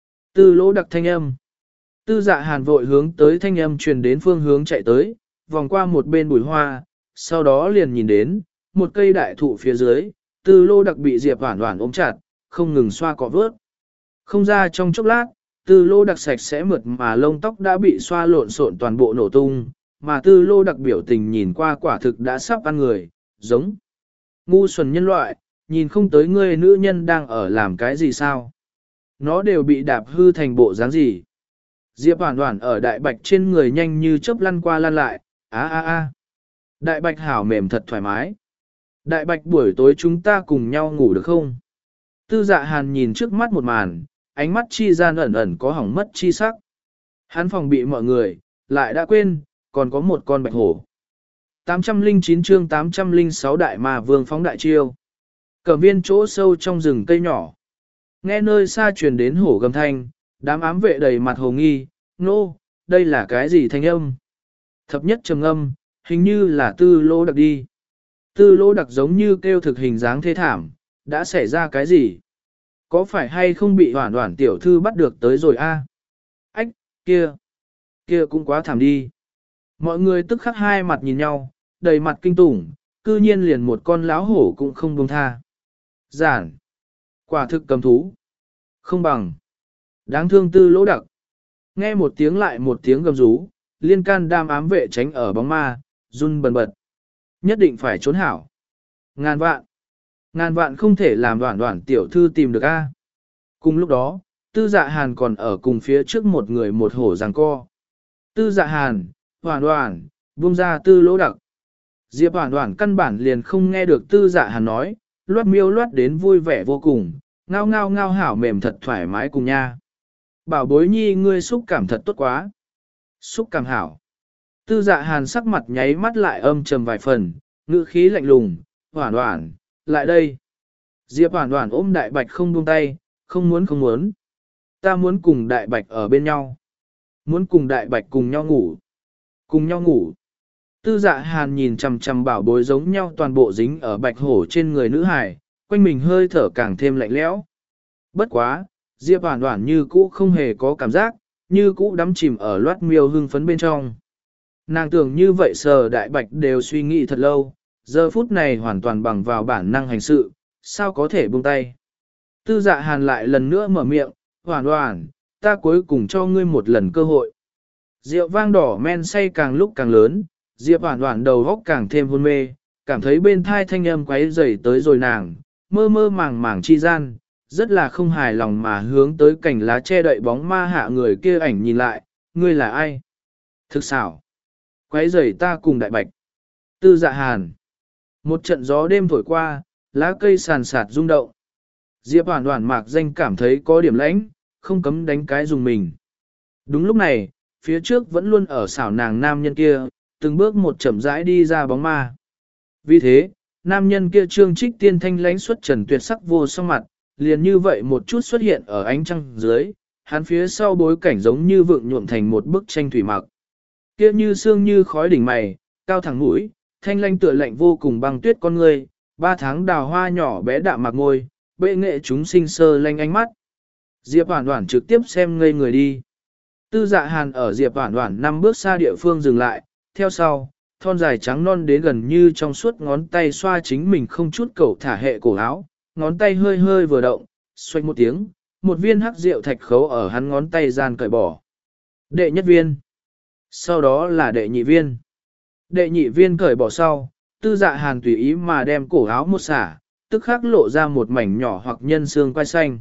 Tư lô đặc thanh âm. Tư Dạ Hàn vội hướng tới thanh âm truyền đến phương hướng chạy tới, vòng qua một bên bụi hoa, sau đó liền nhìn đến, một cây đại thụ phía dưới, tư lô đặc bị Diệp Hoản Hoản ôm chặt, không ngừng xoa cọ vớt. Không ra trong chốc lát, tư lô đặc sạch sẽ mượt mà lông tóc đã bị xoa lộn xộn toàn bộ nổ tung, mà tư lô đặc biểu tình nhìn qua quả thực đã sắp ăn người, giống. Ngu xuẩn nhân loại, nhìn không tới ngươi nữ nhân đang ở làm cái gì sao? Nó đều bị đạp hư thành bộ dáng gì? Diệp Hoản Hoản ở đại bạch trên người nhanh như chớp lăn qua lăn lại, á á á. Đại bạch hảo mềm thật thoải mái. Đại bạch buổi tối chúng ta cùng nhau ngủ được không? Tư Dạ Hàn nhìn trước mắt một màn, ánh mắt chi gian ẩn ẩn có hỏng mất chi sắc. Hắn phòng bị mọi người, lại đã quên, còn có một con bạch hổ. tám trăm lẻ chín chương tám trăm lẻ sáu đại ma vương phóng đại chiêu. Cẩm viên chỗ sâu trong rừng cây nhỏ. Nghe nơi xa truyền đến hổ gầm thanh, đám ám vệ đầy mặt hồ nghi, nô, đây là cái gì thanh âm? Thập nhất trầm âm, hình như là tư lô đặc đi. Tư lô đặc giống như kêu thực hình dáng thê thảm, đã xảy ra cái gì? Có phải hay không bị Hoản Hoản tiểu thư bắt được tới rồi a? Ách, kia, kia cũng quá thảm đi. Mọi người tức khắc hai mặt nhìn nhau, đầy mặt kinh tủng, cư nhiên liền một con láo hổ cũng không buông tha. Giản, quả thực cầm thú, không bằng. Đáng thương tư lỗ đặc. Nghe một tiếng lại một tiếng gầm rú, liên can đam ám vệ tránh ở bóng ma, run bần bật. Nhất định phải trốn hảo. Ngàn vạn. Ngàn vạn không thể làm Đoản Đoản tiểu thư tìm được a. Cùng lúc đó, Tư Dạ Hàn còn ở cùng phía trước một người một hổ giằng co. Tư Dạ Hàn, Đoản Đoản, buông ra tư lỗ đặc. Diệp Đoản Đoản căn bản liền không nghe được Tư Dạ Hàn nói, loát miêu loát đến vui vẻ vô cùng, ngao ngao ngao hảo mềm thật thoải mái cùng nha. Bảo bối nhi ngươi xúc cảm thật tốt quá. Xúc cảm hảo. Tư Dạ Hàn sắc mặt nháy mắt lại âm trầm vài phần, ngữ khí lạnh lùng, Đoản Đoản, lại đây. Diệp Hoản Hoản ôm đại bạch không buông tay, không muốn không muốn. Ta muốn cùng đại bạch ở bên nhau. Muốn cùng đại bạch cùng nhau ngủ. Cùng nhau ngủ. Tư Dạ Hàn nhìn chằm chằm bảo bối giống nhau toàn bộ dính ở bạch hổ trên người nữ hài, quanh mình hơi thở càng thêm lạnh lẽo. Bất quá, Diệp Hoản Hoản như cũ không hề có cảm giác, như cũ đắm chìm ở loát miêu hưng phấn bên trong. Nàng tưởng như vậy sờ đại bạch đều suy nghĩ thật lâu, giờ phút này hoàn toàn bằng vào bản năng hành sự, sao có thể buông tay. Tư Dạ Hàn lại lần nữa mở miệng, Hoản Hoản, ta cuối cùng cho ngươi một lần cơ hội. Rượu vang đỏ men say càng lúc càng lớn, Diệp Hoản Hoản đầu góc càng thêm hôn mê, cảm thấy bên thai thanh âm quấy rầy tới rồi nàng, mơ mơ màng màng chi gian, rất là không hài lòng mà hướng tới cành lá che đậy bóng ma hạ người kia ảnh nhìn lại, ngươi là ai? Thực xảo. Quấy rầy ta cùng đại bạch. Tư Dạ Hàn. Một trận gió đêm thổi qua, lá cây sàn sạt rung động. Diệp Hoản Hoản mạc danh cảm thấy có điểm lãnh, không cấm đánh cái dùng mình. Đúng lúc này, phía trước vẫn luôn ở xảo nàng nam nhân kia, từng bước một chậm rãi đi ra bóng ma. Vì thế, nam nhân kia trương trích tiên thanh lãnh xuất trần tuyệt sắc vô song mặt, liền như vậy một chút xuất hiện ở ánh trăng dưới, hắn phía sau bối cảnh giống như vượng nhuộm thành một bức tranh thủy mặc. Kia như sương như khói đỉnh mày, cao thẳng mũi, thanh lãnh tựa lạnh vô cùng băng tuyết con người, ba tháng đào hoa nhỏ bé đạm mạc môi, bệ nghệ chúng sinh sơ lanh ánh mắt. Diệp Hoản Hoản trực tiếp xem ngây người đi. Tư Dạ Hàn ở Diệp Hoản Hoản năm bước xa địa phương dừng lại, theo sau, thon dài trắng non đến gần như trong suốt ngón tay xoa chính mình không chút cầu thả hệ cổ áo, ngón tay hơi hơi vừa động, xoay một tiếng, một viên hắc rượu thạch khấu ở hắn ngón tay gian cởi bỏ. Đệ nhất viên. Sau đó là đệ nhị viên. Đệ nhị viên cởi bỏ sau, tư dạ hàn tùy ý mà đem cổ áo một xả, tức khắc lộ ra một mảnh nhỏ hoặc nhân xương quai xanh.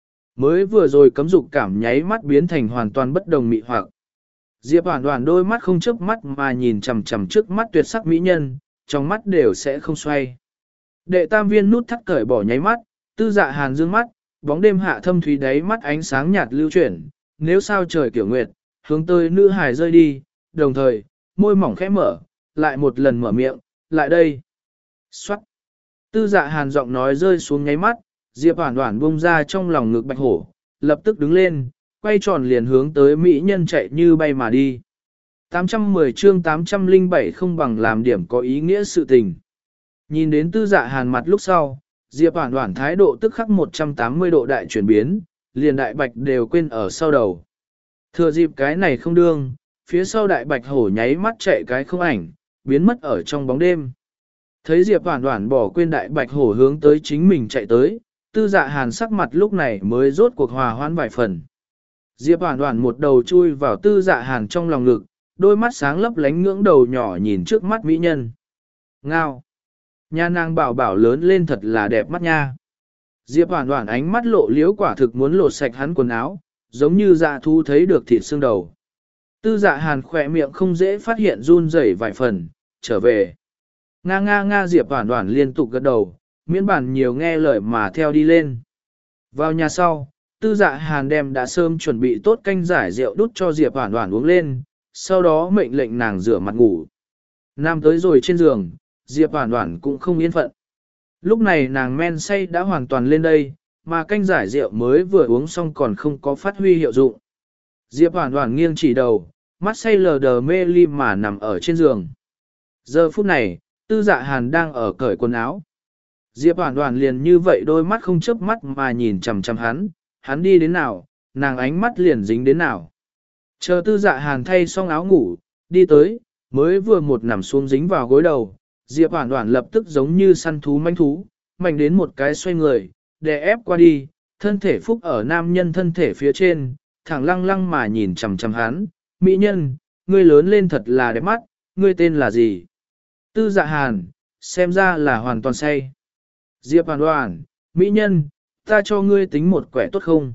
Mới vừa rồi cấm dục cảm nháy mắt biến thành hoàn toàn bất đồng mị hoặc. Diệp Hoàn Hoàn đôi mắt không chớp mắt mà nhìn chằm chằm trước mắt tuyệt sắc mỹ nhân, trong mắt đều sẽ không xoay. Đệ tam viên nút thắt cởi bỏ nháy mắt, tư dạ hàn dương mắt, bóng đêm hạ thâm thúy đáy mắt ánh sáng nhạt lưu chuyển, nếu sao trời kiểu nguyệt, hướng tới nữ hài rơi đi, đồng thời, môi mỏng khẽ mở, lại một lần mở miệng, lại đây. Xoát. Tư dạ hàn giọng nói rơi xuống nháy mắt, Diệp Hoàn Hoàn buông ra trong lòng ngực bạch hổ, lập tức đứng lên, quay tròn liền hướng tới mỹ nhân chạy như bay mà đi. tám trăm mười chương tám trăm lẻ bảy không bằng làm điểm có ý nghĩa sự tình. Nhìn đến tư dạ hàn mặt lúc sau, Diệp Hoàn Hoàn thái độ tức khắc một trăm tám mươi độ đại chuyển biến, liền đại bạch đều quên ở sau đầu. Thừa dịp cái này không đương, phía sau đại bạch hổ nháy mắt chạy cái không ảnh, biến mất ở trong bóng đêm. Thấy Diệp Hoàn Hoàn bỏ quên đại bạch hổ hướng tới chính mình chạy tới, tư dạ hàn sắc mặt lúc này mới rốt cuộc hòa hoãn vài phần. Diệp Hoàn Hoàn một đầu chui vào tư dạ hàn trong lòng ngực, đôi mắt sáng lấp lánh ngưỡng đầu nhỏ nhìn trước mắt mỹ nhân. Ngao! Nha nàng bảo bảo lớn lên thật là đẹp mắt nha. Diệp Hoàn Hoàn ánh mắt lộ liếu quả thực muốn lột sạch hắn quần áo, giống như dạ thu thấy được thịt xương đầu. Tư dạ hàn khỏe miệng không dễ phát hiện run rẩy vài phần, trở về. Nga nga nga Diệp Hoàn Hoàn liên tục gật đầu, miễn bản nhiều nghe lời mà theo đi lên. Vào nhà sau, tư dạ hàn đem đã sớm chuẩn bị tốt canh giải rượu đút cho Diệp Hoàn Hoàn uống lên, sau đó mệnh lệnh nàng rửa mặt ngủ. Nam tới rồi trên giường, Diệp Hoàn Hoàn cũng không yên phận. Lúc này nàng men say đã hoàn toàn lên đây, mà canh giải rượu mới vừa uống xong còn không có phát huy hiệu dụng. Diệp Hoàn Hoàn nghiêng chỉ đầu, mắt say lờ đờ mê ly mà nằm ở trên giường. Giờ phút này, tư dạ hàn đang ở cởi quần áo. Diệp Hoàn Hoàn liền như vậy đôi mắt không chớp mắt mà nhìn chằm chằm hắn, hắn đi đến nào, nàng ánh mắt liền dính đến nào. Chờ tư dạ hàn thay xong áo ngủ, đi tới, mới vừa một nằm xuống dính vào gối đầu, Diệp Hoàn Hoàn lập tức giống như săn thú manh thú, mạnh đến một cái xoay người, đè ép qua đi, thân thể phúc ở nam nhân thân thể phía trên, thẳng lăng lăng mà nhìn chằm chằm hắn, mỹ nhân, ngươi lớn lên thật là đẹp mắt, ngươi tên là gì? Tư dạ hàn, xem ra là hoàn toàn say. Diệp Hoàn Hoàn, mỹ nhân, ta cho ngươi tính một quẻ tốt không?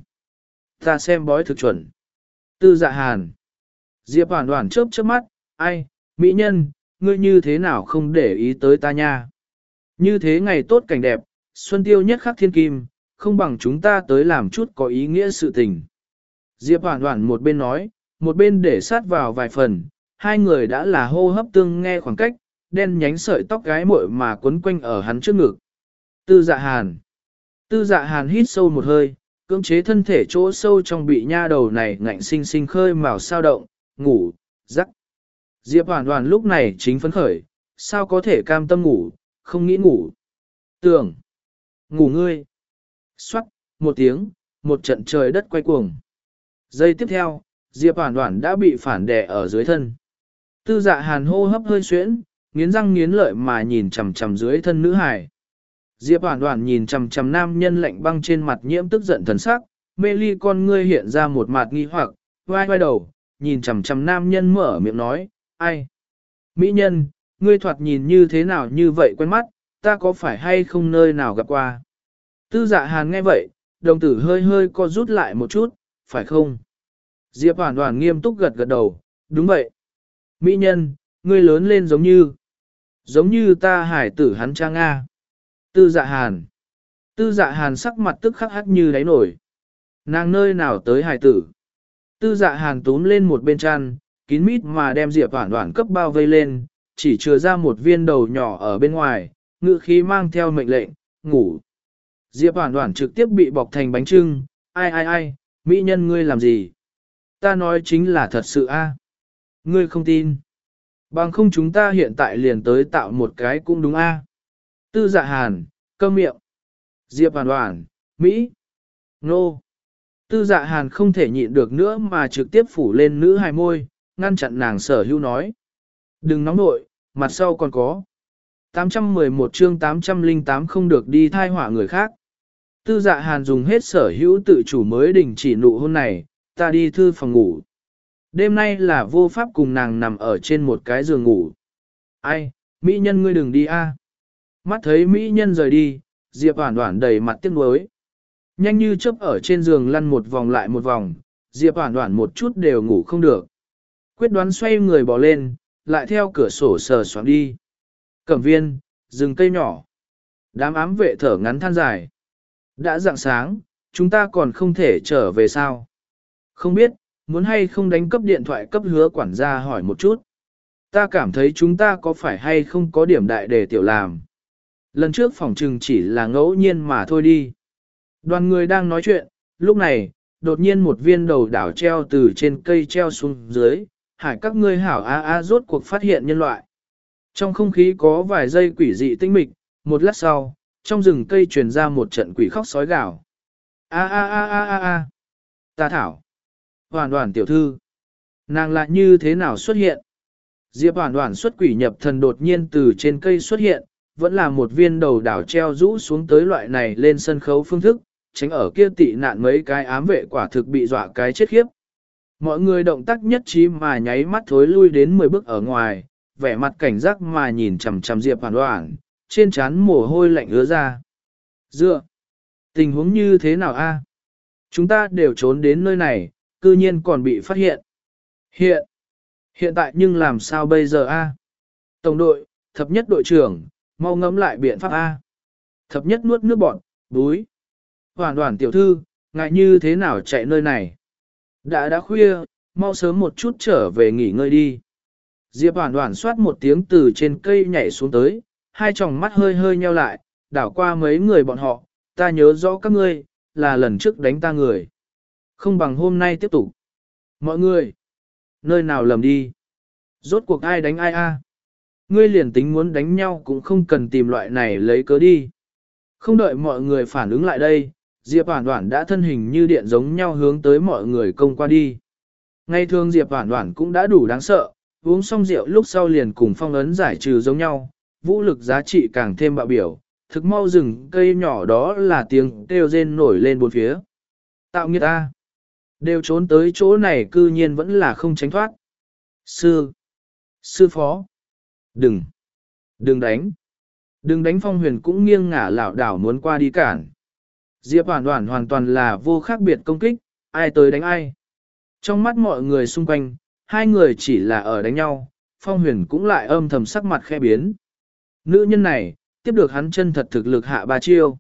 Ta xem bói thực chuẩn. Tư dạ hàn. Diệp Hoàn Hoàn chớp chớp mắt, ai, mỹ nhân, ngươi như thế nào không để ý tới ta nha? Như thế ngày tốt cảnh đẹp, xuân tiêu nhất khắc thiên kim, không bằng chúng ta tới làm chút có ý nghĩa sự tình. Diệp Hoàn Hoàn một bên nói, một bên để sát vào vài phần, hai người đã là hô hấp tương nghe khoảng cách, đen nhánh sợi tóc gái muội mà quấn quanh ở hắn trước ngực. Tư dạ hàn. Tư dạ hàn hít sâu một hơi, cưỡng chế thân thể chỗ sâu trong bị nha đầu này ngạnh sinh sinh khơi mào sao động, ngủ, rắc. Diệp Hoàn Hoàn lúc này chính phấn khởi, sao có thể cam tâm ngủ, không nghĩ ngủ. Tưởng, ngủ ngươi. Xoát, một tiếng, một trận trời đất quay cuồng. Giây tiếp theo, Diệp Hoàn Hoàn đã bị phản đè ở dưới thân. Tư dạ hàn hô hấp hơi xuyễn, nghiến răng nghiến lợi mà nhìn chằm chằm dưới thân nữ hài. Diệp Hoàn Hoàn nhìn chằm chằm nam nhân lạnh băng trên mặt nhiễm tức giận thần sắc, mê ly con ngươi hiện ra một mặt nghi hoặc, vai vai đầu, nhìn chằm chằm nam nhân mở miệng nói, ai? Mỹ nhân, ngươi thoạt nhìn như thế nào như vậy quen mắt, ta có phải hay không nơi nào gặp qua? Tư dạ hàn nghe vậy, đồng tử hơi hơi co rút lại một chút, phải không? Diệp Hoàn Hoàn nghiêm túc gật gật đầu, đúng vậy. Mỹ nhân, ngươi lớn lên giống như, giống như ta hải tử hắn cha Nga. Tư dạ hàn. Tư dạ hàn sắc mặt tức khắc hắc như đáy nổi. Nàng nơi nào tới hải tử? Tư dạ hàn túm lên một bên chăn, kín mít mà đem Diệp Hoàn Hoàn cấp bao vây lên, chỉ chừa ra một viên đầu nhỏ ở bên ngoài, ngự khí mang theo mệnh lệnh, ngủ. Diệp Hoàn Hoàn trực tiếp bị bọc thành bánh trưng, ai ai ai, mỹ nhân ngươi làm gì? Ta nói chính là thật sự a. Ngươi không tin. Bằng không chúng ta hiện tại liền tới tạo một cái cũng đúng a. Tư dạ hàn, câm miệng. Diệp Hoàn Hoàn, Mỹ. Nô. Tư dạ hàn không thể nhịn được nữa mà trực tiếp phủ lên nữ hài môi, ngăn chặn nàng sở hữu nói. Đừng nóng nội, mặt sau còn có. tám trăm mười một chương tám trăm lẻ tám không được đi thai họa người khác. Tư dạ hàn dùng hết sở hữu tự chủ mới đình chỉ nụ hôn này, ta đi thư phòng ngủ. Đêm nay là vô pháp cùng nàng nằm ở trên một cái giường ngủ. Ai, mỹ nhân ngươi đừng đi a. Mắt thấy mỹ nhân rời đi, Diệp Hoản Hoản đầy mặt tiếc nuối. Nhanh như chớp ở trên giường lăn một vòng lại một vòng, Diệp Hoản Hoản một chút đều ngủ không được. Quyết đoán xoay người bỏ lên, lại theo cửa sổ sờ soạng đi. Cẩm viên, rừng cây nhỏ. Đám ám vệ thở ngắn than dài. Đã rạng sáng, chúng ta còn không thể trở về sao? Không biết, muốn hay không đánh cấp điện thoại cấp hứa quản gia hỏi một chút. Ta cảm thấy chúng ta có phải hay không có điểm đại để tiểu làm. Lần trước phỏng trừng chỉ là ngẫu nhiên mà thôi đi. Đoàn người đang nói chuyện, lúc này, đột nhiên một viên đầu đảo treo từ trên cây treo xuống dưới, hải các ngươi hảo a a rốt cuộc phát hiện nhân loại. Trong không khí có vài giây quỷ dị tinh mịch, một lát sau, trong rừng cây truyền ra một trận quỷ khóc sói gào. A a a a a a. Ta thảo. Hoàn Hoàn tiểu thư. Nàng lại như thế nào xuất hiện? Diệp Hoàn Hoàn xuất quỷ nhập thần đột nhiên từ trên cây xuất hiện, vẫn là một viên đầu đảo treo rũ xuống tới loại này lên sân khấu phương thức, tránh ở kia tị nạn mấy cái ám vệ quả thực bị dọa cái chết khiếp. Mọi người động tác nhất trí mà nháy mắt thối lui đến mười bước ở ngoài, vẻ mặt cảnh giác mà nhìn chằm chằm Diệp Hoàn Hoàn, trên trán mồ hôi lạnh ứa ra. Dựa! Tình huống như thế nào a? Chúng ta đều trốn đến nơi này, cư nhiên còn bị phát hiện. Hiện! Hiện tại nhưng làm sao bây giờ a? Tổng đội, thập nhất đội trưởng, mau ngẫm lại biện pháp a. Thập nhất nuốt nước bọt, búi. Hoàn Hoàn tiểu thư, ngại như thế nào chạy nơi này? Đã đã khuya, mau sớm một chút trở về nghỉ ngơi đi. Diệp Hoàn Hoàn xoát một tiếng từ trên cây nhảy xuống tới, hai tròng mắt hơi hơi nheo lại, đảo qua mấy người bọn họ, ta nhớ rõ các ngươi, là lần trước đánh ta người. Không bằng hôm nay tiếp tục. Mọi người, nơi nào lầm đi? Rốt cuộc ai đánh ai a? Ngươi liền tính muốn đánh nhau cũng không cần tìm loại này lấy cớ đi. Không đợi mọi người phản ứng lại đây, Diệp Hoản Hoản đã thân hình như điện giống nhau hướng tới mọi người công qua đi. Ngày thường Diệp Hoản Hoản cũng đã đủ đáng sợ, uống xong rượu lúc sau liền cùng phong ấn giải trừ giống nhau, vũ lực giá trị càng thêm bạo biểu, thực mau rừng cây nhỏ đó là tiếng kêu rên nổi lên bốn phía. Tạo nghiệt ta, đều trốn tới chỗ này cư nhiên vẫn là không tránh thoát. Sư, sư phó, đừng, đừng đánh, đừng đánh. Phong Huyền cũng nghiêng ngả lảo đảo muốn qua đi cản. Diệp Hoản Hoản hoàn toàn là vô khác biệt công kích, ai tới đánh ai. Trong mắt mọi người xung quanh, hai người chỉ là ở đánh nhau, Phong Huyền cũng lại âm thầm sắc mặt khẽ biến. Nữ nhân này, tiếp được hắn chân thật thực lực hạ ba chiêu.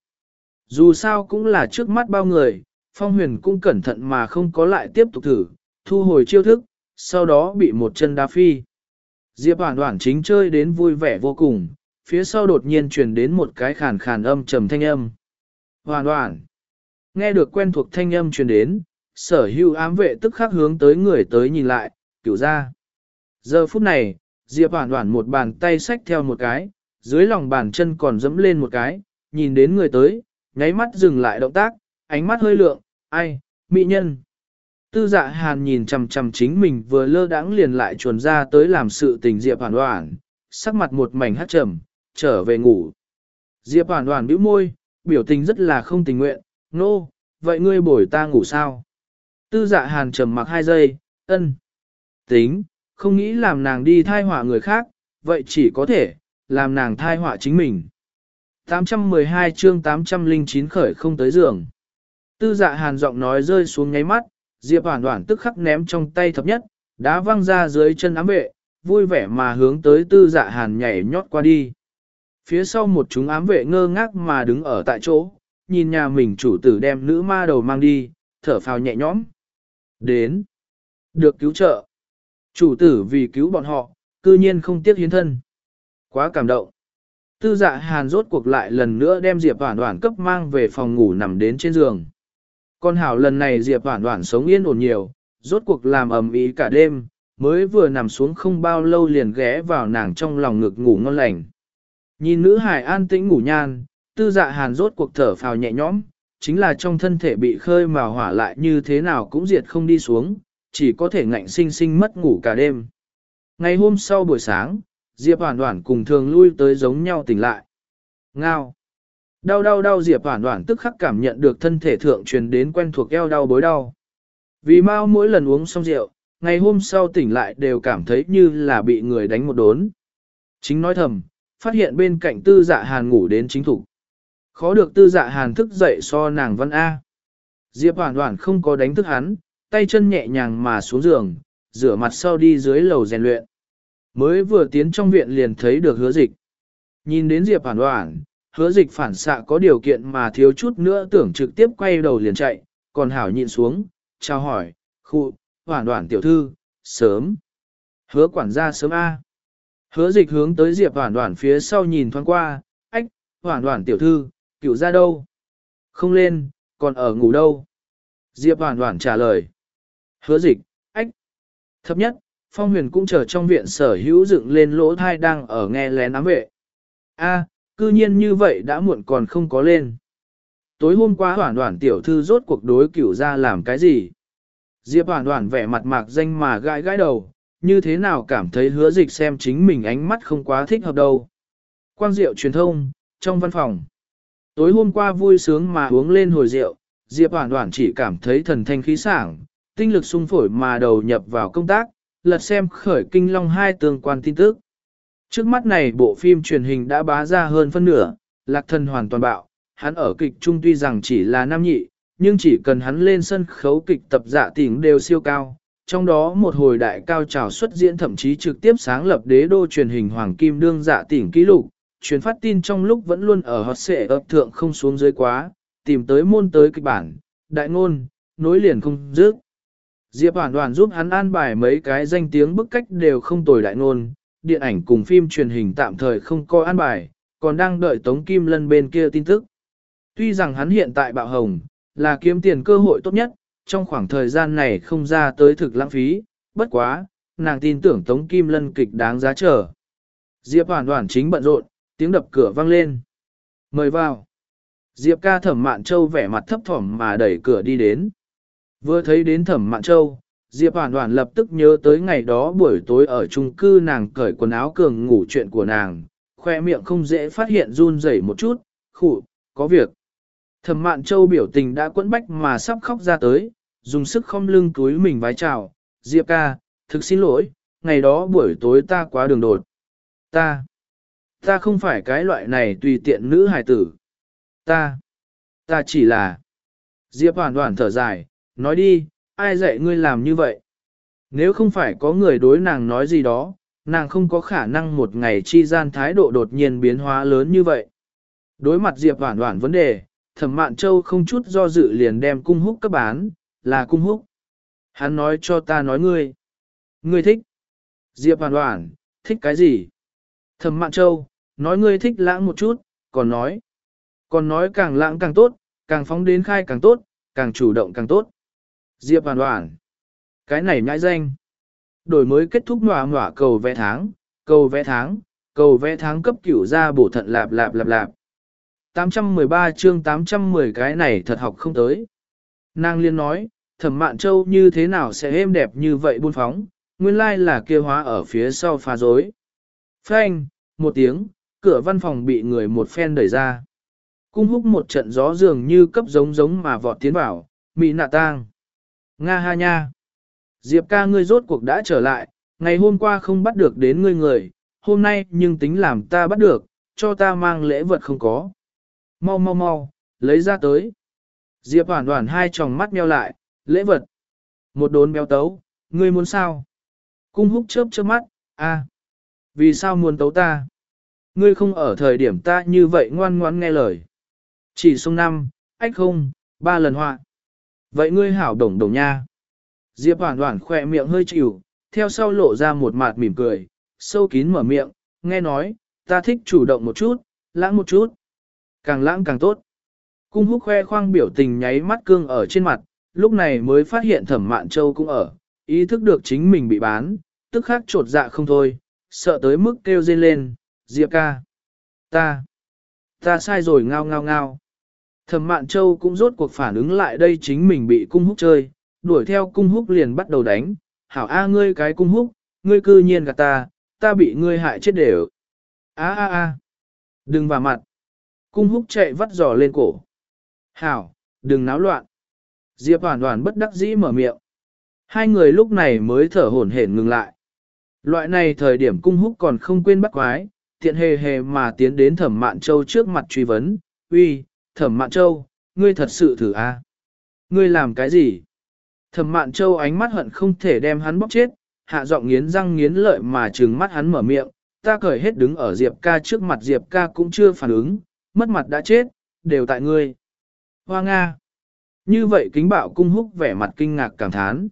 Dù sao cũng là trước mắt bao người, Phong Huyền cũng cẩn thận mà không có lại tiếp tục thử, thu hồi chiêu thức, sau đó bị một chân đá phi. Diệp Hoản Hoản chính chơi đến vui vẻ vô cùng, phía sau đột nhiên truyền đến một cái khàn khàn âm trầm thanh âm. Hoản Hoản. Nghe được quen thuộc thanh âm truyền đến, sở hữu ám vệ tức khắc hướng tới người tới nhìn lại, cửu ra. Giờ phút này, Diệp Hoản Hoản một bàn tay xách theo một cái, dưới lòng bàn chân còn dẫm lên một cái, nhìn đến người tới, nháy mắt dừng lại động tác, ánh mắt hơi lượng, ai, mỹ nhân. Tư Dạ Hàn nhìn chằm chằm chính mình vừa lơ đãng liền lại chuồn ra tới làm sự tình Diệp Hoản Hoản, sắc mặt một mảnh hắt trầm, trở về ngủ. Diệp Hoản Hoản bĩu môi, biểu tình rất là không tình nguyện, nô, no, vậy ngươi bồi ta ngủ sao? Tư Dạ Hàn trầm mặc hai giây, ân. Tính, không nghĩ làm nàng đi thai họa người khác, vậy chỉ có thể, làm nàng thai họa chính mình. tám trăm mười hai chương tám trăm lẻ chín khởi không tới giường. Tư Dạ Hàn giọng nói rơi xuống nháy mắt, Diệp Hoản Hoản tức khắc ném trong tay thập nhất, đá văng ra dưới chân ám vệ, vui vẻ mà hướng tới Tư Dạ Hàn nhảy nhót qua đi. Phía sau một chúng ám vệ ngơ ngác mà đứng ở tại chỗ, nhìn nhà mình chủ tử đem nữ ma đầu mang đi, thở phào nhẹ nhõm. Đến, được cứu trợ. Chủ tử vì cứu bọn họ, cư nhiên không tiếc hiến thân. Quá cảm động. Tư Dạ Hàn rốt cuộc lại lần nữa đem Diệp Hoản Hoản cấp mang về phòng ngủ nằm đến trên giường. Con hảo lần này Diệp Hoản Hoản sống yên ổn nhiều, rốt cuộc làm ầm ĩ cả đêm, mới vừa nằm xuống không bao lâu liền ghé vào nàng trong lòng ngực ngủ ngon lành. Nhìn nữ hải an tĩnh ngủ nhan, Tư Dạ Hàn rốt cuộc thở phào nhẹ nhõm, chính là trong thân thể bị khơi mào hỏa lại như thế nào cũng diệt không đi xuống, chỉ có thể ngạnh sinh sinh mất ngủ cả đêm. Ngày hôm sau buổi sáng, Diệp Hoản Hoản cùng thường lui tới giống nhau tỉnh lại. Ngao. Đau đau đau Diệp Hoản Hoản tức khắc cảm nhận được thân thể thượng truyền đến quen thuộc eo đau bối đau. Vì mau mỗi lần uống xong rượu, ngày hôm sau tỉnh lại đều cảm thấy như là bị người đánh một đốn. Chính nói thầm, phát hiện bên cạnh tư dạ hàn ngủ đến chính thủ. Khó được tư dạ hàn thức dậy so nàng văn A. Diệp Hoàn Hoàn không có đánh thức hắn, tay chân nhẹ nhàng mà xuống giường, rửa mặt sau đi dưới lầu rèn luyện. Mới vừa tiến trong viện liền thấy được hứa dịch. Nhìn đến Diệp Hoàn Hoàn, hứa dịch phản xạ có điều kiện mà thiếu chút nữa tưởng trực tiếp quay đầu liền chạy, còn hảo nhịn xuống, chào hỏi, khu, Hoàn Hoàn tiểu thư, sớm. Hứa quản gia sớm A. Hứa dịch hướng tới Diệp Hoàn Hoàn phía sau nhìn thoáng qua, ách, Hoàn Hoàn tiểu thư, cựu ra đâu? Không lên, còn ở ngủ đâu? Diệp Hoàn Hoàn trả lời. Hứa dịch, ách. Thấp nhất, Phong Huyền cũng chờ trong viện sở hữu dựng lên lỗ thai đang ở nghe lén ám vệ. A, cư nhiên như vậy đã muộn còn không có lên. Tối hôm qua Hoàn Hoàn tiểu thư rốt cuộc đối cửu ra làm cái gì? Diệp Hoàn Hoàn vẻ mặt mạc danh mà gãi gãi đầu, như thế nào cảm thấy hứa dịch xem chính mình ánh mắt không quá thích hợp đâu. Quang Diệu truyền thông, trong văn phòng. Tối hôm qua vui sướng mà uống lên hồi rượu, Diệp Hoàn Hoàn chỉ cảm thấy thần thanh khí sảng, tinh lực sung phổi mà đầu nhập vào công tác, lật xem khởi kinh long hai tương quan tin tức. Trước mắt này bộ phim truyền hình đã bá ra hơn phân nửa, Lạc Thần hoàn toàn bạo, hắn ở kịch trung tuy rằng chỉ là nam nhị, nhưng chỉ cần hắn lên sân khấu kịch tập dạ tỉnh đều siêu cao. Trong đó một hồi đại cao trào xuất diễn thậm chí trực tiếp sáng lập đế đô truyền hình Hoàng Kim đương dạ tỉnh ký lục, truyền phát tin trong lúc vẫn luôn ở hot xệ ấp thượng không xuống dưới quá, tìm tới môn tới kịch bản, đại ngôn, nối liền không dứt. Diệp Hoàn Hoàn giúp hắn an bài mấy cái danh tiếng bức cách đều không tồi đại ngôn, điện ảnh cùng phim truyền hình tạm thời không có an bài, còn đang đợi Tống Kim Lân bên kia tin tức. Tuy rằng hắn hiện tại bạo hồng, là kiếm tiền cơ hội tốt nhất, trong khoảng thời gian này không ra tới thực lãng phí, bất quá, nàng tin tưởng Tống Kim Lân kịch đáng giá chờ. Diệp Hoàn Hoàn chính bận rộn, tiếng đập cửa vang lên. Mời vào. Diệp ca Thẩm Mạn Châu vẻ mặt thấp thỏm mà đẩy cửa đi đến. Vừa thấy đến Thẩm Mạn Châu, Diệp Hoàn Hoàn lập tức nhớ tới ngày đó buổi tối ở chung cư nàng cởi quần áo cường ngủ chuyện của nàng, khoe miệng không dễ phát hiện run rẩy một chút, khụ, có việc. Thẩm Mạn Châu biểu tình đã quẫn bách mà sắp khóc ra tới, dùng sức khom lưng túi mình vái chào, Diệp ca, thực xin lỗi, ngày đó buổi tối ta quá đường đột. Ta, ta không phải cái loại này tùy tiện nữ hài tử. Ta, ta chỉ là... Diệp Hoàn Hoàn thở dài, nói đi, ai dạy ngươi làm như vậy? Nếu không phải có người đối nàng nói gì đó, nàng không có khả năng một ngày chi gian thái độ đột nhiên biến hóa lớn như vậy. Đối mặt Diệp Hoàn Hoàn vấn đề, Thẩm Mạn Châu không chút do dự liền đem cung húc cấp bán, là cung húc. Hắn nói cho ta nói ngươi. Ngươi thích. Diệp Hoàn Hoàn, thích cái gì? Thẩm Mạn Châu, nói ngươi thích lãng một chút, còn nói. Còn nói càng lãng càng tốt, càng phóng đến khai càng tốt, càng chủ động càng tốt. Diệp Hoàn Hoàn. Cái này nhãi danh. Đổi mới kết thúc nòa nòa cầu vẽ tháng, cầu vẽ tháng, cầu vẽ tháng cấp cửu ra bổ thận lạp lạp lạp lạp. tám trăm mười ba chương tám trăm mười cái này thật học không tới. Nàng liên nói, Thẩm Mạn Châu như thế nào sẽ êm đẹp như vậy buôn phóng, nguyên lai là kia hóa ở phía sau phá dối. Phanh, một tiếng, cửa văn phòng bị người một phen đẩy ra. Cung húc một trận gió dường như cấp giống giống mà vọt tiến vào, mị nạ tang. Nga ha nha. Diệp ca ngươi rốt cuộc đã trở lại, ngày hôm qua không bắt được đến ngươi người, hôm nay nhưng tính làm ta bắt được, cho ta mang lễ vật không có. Mau mau mau, lấy ra tới. Diệp Hoàn Hoàn hai tròng mắt meo lại, lễ vật. Một đốn béo tấu, ngươi muốn sao? Cung húc chớp chớp mắt, a, vì sao muốn tấu ta? Ngươi không ở thời điểm ta như vậy ngoan ngoãn nghe lời. Chỉ sông năm, ách không, ba lần họa. Vậy ngươi hảo đồng đồng nha. Diệp Hoàn Hoàn khỏe miệng hơi chịu, theo sau lộ ra một mặt mỉm cười, sâu kín mở miệng, nghe nói, ta thích chủ động một chút, lãng một chút. Càng lãng càng tốt. Cung húc khoe khoang biểu tình nháy mắt cương ở trên mặt, lúc này mới phát hiện Thẩm Mạn Châu cũng ở, ý thức được chính mình bị bán, tức khắc trột dạ không thôi, sợ tới mức kêu rên lên, Diệp ca. Ta, ta sai rồi ngao ngao ngao. Thẩm Mạn Châu cũng rốt cuộc phản ứng lại đây chính mình bị cung húc chơi, đuổi theo cung húc liền bắt đầu đánh, hảo a ngươi cái cung húc, ngươi cư nhiên gạt ta, ta bị ngươi hại chết đều. A a a, đừng vào mặt. Cung húc chạy vắt giò lên cổ. Hảo, đừng náo loạn. Diệp Hoàn Hoàn bất đắc dĩ mở miệng. Hai người lúc này mới thở hổn hển ngừng lại. Loại này thời điểm cung húc còn không quên bắt quái, tiện hề hề mà tiến đến Thẩm Mạn Châu trước mặt truy vấn, uy, Thẩm Mạn Châu, ngươi thật sự thử a? À? Ngươi làm cái gì? Thẩm Mạn Châu ánh mắt hận không thể đem hắn bóc chết, hạ giọng nghiến răng nghiến lợi mà trừng mắt hắn mở miệng, ta cởi hết đứng ở Diệp ca trước mặt Diệp ca cũng chưa phản ứng, mất mặt đã chết, đều tại ngươi. Hoa Nga. Như vậy kính bạo cung húc vẻ mặt kinh ngạc cảm thán.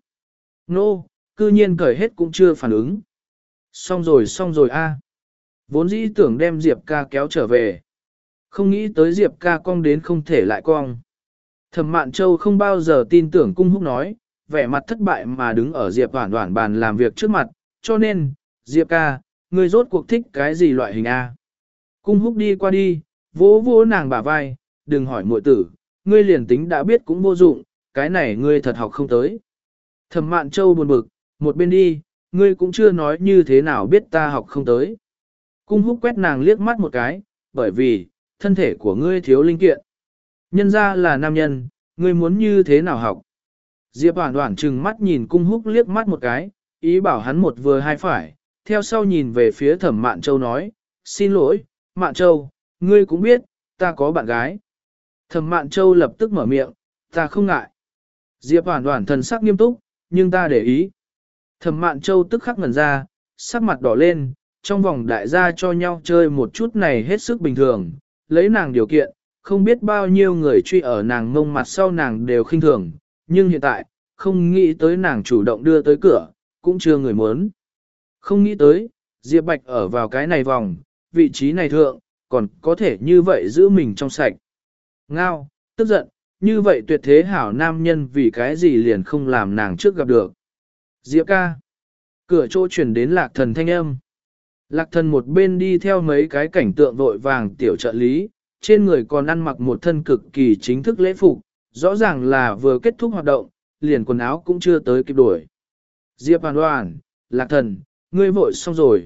Nô, cư nhiên cởi hết cũng chưa phản ứng. Xong rồi xong rồi a. Vốn dĩ tưởng đem Diệp ca kéo trở về. Không nghĩ tới Diệp ca cong đến không thể lại cong. Thẩm Mạn Châu không bao giờ tin tưởng cung húc nói, vẻ mặt thất bại mà đứng ở Diệp Hoản Hoản bàn làm việc trước mặt, cho nên, Diệp ca, ngươi rốt cuộc thích cái gì loại hình A. Cung húc đi qua đi, vỗ vỗ nàng bả vai, đừng hỏi muội tử, ngươi liền tính đã biết cũng vô dụng, cái này ngươi thật học không tới. Thẩm Mạn Châu buồn bực, một bên đi, ngươi cũng chưa nói như thế nào biết ta học không tới. Cung húc quét nàng liếc mắt một cái, bởi vì, thân thể của ngươi thiếu linh kiện. Nhân ra là nam nhân, ngươi muốn như thế nào học? Diệp Hoản Hoản trừng mắt nhìn cung húc liếc mắt một cái, ý bảo hắn một vừa hai phải, theo sau nhìn về phía Thẩm Mạn Châu nói, xin lỗi, Mạn Châu, ngươi cũng biết, ta có bạn gái. Thẩm Mạn Châu lập tức mở miệng, ta không ngại. Diệp Hoản Hoản thần sắc nghiêm túc, nhưng ta để ý. Thẩm Mạn Châu tức khắc ngẩn ra, sắc mặt đỏ lên, trong vòng đại gia cho nhau chơi một chút này hết sức bình thường, lấy nàng điều kiện, không biết bao nhiêu người truy ở nàng ngông mặt sau nàng đều khinh thường, nhưng hiện tại, không nghĩ tới nàng chủ động đưa tới cửa, cũng chưa người muốn. Không nghĩ tới, Diệp Bạch ở vào cái này vòng, vị trí này thượng, còn có thể như vậy giữ mình trong sạch. Ngao, tức giận, như vậy tuyệt thế hảo nam nhân vì cái gì liền không làm nàng trước gặp được. Diệp ca. Cửa chỗ chuyển đến Lạc Thần thanh âm. Lạc Thần một bên đi theo mấy cái cảnh tượng vội vàng tiểu trợ lý, trên người còn ăn mặc một thân cực kỳ chính thức lễ phục, rõ ràng là vừa kết thúc hoạt động, liền quần áo cũng chưa tới kịp đổi. Diệp Hoàn Hoàn, Lạc Thần, ngươi vội xong rồi.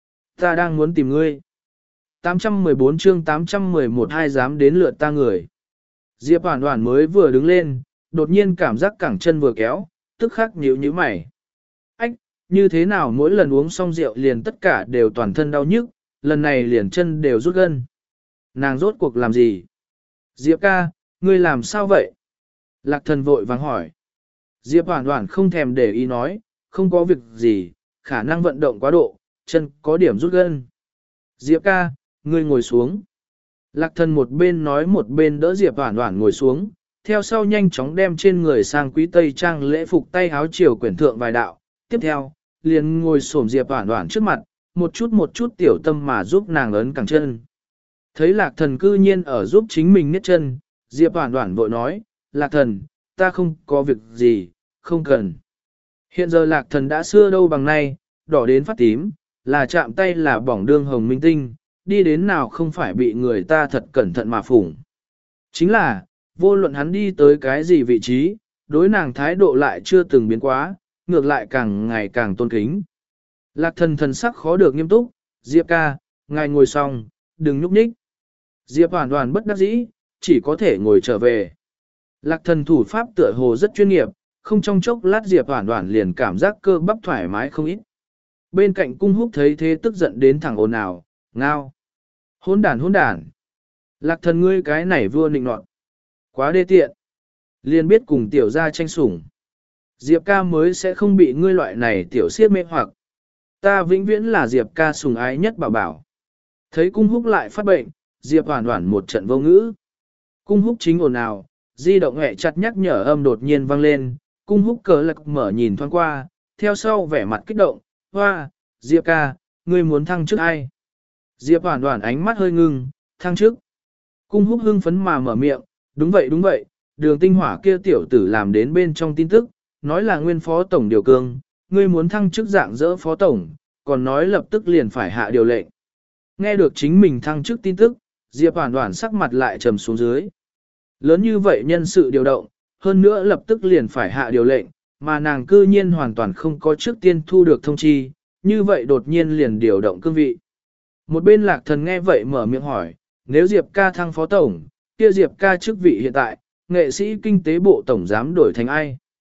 Ta đang muốn tìm ngươi. tám trăm mười bốn chương tám trăm mười một hai dám đến lượt ta người. Diệp Hoàn Hoàn mới vừa đứng lên, đột nhiên cảm giác cẳng chân vừa kéo, tức khắc nhíu nhíu mày. Ách, như thế nào mỗi lần uống xong rượu liền tất cả đều toàn thân đau nhức, lần này liền chân đều rút gân. Nàng rốt cuộc làm gì? Diệp ca, ngươi làm sao vậy? Lạc Thần vội vàng hỏi. Diệp Hoàn Hoàn không thèm để ý nói, không có việc gì, khả năng vận động quá độ, chân có điểm rút gân. Diệp ca, ngươi ngồi xuống. Lạc Thần một bên nói một bên đỡ Diệp Hoàn Hoàn ngồi xuống, theo sau nhanh chóng đem trên người sang quý tây trang lễ phục tay áo chiều quyển thượng vài đạo. Tiếp theo, liền ngồi xổm Diệp Hoàn Hoàn trước mặt, một chút một chút tiểu tâm mà giúp nàng ấn cẳng chân. Thấy Lạc Thần cư nhiên ở giúp chính mình niết chân, Diệp Hoàn Hoàn vội nói, Lạc Thần, ta không có việc gì, không cần. Hiện giờ Lạc Thần đã xưa đâu bằng nay, đỏ đến phát tím, là chạm tay là bỏng đương hồng minh tinh, đi đến nào không phải bị người ta thật cẩn thận mà phủng. Chính là, vô luận hắn đi tới cái gì vị trí, đối nàng thái độ lại chưa từng biến quá, ngược lại càng ngày càng tôn kính. Lạc Thần thần sắc khó được nghiêm túc, Diệp ca, ngài ngồi xong, đừng nhúc nhích. Diệp Hoàn Hoàn bất đắc dĩ, chỉ có thể ngồi trở về. Lạc Thần thủ pháp tựa hồ rất chuyên nghiệp, không trong chốc lát Diệp Hoàn Hoàn liền cảm giác cơ bắp thoải mái không ít. Bên cạnh cung húc thấy thế tức giận đến thẳng ồn ào, ngao. Hỗn đản hỗn đản. Lạc Thần ngươi cái này vua nịnh nọt. Quá đê tiện. Liền biết cùng tiểu gia tranh sủng. Diệp ca mới sẽ không bị ngươi loại này tiểu siết mê hoặc. Ta vĩnh viễn là Diệp ca sủng ái nhất bảo bảo. Thấy cung húc lại phát bệnh, Diệp Hoàn Hoàn một trận vô ngữ. Cung húc chính ồn ào, di động hẹ chặt nhắc nhở âm đột nhiên vang lên, cung húc cờ lạc mở nhìn thoáng qua, theo sau vẻ mặt kích động, hoa, Diệp ca, ngươi muốn thăng chức ai? Diệp Hoàn Hoàn ánh mắt hơi ngưng, thăng chức. Cung húc hưng phấn mà mở miệng, đúng vậy đúng vậy, đường tinh hỏa kia tiểu tử làm đến bên trong tin tức, nói là nguyên phó tổng điều cương, ngươi muốn thăng chức dạng dỡ phó tổng, còn nói lập tức liền phải hạ điều lệnh. Nghe được chính mình thăng chức tin tức, Diệp Hoàn Hoàn sắc mặt lại trầm xuống dưới. Lớn như vậy nhân sự điều động, hơn nữa lập tức liền phải hạ điều lệnh, mà nàng cư nhiên hoàn toàn không có trước tiên thu được thông chi, như vậy đột nhiên liền điều động cương vị. Một bên Lạc Thần nghe vậy mở miệng hỏi, nếu Diệp ca thăng phó tổng, kia Diệp ca chức vị hiện tại, nghệ sĩ kinh tế bộ tổng giám đổi thành ai?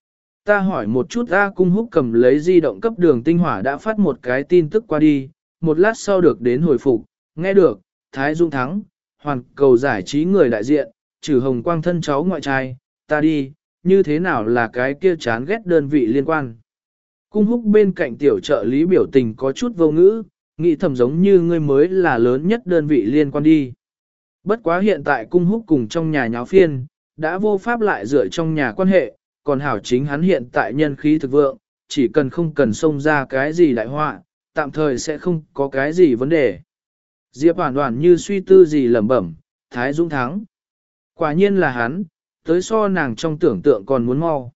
ta hỏi một chút A Cung Húc cầm lấy di động cấp đường tinh hỏa đã phát một cái tin tức qua đi, một lát sau được đến hồi phục, nghe được, Thái Dung thắng, hoàn cầu giải trí người đại diện, trừ hồng quang thân cháu ngoại trai, ta đi, như thế nào là cái kia chán ghét đơn vị liên quan. Cung Húc bên cạnh tiểu trợ lý biểu tình có chút vô ngữ, nghĩ thầm giống như ngươi mới là lớn nhất đơn vị liên quan đi. Bất quá hiện tại Cung Húc cùng trong nhà nháo phiên, đã vô pháp lại dựa trong nhà quan hệ, còn hảo chính hắn hiện tại nhân khí thực vượng, chỉ cần không cần xông ra cái gì đại họa, tạm thời sẽ không có cái gì vấn đề. Diệp Hoàn Hoàn như suy tư gì lẩm bẩm, Thái Dũng thắng. Quả nhiên là hắn, tới so nàng trong tưởng tượng còn muốn mau.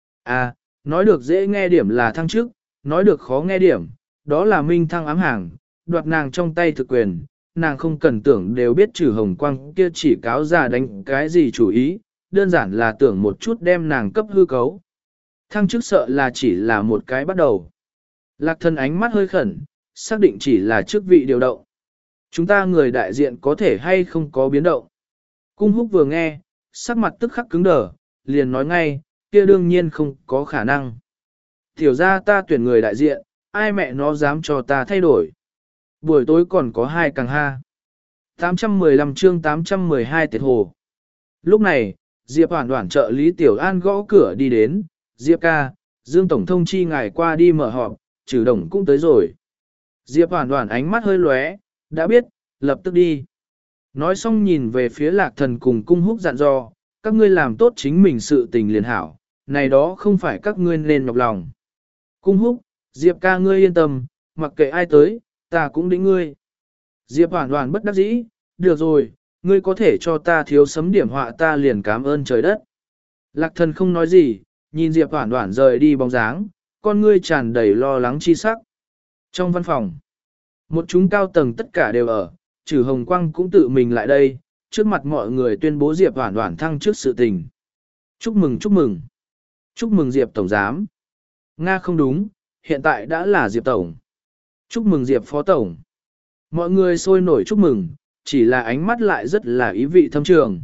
À, nói được dễ nghe điểm là thăng chức, nói được khó nghe điểm, đó là minh thăng ám hàng, đoạt nàng trong tay thực quyền, nàng không cần tưởng đều biết trừ hồng quang kia chỉ cáo già đánh cái gì chủ ý, đơn giản là tưởng một chút đem nàng cấp hư cấu. Thăng chức sợ là chỉ là một cái bắt đầu. Lạc Thần ánh mắt hơi khẩn, xác định chỉ là chức vị điều động. Chúng ta người đại diện có thể hay không có biến động. Cung Húc vừa nghe, sắc mặt tức khắc cứng đờ, liền nói ngay, kia đương nhiên không có khả năng. Tiểu ra ta tuyển người đại diện, ai mẹ nó dám cho ta thay đổi. Buổi tối còn có hai càng ha. tám trăm mười lăm chương tám trăm mười hai tiệt hồ. Lúc này, Diệp Hoàn Hoàn trợ lý Tiểu An gõ cửa đi đến, Diệp ca, Dương Tổng thông chi ngài qua đi mở họp, trừ đồng cũng tới rồi. Diệp Hoàn Hoàn ánh mắt hơi lóe, đã biết, lập tức đi. Nói xong nhìn về phía Lạc Thần cùng Cung Húc dặn dò, các ngươi làm tốt chính mình sự tình liền hảo, này đó không phải các ngươi nên nhọc lòng. Cung Húc, Diệp ca ngươi yên tâm, mặc kệ ai tới, ta cũng đĩnh ngươi. Diệp Hoàn Hoàn bất đắc dĩ, được rồi, ngươi có thể cho ta thiếu sấm điểm họa ta liền cảm ơn trời đất. Lạc Thần không nói gì, nhìn Diệp Hoàn Hoàn rời đi bóng dáng, con ngươi tràn đầy lo lắng chi sắc. Trong văn phòng, một chúng cao tầng tất cả đều ở, trừ Hồng Quang cũng tự mình lại đây, trước mặt mọi người tuyên bố Diệp Hoàn Hoàn thăng trước sự tình. Chúc mừng chúc mừng. Chúc mừng Diệp Tổng Giám. Nga không đúng, hiện tại đã là Diệp Tổng. Chúc mừng Diệp Phó Tổng. Mọi người sôi nổi chúc mừng, chỉ là ánh mắt lại rất là ý vị thâm trường.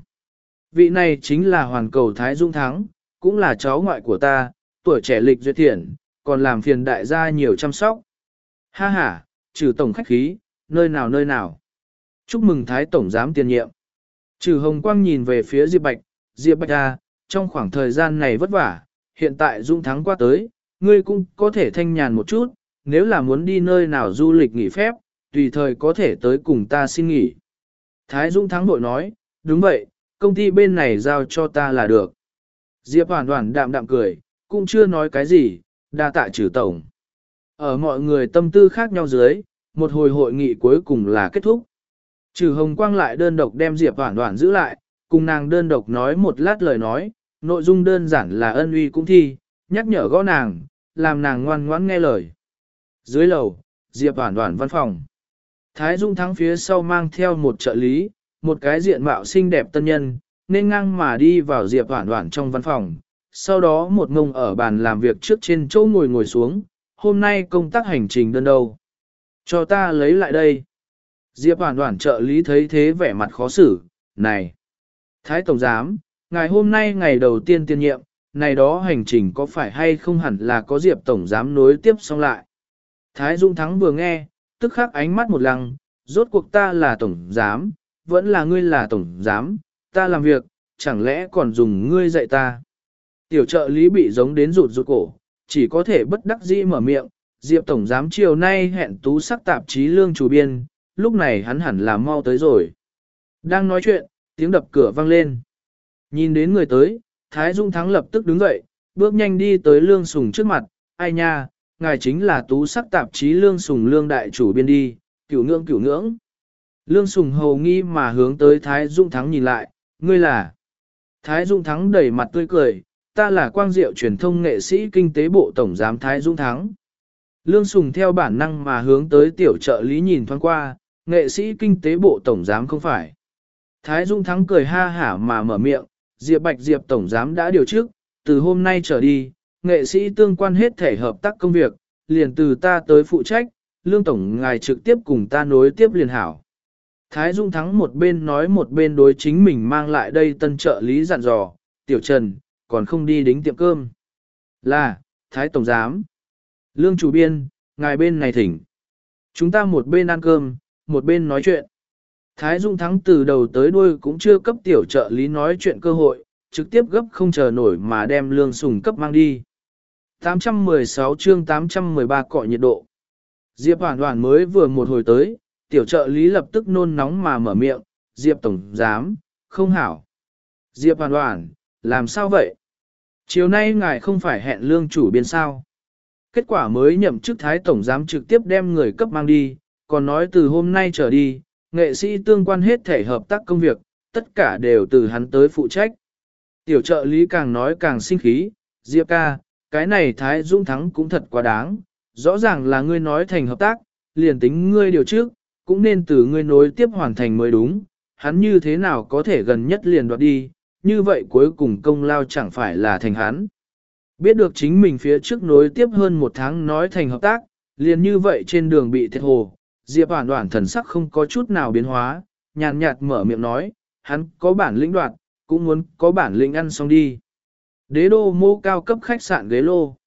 Vị này chính là hoàn cầu Thái Dung Thắng, cũng là cháu ngoại của ta, tuổi trẻ lịch duyệt thiện, còn làm phiền đại gia nhiều chăm sóc. Ha ha, trừ Tổng khách khí, nơi nào nơi nào. Chúc mừng Thái Tổng Giám tiền nhiệm. Trừ Hồng Quang nhìn về phía Diệp Bạch, Diệp Bạch à, trong khoảng thời gian này vất vả, hiện tại Dung Thắng qua tới, ngươi cũng có thể thanh nhàn một chút, nếu là muốn đi nơi nào du lịch nghỉ phép, tùy thời có thể tới cùng ta xin nghỉ. Thái Dung Thắng vội nói, đúng vậy, công ty bên này giao cho ta là được. Diệp Hoàn Hoàn đạm đạm cười, cũng chưa nói cái gì, đa tạ trừ tổng. Ở mọi người tâm tư khác nhau dưới, một hồi hội nghị cuối cùng là kết thúc. Trừ Hồng Quang lại đơn độc đem Diệp Hoàn Hoàn giữ lại, cùng nàng đơn độc nói một lát lời nói, nội dung đơn giản là ân uy cũng thi, nhắc nhở gõ nàng, làm nàng ngoan ngoãn nghe lời. Dưới lầu, Diệp Hoàn Hoàn văn phòng. Thái Dung Thắng phía sau mang theo một trợ lý, một cái diện mạo xinh đẹp tân nhân, nên ngang mà đi vào Diệp Hoàn Hoàn trong văn phòng. Sau đó một ngông ở bàn làm việc trước trên chỗ ngồi ngồi xuống, hôm nay công tác hành trình đơn đâu. Cho ta lấy lại đây. Diệp Hoàn Hoàn trợ lý thấy thế vẻ mặt khó xử, này. Thái Tổng Giám, ngày hôm nay ngày đầu tiên tiên nhiệm, này đó hành trình có phải hay không hẳn là có Diệp Tổng Giám nối tiếp xong lại. Thái Dung Thắng vừa nghe, tức khắc ánh mắt một lăng, rốt cuộc ta là Tổng Giám, vẫn là ngươi là Tổng Giám, ta làm việc, chẳng lẽ còn dùng ngươi dạy ta. Tiểu trợ lý bị giống đến rụt rụt cổ, chỉ có thể bất đắc dĩ mở miệng, Diệp Tổng Giám chiều nay hẹn tú sắc tạp chí lương chủ biên, lúc này hắn hẳn là mau tới rồi. Đang nói chuyện, tiếng đập cửa vang lên. Nhìn đến người tới, Thái Dung Thắng lập tức đứng dậy, bước nhanh đi tới Lương Sùng trước mặt, ai nha, ngài chính là tú sắc tạp chí Lương Sùng Lương đại chủ biên đi, cửu ngưỡng cửu ngưỡng. Lương Sùng hầu nghi mà hướng tới Thái Dung Thắng nhìn lại, ngươi là. Thái Dung Thắng đẩy mặt tươi cười, ta là Quang Diệu truyền thông nghệ sĩ kinh tế bộ tổng giám Thái Dung Thắng. Lương Sùng theo bản năng mà hướng tới tiểu trợ lý nhìn thoáng qua, nghệ sĩ kinh tế bộ tổng giám không phải. Thái Dung Thắng cười ha hả mà mở miệng, Diệp Bạch Diệp tổng giám đã điều trước, từ hôm nay trở đi, nghệ sĩ tương quan hết thể hợp tác công việc, liền từ ta tới phụ trách, Lương tổng ngài trực tiếp cùng ta nối tiếp liền hảo. Thái Dung Thắng một bên nói một bên đối chính mình mang lại đây tân trợ lý dặn dò, tiểu Trần, còn không đi đính tiệm cơm. Là, Thái Tổng Giám. Lương chủ biên, ngài bên này thỉnh. Chúng ta một bên ăn cơm, một bên nói chuyện. Thái Dung Thắng từ đầu tới đuôi cũng chưa cấp tiểu trợ lý nói chuyện cơ hội, trực tiếp gấp không chờ nổi mà đem Lương Sùng cấp mang đi. tám trăm mười sáu chương tám trăm mười ba cọ nhiệt độ. Diệp Hoản Hoản mới vừa một hồi tới, tiểu trợ lý lập tức nôn nóng mà mở miệng, Diệp Tổng Giám, không hảo. Diệp Hoản Hoản, làm sao vậy? Chiều nay ngài không phải hẹn Lương chủ biên sao? Kết quả mới nhậm chức Thái Tổng Giám trực tiếp đem người cấp mang đi, còn nói từ hôm nay trở đi, nghệ sĩ tương quan hết thể hợp tác công việc, tất cả đều từ hắn tới phụ trách. Tiểu trợ lý càng nói càng sinh khí, Diệp ca, cái này Thái Dũng Thắng cũng thật quá đáng, rõ ràng là ngươi nói thành hợp tác, liền tính ngươi điều trước, cũng nên từ ngươi nối tiếp hoàn thành mới đúng, hắn như thế nào có thể gần nhất liền đoạt đi, như vậy cuối cùng công lao chẳng phải là thành hắn. Biết được chính mình phía trước nối tiếp hơn một tháng nói thành hợp tác, liền như vậy trên đường bị thiệt hồ, Diệp Hoản Hoản thần sắc không có chút nào biến hóa, nhàn nhạt mở miệng nói, hắn có bản lĩnh đoạt, cũng muốn có bản lĩnh ăn xong đi. Đế đô mô cao cấp khách sạn ghế lô.